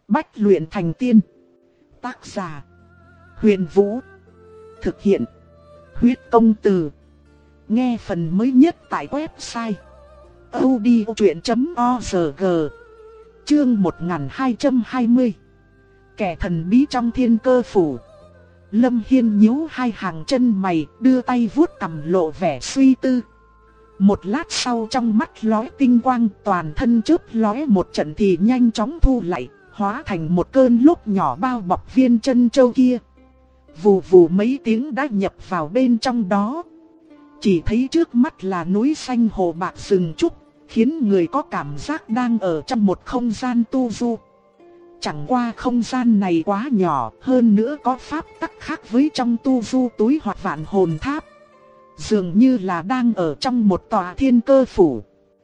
Bách luyện thành tiên. Tác giả: Huyền Vũ. Thực hiện: Huyết Công Từ. Nghe phần mới nhất tại website audiochuyện.org. Chương 1220. Kẻ thần bí trong thiên cơ phủ. Lâm Hiên nhíu hai hàng chân mày, đưa tay vuốt cằm lộ vẻ suy tư. Một lát sau trong mắt lóe tinh quang, toàn thân chớp lóe một trận thì nhanh chóng thu lại, hóa thành một cơn lốc nhỏ bao bọc viên chân châu kia. Vù vù mấy tiếng đã nhập vào bên trong đó. Chỉ thấy trước mắt là núi xanh hồ bạc rừng trúc, khiến người có cảm giác đang ở trong một không gian tu du. Chẳng qua không gian này quá nhỏ, hơn nữa có pháp tắc khác với trong tu du túi hoặc vạn hồn tháp. Dường như là đang ở trong một tòa thiên cơ phủ.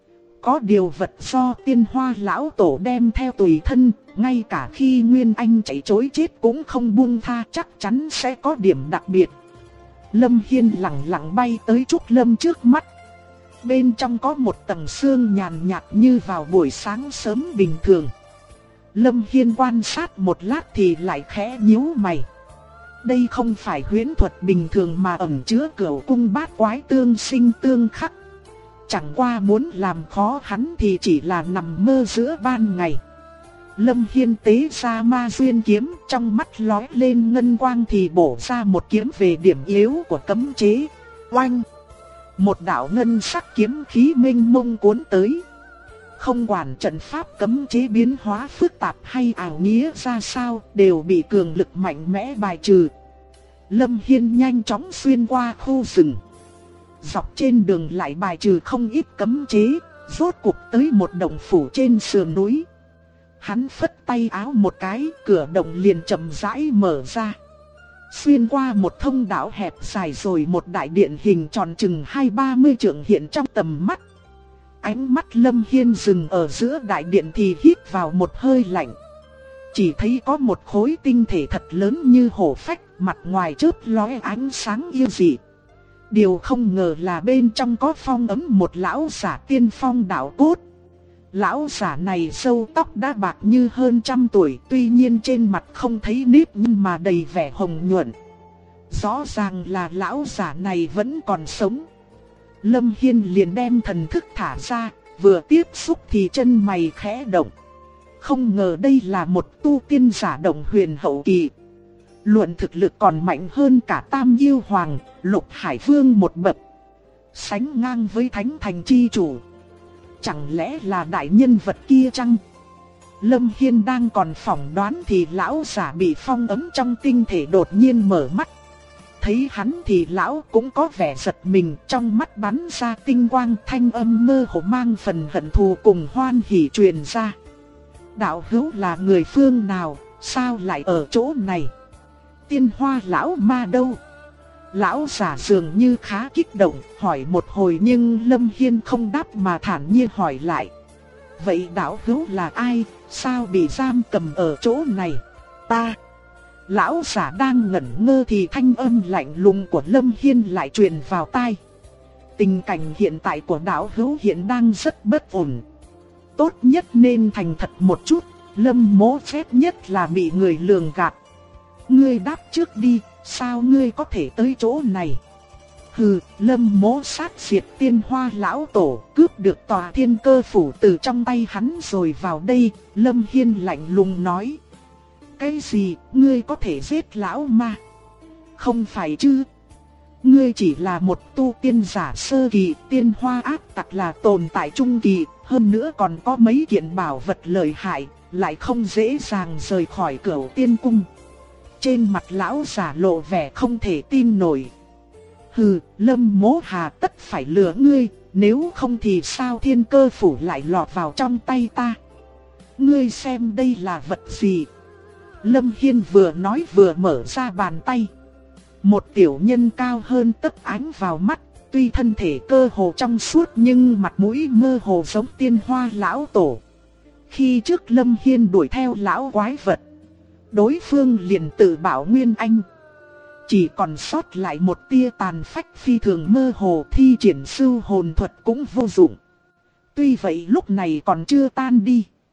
Có điều vật do Tiên Hoa lão tổ đem theo tùy thân, ngay cả khi Nguyên Anh chạy trối chết cũng không buông tha, chắc chắn sẽ có điểm đặc biệt. Lâm Hiên lặng lặng bay tới Trúc Lâm trước mắt. Bên trong có một tầng sương nhàn nhạt như vào buổi sáng sớm bình thường. Lâm Hiên quan sát một lát thì lại khẽ nhíu mày. Đây không phải huyễn thuật bình thường mà ẩn chứa cửu cung bát quái tương sinh tương khắc. Chẳng qua muốn làm khó hắn thì chỉ là nằm mơ giữa ban ngày. Lâm Hiên tế ra ma duyên kiếm, trong mắt lóe lên ngân quang thì bổ ra một kiếm về điểm yếu của cấm chế. Oanh! Một đạo ngân sắc kiếm khí mênh mông cuốn tới. Không quản trận pháp cấm chế biến hóa phức tạp hay ảo nghĩa ra sao, đều bị cường lực mạnh mẽ bài trừ. Lâm Hiên nhanh chóng xuyên qua khu rừng. Dọc trên đường lại bài trừ không ít cấm chế, rốt cuộc tới một động phủ trên sườn núi. Hắn phất tay áo một cái, cửa động liền chậm rãi mở ra. Xuyên qua một thông đạo hẹp dài rồi một đại điện hình tròn chừng 20-30 trượng hiện trong tầm mắt. Ánh mắt Lâm Hiên dừng ở giữa đại điện thì hít vào một hơi lạnh. Chỉ thấy có một khối tinh thể thật lớn như hổ phách, mặt ngoài chớp lóe ánh sáng yêu dị. Điều không ngờ là bên trong có phong ấn một lão giả tiên phong đạo cốt. Lão giả này râu tóc đã bạc như hơn 100 tuổi, tuy nhiên trên mặt không thấy nếp nhăn mà đầy vẻ hồng nhuận. Rõ ràng là lão giả này vẫn còn sống. Lâm Hiên liền đem thần thức thả ra, vừa tiếp xúc thì chân mày khẽ động. Không ngờ đây là một tu tiên giả động huyền hậu kỳ. Luận thực lực còn mạnh hơn cả Tam Yêu Hoàng, Lục Hải Vương một bậc. Sánh ngang với Thánh Thành chi chủ. Chẳng lẽ là đại nhân vật kia chăng? Lâm Hiên đang còn phỏng đoán thì lão giả bị phong ấn trong tinh thể đột nhiên mở mắt. Thấy hắn thì lão cũng có vẻ giật mình, trong mắt bắn ra tinh quang, thanh âm mơ hồ mang phần hận thù cùng hoan hỉ truyền ra. Đạo hữu là người phương nào, sao lại ở chỗ này? Tiên Hoa lão ma đâu? Lão giả dường như khá kích động, hỏi một hồi nhưng Lâm Hiên không đáp mà thản nhiên hỏi lại. Vậy đạo hữu là ai, sao bị giam cầm ở chỗ này? Ta... Lão giả đang ngẩn ngơ thì thanh âm lạnh lùng của Lâm Hiên lại truyền vào tai. Tình cảnh hiện tại của đạo hữu hiện đang rất bất ổn. Tốt nhất nên thành thật một chút, Lâm mỗ phép nhất là bị người lường gạt. Ngươi đáp trước đi, sao ngươi có thể tới chỗ này? Hừ, Lâm mỗ sát diệt Tiên Hoa lão tổ, cướp được tòa thiên cơ phủ từ trong tay hắn rồi vào đây. Lâm Hiên lạnh lùng nói. Cái gì, ngươi có thể giết lão ma? Không phải chứ? Ngươi chỉ là một tu tiên giả sơ kỳ, Tiên Hoa ác tặc là tồn tại trung kỳ, hơn nữa còn có mấy kiện bảo vật lợi hại, lại không dễ dàng rời khỏi Cửu Tiên Cung. Trên mặt lão giả lộ vẻ không thể tin nổi. Hừ, Lâm mỗ hà tất phải lừa ngươi, nếu không thì sao thiên cơ phủ lại lọt vào trong tay ta? Ngươi xem đây là vật gì? Lâm Hiên vừa nói vừa mở ra bàn tay. Một tiểu nhân cao hơn tấc ánh vào mắt, tuy thân thể cơ hồ trong suốt nhưng mặt mũi mơ hồ giống Tiên Hoa lão tổ. Khi trước Lâm Hiên đuổi theo lão quái vật, đối phương liền tự bảo Nguyên Anh. Chỉ còn sót lại một tia tàn phách phi thường mơ hồ, thi triển sưu hồn thuật cũng vô dụng. Tuy vậy lúc này còn chưa tan đi.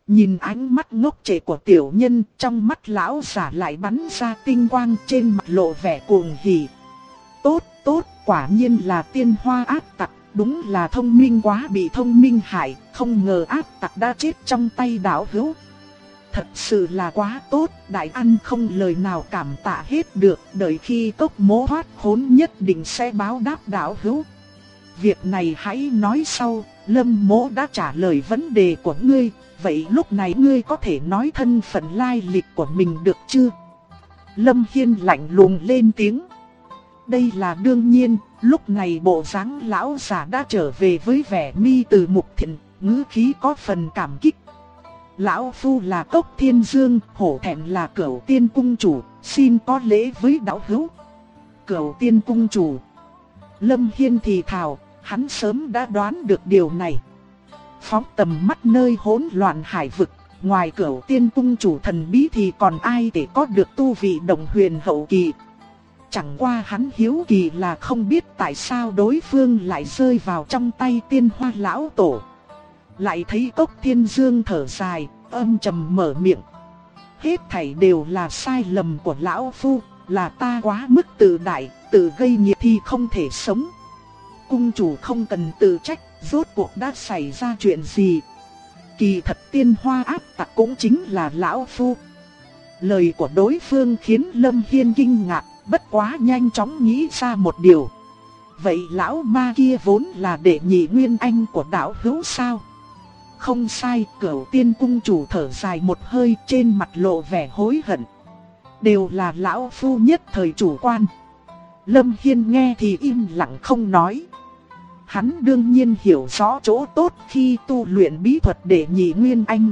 Nhìn ánh mắt ngốc trệ của tiểu nhân, trong mắt lão giả lại bắn ra tinh quang, trên mặt lộ vẻ cuồng hỉ. Tốt, tốt, quả nhiên là tiên hoa ác tặc, đúng là thông minh quá bị thông minh hại, không ngờ ác tặc đã chết trong tay đạo hữu. Thật sự là quá tốt, đại ăn không lời nào cảm tạ hết được, đợi khi cốc mố thoát khốn nhất định sẽ báo đáp đạo hữu. Việc này hãy nói sau, Lâm mỗ đã trả lời vấn đề của ngươi, vậy lúc này ngươi có thể nói thân phận lai lịch của mình được chưa? Lâm Hiên lạnh lùng lên tiếng. Đây là đương nhiên, lúc này bộ dáng lão già đã trở về với vẻ mi từ mục thiện, ngữ khí có phần cảm kích. Lão phu là Cốc Thiên Dương, hổ thẹn là Cửu Tiên cung chủ, xin có lễ với đạo hữu. Cửu Tiên cung chủ. Lâm Hiên thì thào, hắn sớm đã đoán được điều này. Phóng tầm mắt nơi hỗn loạn hải vực, ngoài Cửu Tiên cung chủ thần bí thì còn ai để có được tu vị đồng huyền hậu kỳ. Chẳng qua hắn hiếu kỳ là không biết tại sao đối phương lại rơi vào trong tay Tiên Hoa lão tổ. Lại thấy Cốc Thiên Dương thở dài, âm trầm mở miệng. Hết thảy đều là sai lầm của lão phu, là ta quá mức tự đại, tự gây nghiệp thì không thể sống. Cung chủ không cần tự trách, rốt cuộc đã xảy ra chuyện gì. Kỳ thật Tiên Hoa ác tặc cũng chính là lão phu. Lời của đối phương khiến Lâm Hiên kinh ngạc, bất quá nhanh chóng nghĩ ra một điều. Vậy lão ma kia vốn là đệ nhị nguyên anh của đạo hữu sao? Không sai, Cửu Tiên cung chủ thở dài một hơi, trên mặt lộ vẻ hối hận. Đều là lão phu nhất thời chủ quan. Lâm Hiên nghe thì im lặng không nói. Hắn đương nhiên hiểu rõ chỗ tốt khi tu luyện bí thuật đệ nhị nguyên anh.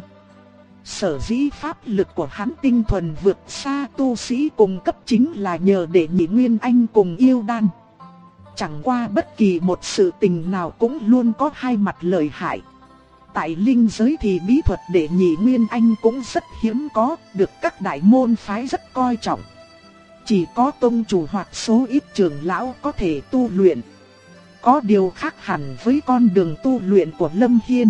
Sở dĩ pháp lực của hắn tinh thuần vượt xa tu sĩ cùng cấp chính là nhờ đệ nhị nguyên anh cùng yêu đan. Chẳng qua bất kỳ một sự tình nào cũng luôn có hai mặt lợi hại. Tại linh giới thì bí thuật đệ nhị nguyên anh cũng rất hiếm có, được các đại môn phái rất coi trọng. Chỉ có tông chủ hoặc số ít trưởng lão có thể tu luyện. Có điều khác hẳn với con đường tu luyện của Lâm Hiên.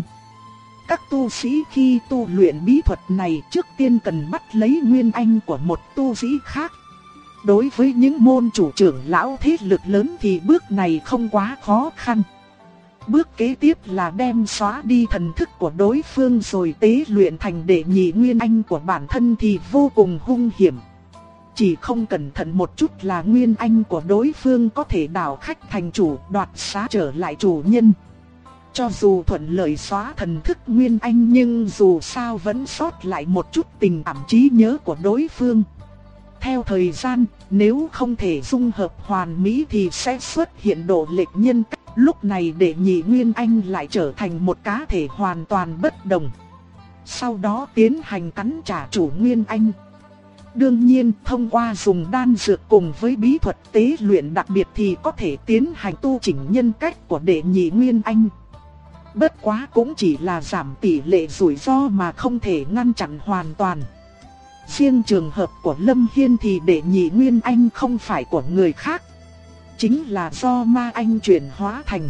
Các tu sĩ khi tu luyện bí thuật này trước tiên cần bắt lấy nguyên anh của một tu sĩ khác. Đối với những môn chủ trưởng lão thế lực lớn thì bước này không quá khó khăn. Bước kế tiếp là đem xóa đi thần thức của đối phương rồi tế luyện thành đệ nhị nguyên anh của bản thân thì vô cùng hung hiểm. Chỉ không cẩn thận một chút là nguyên anh của đối phương có thể đảo khách thành chủ, đoạt xá trở lại chủ nhân. Cho dù thuận lợi xóa thần thức nguyên anh nhưng dù sao vẫn sót lại một chút tình cảm trí nhớ của đối phương. Theo thời gian, nếu không thể dung hợp hoàn mỹ thì sẽ xuất hiện độ lệch nhân cách. Lúc này đệ nhị nguyên anh lại trở thành một cá thể hoàn toàn bất đồng. Sau đó tiến hành cắn trả chủ nguyên anh. Đương nhiên thông qua dùng đan dược cùng với bí thuật tế luyện đặc biệt thì có thể tiến hành tu chỉnh nhân cách của đệ nhị nguyên anh. Bất quá cũng chỉ là giảm tỷ lệ rủi ro mà không thể ngăn chặn hoàn toàn. Riêng trường hợp của Lâm Hiên thì đệ nhị nguyên anh không phải của người khác. Chính là do ma anh chuyển hóa thành.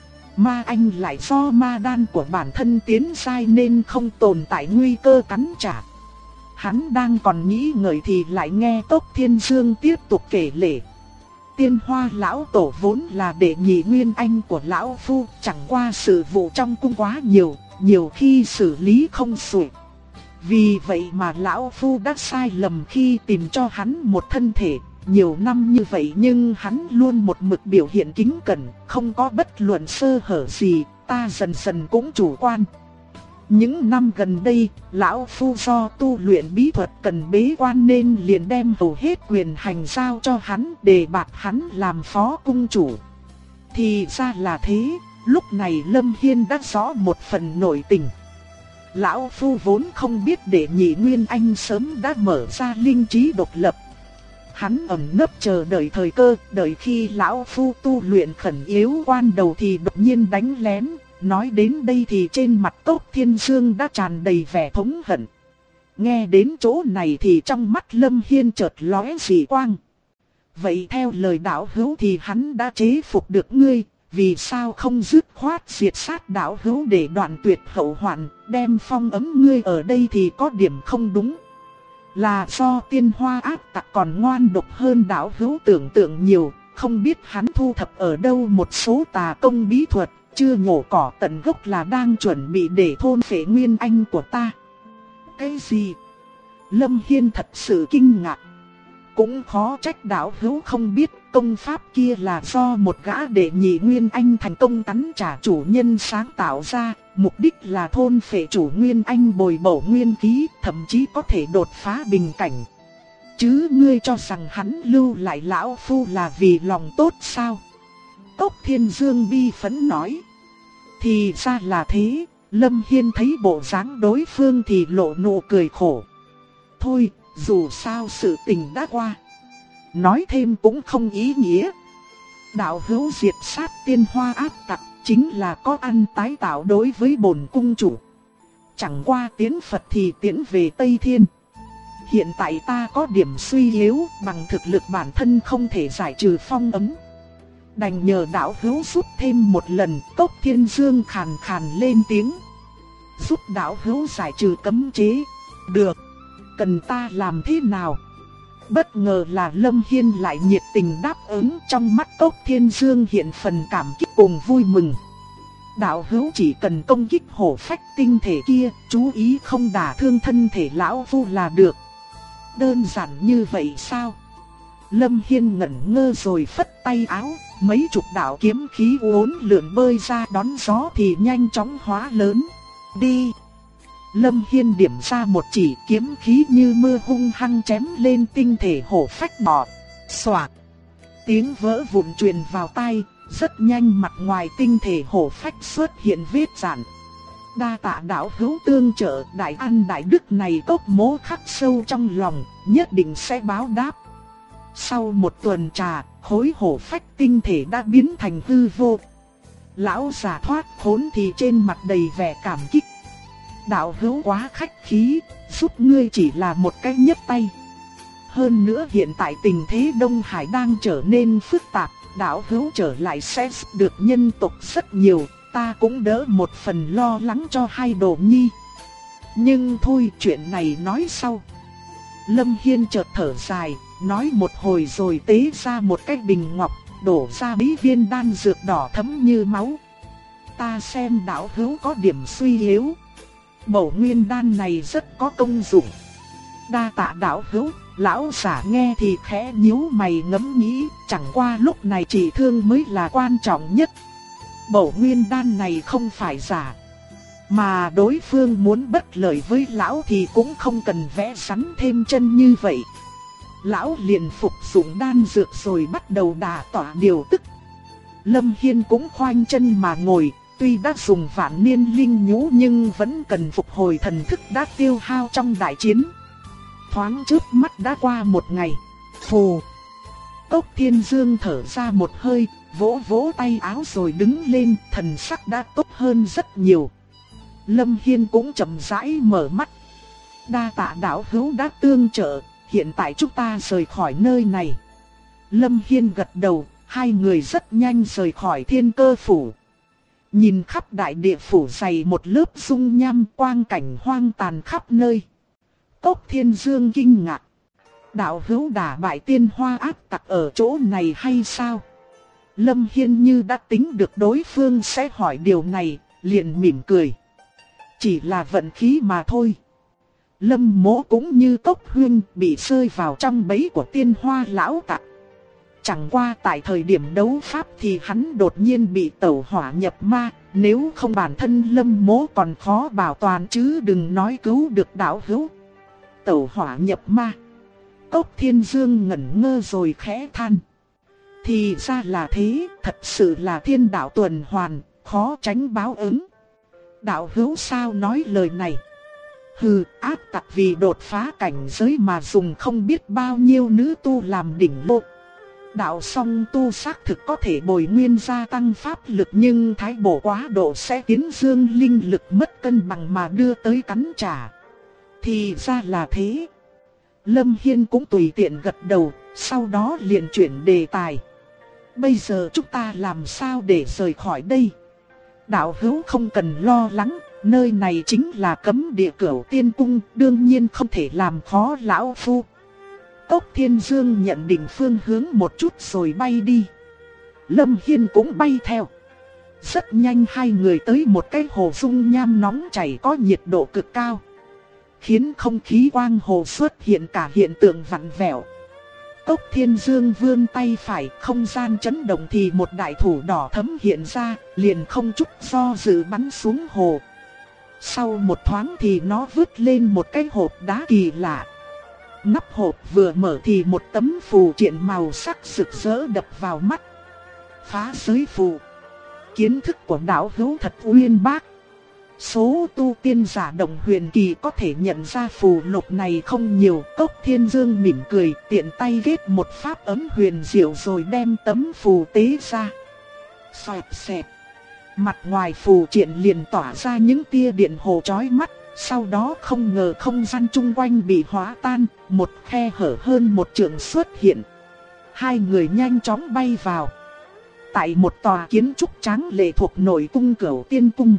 Ma anh lại do ma đan của bản thân tiến sai nên không tồn tại nguy cơ cắn trả. Hắn đang còn nghĩ ngợi thì lại nghe Cốc Thiên Dương tiếp tục kể lể. Tiên Hoa lão tổ vốn là đệ nhị nguyên anh của lão phu, chẳng qua sự vụ trong cung quá nhiều khi xử lý không xuể. Vì vậy mà lão phu đã sai lầm khi tìm cho hắn một thân thể. Nhiều năm như vậy nhưng hắn luôn một mực biểu hiện kính cẩn, không có bất luận sơ hở gì, ta dần dần cũng chủ quan. Những năm gần đây, lão phu do tu luyện bí thuật cần bế quan nên liền đem hầu hết quyền hành giao cho hắn, đề bạt hắn làm phó cung chủ. Thì ra là thế, lúc này Lâm Hiên đã rõ một phần nội tình. Lão phu vốn không biết đệ nhị nguyên anh sớm đã mở ra linh trí độc lập. Hắn ẩn nấp chờ đợi thời cơ, đợi khi lão phu tu luyện khẩn yếu quan đầu thì đột nhiên đánh lén. Nói đến đây thì trên mặt Cốc Thiên Dương đã tràn đầy vẻ thống hận. Nghe đến chỗ này thì trong mắt Lâm Hiên chợt lóe dị quang. Vậy theo lời đạo hữu thì hắn đã chế phục được ngươi, vì sao không dứt khoát diệt sát đạo hữu để đoạn tuyệt hậu hoạn, đem phong ấm ngươi ở đây thì có điểm không đúng. Là do tiên hoa ác tặc còn ngoan độc hơn đạo hữu tưởng tượng nhiều, không biết hắn thu thập ở đâu một số tà công bí thuật, chưa nhổ cỏ tận gốc là đang chuẩn bị để thôn phệ nguyên anh của ta. Cái gì? Lâm Hiên thật sự kinh ngạc. Cũng khó trách đạo hữu không biết, công pháp kia là do một gã đệ nhị nguyên anh thành công cắn trả chủ nhân sáng tạo ra, mục đích là thôn phệ chủ nguyên anh bồi bổ nguyên khí, thậm chí có thể đột phá bình cảnh. Chứ ngươi cho rằng hắn lưu lại lão phu là vì lòng tốt sao? Cốc Thiên Dương bi phẫn nói. Thì ra là thế. Lâm Hiên thấy bộ dáng đối phương thì lộ nụ cười khổ. Thôi, dù sao sự tình đã qua, nói thêm cũng không ý nghĩa. Đạo hữu diệt sát tiên hoa ác tặc, chính là có ăn tái tạo đối với bổn cung chủ. Chẳng qua tiến Phật thì tiến về Tây Thiên. Hiện tại ta có điểm suy yếu, bằng thực lực bản thân không thể giải trừ phong ấm. Đành nhờ đạo hữu giúp thêm một lần. Cốc Thiên Dương khàn khàn lên tiếng. Giúp đạo hữu giải trừ cấm chế. Được. Cần ta làm thế nào? Bất ngờ là Lâm Hiên lại nhiệt tình đáp ứng. Trong mắt Cốc Thiên Dương hiện phần cảm kích cùng vui mừng. Đạo hữu chỉ cần công kích hổ phách tinh thể kia, chú ý không đả thương thân thể lão phu là được. Đơn giản như vậy sao? Lâm Hiên ngẩn ngơ rồi phất tay áo, mấy chục đạo kiếm khí uốn lượn bơi ra đón gió thì nhanh chóng hóa lớn. Đi! Lâm Hiên điểm ra một chỉ, kiếm khí như mưa hung hăng chém lên tinh thể hổ phách bò. Xoạt! Tiếng vỡ vụn truyền vào tai, rất nhanh mặt ngoài tinh thể hổ phách xuất hiện vết rạn. Đa tạ đạo hữu tương trợ, đại ăn đại đức này Cốc Mỗ khắc sâu trong lòng, nhất định sẽ báo đáp. Sau một tuần trà, khối hổ phách tinh thể đã biến thành hư vô. Lão già thoát khốn thì trên mặt đầy vẻ cảm kích. Đạo hữu quá khách khí, giúp ngươi chỉ là một cái nhấc tay. Hơn nữa hiện tại tình thế Đông Hải đang trở nên phức tạp, đạo hữu trở lại sẽ giúp được nhân tộc rất nhiều, ta cũng đỡ một phần lo lắng cho hai đồ nhi. Nhưng thôi, chuyện này nói sau. Lâm Hiên chợt thở dài, nói một hồi rồi tế ra một cái bình ngọc, đổ ra mấy viên đan dược đỏ thẫm như máu. Ta xem đạo hữu có điểm suy yếu. Bổ nguyên đan này rất có công dụng. Đa tạ đạo hữu. Lão giả nghe thì khẽ nhíu mày ngẫm nghĩ, chẳng qua lúc này trị thương mới là quan trọng nhất. Bổ nguyên đan này không phải giả, mà đối phương muốn bất lợi với lão thì cũng không cần vẽ rắn thêm chân như vậy. Lão liền phục dụng đan dược rồi bắt đầu đả tỏa điều tức. Lâm Hiên cũng khoanh chân mà ngồi, tuy đã dùng vạn niên linh nhũ nhưng vẫn cần phục hồi thần thức đã tiêu hao trong đại chiến. Thoáng trước mắt đã qua một ngày. Phù! Cốc Thiên Dương thở ra một hơi, vỗ vỗ tay áo rồi đứng lên, thần sắc đã tốt hơn rất nhiều. Lâm Hiên cũng chậm rãi mở mắt. Đa tạ đạo hữu đã tương trợ, hiện tại chúng ta rời khỏi nơi này. Lâm Hiên gật đầu, hai người rất nhanh rời khỏi Thiên Cơ Phủ. Nhìn khắp đại địa phủ dày một lớp dung nham, quang cảnh hoang tàn khắp nơi. Cốc Thiên Dương kinh ngạc. Đạo hữu đả bại tiên hoa ác tặc ở chỗ này hay sao? Lâm Hiên như đã tính được đối phương sẽ hỏi điều này, liền mỉm cười. Chỉ là vận khí mà thôi. Lâm Mỗ cũng như Cốc Huyên bị rơi vào trong bẫy của tiên hoa lão tặc. Chẳng qua tại thời điểm đấu pháp thì hắn đột nhiên bị tẩu hỏa nhập ma. Nếu không bản thân Lâm Mỗ còn khó bảo toàn chứ đừng nói cứu được đạo hữu. Tẩu hỏa nhập ma. Cốc Thiên Dương ngẩn ngơ rồi khẽ than. Thì ra là thế, thật sự là thiên đạo tuần hoàn, khó tránh báo ứng. Đạo hữu sao nói lời này? Hừ, ác tặc vì đột phá cảnh giới mà dùng không biết bao nhiêu nữ tu làm đỉnh lô. Đạo song tu xác thực có thể bồi nguyên gia tăng pháp lực, nhưng thái bổ quá độ sẽ khiến dương linh lực mất cân bằng mà đưa tới cắn trả. Thì ra là thế. Lâm Hiên cũng tùy tiện gật đầu, sau đó liền chuyển đề tài. Bây giờ chúng ta làm sao để rời khỏi đây? Đạo hữu không cần lo lắng, nơi này chính là cấm địa Cửu Tiên Cung, đương nhiên không thể làm khó lão phu. Cốc Thiên Dương nhận định phương hướng một chút rồi bay đi. Lâm Hiên cũng bay theo. Rất nhanh hai người tới một cái hồ dung nham nóng chảy có nhiệt độ cực cao, khiến không khí quang hồ xuất hiện cả hiện tượng vặn vẹo. Cốc Thiên Dương vươn tay phải, không gian chấn động thì một đại thủ đỏ thẫm hiện ra, liền không chút do dự bắn xuống hồ. Sau một thoáng thì nó vứt lên một cái hộp đá kỳ lạ. Nắp hộp vừa mở thì một tấm phù triện màu sắc rực rỡ đập vào mắt. Phá giới phù. Kiến thức của đạo hữu thật uyên bác. Số tu tiên giả đồng huyền kỳ có thể nhận ra phù lục này không nhiều. Cốc Thiên Dương mỉm cười, tiện tay ghét một pháp ấm huyền diệu rồi đem tấm phù tế ra. Xoẹt xẹt. Mặt ngoài phù triện liền tỏa ra những tia điện hồ chói mắt. Sau đó không ngờ không gian chung quanh bị hóa tan, một khe hở hơn một trượng xuất hiện. Hai người nhanh chóng bay vào. Tại một tòa kiến trúc tráng lệ thuộc nội cung Cửu Tiên Cung,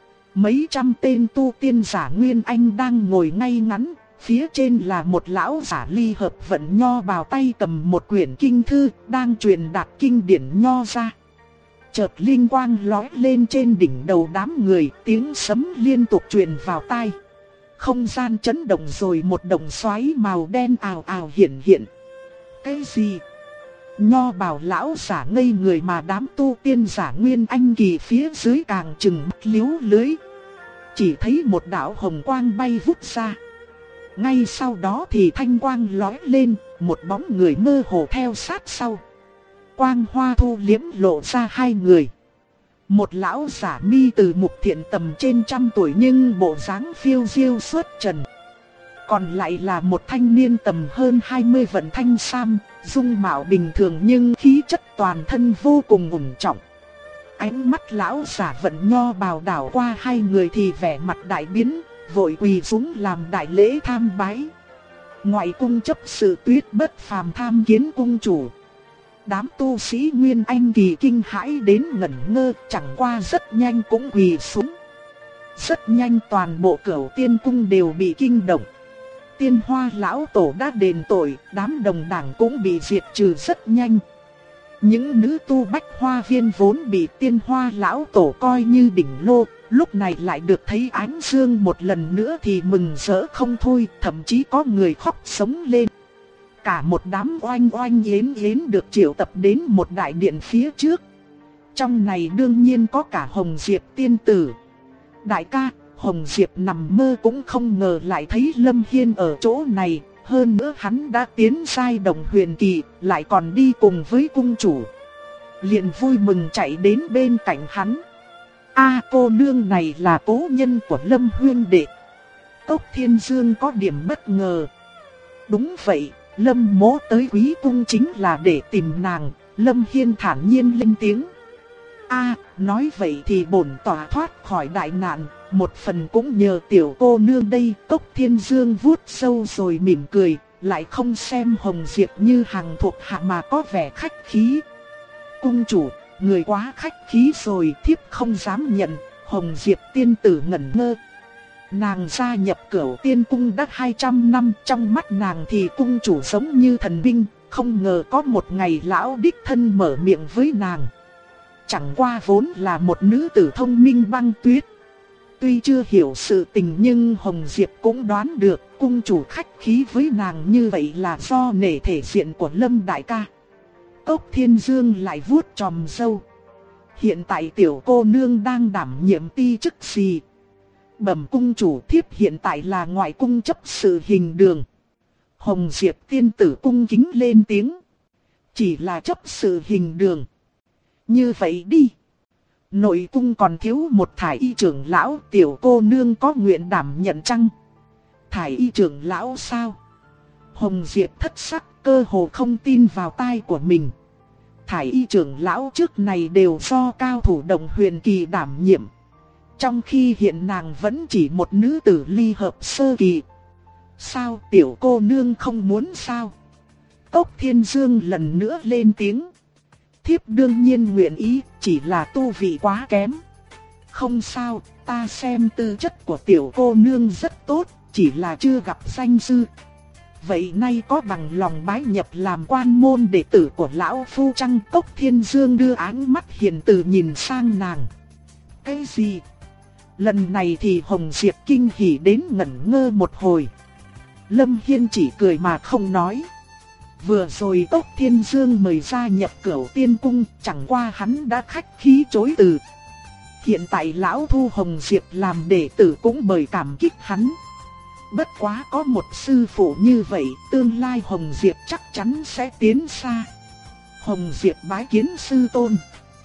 mấy trăm tên tu tiên giả Nguyên Anh đang ngồi ngay ngắn. Phía trên là một lão giả ly hợp vận nho bào, tay cầm một quyển kinh thư, đang truyền đạt kinh điển nho ra. Chợt linh quang lóe lên trên đỉnh đầu đám người, tiếng sấm liên tục truyền vào tai. Không gian chấn động rồi một đồng xoáy màu đen ào ào hiện hiện. Cái gì? Nho bào lão giả ngây người, mà đám tu tiên giả Nguyên Anh kỳ phía dưới càng trừng mắt liếu lưới. Chỉ thấy một đạo hồng quang bay vút ra. Ngay sau đó thì thanh quang lóe lên, một bóng người mơ hồ theo sát sau. Quang hoa thu liếm lộ ra hai người. Một lão giả mi từ mục thiện tầm trên trăm tuổi nhưng bộ dáng phiêu diêu xuất trần. Còn lại là một thanh niên tầm hơn 20 vận thanh sam, dung mạo bình thường nhưng khí chất toàn thân vô cùng ổn trọng. Ánh mắt lão giả vận nho bào đảo qua hai người thì vẻ mặt đại biến, vội quỳ xuống làm đại lễ tham bái. Ngoại cung chấp sự Tuyết Bất Phàm tham kiến cung chủ. Đám tu sĩ Nguyên Anh kỳ kinh hãi đến ngẩn ngơ, chẳng qua rất nhanh cũng quỳ xuống. Rất nhanh toàn bộ Cửu Tiên Cung đều bị kinh động. Tiên Hoa lão tổ đã đền tội, đám đồng đảng cũng bị diệt trừ rất nhanh. Những nữ tu Bách Hoa Viên vốn bị Tiên Hoa lão tổ coi như đỉnh lô, lúc này lại được thấy ánh dương một lần nữa thì mừng rỡ không thôi, thậm chí có người khóc sống lên. Cả một đám oanh oanh yến yến được triệu tập đến một đại điện phía trước. Trong này đương nhiên có cả Hồng Diệp tiên tử. Đại ca, Hồng Diệp nằm mơ cũng không ngờ lại thấy Lâm Hiên ở chỗ này. Hơn nữa hắn đã tiến giai đồng huyền kỳ, lại còn đi cùng với cung chủ. Liền vui mừng chạy đến bên cạnh hắn. A, cô nương này là cố nhân của Lâm huynh đệ. Cốc Thiên Dương có điểm bất ngờ. Đúng vậy, Lâm mỗ tới Quý cung chính là để tìm nàng. Lâm Hiên thản nhiên lên tiếng. A, nói vậy thì bổn tỏa thoát khỏi đại nạn, một phần cũng nhờ tiểu cô nương đây. Cốc Thiên Dương vuốt sâu rồi mỉm cười, lại không xem Hồng Diệp như hàng thuộc hạ mà có vẻ khách khí. Cung chủ, người quá khách khí rồi, thiếp không dám nhận. Hồng Diệp tiên tử ngẩn ngơ. Nàng gia nhập Cửu Tiên Cung đã 200 năm, trong mắt nàng thì cung chủ giống như thần binh, không ngờ có một ngày lão đích thân mở miệng với nàng. Chẳng qua vốn là một nữ tử thông minh băng tuyết. Tuy chưa hiểu sự tình nhưng Hồng Diệp cũng đoán được cung chủ khách khí với nàng như vậy là do nể thể diện của Lâm đại ca. Cốc Thiên Dương lại vuốt chòm râu. Hiện tại tiểu cô nương đang đảm nhiệm ti chức gì? Bẩm cung chủ, thiếp hiện tại là ngoại cung chấp sự Hình Đường. Hồng Diệp tiên tử cung kính lên tiếng. Chỉ là chấp sự Hình Đường. Như vậy đi. Nội cung còn thiếu một thải y trưởng lão, tiểu cô nương có nguyện đảm nhận chăng? Thải y trưởng lão sao? Hồng Diệp thất sắc, cơ hồ không tin vào tai của mình. Thải y trưởng lão trước này đều do cao thủ đồng huyền kỳ đảm nhiệm. Trong khi hiện nàng vẫn chỉ một nữ tử ly hợp sơ kỳ. Sao tiểu cô nương không muốn sao? Cốc Thiên Dương lần nữa lên tiếng. thiếp đương nhiên nguyện ý, chỉ là tu vị quá kém. Không sao, ta xem tư chất của tiểu cô nương rất tốt, chỉ là chưa gặp danh sư. Vậy nay có bằng lòng bái nhập làm quan môn đệ tử của lão phu chăng? Cốc Thiên Dương đưa áng mắt hiền từ nhìn sang nàng. Cái gì? Lần này thì Hồng Diệp kinh hỉ đến ngẩn ngơ một hồi. Lâm Hiên chỉ cười mà không nói. Vừa rồi Cốc Thiên Dương mời gia nhập Cửu Tiên Cung, chẳng qua hắn đã khách khí chối từ. Hiện tại lão thu Hồng Diệp làm đệ tử cũng bởi cảm kích hắn. Bất quá có một sư phụ như vậy, tương lai Hồng Diệp chắc chắn sẽ tiến xa. Hồng Diệp bái kiến sư tôn.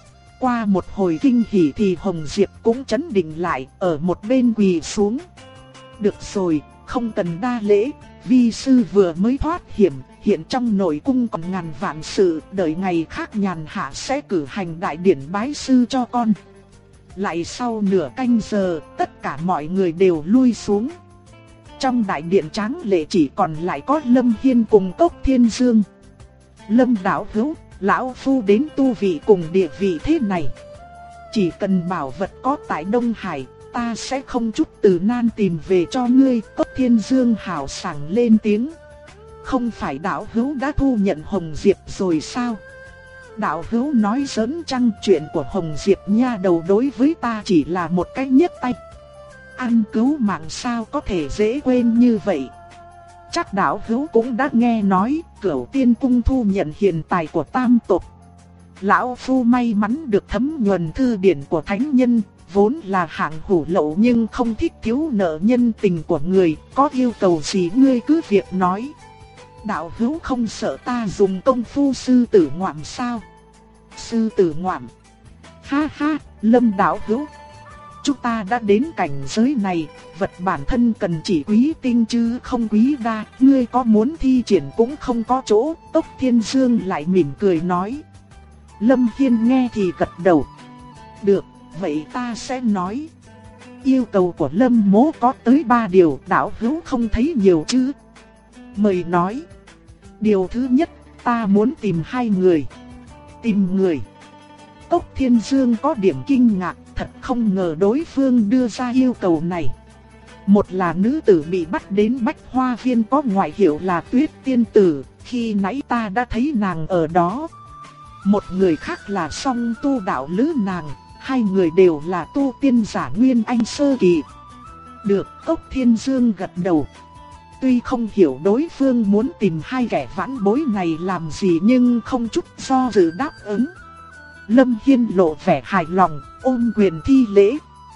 Qua một hồi kinh hỉ thì Hồng Diệp cũng trấn định lại, ở một bên quỳ xuống. Được rồi, không cần đa lễ, vi sư vừa mới thoát hiểm, hiện trong nội cung còn ngàn vạn sự, đợi ngày khác nhàn hạ sẽ cử hành đại điển bái sư cho con. Lại sau nửa canh giờ, tất cả mọi người đều lui xuống. Trong đại điện tráng lệ chỉ còn lại có Lâm Hiên cùng Cốc Thiên Dương. Lâm đạo hữu, lão phu đến tu vị cùng địa vị thế này. Chỉ cần bảo vật có tại Đông Hải, ta sẽ không chút từ nan tìm về cho ngươi. Cốc Thiên Dương hào sảng lên tiếng. Không phải đạo hữu đã thu nhận Hồng Diệp rồi sao? Đạo hữu nói giỡn chăng? Chuyện của Hồng Diệp nha đầu đối với ta chỉ là một cái nhấc tay. Ăn cứu mạng sao có thể dễ quên như vậy? Chắc đạo hữu cũng đã nghe nói Cửu Tiên Cung thu nhận hiền tài của tam tộc. Lão phu may mắn được thấm nhuần thư điển của thánh nhân, vốn là hạng hủ lậu nhưng không thích thiếu nợ nhân tình của người, có yêu cầu gì ngươi cứ việc nói. Đạo hữu không sợ ta dùng công phu sư tử ngoạm sao? Sư tử ngoạm? Ha ha, Lâm đạo hữu. Chúng ta đã đến cảnh giới này, vật bản thân cần chỉ quý tinh chứ không quý đa, ngươi có muốn thi triển cũng không có chỗ. Cốc Thiên Dương lại mỉm cười nói. Lâm Hiên nghe thì gật đầu. Được, vậy ta sẽ nói. Yêu cầu của Lâm mỗ có tới 3 điều, đạo hữu không thấy nhiều chứ? Mời nói. Điều thứ nhất, ta muốn tìm 2 người. Tìm người? Cốc Thiên Dương có điểm kinh ngạc, thật không ngờ đối phương đưa ra yêu cầu này. Một là nữ tử bị bắt đến Bách Hoa Viên có ngoại hiệu là Tuyết Tiên Tử, khi nãy ta đã thấy nàng ở đó. Một người khác là Song Tu đạo lữ nàng, 2 người đều là tu tiên giả Nguyên Anh sơ kỳ. Được, Cốc Thiên Dương gật đầu. Tuy không hiểu đối phương muốn tìm 2 kẻ vãn bối này làm gì nhưng không chút do dự đáp ứng. Lâm Hiên lộ vẻ hài lòng, ôm quyền thi lễ.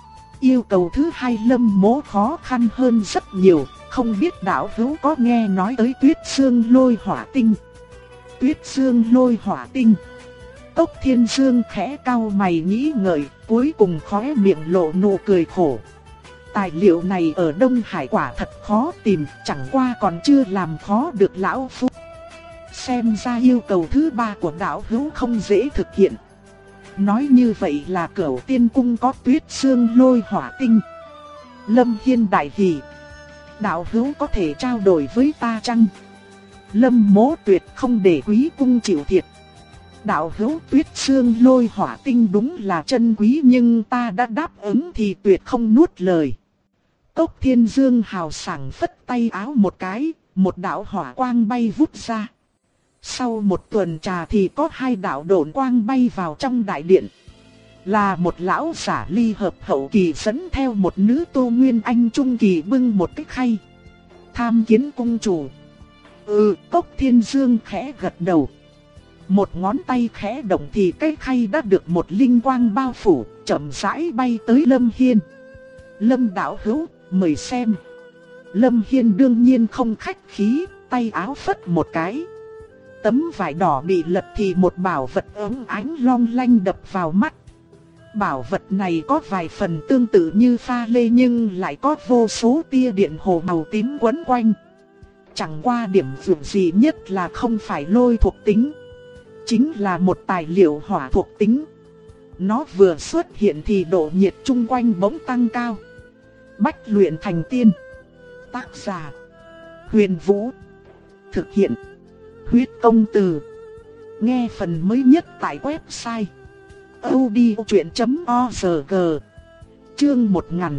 Yêu cầu thứ 2 Lâm mỗ khó khăn hơn rất nhiều, không biết đạo hữu có nghe nói tới Tuyết Xương Lôi Hỏa Tinh. Tuyết Xương Lôi Hỏa Tinh. Cốc Thiên Dương khẽ cau mày nghĩ ngợi, cuối cùng khóe miệng lộ nụ cười khổ. Tài liệu này ở Đông Hải quả thật khó tìm, chẳng qua còn chưa làm khó được lão phu. Xem ra yêu cầu thứ 3 của đạo hữu không dễ thực hiện. Nói như vậy là Cửu Tiên Cung có Tuyết Xương Lôi Hỏa Tinh. Lâm Hiên đại hỉ. Đạo hữu có thể trao đổi với ta chăng? Lâm mỗ tuyệt không để quý cung chịu thiệt. Đạo hữu Tuyết Xương Lôi Hỏa Tinh đúng là chân quý nhưng ta đã đáp ứng thì tuyệt không nuốt lời. Cốc Thiên Dương hào sảng phất tay áo một cái, một đạo hỏa quang bay vút ra. Sau một tuần trà thì có 2 đạo độn quang bay vào trong đại điện. Là một lão giả ly hợp hậu kỳ dẫn theo một nữ tu Nguyên Anh trung kỳ bưng một cái khay. Tham kiến cung chủ. Cốc Thiên Dương khẽ gật đầu. Một ngón tay khẽ động thì cái khay đã được một linh quang bao phủ, chậm rãi bay tới Lâm Hiên. Lâm đạo hữu, mời xem. Lâm Hiên đương nhiên không khách khí, tay áo phất một cái. Tấm vải đỏ bị lật thì một bảo vật óng ánh long lanh đập vào mắt. Bảo vật này có vài phần tương tự như pha lê nhưng lại có vô số tia điện hồ màu tím quấn quanh. Chẳng qua điểm vượt gì nhất là không phải lôi thuộc tính, chính là một tài liệu hỏa thuộc tính. Nó vừa xuất hiện thì độ nhiệt chung quanh bỗng tăng cao. Bách luyện thành tiên. Tác giả: Huyền Vũ. Thực hiện: Huyết Công Từ. Nghe phần mới nhất tại website audiochuyện.org. Chương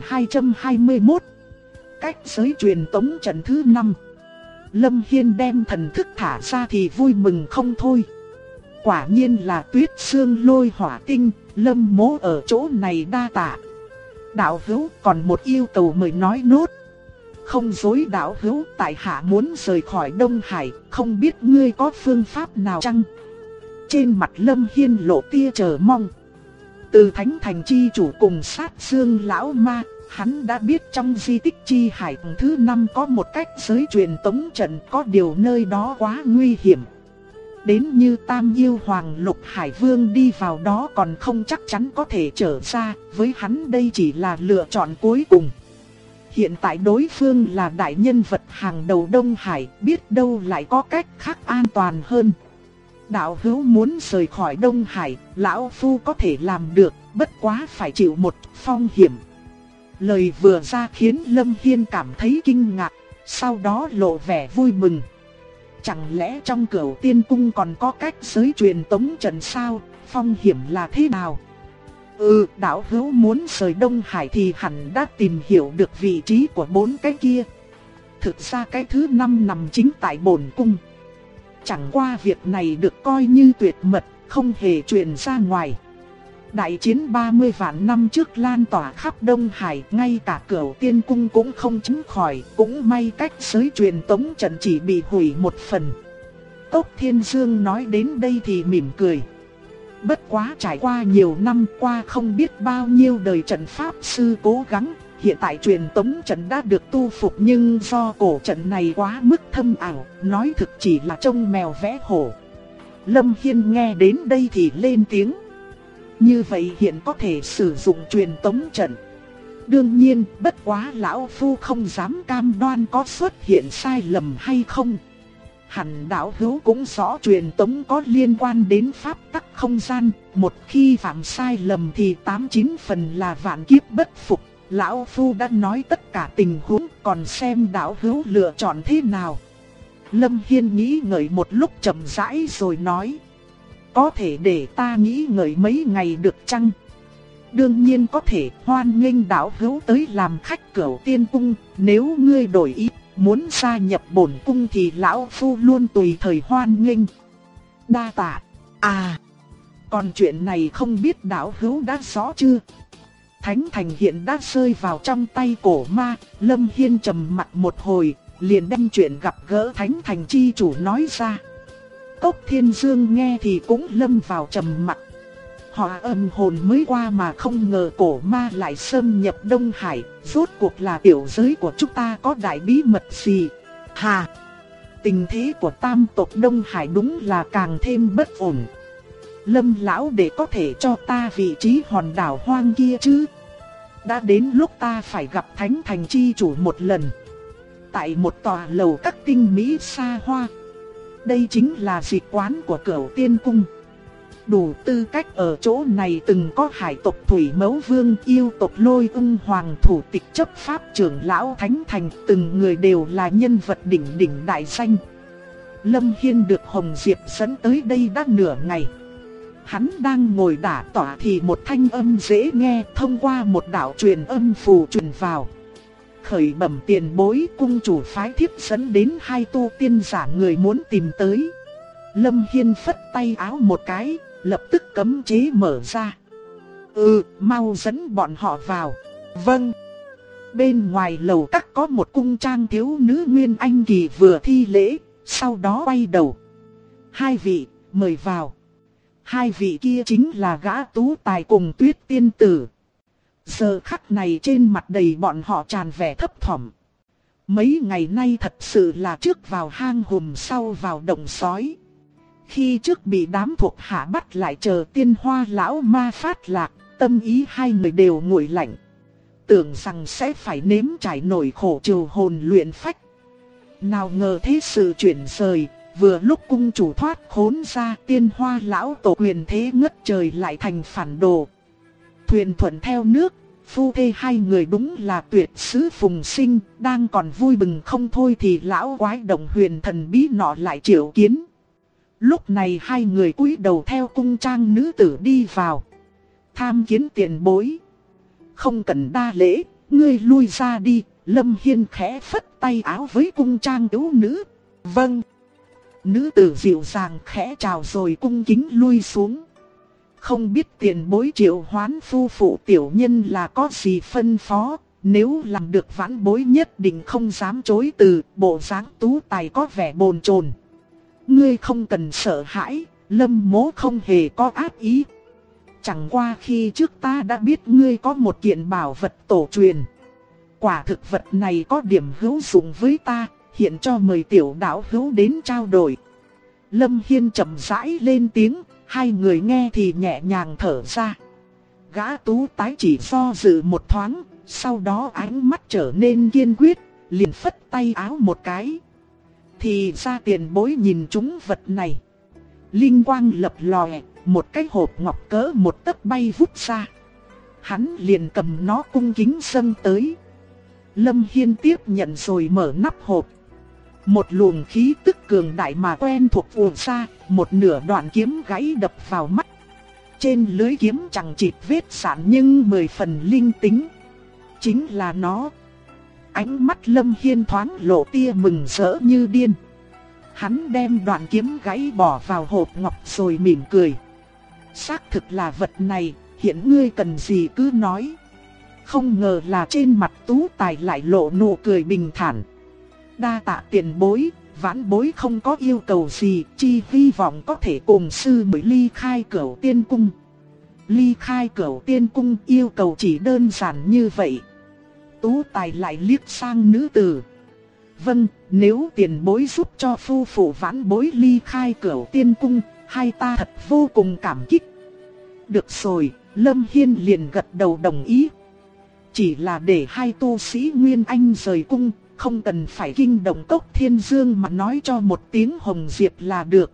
1221. Cách giới truyền tống trận thứ 5. Lâm Hiên đem thần thức thả ra thì vui mừng không thôi. Quả nhiên là Tuyết Sương Lôi Hỏa Tinh, Lâm mỗ ở chỗ này đa tạ. Đạo hữu còn một yêu cầu mời nói nốt. Không dối đạo hữu, tại hạ muốn rời khỏi Đông Hải, không biết ngươi có phương pháp nào chăng? Trên mặt Lâm Hiên lộ tia chờ mong. Từ Thánh Thành chi chủ cùng sát Dương lão ma, hắn đã biết trong di tích chi hải thứ 5 có một cách giới truyền tống trận, có điều nơi đó quá nguy hiểm. Đến như Tam Yêu Hoàng Lục Hải Vương đi vào đó còn không chắc chắn có thể trở ra, với hắn đây chỉ là lựa chọn cuối cùng. Hiện tại đối phương là đại nhân vật hàng đầu Đông Hải, biết đâu lại có cách khác an toàn hơn. Đạo hữu muốn rời khỏi Đông Hải, lão phu có thể làm được, bất quá phải chịu một phong hiểm. Lời vừa ra khiến Lâm Hiên cảm thấy kinh ngạc, sau đó lộ vẻ vui mừng. Chẳng lẽ trong Cửu Tiên Cung còn có cách giới truyền tống trận sao, phong hiểm là thế nào? Đạo hữu muốn rời Đông Hải thì hẳn đã tìm hiểu được vị trí của 4 cái kia. Thực ra cái thứ 5 nằm chính tại bổn cung. Chẳng qua việc này được coi như tuyệt mật, không hề truyền ra ngoài. Đại chiến 30 vạn năm trước lan tỏa khắp Đông Hải, ngay cả Cửu Tiên Cung cũng không tránh khỏi, cũng may cách giới truyền tống trận chỉ bị hủy một phần. Cốc Thiên Dương nói đến đây thì mỉm cười. Bất quá trải qua nhiều năm qua không biết bao nhiêu đời trận pháp sư cố gắng, hiện tại truyền tống trận đã được tu phục, nhưng do cổ trận này quá mức thâm ảo, nói thực chỉ là trông mèo vẽ hổ. Lâm Hiên nghe đến đây thì lên tiếng. Như vậy hiện có thể sử dụng truyền tống trận. Đương nhiên, bất quá lão phu không dám cam đoan có xuất hiện sai lầm hay không. Hẳn đạo hữu cũng rõ truyền tống có liên quan đến pháp tắc không gian, một khi phạm sai lầm thì 89 phần là vạn kiếp bất phục. Lão phu đã nói tất cả tình huống, còn xem đạo hữu lựa chọn thế nào. Lâm Hiên nghĩ ngợi một lúc chậm rãi rồi nói. Có thể để ta nghĩ ngợi mấy ngày được chăng? Đương nhiên có thể, hoan nghênh đạo hữu tới làm khách Cửu Tiên Cung. Nếu ngươi đổi ý, muốn gia nhập bổn cung thì lão phu luôn tùy thời hoan nghênh. Đa tạ. Còn chuyện này không biết đạo hữu đã rõ chưa? Thánh Thành hiện đã rơi vào trong tay cổ ma. Lâm Hiên trầm mặt một hồi, liền đem chuyện gặp gỡ Thánh Thành chi chủ nói ra. Cốc Thiên Dương nghe thì cũng lâm vào trầm mặc. Họ âm hồn mới qua mà không ngờ cổ ma lại xâm nhập Đông Hải. Rốt cuộc là tiểu giới của chúng ta có đại bí mật gì? Tình thế của tam tộc Đông Hải đúng là càng thêm bất ổn. Lâm lão để có thể cho ta vị trí hòn đảo hoang kia chứ? Đã đến lúc ta phải gặp Thánh Thành chi chủ một lần. Tại một tòa lầu các tinh mỹ xa hoa. Đây chính là dịch quán của Cửu Tiên Cung. Đủ tư cách ở chỗ này từng có hải tộc Thủy Mẫu Vương, yêu tộc Lôi Ưng Hoàng, thủ tịch chấp pháp trưởng lão Thánh Thành, từng người đều là nhân vật đỉnh đỉnh đại danh. Lâm Hiên được Hồng Diệp dẫn tới đây đã nửa ngày. Hắn đang ngồi đả tọa thì một thanh âm dễ nghe thông qua một đạo truyền âm phù truyền vào. Khởi bẩm tiền bối, cung chủ phái thiếp dẫn đến 2 tu tiên giả người muốn tìm tới. Lâm Hiên phất tay áo một cái, lập tức cấm chế mở ra. Mau dẫn bọn họ vào. Vâng. Bên ngoài lầu các có một cung trang thiếu nữ Nguyên Anh kỳ vừa thi lễ, sau đó quay đầu. 2 vị, mời vào. 2 vị kia chính là gã tú tài cùng Tuyết tiên tử. Giờ khắc này trên mặt đầy bọn họ tràn vẻ thấp thỏm. Mấy ngày nay thật sự là trước vào hang hùm sau vào động sói. Khi trước bị đám thuộc hạ bắt lại chờ Tiên Hoa lão ma phát lạc, tâm ý 2 người đều nguội lạnh. Tưởng rằng sẽ phải nếm trải nỗi khổ trừ hồn luyện phách. Nào ngờ thế sự chuyển rời, vừa lúc cung chủ thoát khốn ra, Tiên Hoa lão tổ quyền thế ngất trời lại thành phản đồ. Thuyền thuận theo nước, phu thê 2 người đúng là tuyệt sứ phùng sinh, đang còn vui mừng không thôi thì lão quái động huyền thần bí nọ lại triệu kiến. Lúc này hai người cúi đầu theo cung trang nữ tử đi vào. Tham kiến tiền bối. Không cần đa lễ, ngươi lui ra đi. Lâm Hiên khẽ phất tay áo với cung trang thiếu nữ. Vâng. Nữ tử dịu dàng khẽ chào rồi cung kính lui xuống. Không biết tiền bối triệu hoán phu phụ tiểu nhân là có gì phân phó. Nếu làm được vãn bối nhất định không dám chối từ. Bộ dáng Tú Tài có vẻ bồn chồn. Ngươi không cần sợ hãi, Lâm mỗ không hề có ác ý. Chẳng qua khi trước ta đã biết ngươi có một kiện bảo vật tổ truyền. Quả thực vật này có điểm hữu dụng với ta, hiện cho mời tiểu đạo hữu đến trao đổi. Lâm Hiên chậm rãi lên tiếng, hai người nghe thì nhẹ nhàng thở ra. Gã Tú Tái chỉ do dự một thoáng, sau đó ánh mắt trở nên kiên quyết, liền phất tay áo một cái. Thì ra tiền bối nhìn chúng vật này. Linh quang lập lòe, một cái hộp ngọc cỡ một tấc bay vút ra. Hắn liền cầm nó cung kính dâng tới. Lâm Hiên tiếp nhận rồi mở nắp hộp. Một luồng khí tức cường đại mà quen thuộc ùa ra, một nửa đoạn kiếm gãy đập vào mắt. Trên lưới kiếm chẳng chịt vết sạn nhưng 10 phần linh tính. Chính là nó. Ánh mắt Lâm Hiên thoáng lộ tia mừng rỡ như điên. Hắn đem đoạn kiếm gãy bỏ vào hộp ngọc rồi mỉm cười. Xác thực là vật này, hiện ngươi cần gì cứ nói. Không ngờ là trên mặt Tú Tài lại lộ nụ cười bình thản. Đa tạ tiền bối, vãn bối không có yêu cầu gì, chỉ hy vọng có thể cùng sư muội ly khai Cửu Tiên Cung. Ly khai Cửu Tiên Cung yêu cầu chỉ đơn giản như vậy. Tú Tài lại liếc sang nữ tử. Vâng, nếu tiền bối giúp cho phu phụ vãn bối ly khai Cửu Tiên Cung, hai ta thật vô cùng cảm kích. Được rồi, Lâm Hiên liền gật đầu đồng ý. Chỉ là để hai tu sĩ Nguyên Anh rời cung, không cần phải kinh động Cốc Thiên Dương mà nói cho một tiếng Hồng Diệp là được.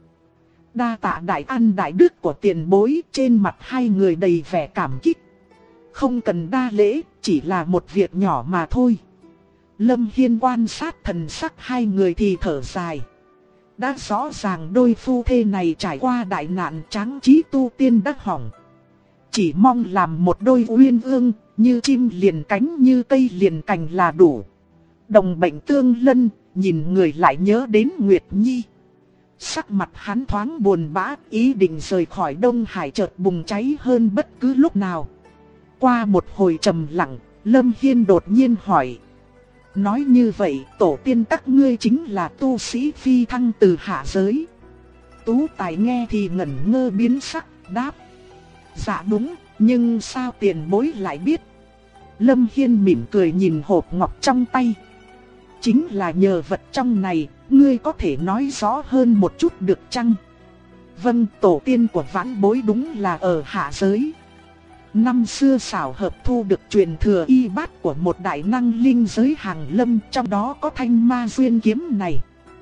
Đa tạ đại ân đại đức của tiền bối, trên mặt hai người đầy vẻ cảm kích. Không cần đa lễ, chỉ là một việc nhỏ mà thôi. Lâm Hiên quan sát thần sắc hai người thì thở dài. Đã rõ ràng đôi phu thê này trải qua đại nạn tráng trí tu tiên đắc hỏng. Chỉ mong làm một đôi uyên ương, như chim liền cánh như cây liền cành là đủ. Đồng bệnh tương lân, nhìn người lại nhớ đến Nguyệt Nhi. Sắc mặt hắn thoáng buồn bã, ý định rời khỏi Đông Hải chợt bùng cháy hơn bất cứ lúc nào. Qua một hồi trầm lặng, Lâm Hiên đột nhiên hỏi. Nói như vậy, tổ tiên các ngươi chính là tu sĩ phi thăng từ hạ giới. Tú Tài nghe thì ngẩn ngơ biến sắc, đáp. Dạ đúng, nhưng sao tiền bối lại biết? Lâm Hiên mỉm cười nhìn hộp ngọc trong tay. Chính là nhờ vật trong này, ngươi có thể nói rõ hơn một chút được chăng? Vâng, tổ tiên của vãn bối đúng là ở hạ giới. Năm xưa xảo hợp thu được truyền thừa y bát của một đại năng linh giới hàng lâm, trong đó có thanh ma duyên kiếm này.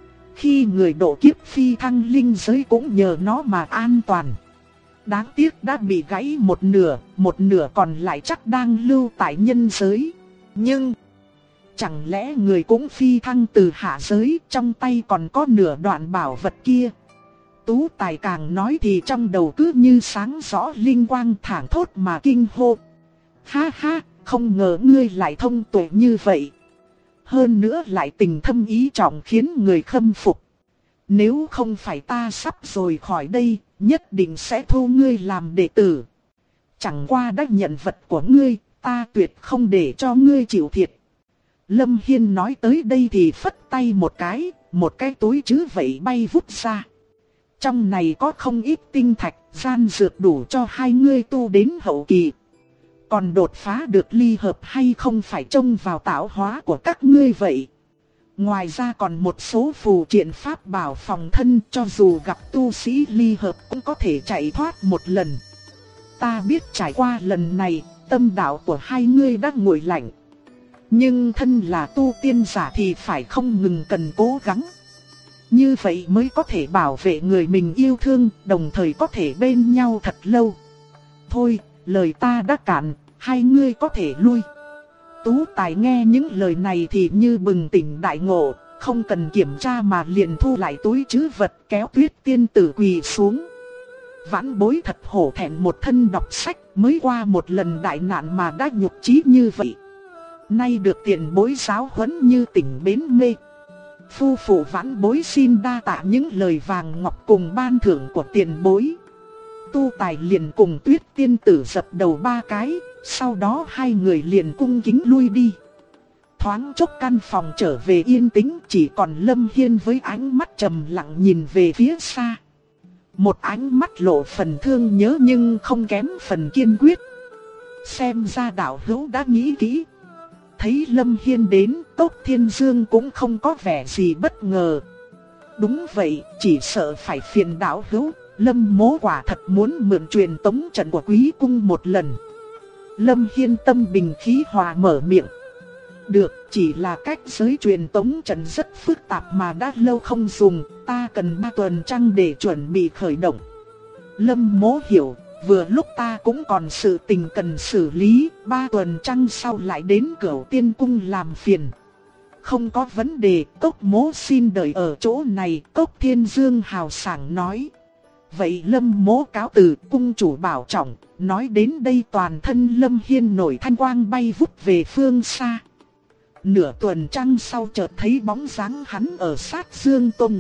Khi người độ kiếp phi thăng linh giới cũng nhờ nó mà an toàn. Đáng tiếc đã bị gãy một nửa còn lại chắc đang lưu tại nhân giới. Nhưng chẳng lẽ người cũng phi thăng từ hạ giới, trong tay còn có nửa đoạn bảo vật kia? Tú Tài càng nói thì trong đầu cứ như sáng rõ linh quang, thảng thốt mà kinh hô. Ha ha, không ngờ ngươi lại thông tuệ như vậy. Hơn nữa lại tình thâm ý trọng khiến người khâm phục. Nếu không phải ta sắp rồi khỏi đây, nhất định sẽ thu ngươi làm đệ tử. Chẳng qua đã nhận vật của ngươi, ta tuyệt không để cho ngươi chịu thiệt. Lâm Hiên nói tới đây thì phất tay một cái túi chứ vậy bay vút ra. Trong này có không ít tinh thạch, gian dược đủ cho hai ngươi tu đến hậu kỳ. Còn đột phá được ly hợp hay không phải trông vào tạo hóa của các ngươi vậy. Ngoài ra còn một số phù triện pháp bảo phòng thân, cho dù gặp tu sĩ ly hợp cũng có thể chạy thoát một lần. Ta biết trải qua lần này, tâm đạo của hai ngươi đã nguội lạnh. Nhưng thân là tu tiên giả thì phải không ngừng cần cố gắng. Như vậy mới có thể bảo vệ người mình yêu thương, đồng thời có thể bên nhau thật lâu. Thôi, lời ta đã cạn, hai ngươi có thể lui. Tú Tài nghe những lời này thì như bừng tỉnh đại ngộ, không cần kiểm tra mà liền thu lại túi trữ vật, kéo Tuyết tiên tử quỳ xuống. Vãn Bối thật hổ thẹn, một thân đọc sách, mới qua một lần đại nạn mà đã nhục chí như vậy. Nay được tiền bối giáo huấn như tỉnh bến mê. Phu phụ Vãn Bối xin đa tạ những lời vàng ngọc cùng ban thưởng của tiền bối. Tu Tài liền cùng Tuyết tiên tử dập đầu 3 cái, sau đó hai người liền cung kính lui đi. Thoáng chốc căn phòng trở về yên tĩnh, chỉ còn Lâm Hiên với ánh mắt trầm lặng nhìn về phía xa. Một ánh mắt lộ phần thương nhớ nhưng không kém phần kiên quyết. Xem ra đạo hữu đã nghĩ kỹ. Thấy Lâm Hiên đến, Cốc Thiên Dương cũng không có vẻ gì bất ngờ. Đúng vậy, chỉ sợ phải phiền đạo hữu. Lâm mỗ quả thật muốn mượn truyền tống trận của quý cung một lần. Lâm Hiên tâm bình khí hòa mở miệng. Được, chỉ là cách giới truyền tống trận rất phức tạp mà đã lâu không dùng, ta cần 3 tuần trăng để chuẩn bị khởi động. Lâm mỗ hiểu, vừa lúc ta cũng còn sự tình cần xử lý, 3 tuần trăng sau lại đến Cửu Tiên Cung làm phiền. Không có vấn đề, Cốc mỗ xin đợi ở chỗ này, Cốc Thiên Dương hào sảng nói. Vậy Lâm mỗ cáo từ, cung chủ bảo trọng. Nói đến đây toàn thân Lâm Hiên nổi thanh quang bay vút về phương xa. Nửa tuần trăng sau chợt thấy bóng dáng hắn ở sát Dương Tông.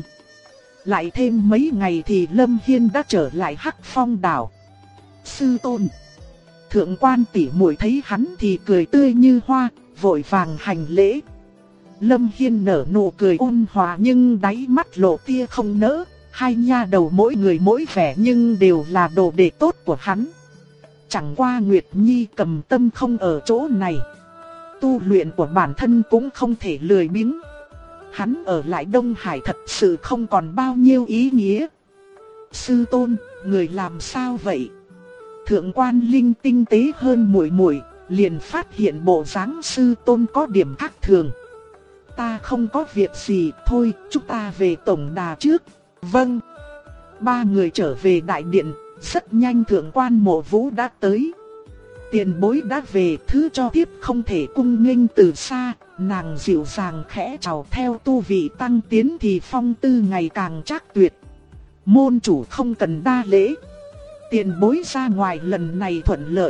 Lại thêm mấy ngày thì Lâm Hiên đã trở lại Hắc Phong đảo. Sư tôn. Thượng quan tỷ muội thấy hắn thì cười tươi như hoa, vội vàng hành lễ. Lâm Hiên nở nụ cười ôn hòa nhưng đáy mắt lộ tia không nỡ. Hai nha đầu mỗi người mỗi vẻ nhưng đều là đồ đệ tốt của hắn. Chẳng qua Nguyệt Nhi cầm tâm không ở chỗ này. Tu luyện của bản thân cũng không thể lười biếng. Hắn ở lại Đông Hải thật sự không còn bao nhiêu ý nghĩa. Sư tôn, người làm sao vậy? Thượng quan Linh tinh tế hơn muội muội, liền phát hiện bộ dáng sư tôn có điểm khác thường. Ta không có việc gì, thôi chúng ta về tổng đà trước. Vâng. 3 người trở về đại điện, rất nhanh thượng quan Mộ Vũ đã tới. Tiền bối đã về, thứ cho tiếp không thể cung nghênh từ xa. Nàng dịu dàng khẽ chào, theo tu vị tăng tiến thì phong tư ngày càng trác tuyệt. Môn chủ không cần đa lễ. Tiền bối ra ngoài lần này thuận lợi.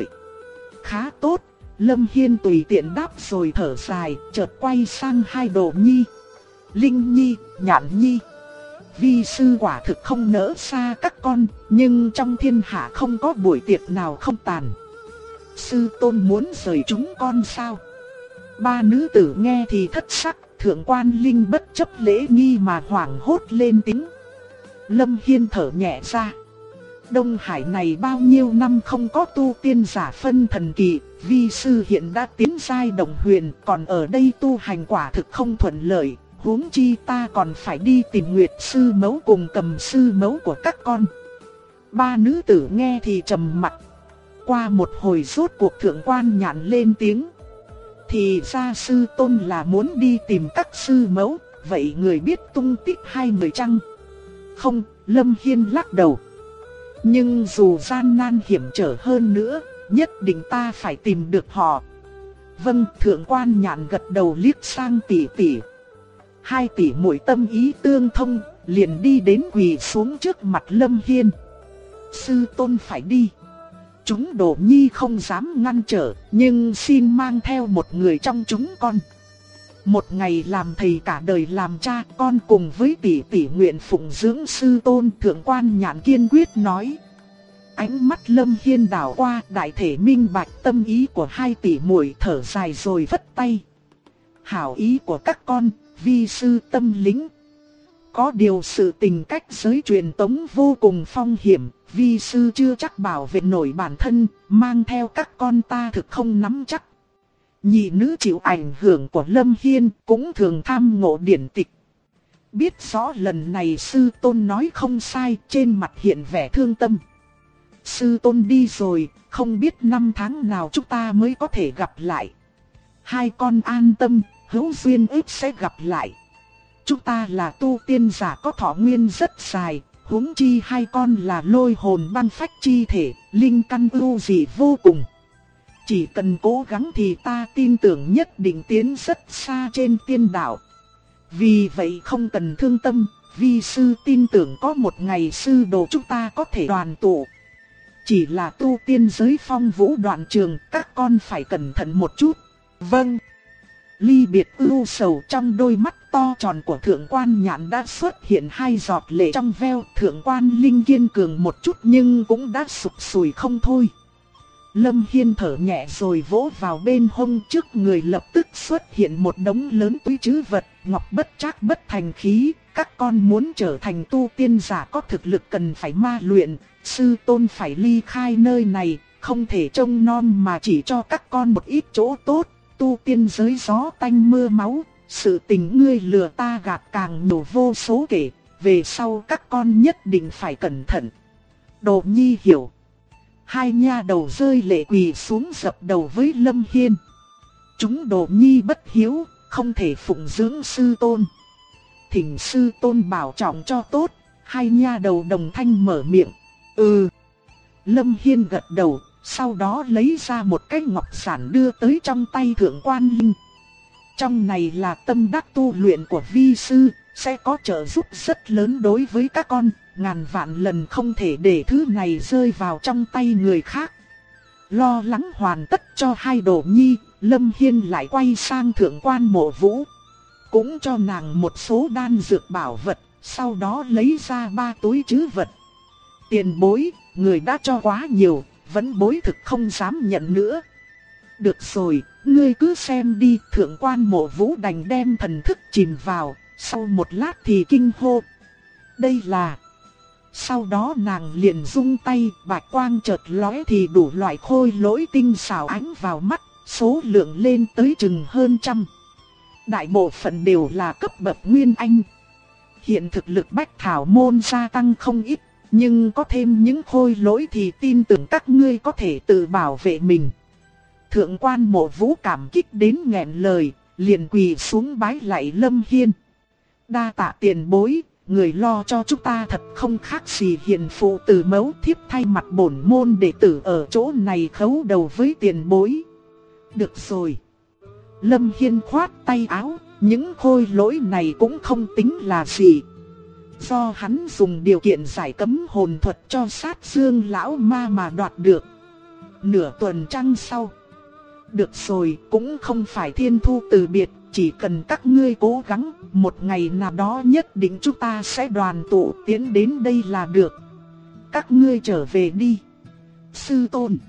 Khá tốt. Lâm Hiên tùy tiện đáp rồi thở dài, chợt quay sang hai đồ nhi. Linh Nhi, Nhạn Nhi. Vi sư quả thực không nỡ xa các con, nhưng trong thiên hạ không có buổi tiệc nào không tàn. Sư tôn muốn rời chúng con sao? 3 nữ tử nghe thì thất sắc, thượng quan Linh bất chấp lễ nghi mà hoảng hốt lên tiếng. Lâm Hiên thở nhẹ ra. Đông Hải này bao nhiêu năm không có tu tiên giả phân thần kỳ, vi sư hiện đã tiến giai đồng huyền, còn ở đây tu hành quả thực không thuận lợi. Huống chi ta còn phải đi tìm Nguyệt sư mẫu cùng Cầm sư mẫu của các con. 3 nữ tử nghe thì trầm mặc. Qua một hồi rốt cuộc thượng quan Nhạn lên tiếng. Thì ra sư tôn là muốn đi tìm các sư mẫu, vậy người biết tung tích hai người chăng? Không, Lâm Hiên lắc đầu. Nhưng dù gian nan hiểm trở hơn nữa, nhất định ta phải tìm được họ. Vâng, thượng quan Nhạn gật đầu liếc sang tỷ tỷ. 2 tỷ muội tâm ý tương thông, liền đi đến quỳ xuống trước mặt Lâm Hiên. Sư tôn phải đi. Chúng đồ nhi không dám ngăn trở, nhưng xin mang theo một người trong chúng con. Một ngày làm thầy cả đời làm cha, con cùng với tỷ tỷ nguyện phụng dưỡng sư tôn. Thượng quan Nhạn kiên quyết nói. Ánh mắt Lâm Hiên đảo qua, đại thể minh bạch tâm ý của 2 tỷ muội, thở dài rồi vất tay. Hảo ý của các con, vi sư tâm lĩnh. Có điều sự tình cách giới truyền tống vô cùng phong hiểm, vi sư chưa chắc bảo vệ nổi bản thân, mang theo các con ta thực không nắm chắc. Nhị nữ chịu ảnh hưởng của Lâm Hiên cũng thường tham ngộ điển tịch. Biết rõ lần này sư tôn nói không sai, trên mặt hiện vẻ thương tâm. Sư tôn đi rồi, không biết năm tháng nào chúng ta mới có thể gặp lại. Hai con an tâm, hữu duyên ích sẽ gặp lại. Chúng ta là tu tiên giả có thọ nguyên rất dài, huống chi hai con là lôi hồn băng phách chi thể, linh căn ưu dị vô cùng. Chỉ cần cố gắng thì ta tin tưởng nhất định tiến rất xa trên tiên đạo. Vì vậy không cần thương tâm, vi sư tin tưởng có một ngày sư đồ chúng ta có thể đoàn tụ. Chỉ là tu tiên giới phong vũ đoạn trường, các con phải cẩn thận một chút. Vâng. Ly biệt ưu sầu, trong đôi mắt to tròn của thượng quan Nhạn đã xuất hiện 2 giọt lệ trong veo. Thượng quan Linh kiên cường một chút nhưng cũng đã sụp sùi không thôi. Lâm Hiên thở nhẹ rồi vỗ vào bên hông, trước người lập tức xuất hiện một đống lớn túi trữ vật. Ngọc bất trác bất thành khí, các con muốn trở thành tu tiên giả có thực lực cần phải ma luyện. Sư tôn phải ly khai nơi này, không thể trông nom mà chỉ cho các con một ít chỗ tốt. Tu tiên giới gió tanh mưa máu, sự tình ngươi lừa ta gạt càng nhiều vô số kể. Về sau các con nhất định phải cẩn thận. Đồ Nhi hiểu. 2 nha đầu rơi lệ quỳ xuống dập đầu với Lâm Hiên. Chúng Đồ Nhi bất hiếu, không thể phụng dưỡng sư tôn. Thỉnh sư tôn bảo trọng cho tốt. 2 nha đầu đồng thanh mở miệng. Ừ. Lâm Hiên gật đầu, sau đó lấy ra một cái ngọc giản đưa tới trong tay thượng quan Linh. Trong này là tâm đắc tu luyện của vi sư, sẽ có trợ giúp rất lớn đối với các con. Ngàn vạn lần không thể để thứ này rơi vào trong tay người khác. Lo lắng hoàn tất cho 2 Đồ Nhi, Lâm Hiên lại quay sang thượng quan Mộ Vũ. Cũng cho nàng một số đan dược bảo vật, sau đó lấy ra 3 túi trữ vật. Tiền bối, người đã cho quá nhiều, vẫn bối thực không dám nhận nữa. Được rồi, ngươi cứ xem đi. Thượng quan Mộ Vũ đành đem thần thức chìm vào, sau một lát thì kinh hô. Đây là... Sau đó nàng liền rung tay, bạch quang chợt lóe thì đủ loại khôi lỗi tinh xảo ánh vào mắt, số lượng lên tới chừng hơn trăm. Đại bộ phận đều là cấp bậc nguyên anh. Hiện thực lực Bách Thảo môn gia tăng không ít, nhưng có thêm những khôi lỗi thì tin tưởng các ngươi có thể tự bảo vệ mình. Thượng quan Mộ Vũ cảm kích đến nghẹn lời, liền quỳ xuống bái lạy Lâm Hiên. Đa tạ tiền bối. Người lo cho chúng ta thật không khác gì hiền phụ tử mẫu, thiếp thay mặt bổn môn đệ tử ở chỗ này khấu đầu với tiền bối. Được rồi. Lâm Hiên khoát tay áo, những khôi lỗi này cũng không tính là gì. Do hắn dùng điều kiện giải cấm hồn thuật cho Sát Dương lão ma mà đoạt được. Nửa tuần trăng sau. Được rồi, cũng không phải thiên thu từ biệt. Chỉ cần các ngươi cố gắng, một ngày nào đó nhất định chúng ta sẽ đoàn tụ tiến đến đây là được. Các ngươi trở về đi. Sư tôn.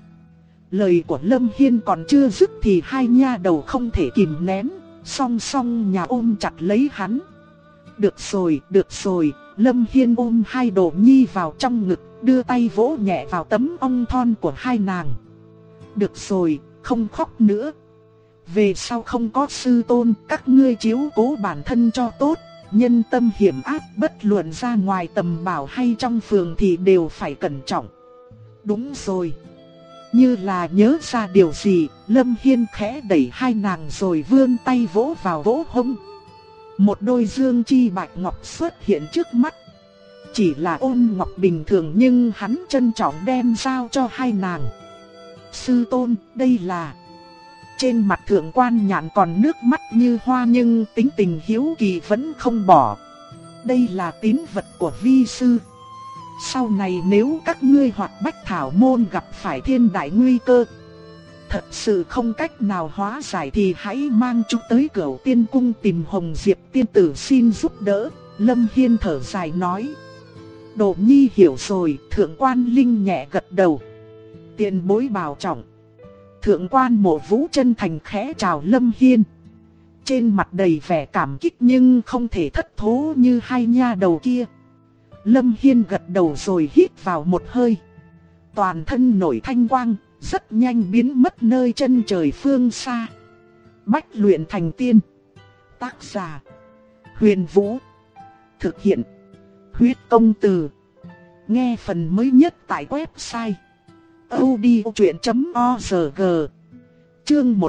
Lời của Lâm Hiên còn chưa dứt thì 2 nha đầu không thể kìm nén, song song nhà ôm chặt lấy hắn. Được rồi, Lâm Hiên ôm 2 Đồ Nhi vào trong ngực, đưa tay vỗ nhẹ vào tấm ong thon của 2 nàng. Được rồi, không khóc nữa. Về sau không có sư tôn, các ngươi chiếu cố bản thân cho tốt, nhân tâm hiểm ác, bất luận ra ngoài tầm bảo hay trong phường thì đều phải cẩn trọng. Đúng rồi. Như là nhớ ra điều gì, Lâm Hiên khẽ đẩy 2 nàng rồi vươn tay vỗ vào vỗ hông. Một đôi dương chi bạch ngọc xuất hiện trước mắt. Chỉ là ôn ngọc bình thường nhưng hắn trân trọng đem giao cho 2 nàng. Sư tôn, đây là... Trên mặt thượng quan Nhạn còn nước mắt như hoa nhưng tính tình hiếu kỳ vẫn không bỏ. Đây là tín vật của vi sư. Sau này nếu các ngươi hoặc Bách Thảo môn gặp phải thiên đại nguy cơ, thật sự không cách nào hóa giải thì hãy mang chúng tới Cửu Tiên cung tìm Hồng Diệp tiên tử xin giúp đỡ. Lâm Hiên thở dài nói. Đồ Nhi hiểu rồi. Thượng quan Linh nhẹ gật đầu. Tiền bối bảo trọng. Thượng quan Mộ Vũ chân thành khẽ chào Lâm Hiên. Trên mặt đầy vẻ cảm kích nhưng không thể thất thố như 2 nha đầu kia. Lâm Hiên gật đầu rồi hít vào một hơi. Toàn thân nổi thanh quang, rất nhanh biến mất nơi chân trời phương xa. Bách luyện thành tiên. Tác giả: Huyền Vũ. Thực hiện: Huyết Công Từ. Nghe phần mới nhất tại website audiochuyện.org. Chương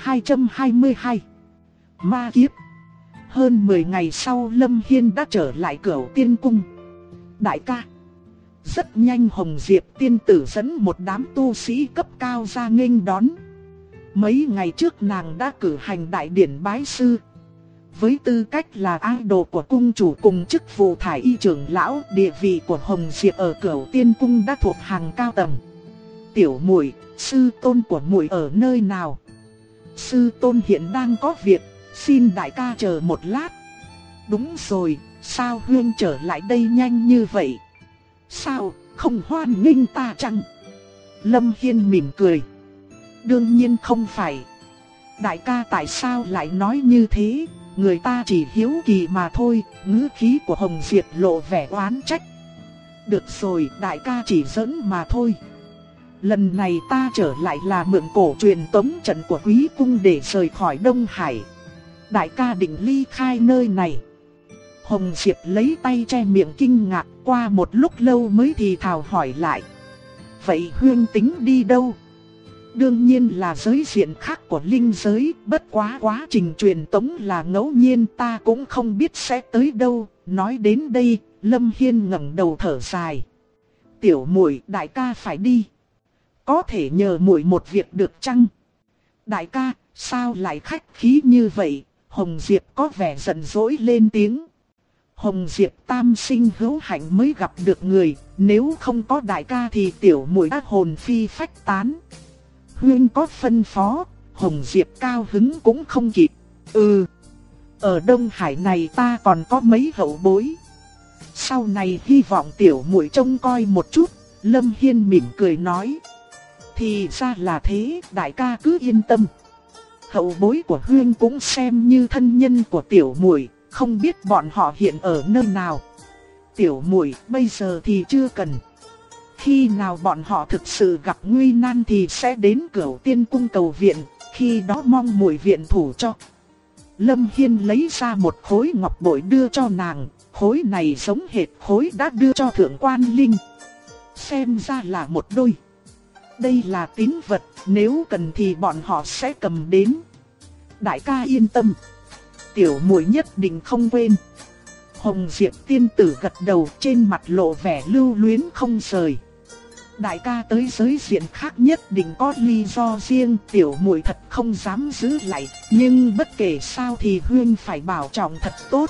1222. Ma kiếp. Hơn 10 ngày sau Lâm Hiên đã trở lại Cửu Tiên cung. Đại ca. Rất nhanh Hồng Diệp tiên tử dẫn một đám tu sĩ cấp cao ra nghênh đón. Mấy ngày trước nàng đã cử hành đại điển bái sư. với tư cách là idol của cung chủ cùng chức vụ Thải Y trưởng lão, địa vị của Hồng Diệp ở Cửu Tiên Cung đã thuộc hàng cao tầng. Tiểu muội, sư tôn của muội ở nơi nào? Sư tôn hiện đang có việc, xin đại ca chờ một lát. Đúng rồi, sao Huyên trở lại đây nhanh như vậy? Sao, không hoan nghênh ta chăng? Lâm Hiên mỉm cười. Đương nhiên không phải. Đại ca tại sao lại nói như thế? Người ta chỉ hiếu kỳ mà thôi. Ngữ khí của Hồng Diệp lộ vẻ oán trách. Được rồi, đại ca chỉ giỡn mà thôi. Lần này ta trở lại là mượn cổ truyền tống trận của Quý Cung để rời khỏi Đông Hải. Đại ca định ly khai nơi này. Hồng Diệp lấy tay che miệng kinh ngạc, qua một lúc lâu mới thì thào hỏi lại. Vậy Huyên tính đi đâu? Đương nhiên là giới diện khác của linh giới, bất quá trình truyền tống là ngẫu nhiên, ta cũng không biết sẽ tới đâu. Nói đến đây, Lâm Hiên ngẩng đầu thở dài. Tiểu muội, đại ca phải đi. Có thể nhờ muội một việc được chăng? Đại ca, sao lại khách khí như vậy? Hồng Diệp có vẻ giận dỗi lên tiếng. Hồng Diệp tam sinh hữu hạnh mới gặp được người, nếu không có đại ca thì tiểu muội đã hồn phi phách tán. Huyên có phân phó, Hồng Diệp cao hứng cũng không kịp. Ở Đông Hải này ta còn có mấy hậu bối. Sau này hy vọng tiểu muội trông coi một chút. Lâm Hiên mỉm cười nói. Thì ra là thế, đại ca cứ yên tâm. Hậu bối của Huyên cũng xem như thân nhân của tiểu muội, không biết bọn họ hiện ở nơi nào. Tiểu muội bây giờ thì chưa cần. Khi nào bọn họ thực sự gặp nguy nan thì sẽ đến Cửu Tiên Cung cầu viện, khi đó mong muội viện thủ cho. Lâm Hiên lấy ra một khối ngọc bội đưa cho nàng, khối này giống hệt khối đã đưa cho Thượng Quan Linh. Xem ra là một đôi. Đây là tín vật, nếu cần thì bọn họ sẽ cầm đến. Đại ca yên tâm, tiểu muội nhất định không quên. Hồng Diệp tiên tử gật đầu, trên mặt lộ vẻ lưu luyến không rời. Đại ca tới giới diện khác nhất định có lý do riêng, tiểu muội thật không dám giữ lại, nhưng bất kể sao thì Huyên phải bảo trọng thật tốt.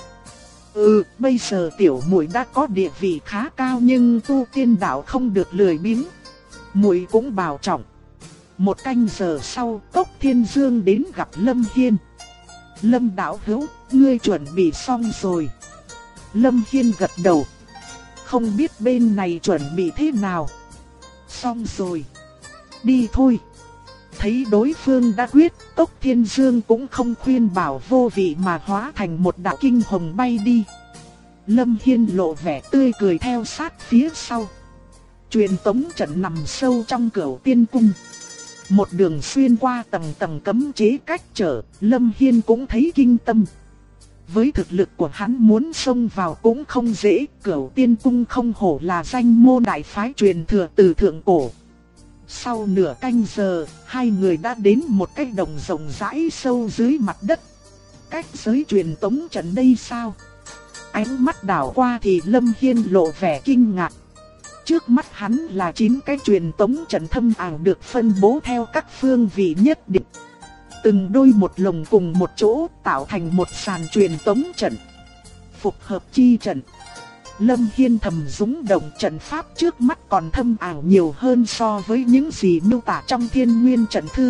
Bây giờ tiểu muội đã có địa vị khá cao nhưng tu tiên đạo không được lười biếng. Muội cũng bảo trọng. Một canh giờ sau, Cốc Thiên Dương đến gặp Lâm Hiên. Lâm đạo hữu, ngươi chuẩn bị xong rồi. Lâm Hiên gật đầu. Không biết bên này chuẩn bị thế nào. Xong rồi. Đi thôi. Thấy đối phương đã quyết, Cốc Thiên Dương cũng không khuyên bảo vô vị mà hóa thành một đạo kinh hồng bay đi. Lâm Hiên lộ vẻ tươi cười theo sát phía sau. Truyền tống trận nằm sâu trong Cửu Tiên Cung. Một đường xuyên qua tầng tầng cấm chế cách trở, Lâm Hiên cũng thấy kinh tâm. Với thực lực của hắn muốn xông vào cũng không dễ, Cửu Tiên Cung không hổ là danh môn đại phái truyền thừa từ thượng cổ. Sau nửa canh giờ, hai người đã đến một cái đồng rộng rãi sâu dưới mặt đất. Cách giới truyền tống trận đây sao? Ánh mắt đảo qua thì Lâm Hiên lộ vẻ kinh ngạc. Trước mắt hắn là 9 cái truyền tống trận thâm ảo được phân bố theo các phương vị nhất định. Từng đôi một lồng cùng một chỗ tạo thành một sàn truyền tống trận. Phục hợp chi trận. Lâm Hiên thầm rung động, trận pháp trước mắt còn thâm ảo nhiều hơn so với những gì miêu tả trong Thiên Nguyên trận thư.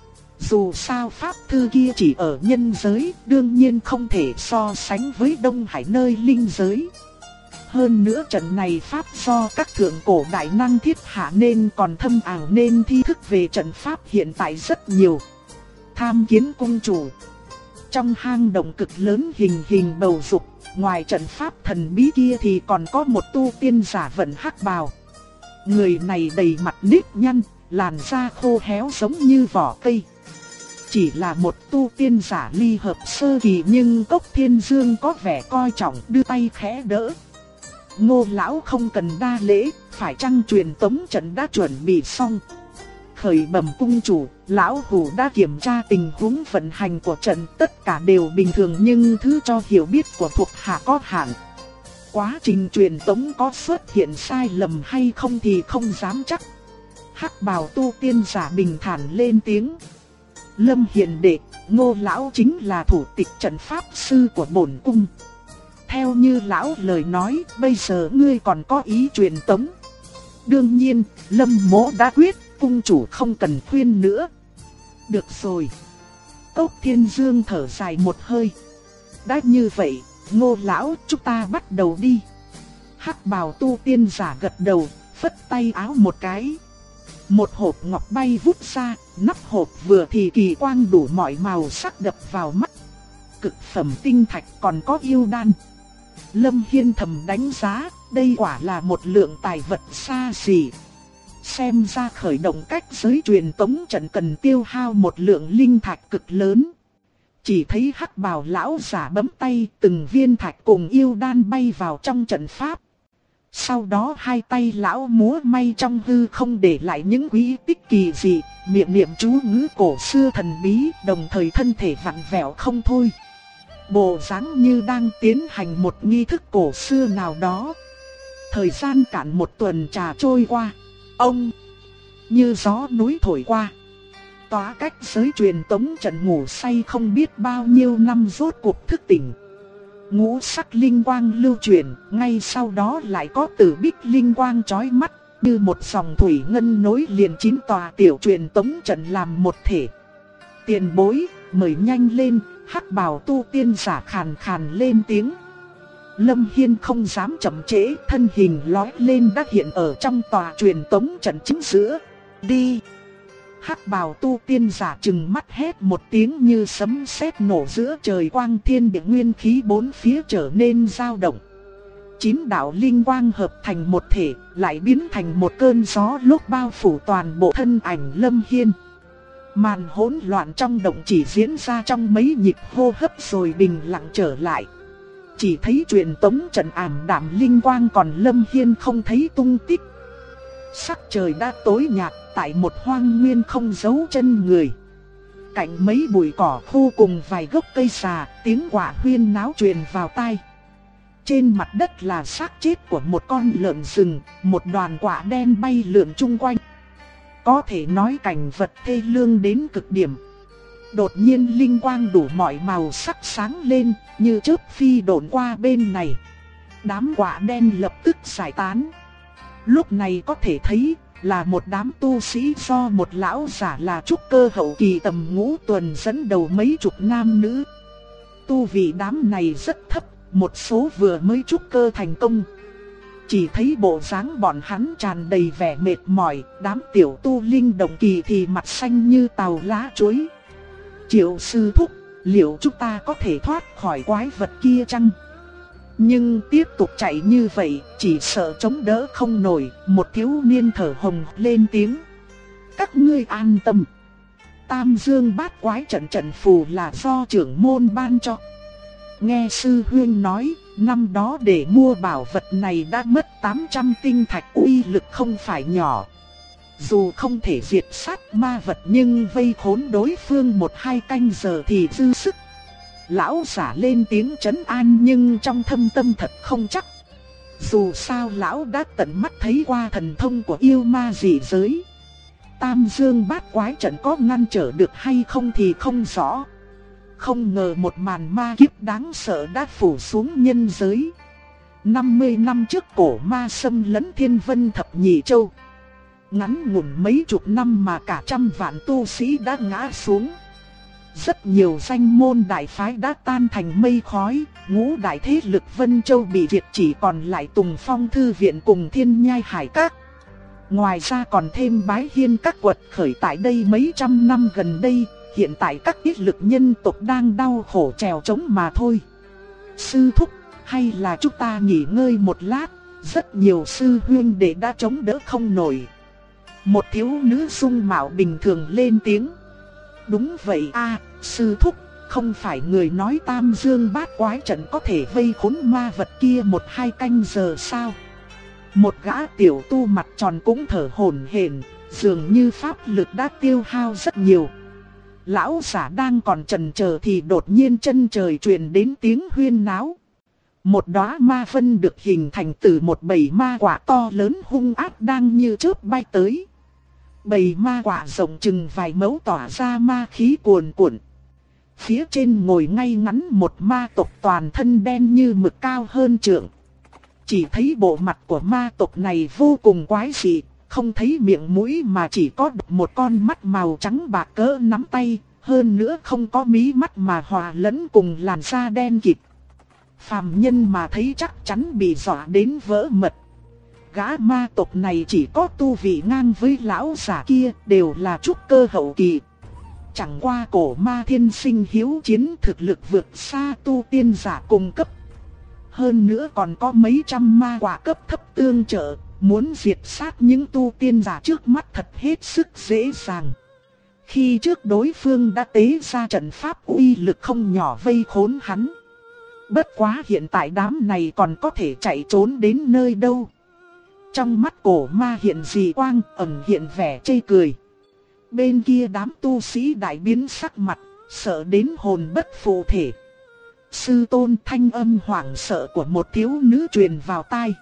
Dù sao pháp thư kia chỉ ở nhân giới, đương nhiên không thể so sánh với Đông Hải nơi linh giới. Hơn nữa trận này pháp do các thượng cổ đại năng thiết hạ nên còn thâm ảo nên thi thức về trận pháp hiện tại rất nhiều. Tham kiến cung chủ. Trong hang động cực lớn hình bầu dục, ngoài trận pháp thần bí kia thì còn có một tu tiên giả vận hắc bào. Người này đầy mặt nếp nhăn, làn da khô héo giống như vỏ cây. Chỉ là một tu tiên giả ly hợp sơ kỳ nhưng Cốc Thiên Dương có vẻ coi trọng, đưa tay khẽ đỡ. Ngô lão không cần đa lễ, phải chăng truyền tống trận đã chuẩn bị xong? Khởi bẩm cung chủ, lão hủ đã kiểm tra tình huống vận hành của trận, tất cả đều bình thường nhưng thứ cho hiểu biết của thuộc hạ có hạn. Quá trình truyền tống có xuất hiện sai lầm hay không thì không dám chắc. Hắc bào tu tiên giả bình thản lên tiếng. Lâm Hiền đệ, Ngô lão chính là thủ tịch trận pháp sư của bổn cung. Theo như lão lời nói, bây giờ ngươi còn có ý truyền tống. Đương nhiên, Lâm Mỗ đã quyết, cung chủ không cần khuyên nữa. Được rồi. Cốc Thiên Dương thở dài một hơi. Đã như vậy, Ngô lão, chúng ta bắt đầu đi. Hắc bào tu tiên giả gật đầu, phất tay áo một cái. Một hộp ngọc bay vút ra, nắp hộp vừa thì kỳ quang đủ mọi màu sắc đập vào mắt. Cực phẩm tinh thạch còn có yêu đan. Lâm Hiên thầm đánh giá, đây quả là một lượng tài vật xa xỉ. Xem ra khởi động cách giới truyền tống trận cần tiêu hao một lượng linh thạch cực lớn. Chỉ thấy hắc bào lão giả bấm tay, từng viên thạch cùng yêu đan bay vào trong trận pháp. Sau đó hai tay lão múa may trong hư không để lại những quý tích kỳ dị, miệng niệm chú ngữ cổ xưa thần bí, đồng thời thân thể vặn vẹo không thôi. Bộ dáng như đang tiến hành một nghi thức cổ xưa nào đó. Thời gian cạn một tuần trà trôi qua. Ông như gió núi thổi qua. Tòa cách giới truyền tống trận ngủ say không biết bao nhiêu năm rốt cuộc thức tỉnh. Ngũ sắc linh quang lưu chuyển, ngay sau đó lại có tử bích linh quang chói mắt, như một dòng thủy ngân nối liền 9 tòa tiểu truyền tống trận làm một thể. Tiền bối, mời nhanh lên, hắc bào tu tiên giả khàn khàn lên tiếng. Lâm Hiên không dám chậm trễ, thân hình lói lên đã hiện ở trong tòa truyền tống trận chính giữa. Đi! Hắc bào tu tiên giả trừng mắt hét một tiếng như sấm sét nổ giữa trời, quang thiên địa nguyên khí bốn phía trở nên dao động. 9 đạo linh quang hợp thành một thể, lại biến thành một cơn gió lốc bao phủ toàn bộ thân ảnh Lâm Hiên. Màn hỗn loạn trong động chỉ diễn ra trong mấy nhịp hô hấp rồi bình lặng trở lại. Chỉ thấy truyền tống trận ảm đạm linh quang, còn Lâm Hiên không thấy tung tích. Sắc trời đã tối nhạt, tại một hoang nguyên không giấu chân người. Cạnh mấy bụi cỏ khô cùng vài gốc cây xà, tiếng quạ huyên náo truyền vào tai. Trên mặt đất là xác chết của một con lợn rừng, một đoàn quạ đen bay lượn chung quanh. Có thể nói cảnh vật thê lương đến cực điểm. Đột nhiên linh quang đủ mọi màu sắc sáng lên, như chớp phi độn qua bên này. Đám quạ đen lập tức giải tán. Lúc này có thể thấy là một đám tu sĩ do một lão giả là trúc cơ hậu kỳ tầm ngũ tuần dẫn đầu mấy chục nam nữ. Tu vị đám này rất thấp, một số vừa mới trúc cơ thành công. Chỉ thấy bộ dáng bọn hắn tràn đầy vẻ mệt mỏi, đám tiểu tu linh động kỳ thì mặt xanh như tàu lá chuối. Triệu sư thúc, liệu chúng ta có thể thoát khỏi quái vật kia chăng? Nhưng tiếp tục chạy như vậy, chỉ sợ chống đỡ không nổi. Một thiếu niên thở hồng lên tiếng. Các ngươi an tâm. Tam Dương Bát Quái trận phù là do trưởng môn ban cho. Nghe sư huynh nói, năm đó để mua bảo vật này đã mất 800 tinh thạch, uy lực không phải nhỏ. Dù không thể diệt sát ma vật nhưng vây khốn đối phương 1-2 canh giờ thì dư sức. Lão giả lên tiếng trấn an nhưng trong thâm tâm thật không chắc. Dù sao lão đã tận mắt thấy qua thần thông của yêu ma dị giới. Tam Dương Bát Quái trận có ngăn trở được hay không thì không rõ. Không ngờ một màn ma kiếp đáng sợ đã phủ xuống nhân giới. 50 năm trước cổ ma xâm lấn Thiên Vân Thập Nhị Châu. Ngắn ngủn mấy chục năm mà cả trăm vạn tu sĩ đã ngã xuống. Rất nhiều danh môn đại phái đã tan thành mây khói, ngũ đại thế lực Vân Châu bị diệt, chỉ còn lại Tùng Phong Thư Viện cùng Thiên Nhai Hải Các. Ngoài ra còn thêm Bái Hiên Các quật khởi tại đây mấy trăm năm gần đây, hiện tại các thế lực nhân tộc đang đau khổ trèo trống mà thôi. Sư thúc, hay là chúng ta nghỉ ngơi một lát, rất nhiều sư huynh đệ đã chống đỡ không nổi. Một thiếu nữ dung mạo bình thường lên tiếng. Đúng vậy a, sư thúc, không phải người nói Tam Dương Bát Quái trận có thể vây khốn ma vật kia 1-2 canh giờ sao? Một gã tiểu tu mặt tròn cũng thở hổn hển, dường như pháp lực đã tiêu hao rất nhiều. Lão giả đang còn chần chờ thì đột nhiên chân trời truyền đến tiếng huyên náo. Một đóa ma vân được hình thành từ một bầy ma quạ to lớn hung ác đang như chớp bay tới. Bầy ma quả rộng chừng vài mẫu tỏa ra ma khí cuồn cuộn. Phía trên ngồi ngay ngắn một ma tộc toàn thân đen như mực cao hơn trượng. Chỉ thấy bộ mặt của ma tộc này vô cùng quái dị, không thấy miệng mũi mà chỉ có một con mắt màu trắng bạc cỡ nắm tay, hơn nữa không có mí mắt mà hòa lẫn cùng làn da đen kịt. Phàm nhân mà thấy chắc chắn bị dọa đến vỡ mật. Gã ma tộc này chỉ có tu vị ngang với lão giả kia, đều là trúc cơ hậu kỳ. Chẳng qua cổ ma thiên sinh hiếu chiến thực lực vượt xa tu tiên giả cùng cấp. Hơn nữa còn có mấy trăm ma quả cấp thấp tương trợ, muốn diệt sát những tu tiên giả trước mắt thật hết sức dễ dàng. Khi trước đối phương đã tế ra trận pháp uy lực không nhỏ vây khốn hắn. Bất quá hiện tại đám này còn có thể chạy trốn đến nơi đâu. Trong mắt cổ ma hiện dị quang, ẩn hiện vẻ chê cười. Bên kia đám tu sĩ đại biến sắc mặt, sợ đến hồn bất phụ thể. Sư tôn, thanh âm hoảng sợ của một thiếu nữ truyền vào tai.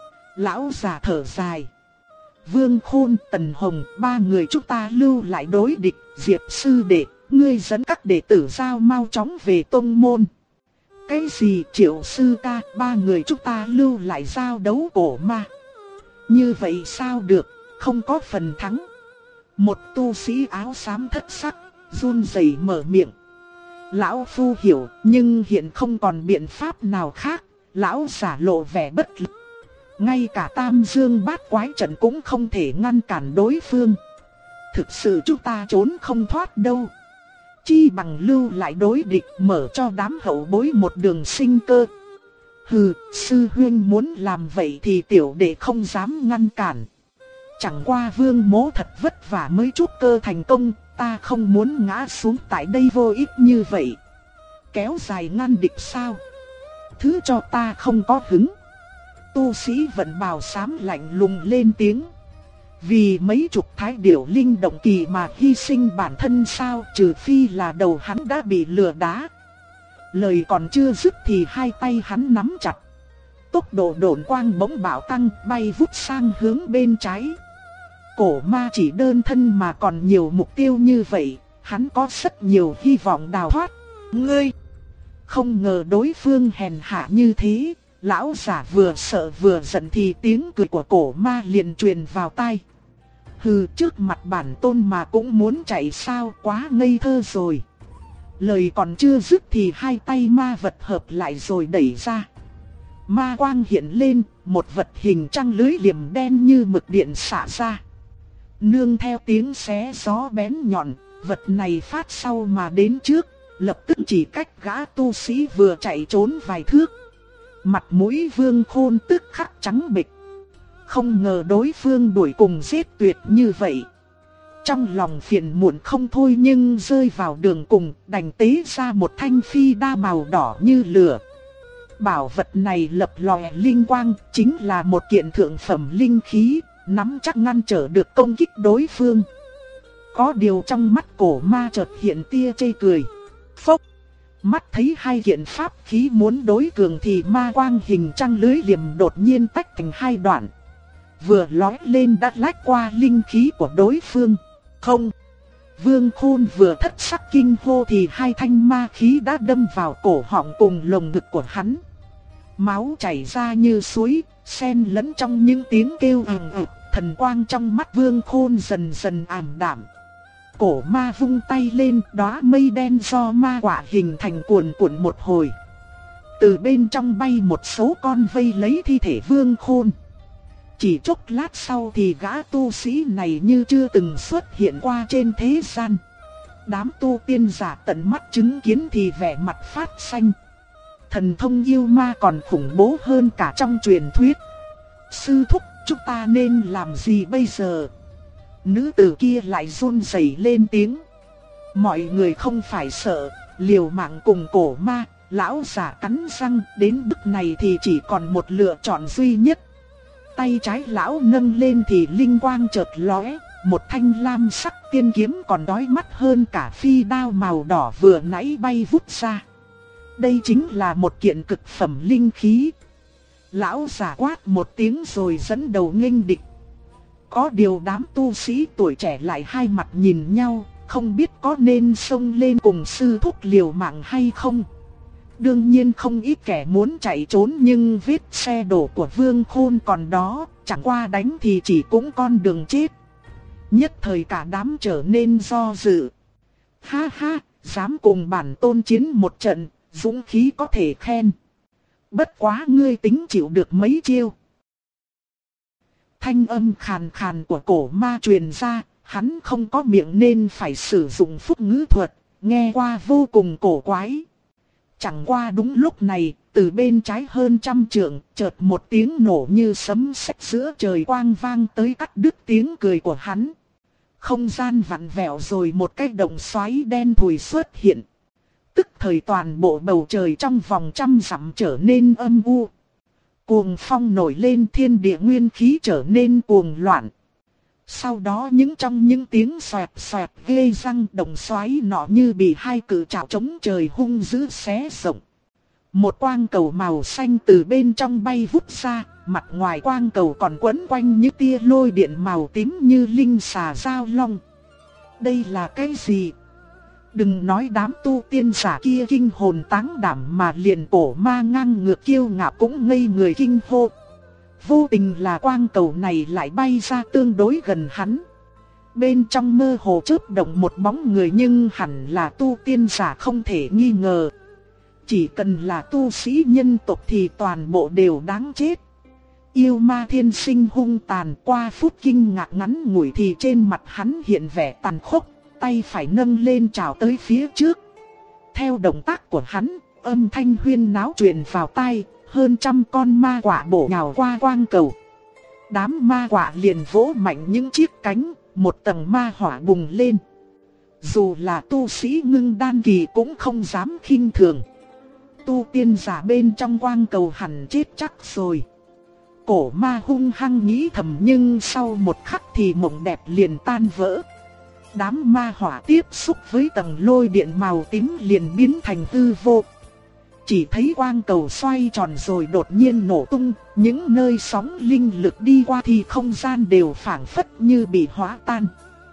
Lão già thở dài. Vương Khôn, Tần Hồng, ba người chúng ta lưu lại đối địch. Diệp sư đệ, ngươi dẫn các đệ tử giao mau chóng về tông môn. Cái gì Triệu sư ca, ba người chúng ta lưu lại giao đấu cổ ma. Như vậy sao được, không có phần thắng. Một tu sĩ áo xám thất sắc, run rẩy mở miệng. Lão phu hiểu, nhưng hiện không còn biện pháp nào khác. Lão giả lộ vẻ bất lực. Ngay cả Tam Dương Bát Quái trận cũng không thể ngăn cản đối phương. Thực sự chúng ta trốn không thoát đâu. Chi bằng lưu lại đối địch, mở cho đám hậu bối một đường sinh cơ. Hừ, sư huynh muốn làm vậy thì tiểu đệ không dám ngăn cản. Chẳng qua Vương Mỗ thật vất vả mới trúc cơ thành công, ta không muốn ngã xuống tại đây vô ích như vậy. Kéo dài ngăn địch sao? Thứ cho ta không có hứng. Tu sĩ vận bào xám lạnh lùng lên tiếng. Vì mấy chục thái điểu linh động kỳ mà hy sinh bản thân sao, trừ phi là đầu hắn đã bị lừa đá. Lời còn chưa dứt thì hai tay hắn nắm chặt. Tốc độ độn quang bỗng bạo tăng, bay vút sang hướng bên trái. Cổ ma chỉ đơn thân mà còn nhiều mục tiêu như vậy, hắn có rất nhiều hy vọng đào thoát. Ngươi! Không ngờ đối phương hèn hạ như thế. Lão giả vừa sợ vừa giận thì tiếng cười của cổ ma liền truyền vào tai. Hừ, trước mặt bản tôn mà cũng muốn chạy sao, quá ngây thơ rồi. Lời còn chưa dứt thì hai tay ma vật hợp lại rồi đẩy ra. Ma quang hiện lên, một vật hình trăng lưới liềm đen như mực điện xả ra. Nương theo tiếng xé gió bén nhọn, vật này phát sau mà đến trước, lập tức chỉ cách gã tu sĩ vừa chạy trốn vài thước. Mặt mũi Vương Khôn tức khắc trắng bệch. Không ngờ đối phương đuổi cùng giết tuyệt như vậy. Trong lòng phiền muộn không thôi nhưng rơi vào đường cùng, đành tế ra một thanh phi đa màu đỏ như lửa. Bảo vật này lập lòe linh quang, chính là một kiện thượng phẩm linh khí, nắm chắc ngăn trở được công kích đối phương. Có điều trong mắt cổ ma chợt hiện tia chê cười. Phốc! Mắt thấy hai kiện pháp khí muốn đối cường thì ma quang hình trăng lưới liềm đột nhiên tách thành hai đoạn. Vừa lói lên đã lách qua linh khí của đối phương. Không! Vương Khôn vừa thất sắc kinh hô thì hai thanh ma khí đã đâm vào cổ họng cùng lồng ngực của hắn. Máu chảy ra như suối, xen lẫn trong những tiếng kêu ầm ầm, thần quang trong mắt Vương Khôn dần dần ảm đạm. Cổ ma vung tay lên, đóa mây đen do ma quả hình thành cuồn cuộn một hồi. Từ bên trong bay một số con vây lấy thi thể Vương Khôn. Chỉ chốc lát sau thì gã tu sĩ này như chưa từng xuất hiện qua trên thế gian. Đám tu tiên giả tận mắt chứng kiến thì vẻ mặt phát xanh. Thần thông yêu ma còn khủng bố hơn cả trong truyền thuyết. Sư thúc, chúng ta nên làm gì bây giờ? Nữ tử kia lại run rẩy lên tiếng. Mọi người không phải sợ, liều mạng cùng cổ ma. Lão giả cắn răng, đến bước này thì chỉ còn một lựa chọn duy nhất. Tay trái lão nâng lên thì linh quang chợt lóe, một thanh lam sắc tiên kiếm còn đói mắt hơn cả phi đao màu đỏ vừa nãy bay vút ra. Đây chính là một kiện cực phẩm linh khí. Lão giả quát một tiếng rồi dẫn đầu nghênh địch. Có điều đám tu sĩ tuổi trẻ lại hai mặt nhìn nhau, không biết có nên xông lên cùng sư thúc liều mạng hay không. Đương nhiên không ít kẻ muốn chạy trốn, nhưng vết xe đổ của Vương Khôn còn đó, chẳng qua đánh thì chỉ cũng con đường chết. Nhất thời cả đám trở nên do dự. Ha ha, dám cùng bản tôn chiến một trận, dũng khí có thể khen. Bất quá ngươi tính chịu được mấy chiêu. Thanh âm khàn khàn của cổ ma truyền ra, hắn không có miệng nên phải sử dụng phúc ngữ thuật, nghe qua vô cùng cổ quái. Chẳng qua đúng lúc này, từ bên trái hơn trăm trượng, chợt một tiếng nổ như sấm sét giữa trời quang vang tới cắt đứt tiếng cười của hắn. Không gian vặn vẹo rồi một cái động xoáy đen thùi xuất hiện. Tức thời toàn bộ bầu trời trong vòng trăm dặm trở nên âm u. Cuồng phong nổi lên, thiên địa nguyên khí trở nên cuồng loạn. Sau đó trong những tiếng xoẹt xoẹt ghê răng, động xoáy nọ như bị hai cự trảo chống trời hung dữ xé rộng. Một quang cầu màu xanh từ bên trong bay vút ra, mặt ngoài quang cầu còn quấn quanh những tia lôi điện màu tím như linh xà giao long. Đây là cái gì? Đừng nói đám tu tiên giả kia kinh hồn táng đảm, mà liền cổ ma ngang ngược kiêu ngạo cũng ngây người kinh hô. Vô tình là quang cầu này lại bay ra tương đối gần hắn. Bên trong mơ hồ chớp động một bóng người, nhưng hẳn là tu tiên giả không thể nghi ngờ. Chỉ cần là tu sĩ nhân tộc thì toàn bộ đều đáng chết. Yêu ma thiên sinh hung tàn, qua phút kinh ngạc ngắn ngủi thì trên mặt hắn hiện vẻ tàn khốc, tay phải nâng lên chào tới phía trước. Theo động tác của hắn, âm thanh huyên náo truyền vào tai, hơn trăm con ma quạ bổ nhào qua quang cầu. Đám ma quạ liền vỗ mạnh những chiếc cánh, một tầng ma hỏa bùng lên. Dù là tu sĩ ngưng đan kỳ cũng không dám khinh thường. Tu tiên giả bên trong quang cầu hẳn chết chắc rồi. Cổ ma hung hăng nghĩ thầm, nhưng sau một khắc thì mộng đẹp liền tan vỡ. Đám ma hỏa tiếp xúc với tầng lôi điện màu tím liền biến thành hư vô. Chỉ thấy quang cầu xoay tròn rồi đột nhiên nổ tung, những nơi sóng linh lực đi qua thì không gian đều phảng phất như bị hóa tan.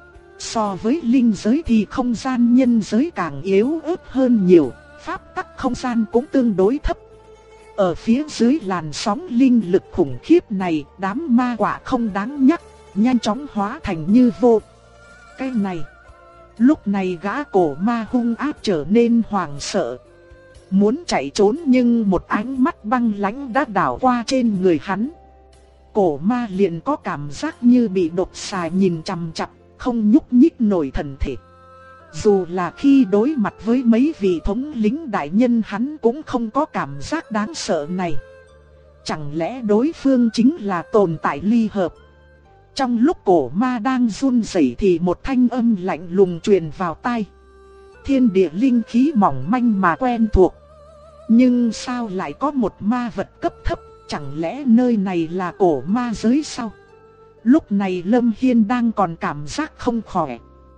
So với linh giới thì không gian nhân giới càng yếu ớt hơn nhiều, pháp tắc không gian cũng tương đối thấp. Ở phía dưới làn sóng linh lực khủng khiếp này, đám ma quạ không đáng nhắc, nhanh chóng hóa thành như vô. Cái này, lúc này gã cổ ma hung ác trở nên hoảng sợ. Muốn chạy trốn nhưng một ánh mắt băng lãnh đã đảo qua trên người hắn. Cổ ma liền có cảm giác như bị độc xà nhìn chằm chằm, không nhúc nhích nổi thần thể. Dù là khi đối mặt với mấy vị thống lĩnh đại nhân, hắn cũng không có cảm giác đáng sợ này. Chẳng lẽ đối phương chính là tồn tại ly hợp? Trong lúc cổ ma đang run rẩy thì một thanh âm lạnh lùng truyền vào tai. Thiên địa linh khí mỏng manh mà quen thuộc. Nhưng sao lại có một ma vật cấp thấp, chẳng lẽ nơi này là cổ ma giới sao? Lúc này Lâm Hiên đang còn cảm giác không khỏe.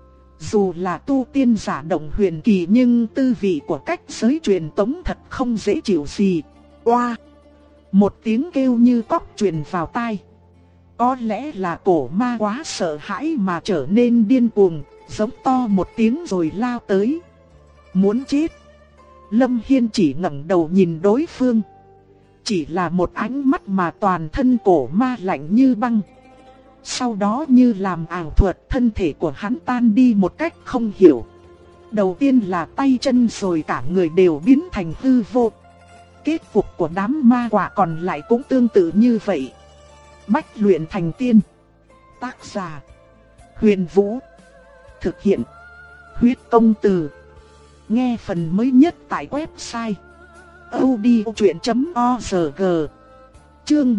Dù là tu tiên giả động huyền kỳ nhưng tư vị của cách giới truyền tống thật không dễ chịu gì. Oa! Một tiếng kêu như cóc truyền vào tai. Có lẽ là cổ ma quá sợ hãi mà trở nên điên cuồng, giống to một tiếng rồi lao tới. Muốn chết! Lâm Hiên chỉ ngẩng đầu nhìn đối phương. Chỉ là một ánh mắt mà toàn thân cổ ma lạnh như băng. Sau đó như làm ảo thuật, thân thể của hắn tan đi một cách không hiểu. Đầu tiên là tay chân rồi cả người đều biến thành hư vô. Kết cục của đám ma quạ còn lại cũng tương tự như vậy. Bách luyện thành tiên. Tác giả: Huyền Vũ. Thực hiện: Huyết Công Từ. Nghe phần mới nhất tại website audiochuyện.org. Chương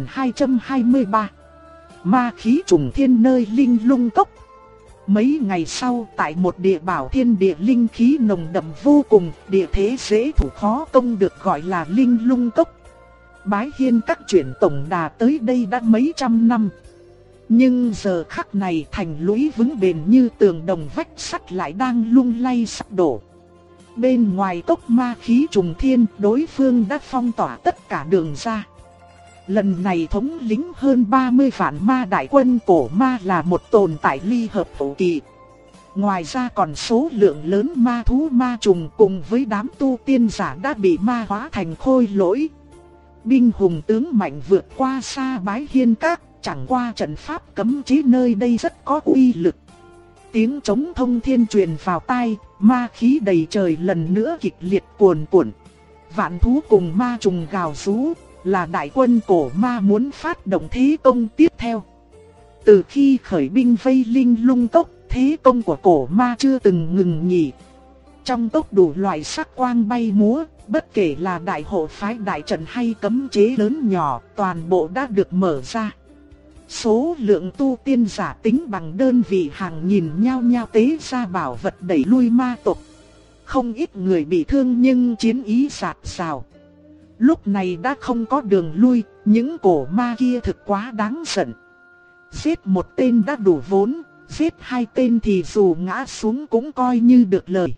1223. Ma khí trùng thiên nơi Linh Lung Cốc. Mấy ngày sau, tại một địa bảo thiên địa linh khí nồng đậm vô cùng, địa thế dễ thủ khó công được gọi là Linh Lung Cốc. Bái Hiên các chuyển tổng đà tới đây đã mấy trăm năm. Nhưng giờ khắc này thành lũy vững bền như tường đồng vách sắt lại đang lung lay sắp đổ. Bên ngoài cốc ma khí trùng thiên, đối phương đã phong tỏa tất cả đường ra. Lần này thống lĩnh hơn 30 vạn ma đại quân cổ ma là một tồn tại ly hợp hậu kỳ. Ngoài ra còn số lượng lớn ma thú ma trùng cùng với đám tu tiên giả đã bị ma hóa thành khôi lỗi. Binh hùng tướng mạnh vượt qua xa Bái Hiên Các, chẳng qua trận pháp cấm chế nơi đây rất có uy lực. Tiếng trống thông thiên truyền vào tai, ma khí đầy trời lần nữa kịch liệt cuồn cuộn. Vạn thú cùng ma trùng gào rú, là đại quân cổ ma muốn phát động thế công tiếp theo. Từ khi khởi binh vây Linh Lung Cốc, thế công của cổ ma chưa từng ngừng nghỉ. Trong cốc đủ loại sắc quang bay múa, bất kể là đại hộ phái đại trận hay cấm chế lớn nhỏ, toàn bộ đã được mở ra. Số lượng tu tiên giả tính bằng đơn vị hàng nghìn nhao nhao tế ra bảo vật đẩy lui ma tộc. Không ít người bị thương nhưng chiến ý sạt sào. Lúc này đã không có đường lui, những cổ ma kia thực quá đáng giận. Giết một tên đã đủ vốn, giết hai tên thì dù ngã xuống cũng coi như được lời.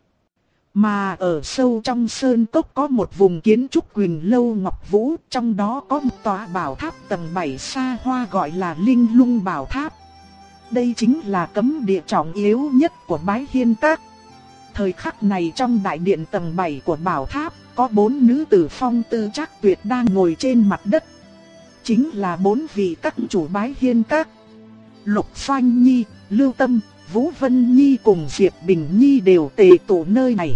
Mà ở sâu trong sơn cốc có một vùng kiến trúc Quỳnh Lâu Ngọc Vũ, trong đó có một tòa bảo tháp tầng 7 xa hoa gọi là Linh Lung Bảo Tháp. Đây chính là cấm địa trọng yếu nhất của Bái Hiên Các. Thời khắc này trong đại điện tầng 7 của bảo tháp, có 4 nữ tử phong tư trác tuyệt đang ngồi trên mặt đất. Chính là 4 vị các chủ Bái Hiên Các. Lục Doanh Nhi, Lưu Tâm, Vũ Vân Nhi cùng Diệp Bình Nhi đều tề tụ nơi này.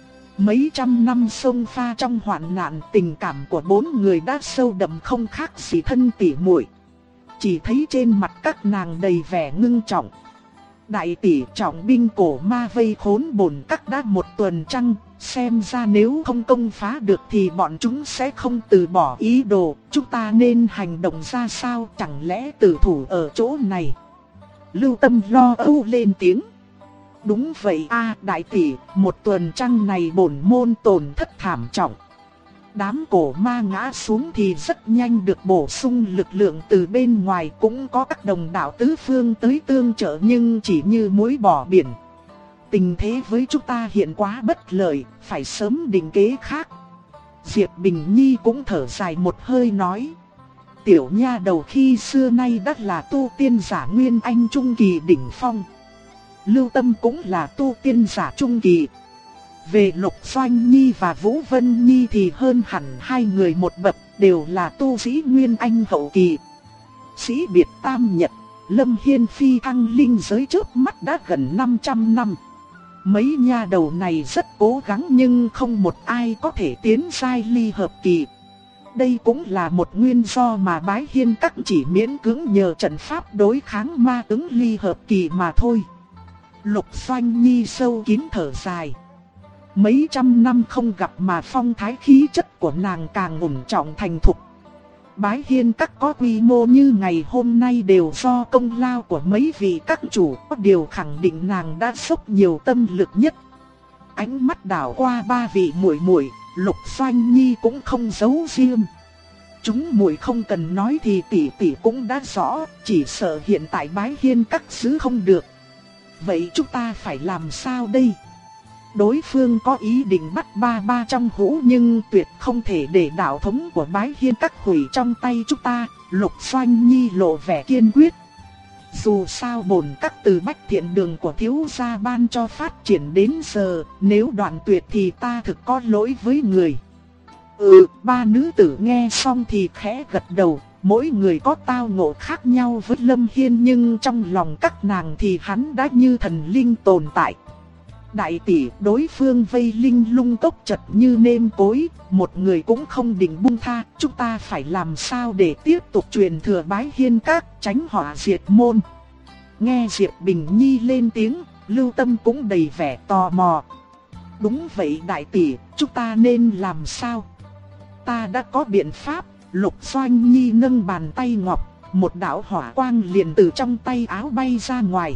Mấy trăm năm xông pha trong hoạn nạn, tình cảm của 4 người đã sâu đậm không khác gì thân tỉ muội. Chỉ thấy trên mặt các nàng đầy vẻ ngưng trọng. Đại tỷ trọng binh cổ ma vây khốn bổn các đã một tuần trăng, xem ra nếu không công phá được thì bọn chúng sẽ không từ bỏ ý đồ, chúng ta nên hành động ra sao, chẳng lẽ tử thủ ở chỗ này? Lưu Tâm lo âu lên tiếng. Đúng vậy a, đại tỷ, một tuần trăng này bổn môn tổn thất thảm trọng. Đám cổ ma ngã xuống thì rất nhanh được bổ sung lực lượng từ bên ngoài, cũng có các đồng đạo tứ phương tới tương trợ nhưng chỉ như muối bỏ biển. Tình thế với chúng ta hiện quá bất lợi, phải sớm định kế khác. Diệp Bình Nhi cũng thở dài một hơi nói. Tiểu nha đầu khi xưa nay đã là tu tiên giả nguyên anh trung kỳ đỉnh phong. Lưu Tâm cũng là tu tiên giả trung kỳ. Về Lục Doanh Nhi và Vũ Vân Nhi thì hơn hẳn hai người một bậc, đều là tu sĩ nguyên anh hậu kỳ. Sĩ biệt tam nhật, Lâm Hiên phi thăng linh giới trước mắt đã gần 500 năm. Mấy nha đầu này rất cố gắng nhưng không một ai có thể tiến giai ly hợp kỳ. Đây cũng là một nguyên do mà Bái Hiên Các chỉ miễn cưỡng nhờ trận pháp đối kháng ma tướng ly hợp kỳ mà thôi. Lục Doanh Nhi sâu kín thở dài. Mấy trăm năm không gặp mà phong thái khí chất của nàng càng ổn trọng thành thục. Bái Hiên Các có quy mô như ngày hôm nay đều do công lao của mấy vị các chủ, có điều khẳng định nàng đã dốc nhiều tâm lực nhất. Ánh mắt đảo qua ba vị muội muội, Lục Doanh Nhi cũng không giấu riêng. Chúng muội không cần nói thì tỷ tỷ cũng đã rõ, chỉ sợ hiện tại Bái Hiên Các giữ không được. Vậy chúng ta phải làm sao đây? Đối phương có ý định bắt ba trong hũ nhưng tuyệt không thể để đạo thống của Bái Hiên Các hủy trong tay chúng ta. Lục Doanh Nhi lộ vẻ kiên quyết. Dù sao bổn các từ Bách Thiện Đường của thiếu gia ban cho phát triển đến giờ, nếu đoạn tuyệt thì ta thực có lỗi với người. Ba nữ tử nghe xong thì khẽ gật đầu. Mỗi người có tao ngộ khác nhau với Lâm Hiên nhưng trong lòng các nàng thì hắn đã như thần linh tồn tại. Đại tỷ, đối phương vây Linh Lung Cốc chật như nêm cối, một người cũng không định buông tha, chúng ta phải làm sao để tiếp tục truyền thừa Bái Hiên Các, tránh họa diệt môn. Nghe Diệp Bình Nhi lên tiếng, Lưu Tâm cũng đầy vẻ tò mò. Đúng vậy đại tỷ, chúng ta nên làm sao? Ta đã có biện pháp. Lục Doanh Nhi nâng bàn tay ngọc, một đạo hỏa quang liền từ trong tay áo bay ra ngoài.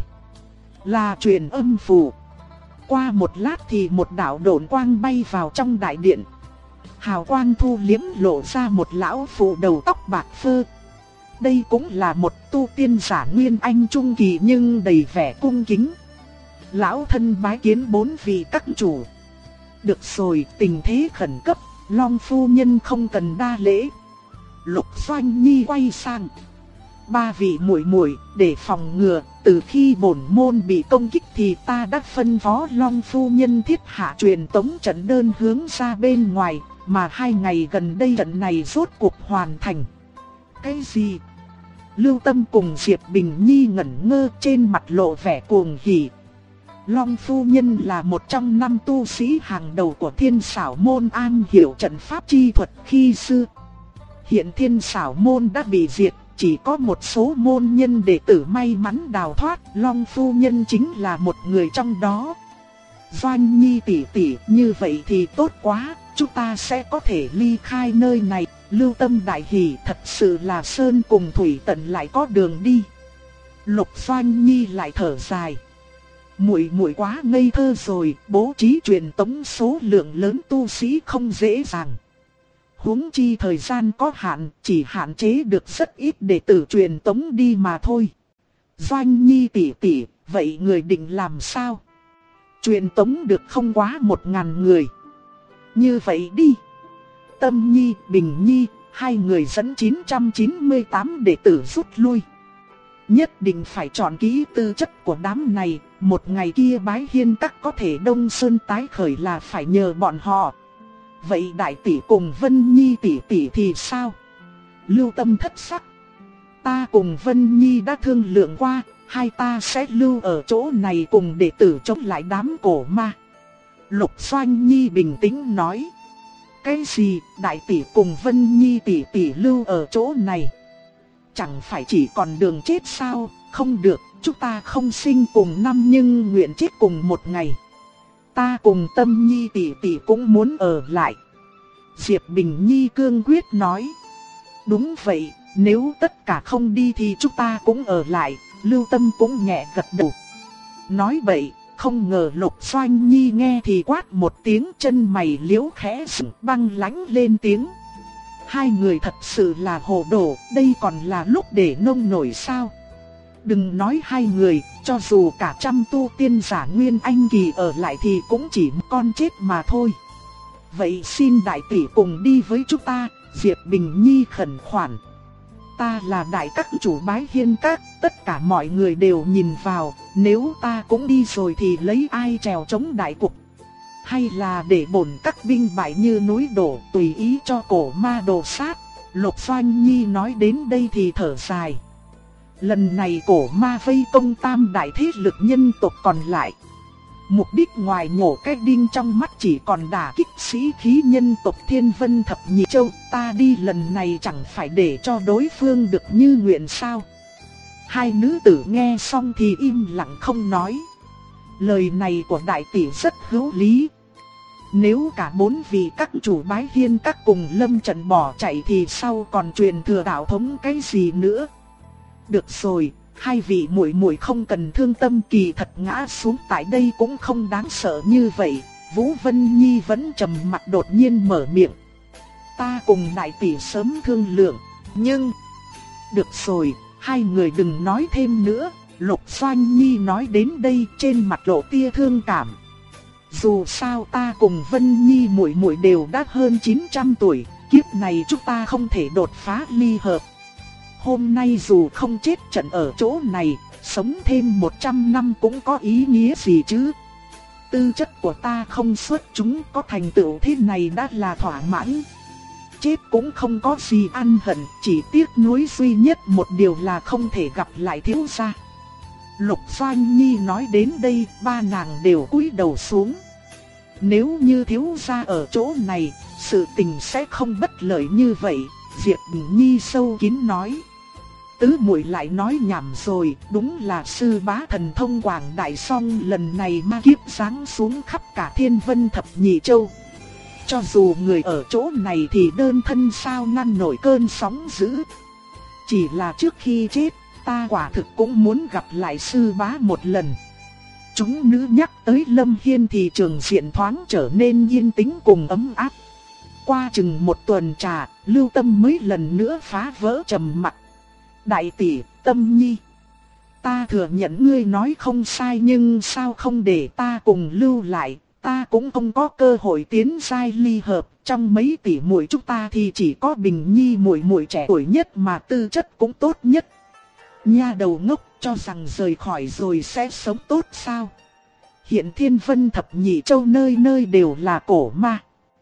Là truyền âm phù. Qua một lát thì một đạo độn quang bay vào trong đại điện. Hào quang thu liếm lộ ra một lão phụ đầu tóc bạc phơ. Đây cũng là một tu tiên giả nguyên anh trung kỳ nhưng đầy vẻ cung kính. Lão thân bái kiến 4 vị các chủ. Được rồi, tình thế khẩn cấp, Long phu nhân không cần đa lễ. Lục Doanh Nhi quay sang. Ba vị muội muội, để phòng ngừa, từ khi bổn môn bị công kích thì ta đã phân phó Long phu nhân thiết hạ truyền tống trận đơn hướng ra bên ngoài, mà 2 ngày gần đây trận này rốt cuộc hoàn thành. Cái gì? Lưu Tâm cùng Diệp Bình Nhi ngẩn ngơ, trên mặt lộ vẻ cuồng hỉ. Long phu nhân là một trong 5 tu sĩ hàng đầu của Thiên Xảo môn, am hiểu trận pháp chi thuật khi xưa. Hiện Thiên Xảo môn đã bị diệt, chỉ có một số môn nhân đệ tử may mắn đào thoát, Long phu nhân chính là một người trong đó. Doanh Nhi tỷ tỷ, như vậy thì tốt quá, chúng ta sẽ có thể ly khai nơi này. Lưu Tâm đại hỉ, thật sự là sơn cùng thủy tận lại có đường đi. Lục Doanh Nhi lại thở dài. Muội muội quá ngây thơ rồi, bố trí truyền tống số lượng lớn tu sĩ không dễ dàng. Huống chi thời gian có hạn, chỉ hạn chế được rất ít đệ tử truyền tống đi mà thôi. Doanh Nhi tỷ tỷ, vậy người định làm sao? Truyền tống được không quá 1000 người. Như vậy đi. Tâm Nhi, Bình Nhi, 2 người dẫn 998 đệ tử rút lui. Nhất định phải chọn kỹ tư chất của đám này, một ngày kia Bái Hiên Các có thể Đông Sơn tái khởi là phải nhờ bọn họ. Vậy đại tỷ cùng Vân Nhi tỷ tỷ thì sao? Lưu Tâm thất sắc. Ta cùng Vân Nhi đã thương lượng qua, hai ta sẽ lưu ở chỗ này cùng đệ tử chống lại đám cổ ma. Lục Doanh Nhi bình tĩnh nói. Cái gì, đại tỷ cùng Vân Nhi tỷ tỷ lưu ở chỗ này? Chẳng phải chỉ còn đường chết sao? Không được, chúng ta không sinh cùng năm nhưng nguyện chết cùng một ngày. Ta cùng Tâm Nhi tỷ tỷ cũng muốn ở lại. Diệp Bình Nhi cương quyết nói. Đúng vậy, nếu tất cả không đi thì chúng ta cũng ở lại. Lưu Tâm cũng nhẹ gật đầu. Nói vậy, không ngờ Lục Doanh Nhi nghe thì quát một tiếng, chân mày liễu khẽ sững, băng lãnh lên tiếng. Hai người thật sự là hồ đồ, đây còn là lúc để nông nổi sao? Đừng nói hai người, cho dù cả trăm tu tiên giả Nguyên Anh kỳ ở lại thì cũng chỉ một con chết mà thôi. Vậy xin đại tỷ cùng đi với chúng ta, Diệp Bình Nhi khẩn khoản. Ta là đại các chủ Bái Hiên Các, tất cả mọi người đều nhìn vào, nếu ta cũng đi rồi thì lấy ai trèo chống đại cục? Hay là để bổn các binh bại như núi đổ, tùy ý cho cổ ma đồ sát? Lục Doanh Nhi nói đến đây thì thở dài. Lần này cổ ma vây công tam đại thế lực nhân tộc còn lại. Mục đích ngoài nhổ cái đinh trong mắt chỉ còn đả kích sĩ khí nhân tộc Thiên Vân Thập Nhị Châu. Ta đi lần này chẳng phải để cho đối phương được như nguyện sao? Hai nữ tử nghe xong thì im lặng không nói. Lời này của đại tỷ rất hữu lý. Nếu cả 4 vị các chủ Bái Hiên Các cùng lâm trận bỏ chạy thì sau còn truyền thừa đạo thống cái gì nữa? Được rồi, hai vị muội muội không cần thương tâm, kỳ thật ngã xuống tại đây cũng không đáng sợ như vậy. Vũ Vân Nhi vẫn trầm mặt đột nhiên mở miệng. Ta cùng đại tỷ sớm thương lượng, nhưng... Được rồi, hai người đừng nói thêm nữa. Lục Doanh Nhi nói đến đây trên mặt lộ tia thương cảm. Dù sao ta cùng Vân Nhi muội muội đều đã hơn 900 tuổi, kiếp này chúng ta không thể đột phá ly hợp. Hôm nay dù không chết trận ở chỗ này, sống thêm 100 năm cũng có ý nghĩa gì chứ? Tư chất của ta không xuất chúng, có thành tựu thế này đã là thỏa mãn. Chết cũng không có gì ăn hận, chỉ tiếc nuối duy nhất một điều là không thể gặp lại thiếu gia. Lục Doanh Nhi nói đến đây, ba nàng đều cúi đầu xuống. Nếu như thiếu gia ở chỗ này, sự tình sẽ không bất lợi như vậy. Diệp Bình Nhi sâu kín nói. Tứ muội lại nói nhảm rồi, đúng là sư bá thần thông quảng đại, song lần này ma kiếp giáng xuống khắp cả Thiên Vân Thập Nhị Châu. Cho dù người ở chỗ này thì đơn thân sao ngăn nổi cơn sóng dữ. Chỉ là trước khi chết, ta quả thực cũng muốn gặp lại sư bá một lần. Chúng nữ nhắc tới Lâm Hiên thì trường diện thoáng trở nên yên tĩnh cùng ấm áp. Qua chừng một tuần trà, Lưu Tâm mới lần nữa phá vỡ trầm mặc. Đại tỷ, Tâm Nhi, ta thừa nhận ngươi nói không sai, nhưng sao không để ta cùng lưu lại, Ta cũng không có cơ hội tiến giai ly hợp, trong mấy tỷ muội chúng ta thì chỉ có Bình Nhi muội muội trẻ tuổi nhất mà tư chất cũng tốt nhất. Nha đầu ngốc, cho rằng rời khỏi rồi sẽ sống tốt sao? Hiện Thiên Vân Thập Nhị Châu nơi nơi đều là cổ ma.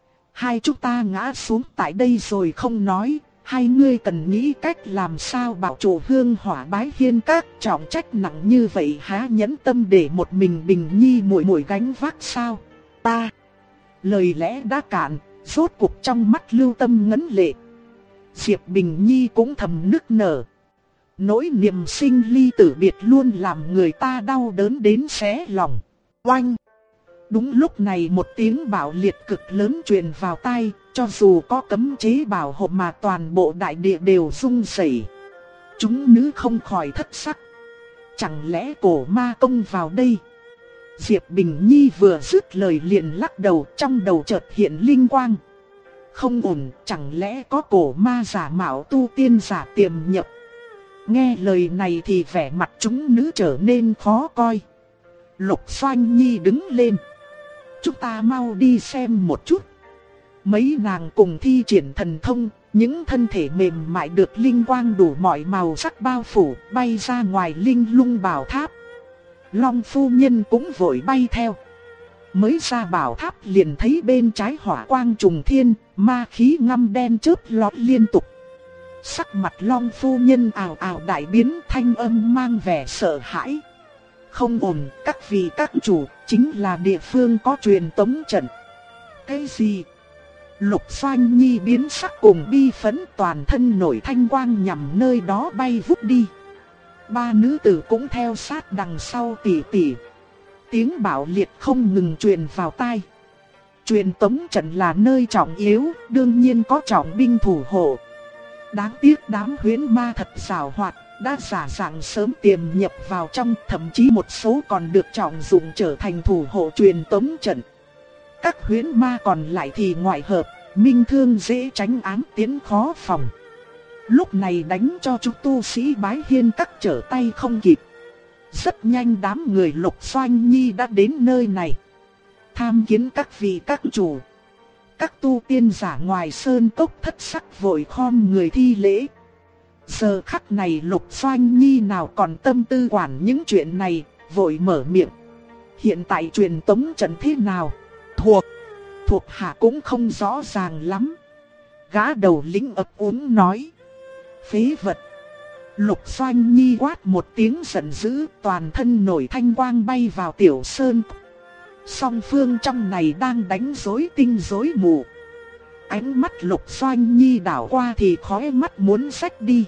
Hai chúng ta ngã xuống tại đây rồi không nói, hai ngươi cần nghĩ cách làm sao bảo trụ hương hỏa Bái Hiên Các, trọng trách nặng như vậy há nhẫn tâm để một mình Bình Nhi muội muội gánh vác sao? Ta. Lời lẽ đã cạn, rốt cuộc trong mắt Lưu Tâm ngấn lệ. Diệp Bình Nhi cũng thầm nức nở. Nỗi niềm sinh ly tử biệt luôn làm người ta đau đớn đến xé lòng. Oanh! Đúng lúc này một tiếng bạo liệt cực lớn truyền vào tai, cho dù có cấm chế bảo hộ mà toàn bộ đại địa đều rung rẩy. Chúng nữ không khỏi thất sắc. Chẳng lẽ cổ ma công vào đây? Diệp Bình Nhi vừa dứt lời liền lắc đầu, trong đầu chợt hiện linh quang. Không ổn, chẳng lẽ có cổ ma giả mạo tu tiên giả tiềm nhập? Nghe lời này thì vẻ mặt chúng nữ trở nên khó coi. Lục Doanh Nhi đứng lên. Chúng ta mau đi xem một chút. Mấy nàng cùng thi triển thần thông, những thân thể mềm mại được linh quang đủ mọi màu sắc bao phủ, bay ra ngoài linh lung bảo tháp. Long phu nhân cũng vội bay theo. Mới ra bảo tháp liền thấy bên trái hỏa quang trùng thiên, ma khí ngăm đen chớp lóe liên tục. Sắc mặt Long phu nhân ảo ảo đại biến, thanh âm mang vẻ sợ hãi. Không ổn, các vị các chủ, chính là địa phương có truyền tống trận. Cái gì? Lục Doanh Nhi biến sắc cùng bi phẫn, toàn thân nổi thanh quang nhằm nơi đó bay vút đi. Ba nữ tử cũng theo sát đằng sau tỉ tỉ. Tiếng bạo liệt không ngừng truyền vào tai. Truyền tống trận là nơi trọng yếu, đương nhiên có trọng binh thủ hộ. Đáng tiếc đám huyễn ma thật giàu hoạt, đã giả dạng sớm tiềm nhập vào trong, thậm chí một số còn được trọng dụng trở thành thủ hộ truyền tống trận. Các huyễn ma còn lại thì ngoại hợp, minh thương dễ tránh, ám tiến khó phòng. Lúc này đánh cho chúng tu sĩ Bái Hiên Các trở tay không kịp. Rất nhanh đám người Lục Doanh Nhi đã đến nơi này. Tham kiến các vị các chủ. Các tu tiên giả ngoài sơn cốc thất sắc vội khom người thi lễ. Giờ khắc này Lục Doanh Nhi nào còn tâm tư quản những chuyện này, vội mở miệng. Hiện tại truyền tống trận thế nào? Thuộc hạ cũng không rõ ràng lắm. Gã đầu lĩnh ấp úng nói. Phế vật. Lục Doanh Nhi quát một tiếng giận dữ, toàn thân nổi thanh quang bay vào tiểu sơn. Song phương trong này đang đánh rối tinh rối mù. Ánh mắt Lục Doanh Nhi đảo qua thì khóe mắt muốn xách đi.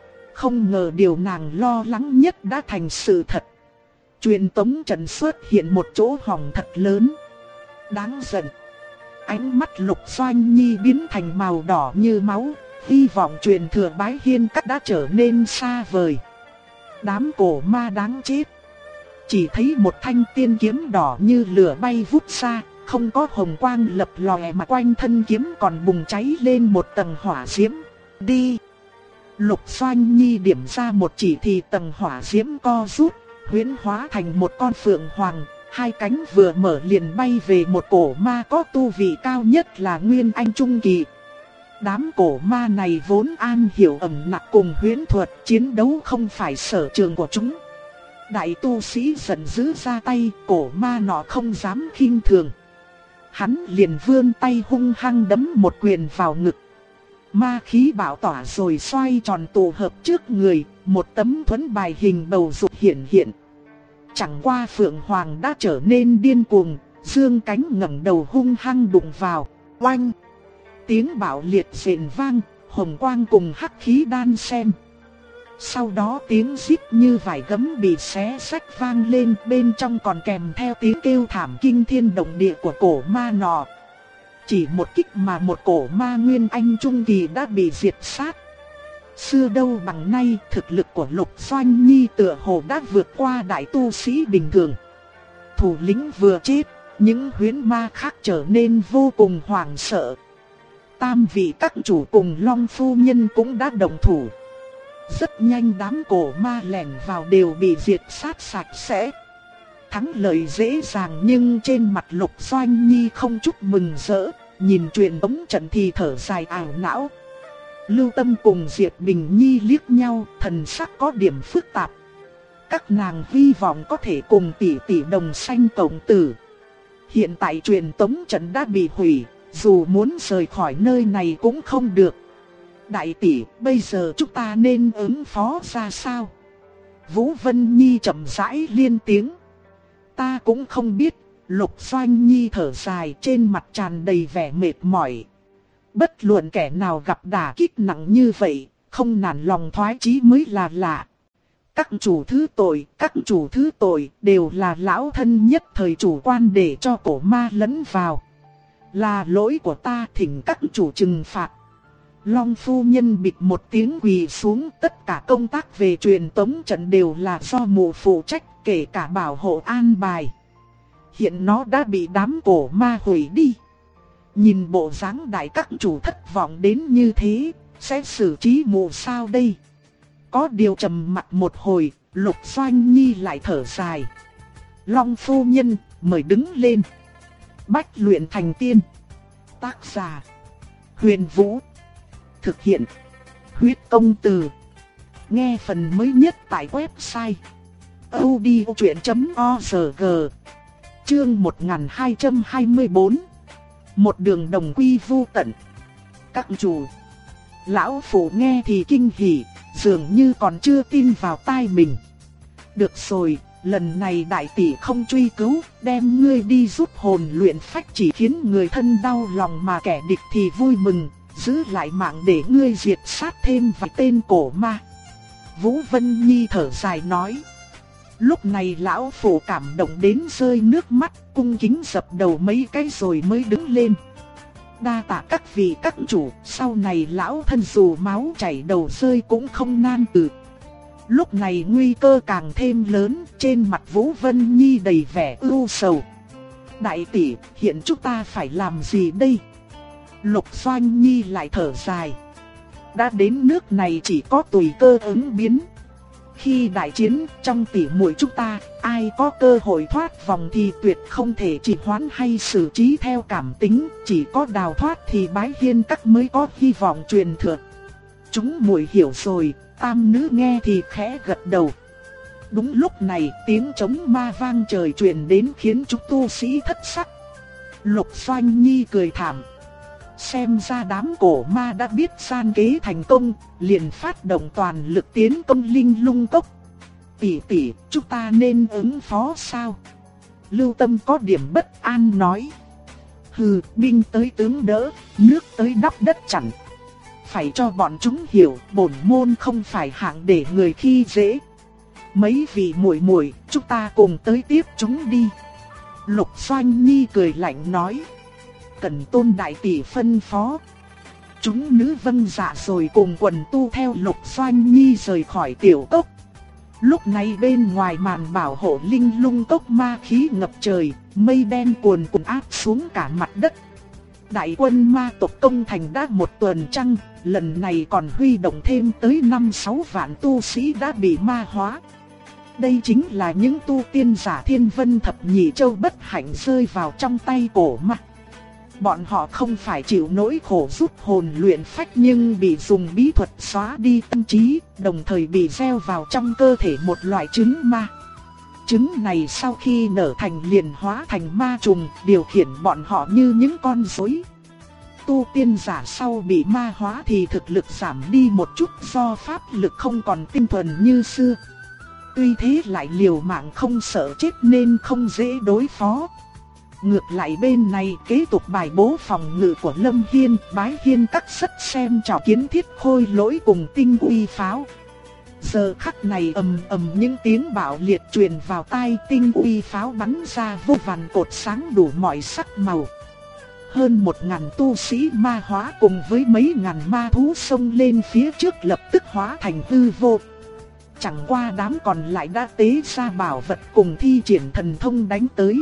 Không ngờ điều nàng lo lắng nhất đã thành sự thật. Truyền tống trận xuất hiện một chỗ hỏng thật lớn. Đáng giận. Ánh mắt Lục Doanh Nhi biến thành màu đỏ như máu. Hy vọng truyền thừa Bái Hiên Các đã trở nên xa vời. Đám cổ ma đáng chết. Chỉ thấy một thanh tiên kiếm đỏ như lửa bay vút ra, không có hồng quang lập lòe mà quanh thân kiếm còn bùng cháy lên một tầng hỏa diễm. Đi! Lục Doanh Nhi điểm ra một chỉ thì tầng hỏa diễm co rút, huyễn hóa thành một con phượng hoàng, hai cánh vừa mở liền bay về một cổ ma có tu vị cao nhất là Nguyên Anh Trung Kỳ. Đám cổ ma này vốn am hiểu ẩn nặc cùng huyễn thuật, chiến đấu không phải sở trường của chúng. Đại tu sĩ giận dữ ra tay, cổ ma nọ không dám khinh thường. Hắn liền vươn tay hung hăng đấm một quyền vào ngực. Ma khí bạo tỏa rồi xoay tròn tụ hợp trước người, một tấm thuẫn bài hình bầu dục hiện. Chẳng qua Phượng Hoàng đã trở nên điên cuồng, dương cánh ngẩng đầu hung hăng đụng vào. Oanh! Tiếng bạo liệt rền vang, hồng quang cùng hắc khí đan xen. Sau đó tiếng rít như vải gấm bị xé rách vang lên, bên trong còn kèm theo tiếng kêu thảm kinh thiên động địa của cổ ma nọ. Chỉ một kích mà một cổ ma Nguyên Anh Trung Kỳ đã bị diệt sát. Xưa đâu bằng nay, thực lực của Lục Doanh Nhi tựa hồ đã vượt qua đại tu sĩ bình thường. Thủ lĩnh vừa chết, những huyễn ma khác trở nên vô cùng hoảng sợ. Tam vị các chủ cùng Long phu nhân cũng đã động thủ. Rất nhanh đám cổ ma lẻn vào đều bị diệt sát sạch sẽ. Thắng lợi dễ dàng nhưng trên mặt Lục Doanh Nhi không chút mừng rỡ, nhìn truyền tống trận thì thở dài ảo não. Lưu Tâm cùng Diệp Bình Nhi liếc nhau, thần sắc có điểm phức tạp. Các nàng hy vọng có thể cùng tỷ tỷ đồng sanh cộng tử. Hiện tại truyền tống trận đã bị hủy, dù muốn rời khỏi nơi này cũng không được. Đại tỷ, bây giờ chúng ta nên ứng phó ra sao? Vũ Vân Nhi chậm rãi liên tiếng. Ta cũng không biết. Lục Doanh Nhi thở dài, trên mặt tràn đầy vẻ mệt mỏi. Bất luận kẻ nào gặp đả kích nặng như vậy, không nản lòng thoái chí mới là lạ. Các chủ thứ tội đều là lão thân nhất thời chủ quan để cho cổ ma lẫn vào. Là lỗi của ta, thỉnh các chủ trừng phạt. Long phu nhân bịch một tiếng quỳ xuống, tất cả công tác về truyền tống trận đều là do mụ phụ trách, kể cả bảo hộ an bài. Hiện nó đã bị đám cổ ma hủy đi. Nhìn bộ dáng đại các chủ thất vọng đến như thế, sẽ xử trí mụ sao đây? Có điều trầm mặt một hồi, Lục Doanh Nhi lại thở dài. Long phu nhân, mời đứng lên. Bách luyện thành tiên. Tác giả: Huyền Vũ. Thực hiện: Huyết Công Từ. Nghe phần mới nhất tại website audiochuyện.org. Chương 1224. Một đường đồng quy vu tận. Các chủ. Lão phụ nghe thì kinh hỉ, dường như còn chưa tin vào tai mình. Được rồi, lần này đại tỷ không truy cứu, đem ngươi đi giúp hồn luyện phách chỉ khiến người thân đau lòng mà kẻ địch thì vui mừng, giữ lại mạng để ngươi diệt sát thêm vài tên cổ ma. Vũ Vân Nhi thở dài nói. Lúc này lão phụ cảm động đến rơi nước mắt, cung kính dập đầu mấy cái rồi mới đứng lên. Đa tạ các vị các chủ, sau này lão thân dù máu chảy đầu rơi cũng không nan từ. Lúc này nguy cơ càng thêm lớn, trên mặt Vũ Vân Nhi đầy vẻ ưu sầu. Đại tỷ, hiện chúng ta phải làm gì đây? Lục Doanh Nhi lại thở dài. Đã đến nước này chỉ có tùy cơ ứng biến. Khi đại chiến trong tỷ muội chúng ta, ai có cơ hội thoát vòng thì tuyệt không thể trì hoãn hay xử trí theo cảm tính, chỉ có đào thoát thì bái hiên các mới có hy vọng truyền thừa. Chúng muội hiểu rồi, tam nữ nghe thì khẽ gật đầu. Đúng lúc này tiếng trống ma vang trời truyền đến khiến chúng tu sĩ thất sắc. Lục Doanh Nhi cười thảm. Xem ra đám cổ ma đã biết gian kế thành công, liền phát động toàn lực tiến công Linh Lung Cốc. Tỷ tỷ, chúng ta nên ứng phó sao? Lưu Tâm có điểm bất an nói. Hừ, binh tới tướng đỡ, nước tới đắp đất chặn. Phải cho bọn chúng hiểu, bổn môn không phải hạng để người khi dễ. Mấy vị muội muội, chúng ta cùng tới tiếp chúng đi. Lục Doanh Nhi cười lạnh nói. Cần Tôn đại tỷ phân phó. Chúng nữ vâng dạ rồi cùng quần tu theo Lục Doanh Nhi rời khỏi tiểu cốc. Lúc này bên ngoài màn bảo hộ Linh Lung Cốc ma khí ngập trời, mây đen cuồn cuộn áp xuống cả mặt đất. Đại quân ma tộc công thành đã một tuần trăng, lần này còn huy động thêm tới 5-6 vạn tu sĩ đã bị ma hóa. Đây chính là những tu tiên giả Thiên Vân Thập Nhị Châu bất hạnh rơi vào trong tay cổ ma. Bọn họ không phải chịu nỗi khổ giúp hồn luyện phách nhưng bị dùng bí thuật xóa đi tâm trí, đồng thời bị gieo vào trong cơ thể một loại trứng ma. Trứng này sau khi nở thành liền hóa thành ma trùng, điều khiển bọn họ như những con rối. Tu tiên giả sau bị ma hóa thì thực lực giảm đi một chút do pháp lực không còn tinh thuần như xưa. Tuy thế lại liều mạng không sợ chết nên không dễ đối phó. Ngược lại bên này kế tục bài bố phòng ngự của Lâm Hiên, Bái Hiên các rất xem trọng Kiến Thiết Khôi Lỗi cùng Tinh Uy Pháo. Giờ khắc này ầm ầm những tiếng bạo liệt truyền vào tai, Tinh Uy Pháo bắn ra vô vàn cột sáng đủ mọi sắc màu. Hơn 1000 tu sĩ ma hóa cùng với mấy ngàn ma thú xông lên phía trước lập tức hóa thành hư vô. Chẳng qua đám còn lại đã tế ra bảo vật cùng thi triển thần thông đánh tới.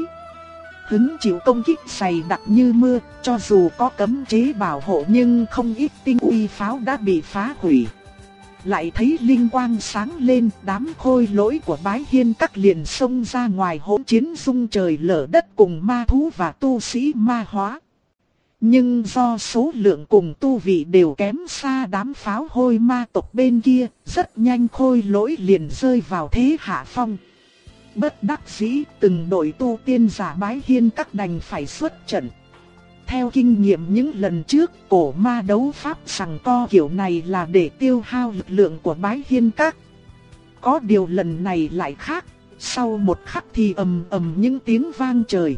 Hứng chịu công kích dày đặc như mưa, cho dù có cấm chế bảo hộ nhưng không ít Tinh Uy Pháo đã bị phá hủy. lại thấy linh quang sáng lên, đám khôi lỗi của Bái Hiên Các liền xông ra ngoài hỗn chiến rung trời lở đất cùng ma thú và tu sĩ ma hóa. Nhưng do số lượng cùng tu vị đều kém xa đám pháo hôi ma tộc bên kia, rất nhanh khôi lỗi liền rơi vào thế hạ phong. Bất đắc dĩ, từng đội tu tiên giả Bái Hiên Các đành phải xuất trận. Theo kinh nghiệm những lần trước, cổ ma đấu pháp sằng co kiểu này là để tiêu hao lực lượng của Bái Hiên Các. Có điều lần này lại khác, sau một khắc thì ầm ầm những tiếng vang trời.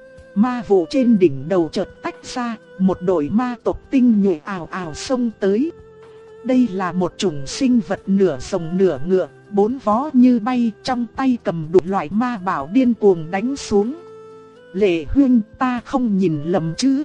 Ma vụ trên đỉnh đầu chợt tách ra, một đội ma tộc tinh nhuệ ào ào xông tới. Đây là một chủng sinh vật nửa rồng nửa ngựa, bốn vó như bay, trong tay cầm đủ loại ma bảo điên cuồng đánh xuống. Lệ Huyên, ta không nhìn lầm chứ?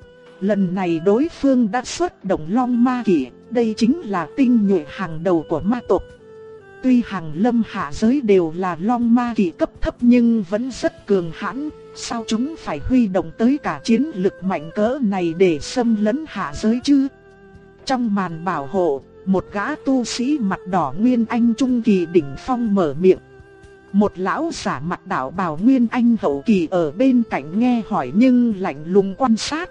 Lần này đối phương đã xuất động Long Ma Kỵ, đây chính là tinh nhuệ hàng đầu của ma tộc. Tuy hàng lâm hạ giới đều là Long Ma Kỵ cấp thấp nhưng vẫn rất cường hãn, sao chúng phải huy động tới cả chiến lực mạnh cỡ này để xâm lấn hạ giới chứ? Trong màn bảo hộ, một gã tu sĩ mặt đỏ Nguyên Anh Trung Kỳ đỉnh phong mở miệng. Một lão giả mặt đạo bào Nguyên Anh hậu kỳ ở bên cạnh nghe hỏi nhưng lạnh lùng quan sát.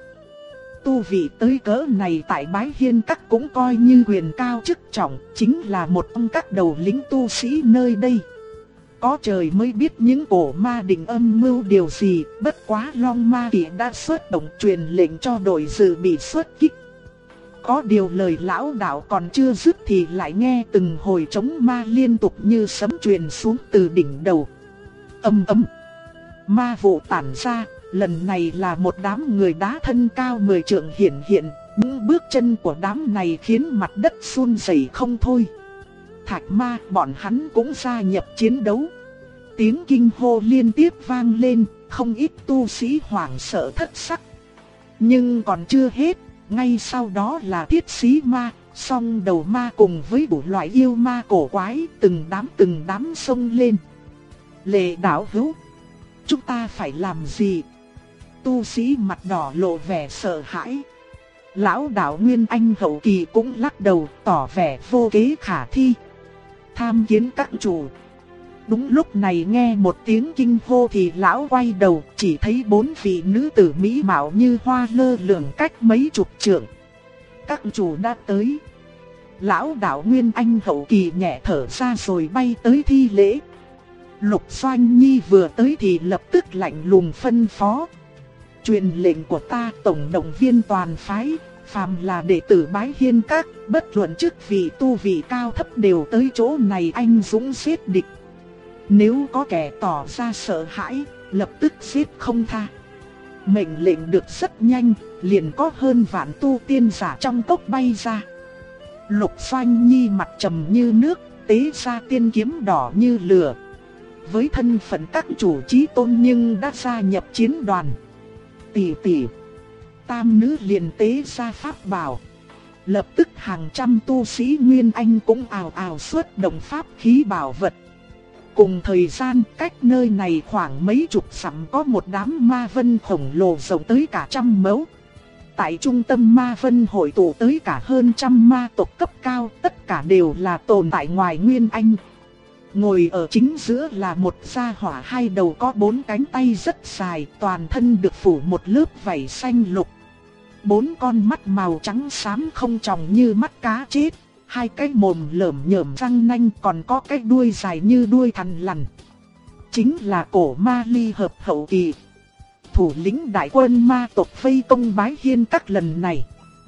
Tu vị tới cỡ này tại Bái Hiên Các cũng coi như quyền cao chức trọng, chính là một ông các đầu lĩnh tu sĩ nơi đây. Có trời mới biết những cổ ma định âm mưu điều gì, bất quá Long Ma Kỵ đã xuất động truyền lệnh cho đội dự bị xuất kích. Có điều lời lão đạo còn chưa dứt thì lại nghe từng hồi trống ma liên tục như sấm truyền xuống từ đỉnh đầu. Ầm ầm, ma vụ tản ra, lần này là một đám người đá thân cao 10 trượng hiện hiện, những bước chân của đám này khiến mặt đất run rẩy không thôi. Thạch ma, bọn hắn cũng gia nhập chiến đấu. Tiếng kinh hô liên tiếp vang lên, không ít tu sĩ hoảng sợ thất sắc. Nhưng còn chưa hết, ngay sau đó là thiết sĩ ma, song đầu ma cùng với đủ loại yêu ma cổ quái, từng đám xông lên. Lệ đạo hữu, chúng ta phải làm gì? Tu sĩ mặt đỏ lộ vẻ sợ hãi. Lão đạo Nguyên Anh hậu kỳ cũng lắc đầu tỏ vẻ vô kế khả thi. Tham kiến các chủ. Đúng lúc này nghe một tiếng kinh hô thì lão quay đầu, chỉ thấy 4 vị nữ tử mỹ mạo như hoa lơ lửng cách mấy chục trượng. Các chủ đã tới. Lão đạo Nguyên Anh hậu kỳ nhẹ thở ra rồi bay tới thi lễ. Lục Doanh Nhi vừa tới thì lập tức lạnh lùng phân phó. Truyền lệnh của ta, tổng động viên toàn phái, phàm là đệ tử Bái Hiên Các, bất luận chức vị tu vị cao thấp đều tới chỗ này anh dũng giết địch. Nếu có kẻ tỏ ra sợ hãi, lập tức giết không tha. Mệnh lệnh được rất nhanh, liền có hơn vạn tu tiên giả trong cốc bay ra. Lục Doanh Nhi mặt trầm như nước, tế ra tiên kiếm đỏ như lửa. Với thân phận các chủ chí tôn nhưng đã gia nhập chiến đoàn. Tỷ tỷ, tam nữ liền tế ra pháp bảo. Lập tức hàng trăm tu sĩ Nguyên Anh cũng ào ào xuất động pháp khí bảo vật. Cùng thời gian, cách nơi này khoảng mấy chục dặm có một đám ma vân khổng lồ rộng tới cả 100 mẫu. Tại trung tâm ma vân hội tụ tới cả hơn 100 ma tộc cấp cao, tất cả đều là tồn tại ngoài Nguyên Anh. Ngồi ở chính giữa là một gia hỏa hai đầu có 4 cánh tay rất dài, toàn thân được phủ một lớp vảy xanh lục. 4 con mắt màu trắng xám không tròng như mắt cá chết, 2 cái mồm lởm nhởm răng nanh, còn có cái đuôi dài như đuôi thằn lằn. Chính là cổ ma ly hợp hậu kỳ, thủ lĩnh đại quân ma tộc vây công Bái Hiên Các lần này.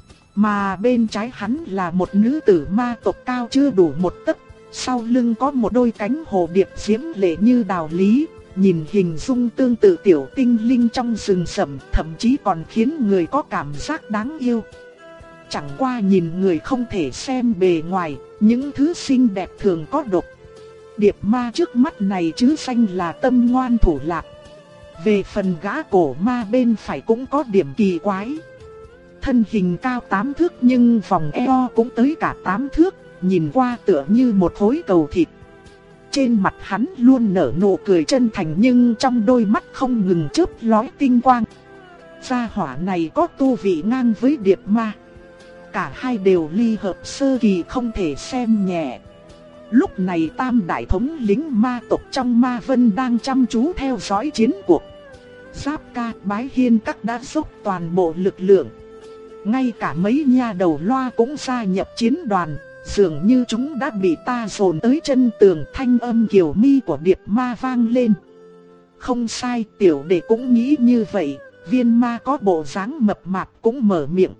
Mà bên trái hắn là một nữ tử ma tộc cao chưa đủ 1 tấc, sau lưng có một đôi cánh hồ điệp diễm lệ như đào lý, nhìn hình dung tương tự tiểu tinh linh trong rừng sầm, thậm chí còn khiến người có cảm giác đáng yêu. Chẳng qua nhìn người không thể xem bề ngoài, những thứ xinh đẹp thường có độc. Điệp ma trước mắt này chứ danh là Tâm Ngoan Thủ Lạc. Về phần gã cổ ma bên phải cũng có điểm kỳ quái. Thân hình cao 8 thước nhưng vòng eo cũng tới cả 8 thước, nhìn qua tựa như một khối cầu thịt. Trên mặt hắn luôn nở nụ cười chân thành nhưng trong đôi mắt không ngừng chớp lóe tinh quang. Gia hỏa này có tu vị ngang với điệp ma. Cả hai đều ly hợp sơ kỳ không thể xem nhẹ. Lúc này tam đại thống lĩnh ma tộc trong Ma Vân đang chăm chú theo dõi chiến cuộc. Giáp Ca, Bái Hiên các đã dốc toàn bộ lực lượng. Ngay cả mấy nha đầu loa cũng gia nhập chiến đoàn, dường như chúng đã bị ta dồn tới chân tường. Thanh âm kiều mi của Điệp Ma vang lên. Không sai, tiểu đệ cũng nghĩ như vậy. Viên ma có bộ dáng mập mạp cũng mở miệng.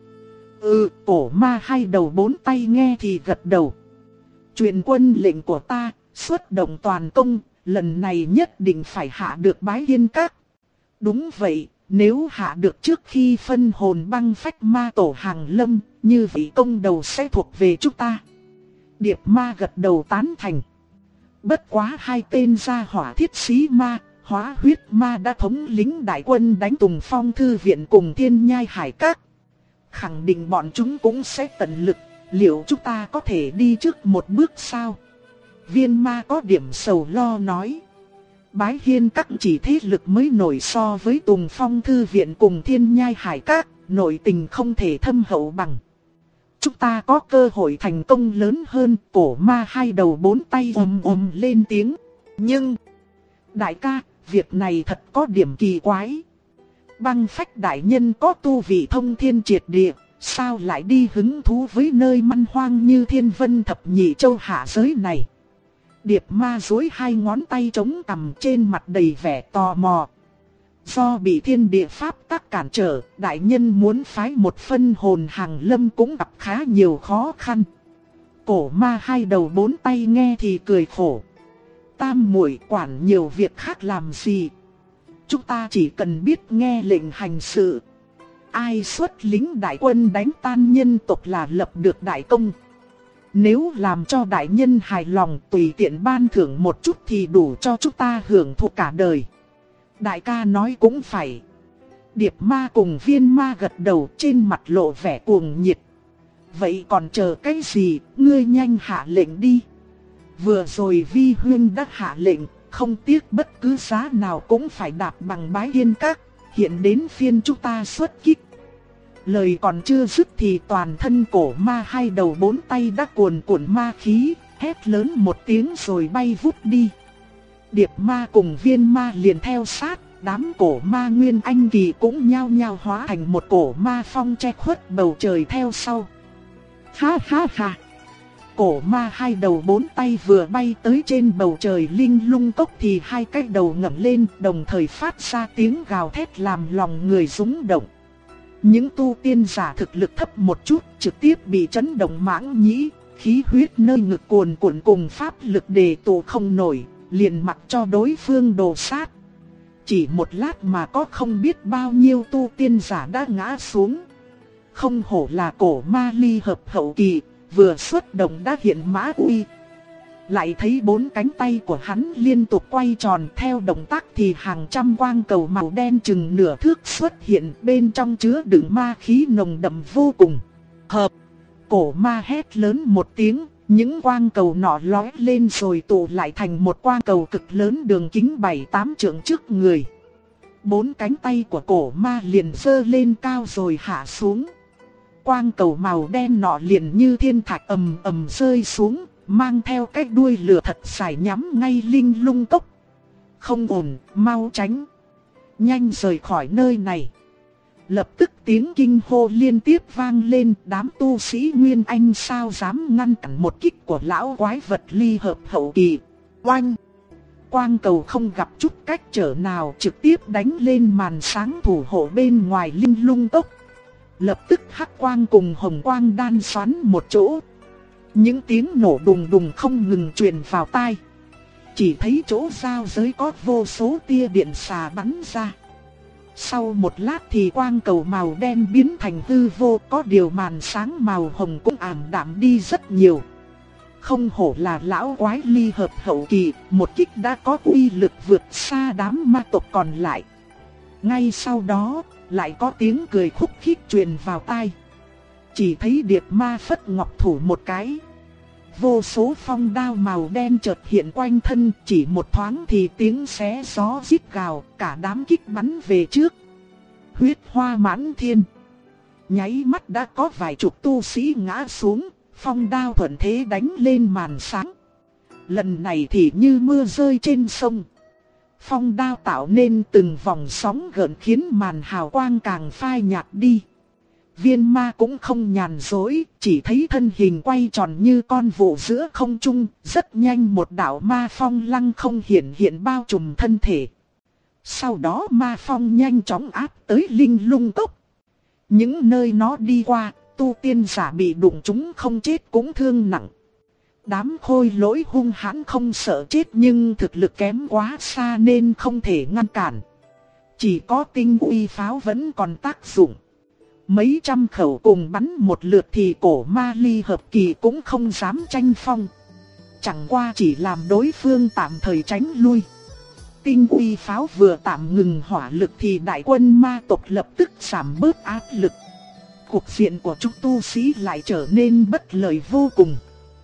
Cổ ma hai đầu bốn tay nghe thì gật đầu. Truyền quân lệnh của ta, xuất động toàn công, lần này nhất định phải hạ được Bái Hiên các. Đúng vậy, nếu hạ được trước khi phân hồn băng phách ma tổ hàng lâm, như vậy công đầu sẽ thuộc về chúng ta. Điệp ma gật đầu tán thành. Bất quá hai tên gia hỏa thiết sĩ ma, hóa huyết ma đã thống lĩnh đại quân đánh Tùng Phong Thư Viện cùng Thiên Nhai Hải Các. Khẳng định bọn chúng cũng sẽ tận lực, liệu chúng ta có thể đi trước một bước sao? Viên ma có điểm sầu lo nói. Bái Hiên các chỉ thế lực mới nổi so với Tùng Phong Thư Viện cùng Thiên Nhai Hải Các, nội tình không thể thâm hậu bằng. Chúng ta có cơ hội thành công lớn hơn. Cổ ma hai đầu bốn tay lên tiếng. Nhưng, đại ca, việc này thật có điểm kỳ quái. Băng phách đại nhân có tu vị thông thiên triệt địa, sao lại đi hứng thú với nơi man hoang như Thiên Vân Thập Nhị Châu hạ giới này? Điệp ma duỗi hai ngón tay chống cằm, trên mặt đầy vẻ tò mò. Do bị thiên địa pháp tắc cản trở, đại nhân muốn phái một phân hồn hàng lâm cũng gặp khá nhiều khó khăn. Cổ ma hai đầu bốn tay nghe thì cười khổ. Tam muội quản nhiều việc khác làm gì? Chúng ta chỉ cần biết nghe lệnh hành sự. Ai xuất lính đại quân đánh tan nhân tộc là lập được đại công. Nếu làm cho đại nhân hài lòng, tùy tiện ban thưởng một chút thì đủ cho chúng ta hưởng thụ cả đời. Đại ca nói cũng phải. Điệp ma cùng viên ma gật đầu, trên mặt lộ vẻ cuồng nhiệt. Vậy còn chờ cái gì, ngươi nhanh hạ lệnh đi. Vừa rồi Vi Huyên đã hạ lệnh, không tiếc bất cứ giá nào cũng phải đạp bằng Bái Hiên các. Hiện đến phiên chúng ta xuất kích. Lời còn chưa dứt thì toàn thân cổ ma hai đầu bốn tay đã cuồn cuộn ma khí, hét lớn một tiếng rồi bay vút đi. Điệp ma cùng viên ma liền theo sát, đám cổ ma nguyên anh kỳ cũng nhao nhao hóa thành một cổ ma phong che khuất bầu trời theo sau. Ha ha ha! Cổ ma hai đầu bốn tay vừa bay tới trên bầu trời linh lung cốc thì hai cái đầu ngẩng lên, đồng thời phát ra tiếng gào thét làm lòng người rung động. Những tu tiên giả thực lực thấp một chút trực tiếp bị chấn động mãng nhĩ, khí huyết nơi ngực cuồn cuộn cùng pháp lực đề tụ không nổi, liền mặc cho đối phương đồ sát. Chỉ một lát mà có không biết bao nhiêu tu tiên giả đã ngã xuống. Không hổ là cổ ma ly hợp hậu kỳ, vừa xuất động đã hiện mã uy. Lại thấy bốn cánh tay của hắn liên tục quay tròn, theo động tác thì hàng trăm quang cầu màu đen chừng nửa thước xuất hiện, bên trong chứa đựng ma khí nồng đậm vô cùng. Hợp! Cổ ma hét lớn một tiếng, những quang cầu nọ lóe lên rồi tụ lại thành một quang cầu cực lớn đường kính 7-8 trượng trước người. Bốn cánh tay của cổ ma liền giơ lên cao rồi hạ xuống. Quang cầu màu đen nọ liền như thiên thạch ầm ầm rơi xuống, mang theo cái đuôi lửa thật dài nhắm ngay linh lung cốc. Không ổn, mau tránh. Nhanh rời khỏi nơi này. Lập tức tiếng kinh hô liên tiếp vang lên, đám tu sĩ Nguyên Anh sao dám ngăn cản một kích của lão quái vật ly hợp hậu kỳ. Oanh! Quang cầu không gặp chút cách trở nào, trực tiếp đánh lên màn sáng thủ hộ bên ngoài linh lung cốc. Lập tức hắc quang cùng hồng quang đan xoắn một chỗ. Những tiếng nổ đùng đùng không ngừng truyền vào tai. Chỉ thấy chỗ giao giới có vô số tia điện xà bắn ra. Sau một lát thì quang cầu màu đen biến thành hư vô, có điều màn sáng màu hồng cũng ảm đạm đi rất nhiều. Không hổ là lão quái ly hợp hậu kỳ, một kích đã có uy lực vượt xa đám ma tộc còn lại. Ngay sau đó, lại có tiếng cười khúc khích truyền vào tai. Chỉ thấy điệp ma phất ngọc thủ một cái. Vô số phong đao màu đen chợt hiện quanh thân, chỉ một thoáng thì tiếng xé gió rít gào, cả đám kích bắn về trước. Huyết hoa mãn thiên. nháy mắt đã có vài chục tu sĩ ngã xuống, phong đao thuận thế đánh lên màn sáng. Lần này thì như mưa rơi trên sông. Phong đao tạo nên từng vòng sóng gợn khiến màn hào quang càng phai nhạt đi. Viên ma cũng không nhàn dối, chỉ thấy thân hình quay tròn như con vụ giữa không trung, rất nhanh một đạo ma phong lăng không hiện bao trùm thân thể. Sau đó ma phong nhanh chóng áp tới Linh Lung Cốc. Những nơi nó đi qua, tu tiên giả bị đụng chúng không chết cũng thương nặng. Đám khôi lỗi hung hãn không sợ chết nhưng thực lực kém quá xa nên không thể ngăn cản. Chỉ có tinh uy pháo vẫn còn tác dụng. Mấy trăm khẩu cùng bắn một lượt thì cổ ma ly hợp kỳ cũng không dám tranh phong. Chẳng qua chỉ làm đối phương tạm thời tránh lui. Tinh uy pháo vừa tạm ngừng hỏa lực thì đại quân ma tộc lập tức giảm bớt áp lực. Cuộc diện của chúng tu sĩ lại trở nên bất lợi vô cùng.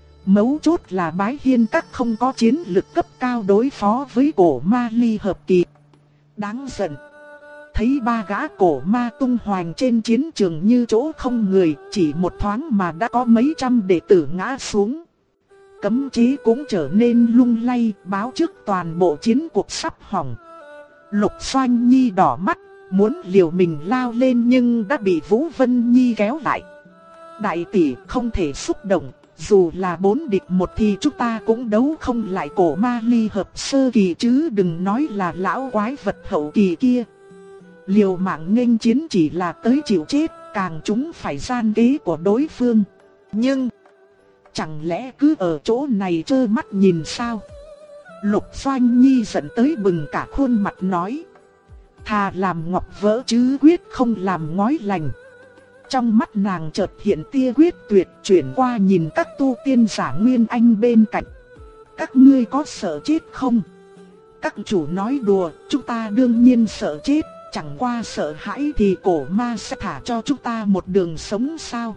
Mấu chốt là Bái Hiên Các không có chiến lực cấp cao đối phó với cổ ma ly hợp kỳ. Đáng giận. Thấy ba gã cổ ma tung hoành trên chiến trường như chỗ không người, chỉ một thoáng mà đã có mấy trăm đệ tử ngã xuống. Cấm chế cũng trở nên lung lay, báo trước toàn bộ chiến cuộc sắp hỏng. Lục Doanh Nhi đỏ mắt, muốn liều mình lao lên nhưng đã bị Vũ Vân Nhi kéo lại. Đại tỷ không thể xúc động, dù là 4 địch 1 thì chúng ta cũng đấu không lại cổ ma ly hợp sơ kỳ chứ đừng nói là lão quái vật hậu kỳ kia. Liều mạng nghênh chiến chỉ là tới chịu chết, càng chúng phải gian kế của đối phương. Nhưng chẳng lẽ cứ ở chỗ này trơ mắt nhìn sao? Lục Doanh Nhi giận tới bừng cả khuôn mặt nói. Thà làm ngọc vỡ chứ quyết không làm ngói lành. Trong mắt nàng chợt hiện tia quyết tuyệt, chuyển qua nhìn các tu tiên giả Nguyên Anh bên cạnh. Các ngươi có sợ chết không? Các chủ nói đùa, chúng ta đương nhiên sợ chết. Chẳng qua sợ hãi thì cổ ma sẽ thả cho chúng ta một đường sống sao?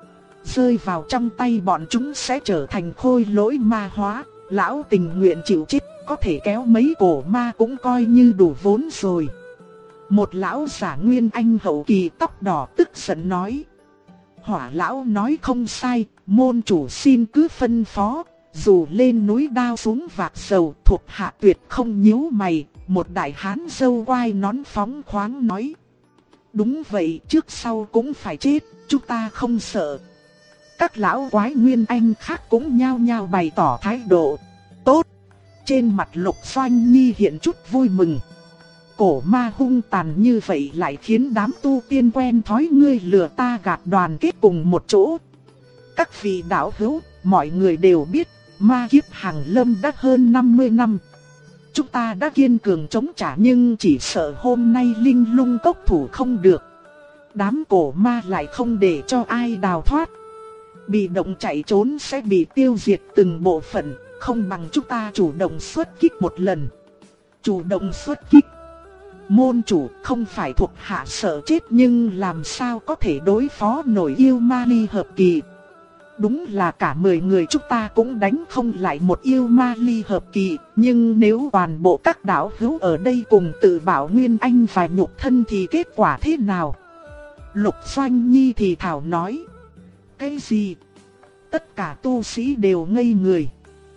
Rơi vào trong tay bọn chúng sẽ trở thành khôi lỗi ma hóa. Lão tình nguyện chịu chết, có thể kéo mấy cổ ma cũng coi như đủ vốn rồi. Một lão giả Nguyên Anh hậu kỳ tóc đỏ tức giận nói. Hỏa lão nói không sai, môn chủ xin cứ phân phó. Dù lên núi đao xuống vạc dầu, thuộc hạ tuyệt không nhíu mày. Một đại hán râu quai nón phóng khoáng nói. Đúng vậy, trước sau cũng phải chết, chúng ta không sợ. Các lão quái Nguyên Anh khác cũng nhao nhao bày tỏ thái độ. Tốt. Trên mặt Lục Doanh Nhi hiện chút vui mừng. Cổ ma hung tàn như vậy lại khiến đám tu tiên quen thói ngươi lừa ta gạt đoàn kết cùng một chỗ. Các vị đạo hữu, mọi người đều biết, ma kiếp hàng lâm đã hơn 50 năm. Chúng ta đã kiên cường chống trả nhưng chỉ sợ hôm nay Linh Lung Cốc thủ không được. Đám cổ ma lại không để cho ai đào thoát. Bị động chạy trốn sẽ bị tiêu diệt từng bộ phận, không bằng chúng ta chủ động xuất kích một lần. Chủ động xuất kích. Môn chủ không phải thuộc hạ sợ chết nhưng làm sao có thể đối phó nổi yêu ma ly hợp kỳ. Đúng là cả 10 người chúng ta cũng đánh không lại một yêu ma ly hợp kỳ. Nhưng nếu toàn bộ các đạo hữu ở đây cùng tự bảo Nguyên Anh và nhục thân thì kết quả thế nào? Lục Doanh Nhi thì thảo nói. Cái gì? Tất cả tu sĩ đều ngây người.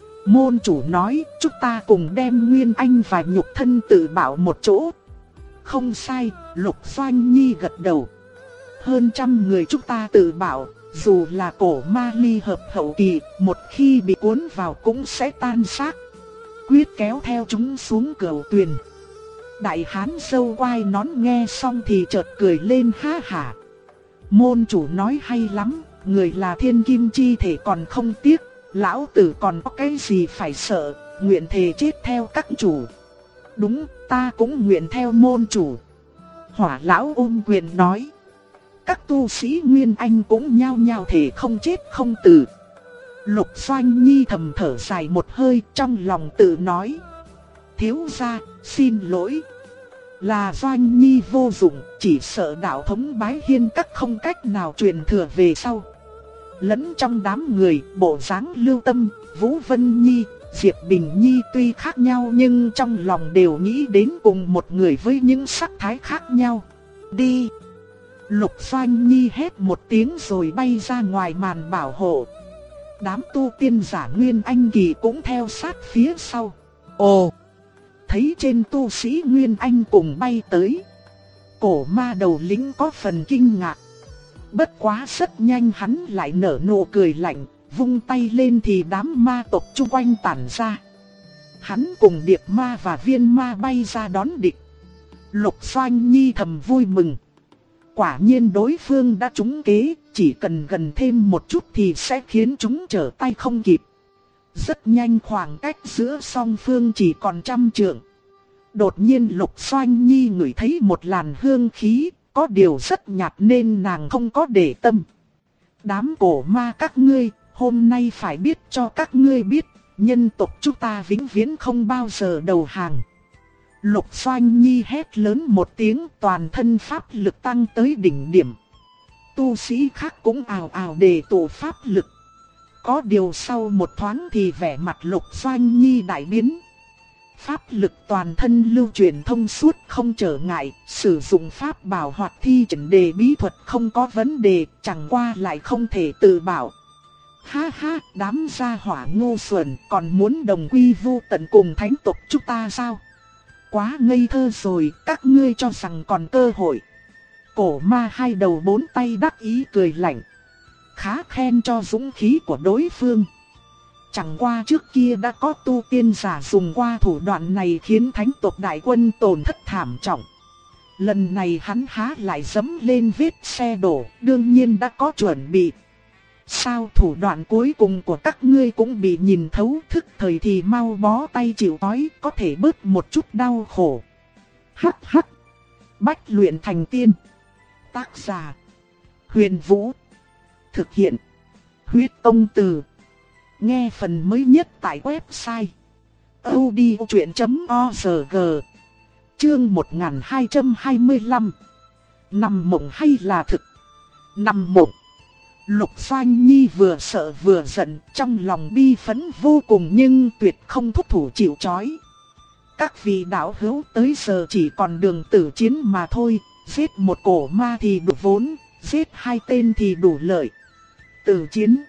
Môn chủ nói chúng ta cùng đem Nguyên Anh và nhục thân tự bảo một chỗ. Không sai, Lục Doanh Nhi gật đầu. Hơn trăm người chúng ta tự bảo, dù là cổ ma ly hợp hậu kỳ, một khi bị cuốn vào cũng sẽ tan xác. Quyết kéo theo chúng xuống cửu tuyền. Đại hán râu quai nón nghe xong thì chợt cười lên ha hả. Môn chủ nói hay lắm, người là thiên kim chi thể còn không tiếc, lão tử còn có cái gì phải sợ, nguyện thề chết theo các chủ. Đúng, ta cũng nguyện theo môn chủ. Hỏa lão ôm quyền nói. Các tu sĩ Nguyên Anh cũng nhao nhao thề không chết không từ. Lục Doanh Nhi thầm thở dài một hơi, trong lòng tự nói. Thiếu gia, xin lỗi. Là Doanh Nhi vô dụng, chỉ sợ đạo thống Bái Hiên Các không cách nào truyền thừa về sau. Lẫn trong đám người, bộ dáng Lưu Tâm, Vũ Vân Nhi, Diệp Bình Nhi tuy khác nhau nhưng trong lòng đều nghĩ đến cùng một người với những sắc thái khác nhau. Đi! Lục Doanh Nhi hét một tiếng rồi bay ra ngoài màn bảo hộ. Đám tu tiên giả Nguyên Anh kỳ cũng theo sát phía sau. Ồ! Thấy trên tu sĩ Nguyên Anh cùng bay tới. Cổ ma đầu lĩnh có phần kinh ngạc. Bất quá rất nhanh hắn lại nở nụ cười lạnh, vung tay lên thì đám ma tộc chung quanh tản ra. Hắn cùng điệp ma và viên ma bay ra đón địch. Lục Doanh Nhi thầm vui mừng. Quả nhiên đối phương đã trúng kế, chỉ cần gần thêm một chút thì sẽ khiến chúng trở tay không kịp. Rất nhanh khoảng cách giữa song phương chỉ còn 100 trượng. Đột nhiên Lục Doanh Nhi ngửi thấy một làn hương khí, có điều rất nhạt nên nàng không có để tâm. Đám cổ ma các ngươi, hôm nay phải biết cho các ngươi biết, nhân tộc chúng ta vĩnh viễn không bao giờ đầu hàng. Lục Doanh Nhi hét lớn một tiếng, toàn thân pháp lực tăng tới đỉnh điểm. Tu sĩ khác cũng ào ào đề tụ pháp lực. Có điều sau một thoáng thì vẻ mặt Lục Doanh Nhi đại biến. Pháp lực toàn thân lưu chuyển thông suốt không trở ngại, sử dụng pháp bảo hoặc thi triển đề bí thuật không có vấn đề, chẳng qua lại không thể tự bảo. Ha ha, đám gia hỏa ngu xuẩn còn muốn đồng quy vu tận cùng thánh tộc chúng ta sao? Quá ngây thơ rồi, các ngươi cho rằng còn cơ hội. Cổ ma hai đầu bốn tay đắc ý cười lạnh. Khá khen cho dũng khí của đối phương. Chẳng qua trước kia đã có tu tiên giả dùng qua thủ đoạn này khiến thánh tộc đại quân tổn thất thảm trọng. Lần này hắn há lại dẫm lên vết xe đổ, đương nhiên đã có chuẩn bị. Sao thủ đoạn cuối cùng của các ngươi cũng bị nhìn thấu, thức thời thì mau bó tay chịu trói, có thể bớt một chút đau khổ. Hắc hắc. Bách luyện thành tiên. Tác giả: Huyền Vũ. Thực hiện: Huyết Tông Từ. Nghe phần mới nhất tại website audiochuyện.org. Chương 1225. Nằm mộng hay là thực? Nằm mộng. Lục Doanh Nhi vừa sợ vừa giận, trong lòng bi phẫn vô cùng nhưng tuyệt không thúc thủ chịu trói. Các vị đạo hữu tới giờ chỉ còn đường tử chiến mà thôi, giết một cổ ma thì đủ vốn, giết hai tên thì đủ lợi. Tử chiến.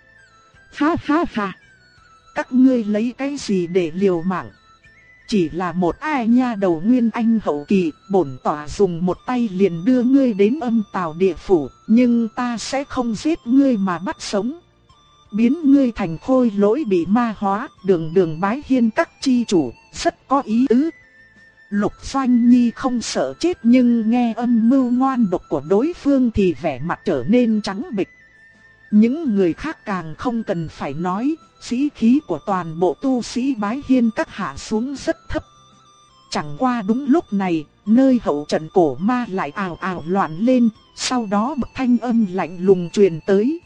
Ha ha ha. Các ngươi lấy cái gì để liều mạng? Chỉ là một ai nha đầu Nguyên Anh hậu kỳ, bổn tỏa dùng một tay liền đưa ngươi đến âm tào địa phủ, nhưng ta sẽ không giết ngươi mà bắt sống. Biến ngươi thành khôi lỗi bị ma hóa, đường đường bái hiên các chi chủ, rất có ý tứ. Lục Doanh Nhi không sợ chết nhưng nghe âm mưu ngoan độc của đối phương thì vẻ mặt trở nên trắng bệch. Những người khác càng không cần phải nói, sĩ khí của toàn bộ tu sĩ bái hiên các hạ xuống rất thấp. Chẳng qua đúng lúc này, nơi hậu trận cổ ma lại ào ào loạn lên, sau đó một thanh âm lạnh lùng truyền tới.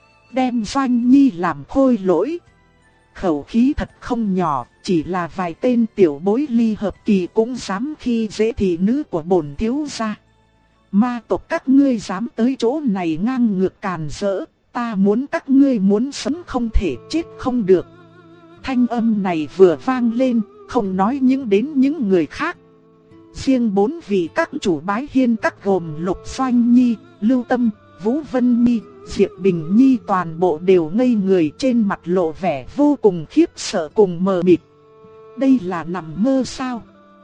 Đem Doanh Nhi làm khôi lỗi. Khẩu khí thật không nhỏ, chỉ là vài tên tiểu bối ly hợp kỳ cũng dám khi dễ thị nữ của bổn thiếu gia. Ma tộc các ngươi dám tới chỗ này ngang ngược càn rỡ. Ta muốn các ngươi muốn sống không thể, chết không được. Thanh âm này vừa vang lên, không nói đến những người khác. Riêng 4 vị các chủ bái hiên các gồm Lục Doanh Nhi, Lưu Tâm, Vũ Vân Nhi, Diệp Bình Nhi toàn bộ đều ngây người, trên mặt lộ vẻ vô cùng khiếp sợ cùng mờ mịt. Đây là nằm mơ sao?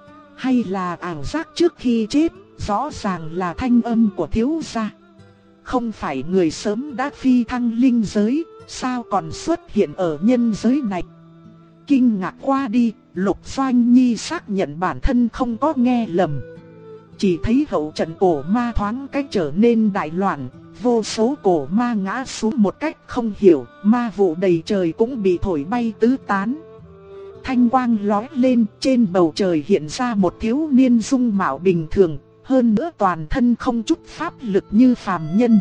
Hay là ảo giác trước khi chết? Rõ ràng là thanh âm của thiếu gia. Không phải người sớm đã phi thăng linh giới, sao còn xuất hiện ở nhân giới này? Kinh ngạc qua đi, Lục Doanh Nhi xác nhận bản thân không có nghe lầm. Chỉ thấy hậu trận cổ ma thoáng cách trở nên đại loạn, vô số cổ ma ngã xuống một cách không hiểu, ma vụ đầy trời cũng bị thổi bay tứ tán. Thanh quang lóe lên, trên bầu trời hiện ra một thiếu niên dung mạo bình thường. Hơn nữa toàn thân không chút pháp lực như phàm nhân.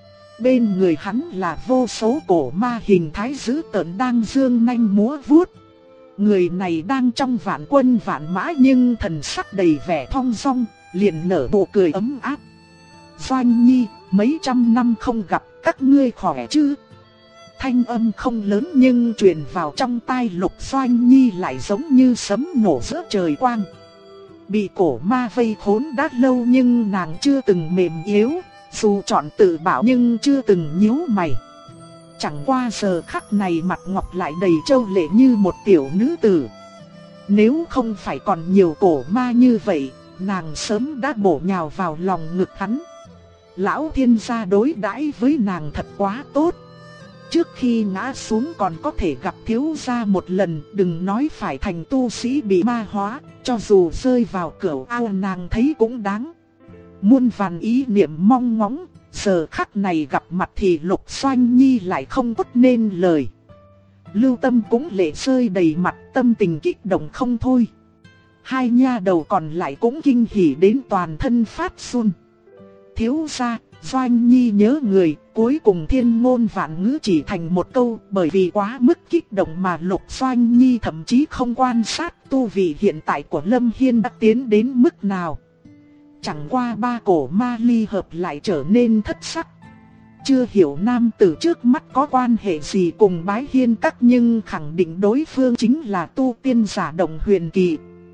Bên người hắn là vô số cổ ma hình thái dữ tợn đang dương nanh múa vuốt. Người này đang trong vạn quân vạn mã nhưng thần sắc đầy vẻ thong dong, liền nở nụ cười ấm áp. Doanh Nhi, mấy trăm năm không gặp, các ngươi khỏe chứ? Thanh âm không lớn nhưng truyền vào trong tai Lục Doanh Nhi lại giống như sấm nổ giữa trời quang. Bị cổ ma vây khốn đã lâu nhưng nàng chưa từng mềm yếu, Dù chọn tự bảo nhưng chưa từng nhíu mày. Chẳng qua giờ khắc này mặt Ngọc lại đầy trâu lệ như một tiểu nữ tử. Nếu không phải còn nhiều cổ ma như vậy, nàng sớm đã bổ nhào vào lòng ngực hắn. Lão thiên gia đối đãi với nàng thật quá tốt. Trước khi ngã xuống còn có thể gặp thiếu gia một lần, đừng nói phải thành tu sĩ bị ma hóa, cho dù rơi vào cửu ao nàng thấy cũng đáng. Muôn vàn ý niệm mong ngóng, giờ khắc này gặp mặt thì Lục Soanh Nhi lại không thốt nên lời. Lưu Tâm cũng lệ rơi đầy mặt, tâm tình kích động không thôi. Hai nha đầu còn lại cũng kinh hỉ đến toàn thân phát run. Thiếu gia, Doanh Nhi nhớ người, cuối cùng thiên ngôn vạn ngữ chỉ thành một câu, bởi vì quá mức kích động mà Lục Doanh Nhi thậm chí không quan sát tu vị hiện tại của Lâm Hiên đã tiến đến mức nào. Chẳng qua ba cổ ma ly hợp lại trở nên thất sắc. Chưa hiểu nam tử trước mắt có quan hệ gì cùng Bái Hiên Các, nhưng khẳng định đối phương chính là tu tiên giả Động Huyền Kỳ.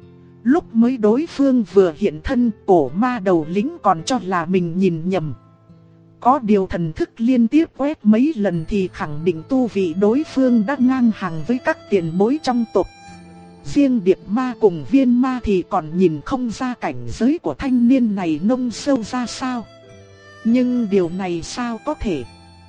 Lúc mới đối phương vừa hiện thân, cổ ma đầu lĩnh còn cho là mình nhìn nhầm. Có điều thần thức liên tiếp quét mấy lần thì khẳng định tu vị đối phương đã ngang hàng với các tiền bối trong tộc. Riêng Điệp Ma cùng Viên Ma thì còn nhìn không ra cảnh giới của thanh niên này nông sâu ra sao. Nhưng điều này sao có thể?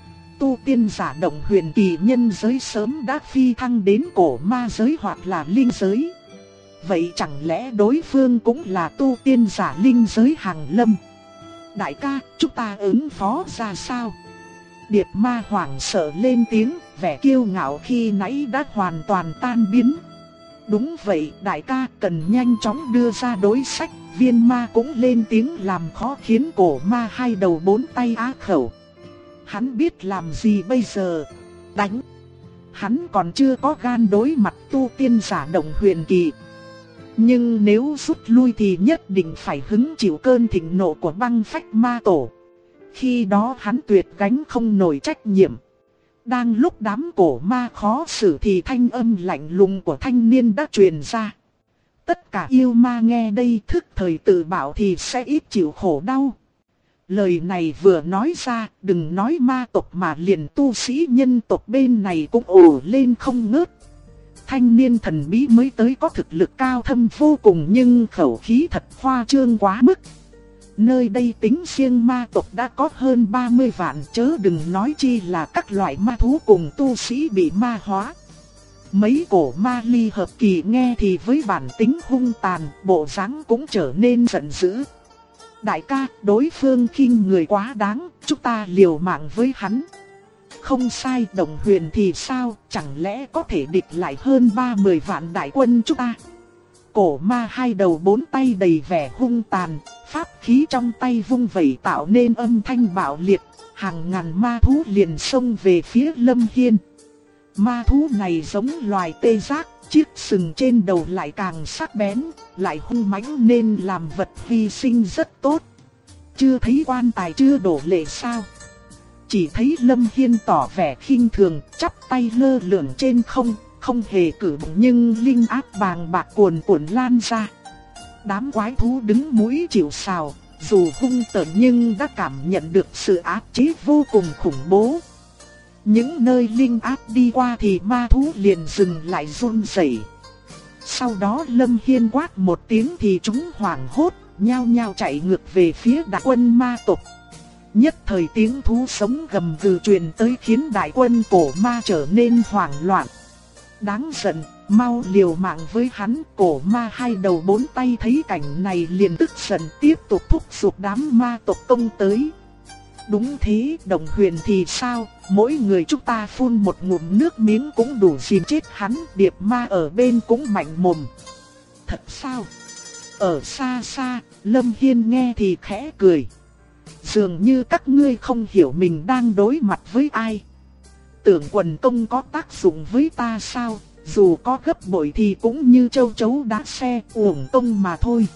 Tu tiên giả Động Huyền Kỳ nhân giới sớm đã phi thăng đến cổ ma giới hoặc là linh giới. Vậy chẳng lẽ đối phương cũng là tu tiên giả linh giới hàng lâm? Đại ca, chúng ta ứng phó ra sao? Điệp Ma hoảng sợ lên tiếng, vẻ kiêu ngạo khi nãy đã hoàn toàn tan biến. Đúng vậy, đại ca cần nhanh chóng đưa ra đối sách. Viên Ma cũng lên tiếng làm khó khiến cổ ma hai đầu bốn tay á khẩu. Hắn biết làm gì bây giờ? Đánh! Hắn còn chưa có gan đối mặt tu tiên giả Động Huyền Kỳ. Nhưng nếu rút lui thì nhất định phải hứng chịu cơn thịnh nộ của Băng Phách Ma Tổ. Khi đó hắn tuyệt gánh không nổi trách nhiệm. Đang lúc đám cổ ma khó xử thì thanh âm lạnh lùng của thanh niên đã truyền ra. Tất cả yêu ma nghe đây thức thời tự bảo thì sẽ ít chịu khổ đau. Lời này vừa nói ra, đừng nói ma tộc mà liền tu sĩ nhân tộc bên này cũng ồ lên không ngớt. Thanh niên thần bí mới tới có thực lực cao thâm vô cùng nhưng khẩu khí thật khoa trương quá mức. Nơi đây tính riêng ma tộc đã có hơn 30 vạn, chớ đừng nói chi là các loại ma thú cùng tu sĩ bị ma hóa. Mấy cổ ma ly hợp kỳ nghe thì với bản tính hung tàn, bộ dáng cũng trở nên giận dữ. Đại ca, đối phương khinh người quá đáng, chúng ta liều mạng với hắn. Không sai, Động Huyền thì sao, chẳng lẽ có thể địch lại hơn 30 vạn đại quân chúng ta? Cổ ma hai đầu bốn tay đầy vẻ hung tàn, pháp khí trong tay vung vẩy tạo nên âm thanh bạo liệt, hàng ngàn ma thú liền xông về phía Lâm Hiên. Ma thú này giống loài tê giác, chiếc sừng trên đầu lại càng sắc bén, lại hung mãnh nên làm vật hy sinh rất tốt. Chưa thấy quan tài chưa đổ lệ sao? Chỉ thấy Lâm Hiên tỏ vẻ khinh thường, chắp tay lơ lửng trên không, không hề cử động nhưng linh áp bàng bạc cuồn cuộn lan ra. Đám quái thú đứng mũi chịu sào, dù hung tợn nhưng đã cảm nhận được sự áp chế vô cùng khủng bố. Những nơi linh áp đi qua thì ma thú liền dừng lại run rẩy. Sau đó Lâm Hiên quát một tiếng thì chúng hoảng hốt, nhao nhao chạy ngược về phía đại quân ma tộc. Nhất thời tiếng thú sống gầm gừ truyền tới khiến đại quân cổ ma trở nên hoảng loạn. Đáng giận, mau liều mạng với hắn. Cổ ma hai đầu bốn tay thấy cảnh này liền tức giận tiếp tục thúc giục đám ma tộc công tới. Đúng thế, Động Huyền thì sao, mỗi người chúng ta phun một ngụm nước miếng cũng đủ dìm chết hắn. Điệp Ma ở bên cũng mạnh mồm. Thật sao? Ở xa xa, Lâm Hiên nghe thì khẽ cười. Dường như các ngươi không hiểu mình đang đối mặt với ai. Tưởng quần công có tác dụng với ta sao? Dù có gấp bội thì cũng như châu chấu đá xe, uổng công mà thôi.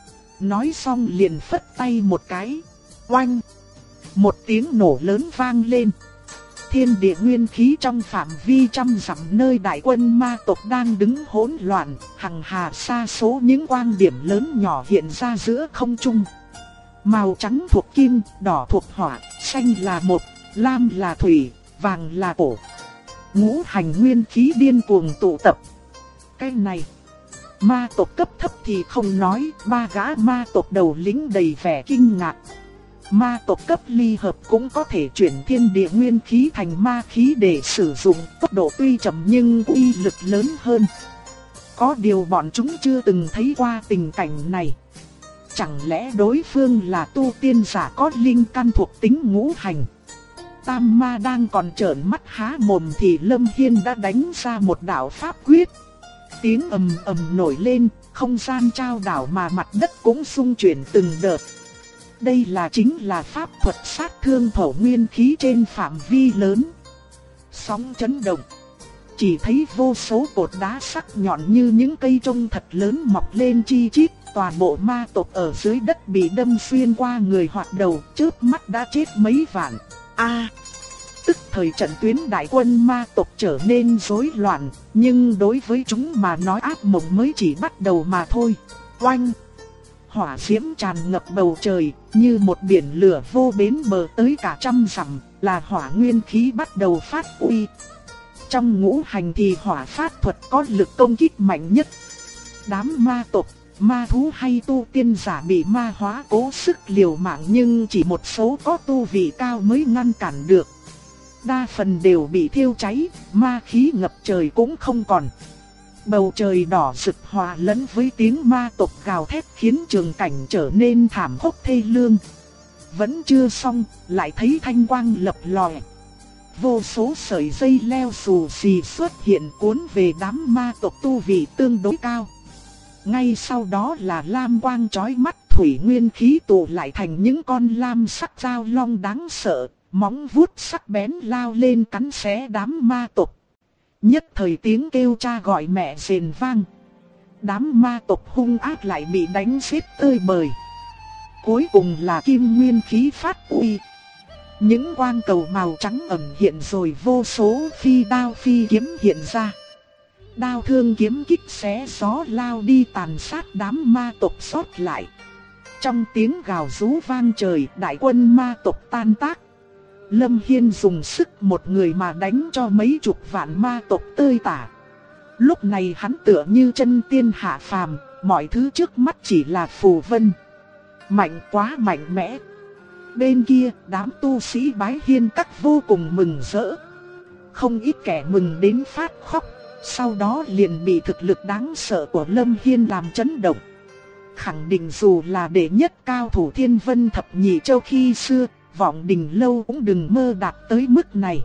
Nói xong liền phất tay một cái. Oanh! Một tiếng nổ lớn vang lên. Thiên địa nguyên khí trong phạm vi trăm dặm nơi đại quân ma tộc đang đứng hỗn loạn, hằng hà sa số những quang điểm lớn nhỏ hiện ra giữa không trung. Màu trắng thuộc kim, đỏ thuộc hỏa, xanh là một, lam là thủy, vàng là cổ. Ngũ hành nguyên khí điên cuồng tụ tập. Cái này, ma tộc cấp thấp thì không nói, ba gã ma tộc đầu lĩnh đầy vẻ kinh ngạc. Ma tộc cấp ly hợp cũng có thể chuyển thiên địa nguyên khí thành ma khí để sử dụng, tốc độ tuy chậm nhưng uy lực lớn hơn. Có điều bọn chúng chưa từng thấy qua tình cảnh này. Chẳng lẽ đối phương là tu tiên giả có linh căn thuộc tính ngũ hành? Tam ma đang còn trợn mắt há mồm thì Lâm Hiên đã đánh ra một đạo pháp quyết. Tiếng ầm ầm nổi lên, không gian trao đảo mà mặt đất cũng xung chuyển từng đợt. Đây chính là pháp thuật sát thương thổ nguyên khí trên phạm vi lớn. Sóng chấn động. Chỉ thấy vô số cột đá sắc nhọn như những cây trông thật lớn mọc lên chi chít. Toàn bộ ma tộc ở dưới đất bị đâm xuyên qua người hoặc đầu, chớp mắt đã chết mấy vạn. Tức thời trận tuyến đại quân ma tộc trở nên rối loạn, nhưng đối với chúng mà nói ác mộng mới chỉ bắt đầu mà thôi. Oanh! Hỏa diễm tràn ngập bầu trời, như một biển lửa vô bến bờ tới cả trăm dặm, là hỏa nguyên khí bắt đầu phát uy. Trong ngũ hành thì hỏa pháp thuật có lực công kích mạnh nhất. Đám ma tộc, ma thú hay tu tiên giả bị ma hóa cố sức liều mạng, nhưng chỉ một số có tu vị cao mới ngăn cản được. Đa phần đều bị thiêu cháy, ma khí ngập trời cũng không còn. Bầu trời đỏ rực hòa lẫn với tiếng ma tộc gào thét khiến trường cảnh trở nên thảm khốc thê lương. Vẫn chưa xong, lại thấy thanh quang lập lòe. Vô số sợi dây leo xù xì xuất hiện cuốn về đám ma tộc tu vị tương đối cao. Ngay sau đó là lam quang chói mắt, thủy nguyên khí tụ lại thành những con lam sắc dao long đáng sợ, móng vuốt sắc bén lao lên cắn xé đám ma tộc. Nhất thời tiếng kêu cha gọi mẹ rền vang. Đám ma tộc hung ác lại bị đánh xếp tơi bời. Cuối cùng là kim nguyên khí phát uy. Những quang cầu màu trắng ẩn hiện rồi vô số phi đao phi kiếm hiện ra. Đao thương kiếm kích xé gió lao đi tàn sát đám ma tộc sót lại. Trong tiếng gào rú vang trời, đại quân ma tộc tan tác. Lâm Hiên dùng sức một người mà đánh cho mấy chục vạn ma tộc tơi tả. Lúc này hắn tựa như chân tiên hạ phàm, mọi thứ trước mắt chỉ là phù vân. Mạnh quá mạnh mẽ. Bên kia, đám tu sĩ Bái Hiên Các vô cùng mừng rỡ. Không ít kẻ mừng đến phát khóc, sau đó liền bị thực lực đáng sợ của Lâm Hiên làm chấn động. Khẳng định dù là đệ nhất cao thủ Thiên Vân Thập Nhị Châu khi xưa, Vọng Đình Lâu cũng đừng mơ đạt tới mức này.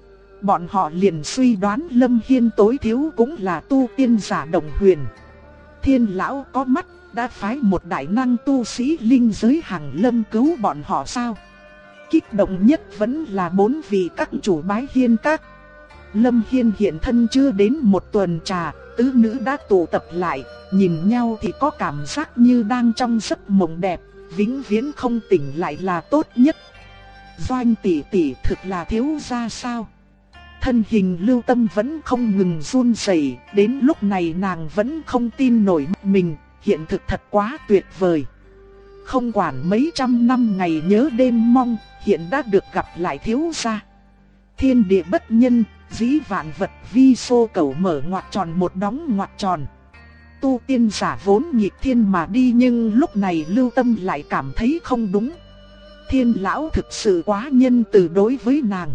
Bọn họ liền suy đoán Lâm Hiên tối thiếu cũng là tu tiên giả đồng huyền. Thiên lão có mắt, đã phái một đại năng tu sĩ linh giới hàng lâm cứu bọn họ sao? Kích động nhất vẫn là 4 vị các chủ Bái Hiên Các. Lâm Hiên hiện thân chưa đến một tuần trà, tứ nữ đã tụ tập lại, nhìn nhau thì có cảm giác như đang trong giấc mộng đẹp, vĩnh viễn không tỉnh lại là tốt nhất. Doanh tỷ tỷ thực là thiếu gia sao? Thân hình Lưu Tâm vẫn không ngừng run rẩy, đến lúc này nàng vẫn không tin nổi mình, hiện thực thật quá tuyệt vời. Không quản mấy trăm năm ngày nhớ đêm mong, hiện đã được gặp lại thiếu gia. Thiên địa bất nhân, dĩ vạn vật vi xô cầu mở ngoặc tròn một đóng ngoặc tròn. Tu tiên giả vốn nghịch thiên mà đi, nhưng lúc này Lưu Tâm lại cảm thấy không đúng. Thiên lão thực sự quá nhân từ đối với nàng.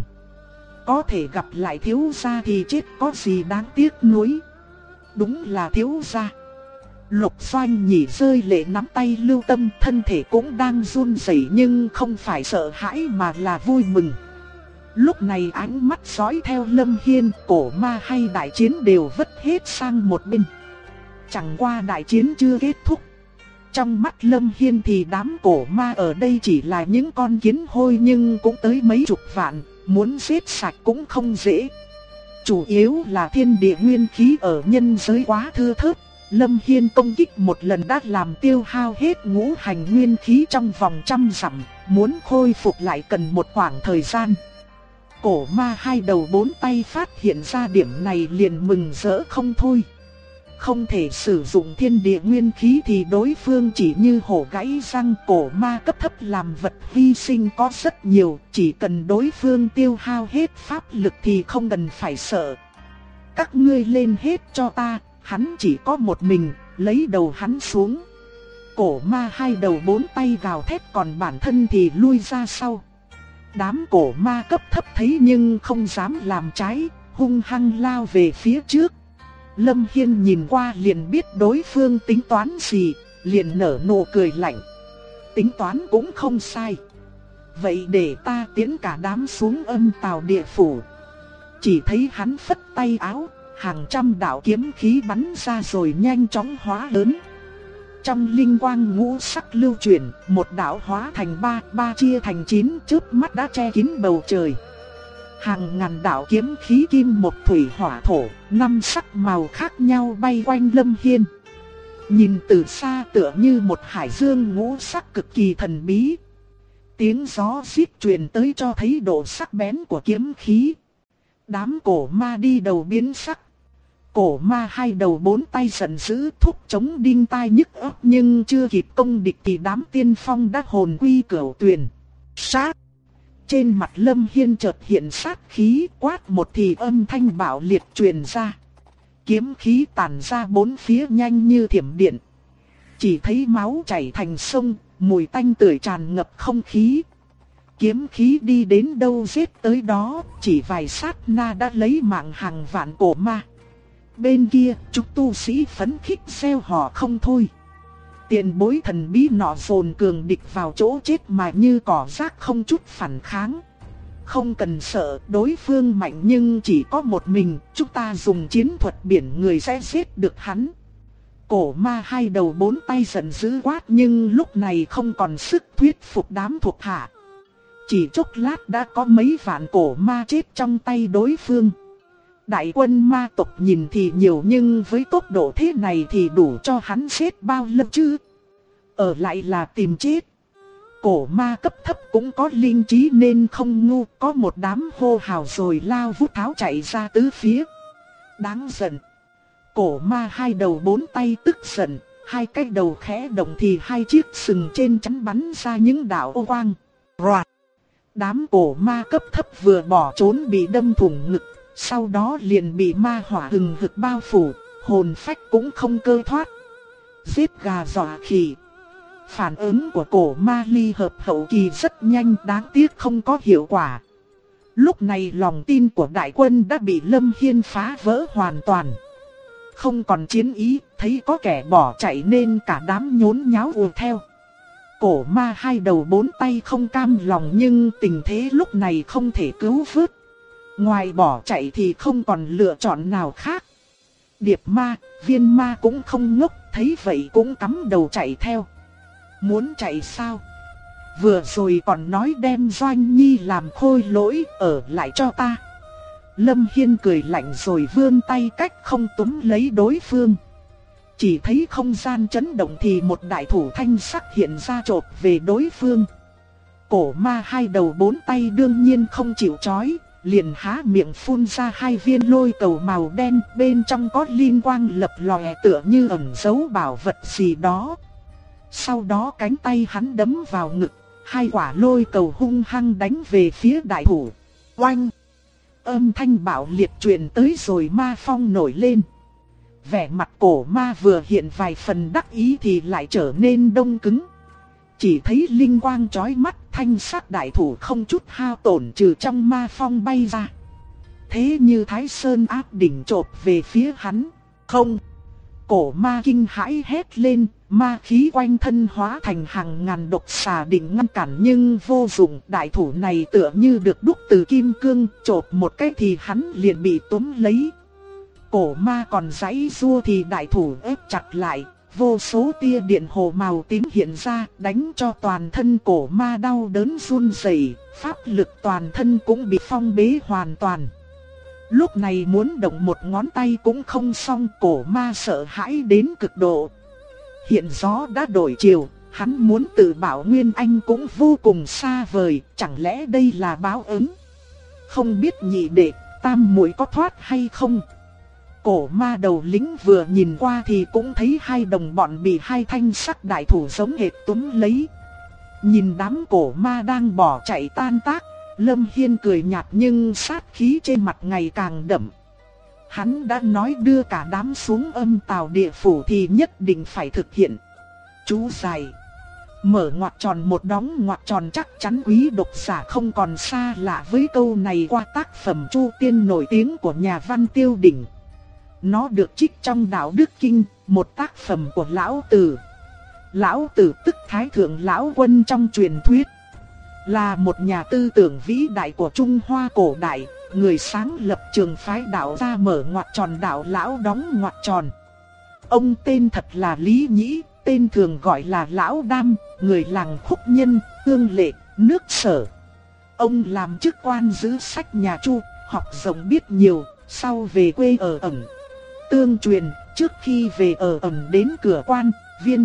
Có thể gặp lại thiếu gia thì chết có gì đáng tiếc nuối. Đúng là thiếu gia. Lục Doanh nhỉ rơi lệ nắm tay Lưu Tâm, thân thể cũng đang run rẩy nhưng không phải sợ hãi mà là vui mừng. Lúc này ánh mắt dõi theo Lâm Hiên, cổ ma hay đại chiến đều vứt hết sang một bên. Chẳng qua đại chiến chưa kết thúc. Trong mắt Lâm Hiên thì đám cổ ma ở đây chỉ là những con kiến hôi, nhưng cũng tới mấy chục vạn, muốn giết sạch cũng không dễ. Chủ yếu là thiên địa nguyên khí ở nhân giới quá thưa thớt. Lâm Hiên công kích một lần đã làm tiêu hao hết ngũ hành nguyên khí trong vòng 100 dặm, muốn khôi phục lại cần một khoảng thời gian. Cổ ma hai đầu bốn tay phát hiện ra điểm này liền mừng rỡ không thôi. không thể sử dụng thiên địa nguyên khí thì đối phương chỉ như hổ gãy răng. Cổ ma cấp thấp làm vật hy sinh có rất nhiều, chỉ cần đối phương tiêu hao hết pháp lực thì không cần phải sợ. Các ngươi lên hết cho ta, hắn chỉ có một mình, lấy đầu hắn xuống. Cổ ma hai đầu bốn tay gào thét, còn bản thân thì lui ra sau. Đám cổ ma cấp thấp thấy nhưng không dám làm trái, hung hăng lao về phía trước. Lâm Hiên nhìn qua liền biết đối phương tính toán gì, liền nở nụ cười lạnh. Tính toán cũng không sai. Vậy để ta tiến cả đám xuống âm tào địa phủ. Chỉ thấy hắn phất tay áo, hàng trăm đạo kiếm khí bắn ra rồi nhanh chóng hóa lớn. Trong linh quang ngũ sắc lưu chuyển, một đạo hóa thành ba chia thành 9, chớp mắt đã che kín bầu trời. Hàng ngàn đạo kiếm khí kim một thủy hỏa thổ, 5 sắc màu khác nhau bay quanh Lâm Hiên. Nhìn từ xa tựa như một hải dương ngũ sắc cực kỳ thần bí. Tiếng gió rít truyền tới cho thấy độ sắc bén của kiếm khí. Đám cổ ma đi đầu biến sắc. Cổ ma hai đầu bốn tay giận dữ thúc chống đinh tai nhức óc, nhưng chưa kịp công địch thì đám tiên phong đã hồn quy cửu tuyền. Sát! Trên mặt Lâm Hiên chợt hiện sát khí, quát một thì âm thanh bạo liệt truyền ra. Kiếm khí tản ra bốn phía nhanh như thiểm điện. Chỉ thấy máu chảy thành sông, mùi tanh tưởi tràn ngập không khí. Kiếm khí đi đến đâu giết tới đó, chỉ vài sát na đã lấy mạng hàng vạn cổ ma. Bên kia, chúng tu sĩ phấn khích reo hò không thôi. Tiền bối thần bí nọ dồn cường địch vào chỗ chết mà như cỏ rác không chút phản kháng. Không cần sợ, đối phương mạnh nhưng chỉ có một mình, chúng ta dùng chiến thuật biển người sẽ giết được hắn. Cổ ma hai đầu bốn tay giận dữ quát, nhưng lúc này không còn sức thuyết phục đám thuộc hạ. Chỉ chốc lát đã có mấy vạn cổ ma chết trong tay đối phương. Đại quân ma tộc nhìn thì nhiều, nhưng với tốc độ thế này thì đủ cho hắn giết bao lâu chứ? Ở lại là tìm chết. Cổ ma cấp thấp cũng có linh trí nên không ngu, có một đám hô hào rồi lao vút tháo chạy ra tứ phía. Đáng giận. Cổ ma hai đầu bốn tay tức giận, hai cái đầu khẽ động thì hai chiếc sừng trên chắn bắn ra những đạo ô quang. Roạt. Đám cổ ma cấp thấp vừa bỏ trốn bị đâm thủng ngực, sau đó liền bị ma hỏa hừng hực bao phủ, hồn phách cũng không cơ thoát. Giết gà dọa khỉ. Phản ứng của cổ ma ly hợp hậu kỳ rất nhanh, đáng tiếc không có hiệu quả. Lúc này lòng tin của đại quân đã bị Lâm Hiên phá vỡ hoàn toàn. Không còn chiến ý, thấy có kẻ bỏ chạy nên cả đám nhốn nháo ùa theo. Cổ ma hai đầu bốn tay không cam lòng, nhưng tình thế lúc này không thể cứu vớt. Ngoài bỏ chạy thì không còn lựa chọn nào khác. Điệp ma, viên ma cũng không ngốc, thấy vậy cũng cắm đầu chạy theo. Muốn chạy sao? Vừa rồi còn nói đem Doanh Nhi làm khôi lỗi, ở lại cho ta. Lâm Hiên cười lạnh rồi vươn tay cách không túm lấy đối phương. Chỉ thấy không gian chấn động thì một đại thủ thanh sắc hiện ra chộp về đối phương. Cổ ma hai đầu bốn tay đương nhiên không chịu chói, liền há miệng phun ra hai viên lôi cầu màu đen, bên trong có linh quang lập lòe tựa như ẩn giấu bảo vật gì đó. Sau đó cánh tay hắn đấm vào ngực, hai quả lôi cầu hung hăng đánh về phía đại thủ. Oanh! Âm thanh bạo liệt truyền tới rồi ma phong nổi lên. Vẻ mặt cổ ma vừa hiện vài phần đắc ý thì lại trở nên đông cứng. Chỉ thấy linh quang chói mắt, thanh sắc đại thủ không chút hao tổn trừ trong ma phong bay ra. Thế như Thái Sơn áp đỉnh chộp về phía hắn. Không! Cổ ma kinh hãi hét lên, ma khí quanh thân hóa thành hàng ngàn độc xà định ngăn cản nhưng vô dụng. Đại thủ này tựa như được đúc từ kim cương, chộp một cái thì hắn liền bị túm lấy. Cổ ma còn giãy giụa thì đại thủ ép chặt lại, vô số tia điện hồ màu tím hiện ra, đánh cho toàn thân cổ ma đau đớn run rẩy, pháp lực toàn thân cũng bị phong bế hoàn toàn. Lúc này muốn động một ngón tay cũng không xong, cổ ma sợ hãi đến cực độ. Hiện gió đã đổi chiều, hắn muốn tự bảo Nguyên Anh cũng vô cùng xa vời, chẳng lẽ đây là báo ứng? Không biết nhị đệ, tam muội có thoát hay không? cổ ma đầu lĩnh vừa nhìn qua thì cũng thấy hai đồng bọn bị hai thanh sắc đại thủ giống hệt túm lấy. Nhìn đám cổ ma đang bỏ chạy tan tác, Lâm Hiên cười nhạt nhưng sát khí trên mặt ngày càng đậm. Hắn đã nói đưa cả đám xuống âm tào địa phủ thì nhất định phải thực hiện. Chú dài mở ngoặc tròn một đóng ngoặc tròn, chắc chắn quý độc giả không còn xa lạ với câu này qua tác phẩm Chu Tiên nổi tiếng của nhà văn Tiêu Đỉnh. Nó được trích trong Đạo Đức Kinh, một tác phẩm của Lão Tử. Lão Tử tức Thái Thượng Lão Quân trong truyền thuyết, là một nhà tư tưởng vĩ đại của Trung Hoa cổ đại, người sáng lập trường phái đạo ra mở ngoặc tròn đạo lão đóng ngoặc tròn. Ông tên thật là Lý Nhĩ, tên thường gọi là Lão Đam, người làng Khúc Nhân, Hương Lệ, nước Sở. Ông làm chức quan giữ sách nhà Chu, học rộng biết nhiều, sau về quê ở ẩn. Tương truyền, trước khi về ở ẩn đến cửa quan, viên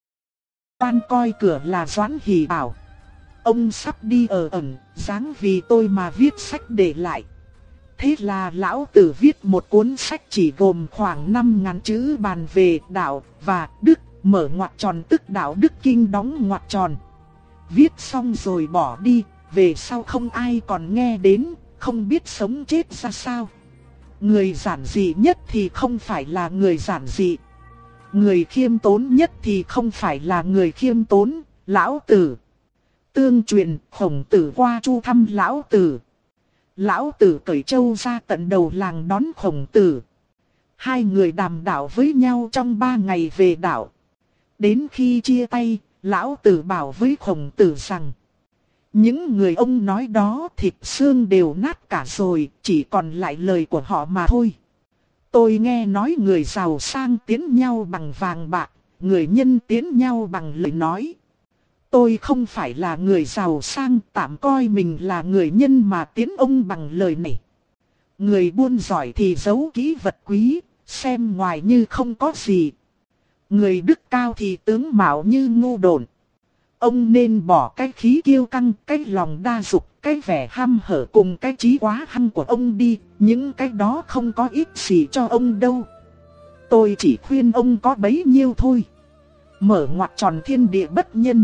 quan coi cửa là Doãn Hỷ bảo: ông sắp đi ở ẩn, dáng vì tôi mà viết sách để lại. Thế là Lão Tử viết một cuốn sách chỉ gồm khoảng 5.000 chữ bàn về đạo và đức, mở ngoặc tròn tức Đạo Đức Kinh đóng ngoặc tròn. Viết xong rồi bỏ đi, về sau không ai còn nghe đến, không biết sống chết ra sao. Người giản dị nhất thì không phải là người giản dị, người khiêm tốn nhất thì không phải là người khiêm tốn. Lão Tử. Tương truyền, Khổng Tử qua Chu thăm Lão Tử. Lão Tử cởi trâu ra tận đầu làng đón Khổng Tử. Hai người đàm đạo với nhau trong 3 ngày về đạo. Đến khi chia tay, Lão Tử bảo với Khổng Tử rằng: những người ông nói đó thịt xương đều nát cả rồi, chỉ còn lại lời của họ mà thôi. Tôi nghe nói người giàu sang tiến nhau bằng vàng bạc, người nhân tiến nhau bằng lời nói. Tôi không phải là người giàu sang, tạm coi mình là người nhân mà tiến ông bằng lời này. Người buôn giỏi thì giấu kỹ vật quý, xem ngoài như không có gì. Người đức cao thì tướng mạo như ngu độn. Ông nên bỏ cái khí kiêu căng, cái lòng đa dục, cái vẻ ham hở cùng cái trí quá hăng của ông đi. Những cái đó không có ích gì cho ông đâu. Tôi chỉ khuyên ông có bấy nhiêu thôi. Mở ngoặc tròn thiên địa bất nhân,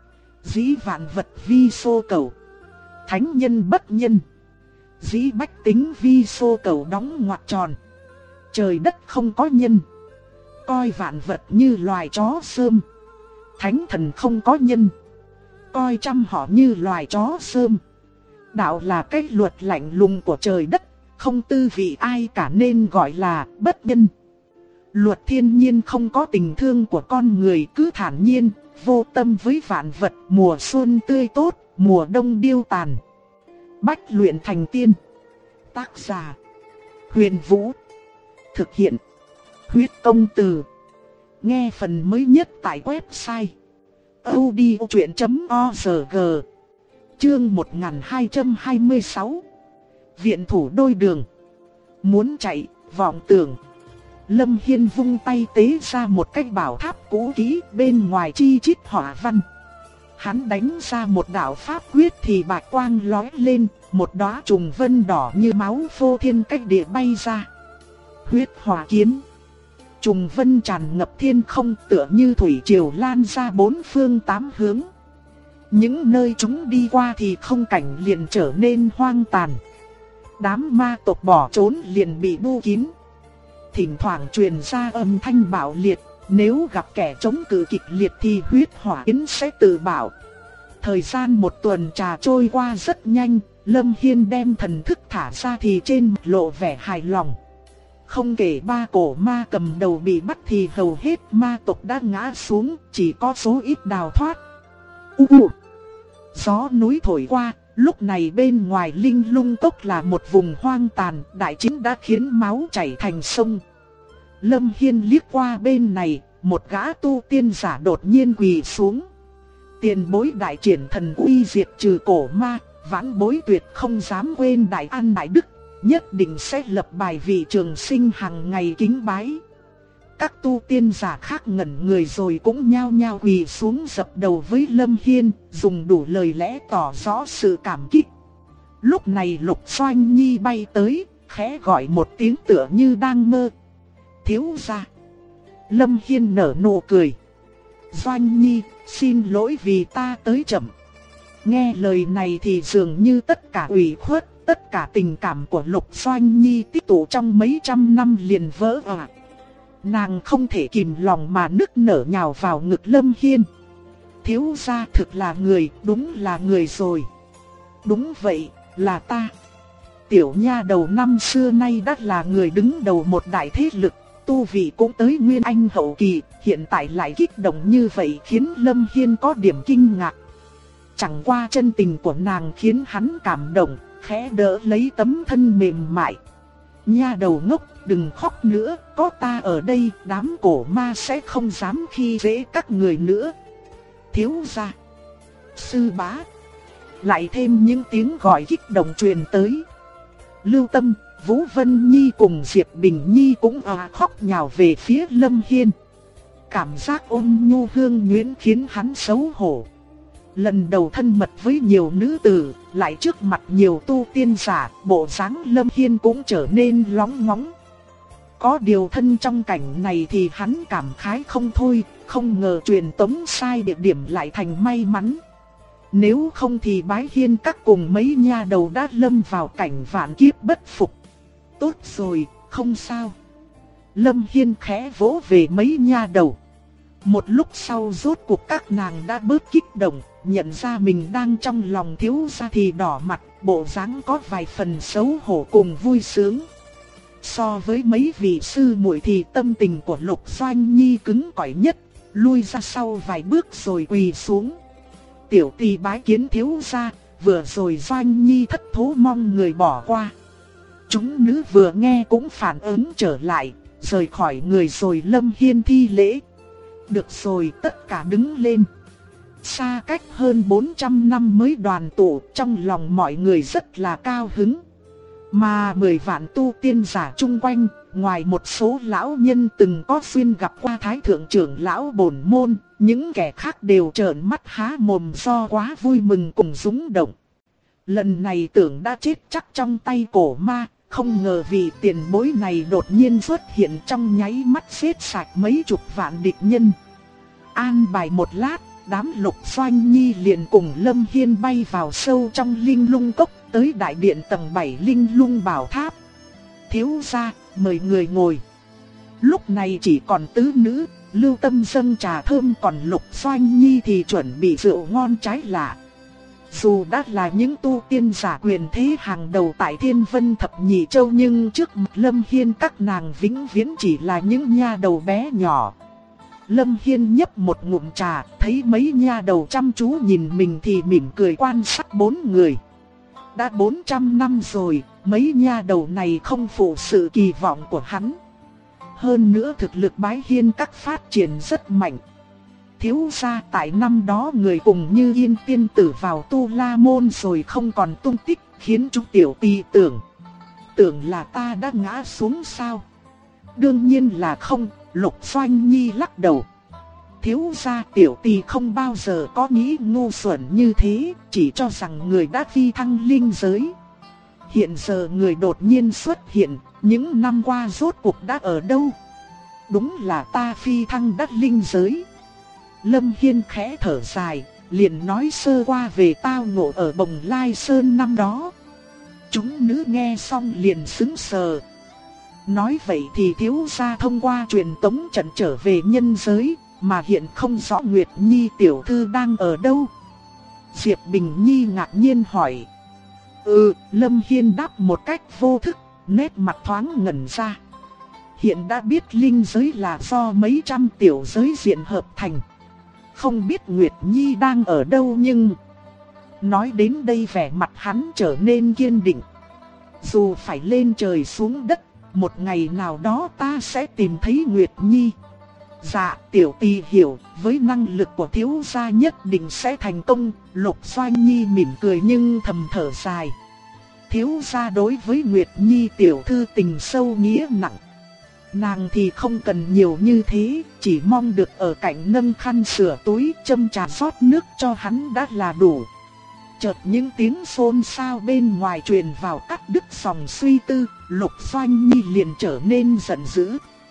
dĩ vạn vật vi xô cầu, thánh nhân bất nhân, dĩ bách tính vi xô cầu đóng ngoặc tròn. Trời đất không có nhân, coi vạn vật như loài chó sơm. Thánh thần không có nhân, coi trăm họ như loài chó sơm. Đạo là cái luật lạnh lùng của trời đất, không tư vị ai cả nên gọi là bất nhân. Luật thiên nhiên không có tình thương của con người, cứ thản nhiên, vô tâm với vạn vật. Mùa xuân tươi tốt, mùa đông điêu tàn. Bách luyện thành tiên. Tác giả: Huyền Vũ. Thực hiện: Huyết Công Từ. Nghe phần mới nhất tại website audiochuyện.org. Chương 1226. Viện thủ đôi đường. Muốn chạy, vọng tưởng. Lâm Hiên vung tay tế ra một cái bảo tháp cũ kỹ, bên ngoài chi chít họa văn. Hắn đánh ra một đạo pháp quyết thì bạch quang lóe lên, một đóa trùng vân đỏ như máu phô thiên cách địa bay ra. Huyết hỏa kiếm. Trùng vân tràn ngập thiên không, tựa như thủy triều lan ra 4 phương 8 hướng. Những nơi chúng đi qua thì không cảnh liền trở nên hoang tàn. Đám ma tộc bỏ trốn liền bị bu kín. Thỉnh thoảng truyền ra âm thanh bạo liệt, nếu gặp kẻ chống cự kịch liệt thì huyết hỏa kiếm sẽ tự bảo. Thời gian một tuần trà trôi qua rất nhanh, Lâm Hiên đem thần thức thả ra thì trên mặt lộ vẻ hài lòng. Không kể 3 cổ ma cầm đầu bị bắt thì hầu hết ma tộc đã ngã xuống, chỉ có số ít đào thoát. Gió núi thổi qua, lúc này bên ngoài Linh Lung Cốc là một vùng hoang tàn, đại chiến đã khiến máu chảy thành sông. Lâm Hiên liếc qua bên này, một gã tu tiên giả đột nhiên quỳ xuống. Tiền bối đại triển thần uy diệt trừ cổ ma, vãn bối tuyệt không dám quên đại an đại đức, nhất định sẽ lập bài vị trường sinh hàng ngày kính bái. Các tu tiên giả khác ngẩn người rồi cũng nhao nhao quỳ xuống dập đầu với Lâm Hiên, dùng đủ lời lẽ tỏ rõ sự cảm kích. Lúc này Lục Soanh Nhi bay tới, khẽ gọi một tiếng tựa như đang mơ. Thiếu gia. Lâm Hiên nở nụ cười. Doanh Nhi, xin lỗi vì ta tới chậm. Nghe lời này thì dường như tất cả ủy khuất, tất cả tình cảm của Lục Doanh Nhi tích tụ trong mấy trăm năm liền vỡ òa. Nàng không thể kìm lòng mà nức nở nhào vào ngực Lâm Hiên. Thiếu gia thực là người, đúng là người rồi. Đúng vậy, là ta. Tiểu nha đầu năm xưa nay đã là người đứng đầu một đại thế lực, tu vị cũng tới Nguyên Anh hậu kỳ, hiện tại lại kích động như vậy khiến Lâm Hiên có điểm kinh ngạc. Chẳng qua chân tình của nàng khiến hắn cảm động, khẽ đỡ lấy tấm thân mềm mại. Nha đầu ngốc, đừng khóc nữa, có ta ở đây, đám cổ ma sẽ không dám khi dễ các người nữa. Thiếu gia, sư bá. Lại thêm những tiếng gọi kích động truyền tới. Lưu Tâm, Vũ Vân Nhi cùng Diệp Bình Nhi cũng khóc nhào về phía Lâm Hiên. Cảm giác ôn nhu hương nhuyễn khiến hắn xấu hổ. Lần đầu thân mật với nhiều nữ tử, lại trước mặt nhiều tu tiên giả, bộ dáng Lâm Hiên cũng trở nên lóng ngóng. Có điều thân trong cảnh này thì hắn cảm khái không thôi, không ngờ truyền tống sai địa điểm lại thành may mắn. Nếu không thì Bái Hiên các cùng mấy nha đầu đã lâm vào cảnh vạn kiếp bất phục. Tốt rồi, không sao. Lâm Hiên khẽ vỗ về mấy nha đầu. Một lúc sau rốt cuộc các nàng đã bớt kích động, nhận ra mình đang trong lòng thiếu gia thì đỏ mặt, bộ dáng có vài phần xấu hổ cùng vui sướng. So với mấy vị sư muội thì tâm tình của Lục Doanh Nhi cứng cỏi nhất, lui ra sau vài bước rồi quỳ xuống. Tiểu tỷ bái kiến thiếu gia, vừa rồi Doanh Nhi thất thố mong người bỏ qua. Chúng nữ vừa nghe cũng phản ứng trở lại, rời khỏi người rồi Lâm Hiên thi lễ. Được rồi, tất cả đứng lên. Xa cách hơn 400 năm mới đoàn tụ, trong lòng mọi người rất là cao hứng. Mà 10 vạn tu tiên giả chung quanh, ngoài một số lão nhân từng có duyên gặp qua Thái Thượng trưởng lão bổn môn, những kẻ khác đều trợn mắt há mồm do quá vui mừng cùng rúng động. Lần này tưởng đã chết chắc trong tay cổ ma, không ngờ vị tiền bối này đột nhiên xuất hiện trong nháy mắt xếp sạch mấy chục vạn địch nhân. An bài một lát, đám Lục Doanh Nhi liền cùng Lâm Hiên bay vào sâu trong Linh Lung Cốc, tới đại điện tầng 7 Linh Lung Bảo Tháp. Thiếu gia, mời người ngồi. Lúc này chỉ còn tứ nữ, Lưu Tâm dâng trà thơm, còn Lục Doanh Nhi thì chuẩn bị rượu ngon trái lạ. Dù đã là những tu tiên giả quyền thế hàng đầu tại Thiên Vân Thập Nhị Châu, nhưng trước mặt Lâm Hiên các nàng vĩnh viễn chỉ là những nha đầu bé nhỏ. Lâm Hiên nhấp một ngụm trà, thấy mấy nha đầu chăm chú nhìn mình thì mỉm cười quan sát bốn người. Đã 400 năm rồi, mấy nha đầu này không phụ sự kỳ vọng của hắn. Hơn nữa thực lực Bái Hiên các phát triển rất mạnh. Thiếu gia, tại năm đó người cùng Như Yên tiên tử vào Tu La Môn rồi không còn tung tích, khiến chúng tiểu tỳ tưởng là ta đã ngã xuống sao? Đương nhiên là không. Lục Doanh Nhi lắc đầu. Thiếu gia, tiểu tỳ không bao giờ có nghĩ ngu xuẩn như thế, chỉ cho rằng người đã phi thăng linh giới. Hiện giờ người đột nhiên xuất hiện, những năm qua rốt cuộc đã ở đâu? Đúng là ta phi thăng đắc linh giới. Lâm Hiên khẽ thở dài, liền nói sơ qua về tao ngộ ở Bồng Lai Sơn năm đó. Chúng nữ nghe xong liền sững sờ. Nói vậy thì thiếu gia thông qua truyền tống trận trở về nhân giới, mà hiện không rõ Nguyệt Nhi tiểu thư đang ở đâu. Diệp Bình Nhi ngạc nhiên hỏi. Lâm Hiên đáp một cách vô thức, nét mặt thoáng ngẩn ra. Hiện đã biết linh giới là do mấy trăm tiểu giới diện hợp thành. Không biết Nguyệt Nhi đang ở đâu, nhưng... Nói đến đây vẻ mặt hắn trở nên kiên định. Dù phải lên trời xuống đất, một ngày nào đó ta sẽ tìm thấy Nguyệt Nhi. Dạ, tiểu tỳ hiểu, với năng lực của thiếu gia nhất định sẽ thành công. Lục Doanh Nhi mỉm cười nhưng thầm thở dài. Thiếu gia đối với Nguyệt Nhi tiểu thư tình sâu nghĩa nặng. Nàng thì không cần nhiều như thế, chỉ mong được ở cạnh nâng khăn sửa túi, châm trà rót nước cho hắn đã là đủ. Chợt những tiếng xôn xao bên ngoài truyền vào, cắt đứt dòng suy tư. Lục Doanh Nhi liền trở nên giận dữ.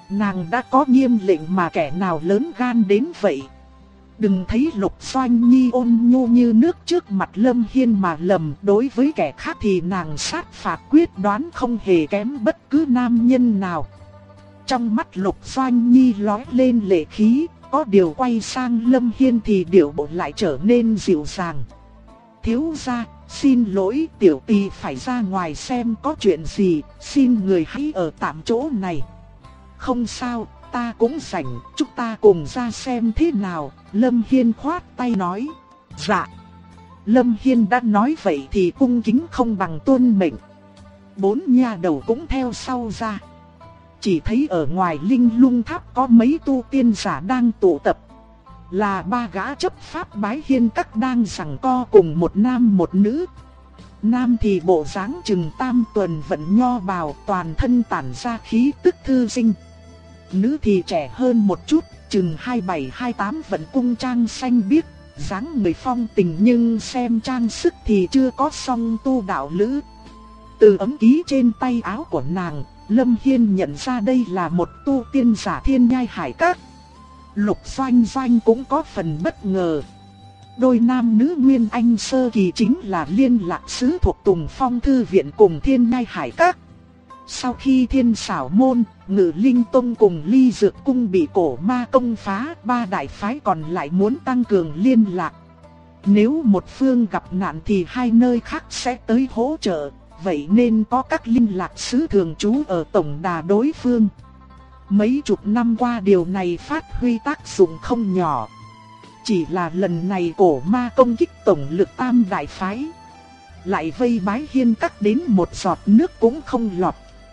Nàng đã có nghiêm lệnh mà kẻ nào lớn gan đến vậy. Đừng thấy Lục Doanh Nhi ôn nhu như nước trước mặt Lâm Hiên mà lầm, đối với kẻ khác thì nàng sát phạt quyết đoán không hề kém bất cứ nam nhân nào. Trong mắt Lục Doanh Nhi lóe lên lệ khí, có điều quay sang Lâm Hiên thì điệu bộ lại trở nên dịu dàng. Thiếu gia, xin lỗi, tiểu tỳ phải ra ngoài xem có chuyện gì, xin người hãy ở tạm chỗ này. Không sao, ta cũng rảnh, chúng ta cùng ra xem thế nào. Lâm Hiên khoát tay nói. Dạ. Lâm Hiên đã nói vậy thì cung kính không bằng tuân mệnh. 4 nha đầu cũng theo sau ra. Chỉ thấy ở ngoài Linh Lung Tháp có mấy tu tiên giả đang tụ tập. Là 3 gã chấp pháp bái hiên các đang giằng co cùng một nam một nữ. Nam thì bộ dáng chừng tam tuần vận nho bào, toàn thân tản ra khí tức thư sinh. Nữ thì trẻ hơn một chút, chừng 27-28 vận cung trang xanh biếc, dáng người phong tình nhưng xem trang sức thì chưa có song tu đạo lữ. Từ ấm ký trên tay áo của nàng, Lâm Hiên nhận ra đây là một tu tiên giả Thiên Nhai Hải Các. Lục Doanh Doanh cũng có phần bất ngờ. Đôi nam nữ Nguyên Anh sơ kỳ chính là liên lạc sứ thuộc Tùng Phong Thư Viện cùng Thiên Nhai Hải Các. Sau khi Thiên Xảo Môn, Ngự Linh Tông cùng Ly Dược Cung bị Cổ Ma công phá, 3 đại phái còn lại muốn tăng cường liên lạc. Nếu một phương gặp nạn thì 2 nơi khác sẽ tới hỗ trợ, vậy nên có các liên lạc sứ thường trú ở tổng đà đối phương. Mấy chục năm qua điều này phát huy tác dụng không nhỏ. Chỉ là lần này Cổ Ma công kích tổng lực tam đại phái, lại vây bái hiên các đến một giọt nước cũng không lọt.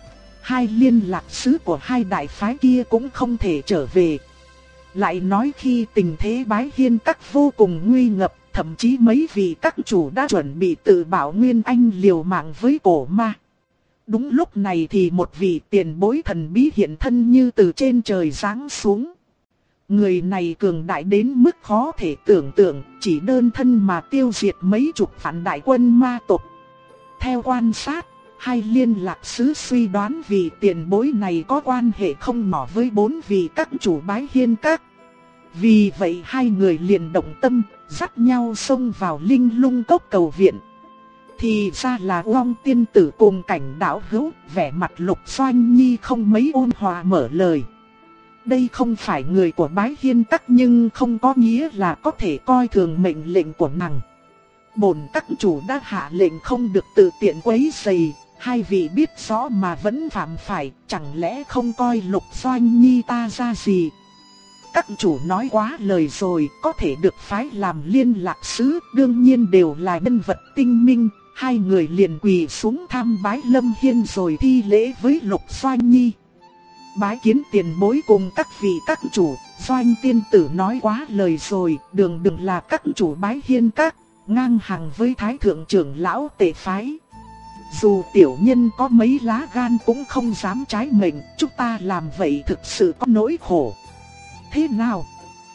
2 liên lạc sứ của 2 đại phái kia cũng không thể trở về. Lại nói khi tình thế bái hiên các vô cùng nguy ngập, thậm chí mấy vị các chủ đã chuẩn bị tự bảo Nguyên Anh liều mạng với Cổ Ma. Đúng lúc này thì một vị tiền bối thần bí hiện thân như từ trên trời giáng xuống. Người này cường đại đến mức khó thể tưởng tượng, chỉ đơn thân mà tiêu diệt mấy chục vạn đại quân ma tộc. Theo quan sát, 2 liên lạc sứ suy đoán vị tiền bối này có quan hệ không nhỏ với 4 vị các chủ bái hiên các. Vì vậy 2 người liền động tâm, dắt nhau xông vào Linh Lung Cốc cầu viện. Thì ra là Long tiên tử cùng Cảnh Đạo Hữu, vẻ mặt Lục Doanh Nhi không mấy ôn hòa mở lời. Đây không phải người của bái hiên các nhưng không có nghĩa là có thể coi thường mệnh lệnh của nàng. Bổn các chủ đã hạ lệnh không được tự tiện quấy rầy, 2 vị biết rõ mà vẫn phạm phải, chẳng lẽ không coi Lục Doanh Nhi ta ra gì? Các chủ nói quá lời rồi, có thể được phái làm liên lạc sứ, đương nhiên đều là nhân vật tinh minh. 2 người liền quỳ xuống tham bái Lâm Hiên rồi thi lễ với Lục Doanh Nhi. Bái kiến tiền bối cùng các vị các chủ, Doanh tiên tử nói quá lời rồi, đừng là các chủ bái hiên các, ngang hàng với thái thượng trưởng lão Tề phái. Dù tiểu nhân có mấy lá gan cũng không dám trái mệnh, chúng ta làm vậy thực sự có nỗi khổ. Thế nào?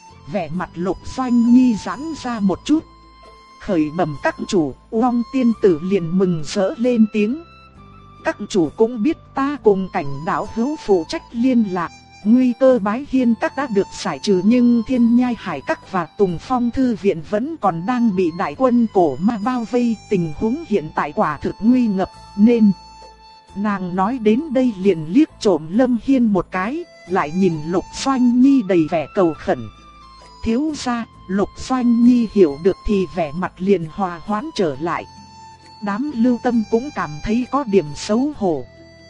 Vẻ mặt Lục Doanh Nhi giãn ra một chút. Khởi bẩm các chủ, Long tiên tử liền mừng rỡ lên tiếng. Các chủ cũng biết ta cùng Cảnh Đạo Hữu phụ trách liên lạc, nguy cơ bái hiên các đã được giải trừ, nhưng Thiên Nhai Hải Các và Tùng Phong Thư Viện vẫn còn đang bị đại quân Cổ Ma bao vây, tình huống hiện tại quả thực nguy ngập, nên... Nàng nói đến đây liền liếc trộm Lâm Hiên một cái, lại nhìn Lục Doanh Nhi đầy vẻ cầu khẩn. Thiếu gia, Lục Doanh Nhi hiểu được thì vẻ mặt liền hòa hoãn trở lại. Đám Lưu Tâm cũng cảm thấy có điểm xấu hổ.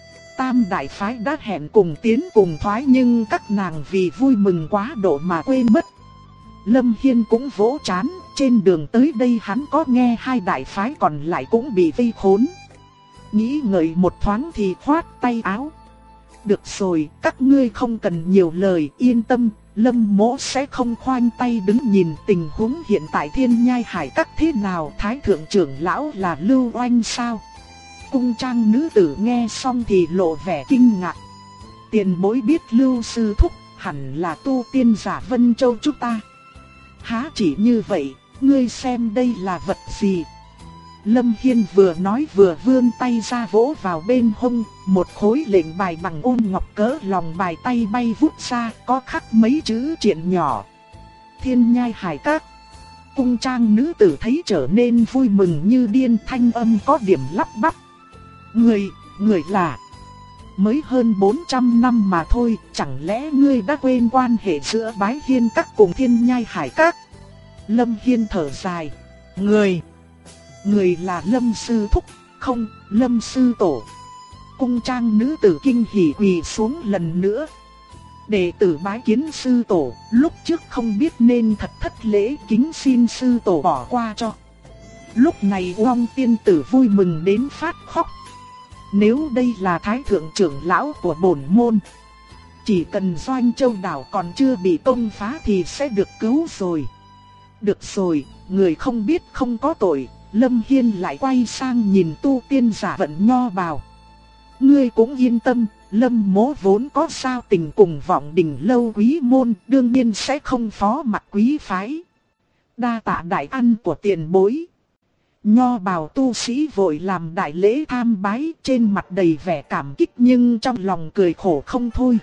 Tam đại phái đã hẹn cùng tiến cùng thoái nhưng các nàng vì vui mừng quá độ mà quên mất. Lâm Hiên cũng vỗ trán, trên đường tới đây hắn có nghe 2 đại phái còn lại cũng bị vây khốn. Nghĩ ngợi một thoáng thì khoát tay áo. Được rồi, các ngươi không cần nhiều lời, yên tâm, Lâm mỗ sẽ không khoanh tay đứng nhìn. Tình huống hiện tại Thiên Nhai Hải Các thế nào? Thái thượng trưởng lão là Lưu Oanh sao? Cung trang nữ tử nghe xong thì lộ vẻ kinh ngạc. Tiền bối biết Lưu sư thúc hẳn là tu tiên giả Vân Châu chúng ta. Há chỉ như vậy, ngươi xem đây là vật gì? Lâm Hiên vừa nói vừa vươn tay ra vỗ vào bên hông, một khối lệnh bài bằng ôn ngọc cỡ lòng bài tay bay vút ra, có khắc mấy chữ triện nhỏ. Thiên Nhai Hải Các. Cung trang nữ tử thấy trở nên vui mừng như điên, thanh âm có điểm lắp bắp. Người là... Mới hơn 400 năm mà thôi, chẳng lẽ ngươi đã quên quan hệ giữa Bái Hiên Các cùng Thiên Nhai Hải Các? Lâm Hiên thở dài. Người là Lâm Sư Thúc, không, Lâm Sư Tổ. Cung trang nữ tử kinh hỉ quỳ xuống lần nữa. Đệ tử bái kiến Sư Tổ, lúc trước không biết nên thật thất lễ, kính xin Sư Tổ bỏ qua cho. Lúc này Uông tiên tử vui mừng đến phát khóc. Nếu đây là Thái Thượng trưởng lão của bổn môn, chỉ cần Doanh Châu Đảo còn chưa bị công phá thì sẽ được cứu rồi. Được rồi, người không biết không có tội. Lâm Hiên lại quay sang nhìn tu tiên giả Vận Nho Bào. Ngươi cũng yên tâm, Lâm mỗ vốn có sao tình cùng Vọng Đình Lâu quý môn, đương nhiên sẽ không phó mặc quý phái. Đa tạ đại ân của tiền bối. Nho Bào tu sĩ vội làm đại lễ tham bái, trên mặt đầy vẻ cảm kích nhưng trong lòng cười khổ không thôi.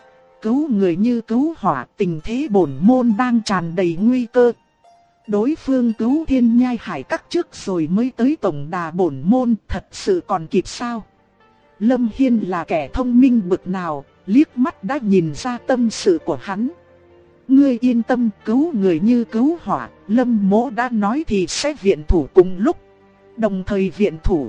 Cứu người như cứu hỏa, tình thế bổn môn đang tràn đầy nguy cơ. Đối phương cứu Thiên Nhai Hải Các trước rồi mới tới tổng đà bổn môn, thật sự còn kịp sao? Lâm Hiên là kẻ thông minh bực nào, liếc mắt đã nhìn ra tâm sự của hắn. Ngươi yên tâm, cứu người như cứu hỏa, Lâm mỗ đã nói thì sẽ viện thủ cùng lúc. Đồng thời viện thủ.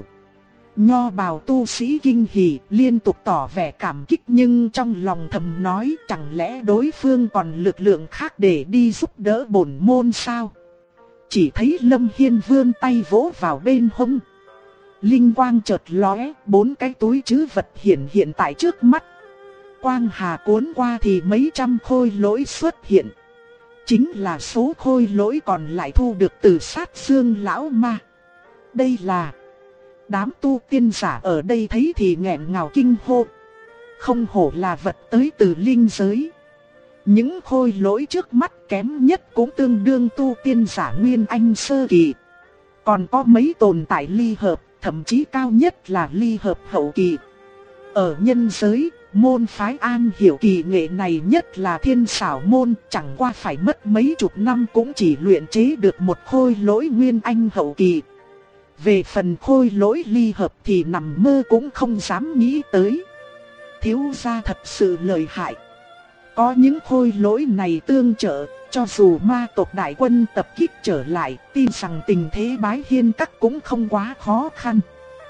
Nho Bào tu sĩ kinh hỉ, liên tục tỏ vẻ cảm kích nhưng trong lòng thầm nói chẳng lẽ đối phương còn lực lượng khác để đi giúp đỡ bổn môn sao? Chỉ thấy Lâm Hiên vươn tay vỗ vào bên hông. Linh quang chợt lóe, 4 cái túi trữ vật hiện tại trước mắt. Quang hà cuốn qua thì mấy trăm khôi lỗi xuất hiện. Chính là số khôi lỗi còn lại thu được từ Sát Dương lão ma. Đây là... Đám tu tiên giả ở đây thấy thì nghẹn ngào kinh hô. Không hổ là vật tới từ linh giới. Những khôi lỗi trước mắt kém nhất cũng tương đương tu tiên giả Nguyên Anh sơ kỳ. Còn có mấy tồn tại ly hợp, thậm chí cao nhất là ly hợp hậu kỳ. Ở nhân giới, môn phái An hiểu kỳ nghệ này nhất là Thiên Xảo môn, chẳng qua phải mất mấy chục năm cũng chỉ luyện chế được một khôi lỗi Nguyên Anh hậu kỳ. Về phần khôi lỗi ly hợp thì nằm mơ cũng không dám nghĩ tới. Thiếu gia thật sự lợi hại. Có những khôi lỗi này tương trợ, cho dù ma tộc đại quân tập kích trở lại, tin rằng tình thế Bái Hiên Các cũng không quá khó khăn.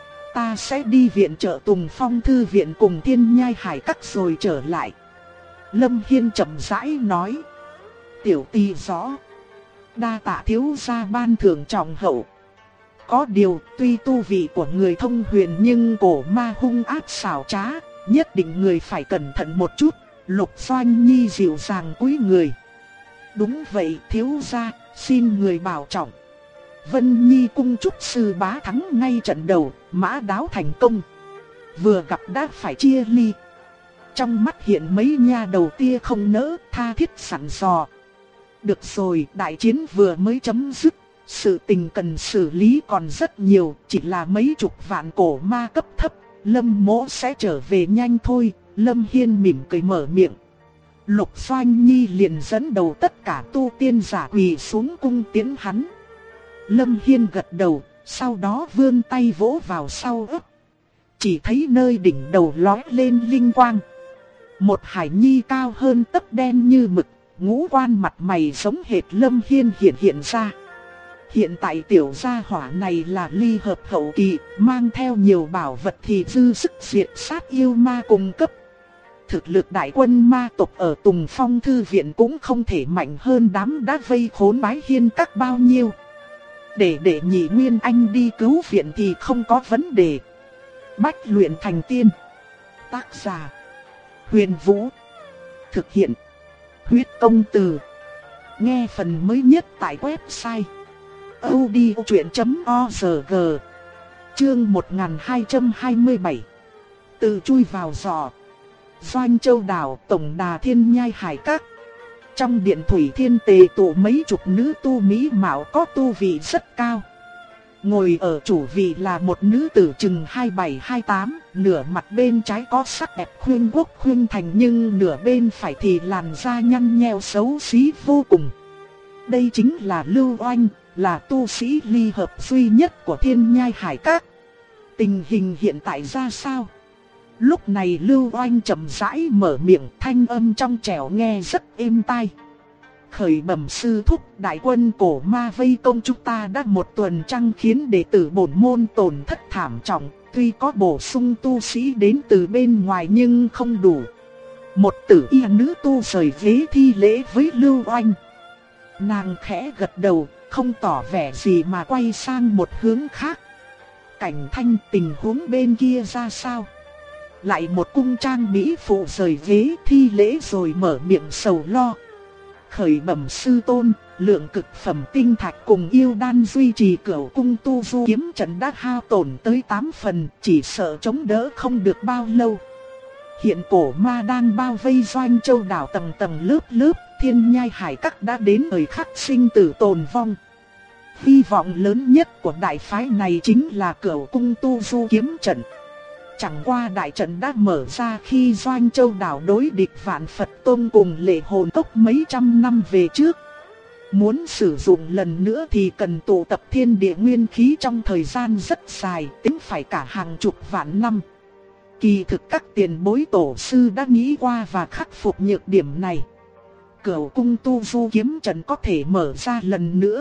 Ta sẽ đi viện trợ Tùng Phong Thư viện cùng Thiên Nhai Hải Các rồi trở lại. Lâm Hiên chậm rãi nói. Tiểu tỳ rõ. Đa tạ thiếu gia ban thưởng trọng hậu. Có điều, tuy tu vị của người thông huyền nhưng cổ ma hung ác xảo trá, nhất định người phải cẩn thận một chút. Lục Doanh Nhi dịu dàng cúi người. Đúng vậy thiếu gia, xin người bảo trọng. Vân Nhi cung chúc sư bá thắng ngay trận đầu, mã đáo thành công. Vừa gặp đã phải chia ly. Trong mắt hiện mấy nha đầu tia không nỡ, tha thiết sẵn dò. Được rồi, đại chiến vừa mới chấm dứt. Sự tình cần xử lý còn rất nhiều, chỉ là mấy chục vạn cổ ma cấp thấp. Lâm mỗ sẽ trở về nhanh thôi. Lâm Hiên mỉm cười mở miệng. Lục Doanh Nhi liền dẫn đầu tất cả tu tiên giả quỳ xuống cung tiễn hắn. Lâm Hiên gật đầu, sau đó vươn tay vỗ vào sau ức. Chỉ thấy nơi đỉnh đầu lóe lên linh quang. Một hải nhi cao hơn tấc đen như mực, ngũ quan mặt mày giống hệt Lâm Hiên hiện ra. Hiện tại tiểu gia hỏa này là ly hợp hậu kỳ, mang theo nhiều bảo vật thì dư sức diệt sát yêu ma cùng cấp. Thực lực đại quân ma tộc ở Tùng Phong Thư viện cũng không thể mạnh hơn đám đã vây khốn Bái Hiên Các bao nhiêu. Để nhị Nguyên Anh đi cứu viện thì không có vấn đề. Bách luyện thành tiên. Tác giả Huyền Vũ. Thực hiện Huyết Công Từ. Nghe phần mới nhất tại website audiochuyện.org. Chương 1227. Tự chui vào giò. Doanh Châu Đảo, tổng đà Thiên Nhai Hải Các. Trong điện thủy thiên tề tụ mấy chục nữ tu mỹ mạo có tu vị rất cao. Ngồi ở chủ vị là một nữ tử chừng 27-28, nửa mặt bên trái có sắc đẹp khuyên quốc khuyên thành nhưng nửa bên phải thì làn da nhăn nheo xấu xí vô cùng. Đây chính là Lưu Oanh, là tu sĩ ly hợp duy nhất của Thiên Nhai Hải Các. Tình hình hiện tại ra sao? Lúc này Lưu Oanh chậm rãi mở miệng, thanh âm trong trẻo nghe rất êm tai. Khởi bẩm sư thúc, đại quân cổ ma vây công chúng ta đã một tuần trăng khiến đệ tử bổn môn tổn thất thảm trọng. Tuy có bổ sung tu sĩ đến từ bên ngoài nhưng không đủ. Một tử y nữ tu rời ghế thi lễ với Lưu Oanh. Nàng khẽ gật đầu, không tỏ vẻ gì mà quay sang một hướng khác. Cảnh Thanh, tình huống bên kia ra sao? Lại một cung trang mỹ phụ rời ghế thi lễ rồi mở miệng sầu lo. Khởi bẩm sư tôn, lượng cực phẩm tinh thạch cùng yêu đan duy trì cửu cung tu du kiếm trận đã hao tổn tới 8 phần, chỉ sợ chống đỡ không được bao lâu. Hiện cổ ma đang bao vây Doanh Châu đảo tầng tầng lớp lớp, Thiên Nhai Hải Các đã đến thời khắc sinh tử tồn vong. Hy vọng lớn nhất của đại phái này chính là cửu cung tu du kiếm trận. Chẳng qua đại trận đã mở ra khi Doanh Châu đảo đối địch Vạn Phật Tông cùng Lệ Hồn Cốc mấy trăm năm về trước. Muốn sử dụng lần nữa thì cần tụ tập thiên địa nguyên khí trong thời gian rất dài, tính phải cả hàng chục vạn năm. Kỳ thực các tiền bối tổ sư đã nghĩ qua và khắc phục nhược điểm này. Cửu cung tu du kiếm trận có thể mở ra lần nữa.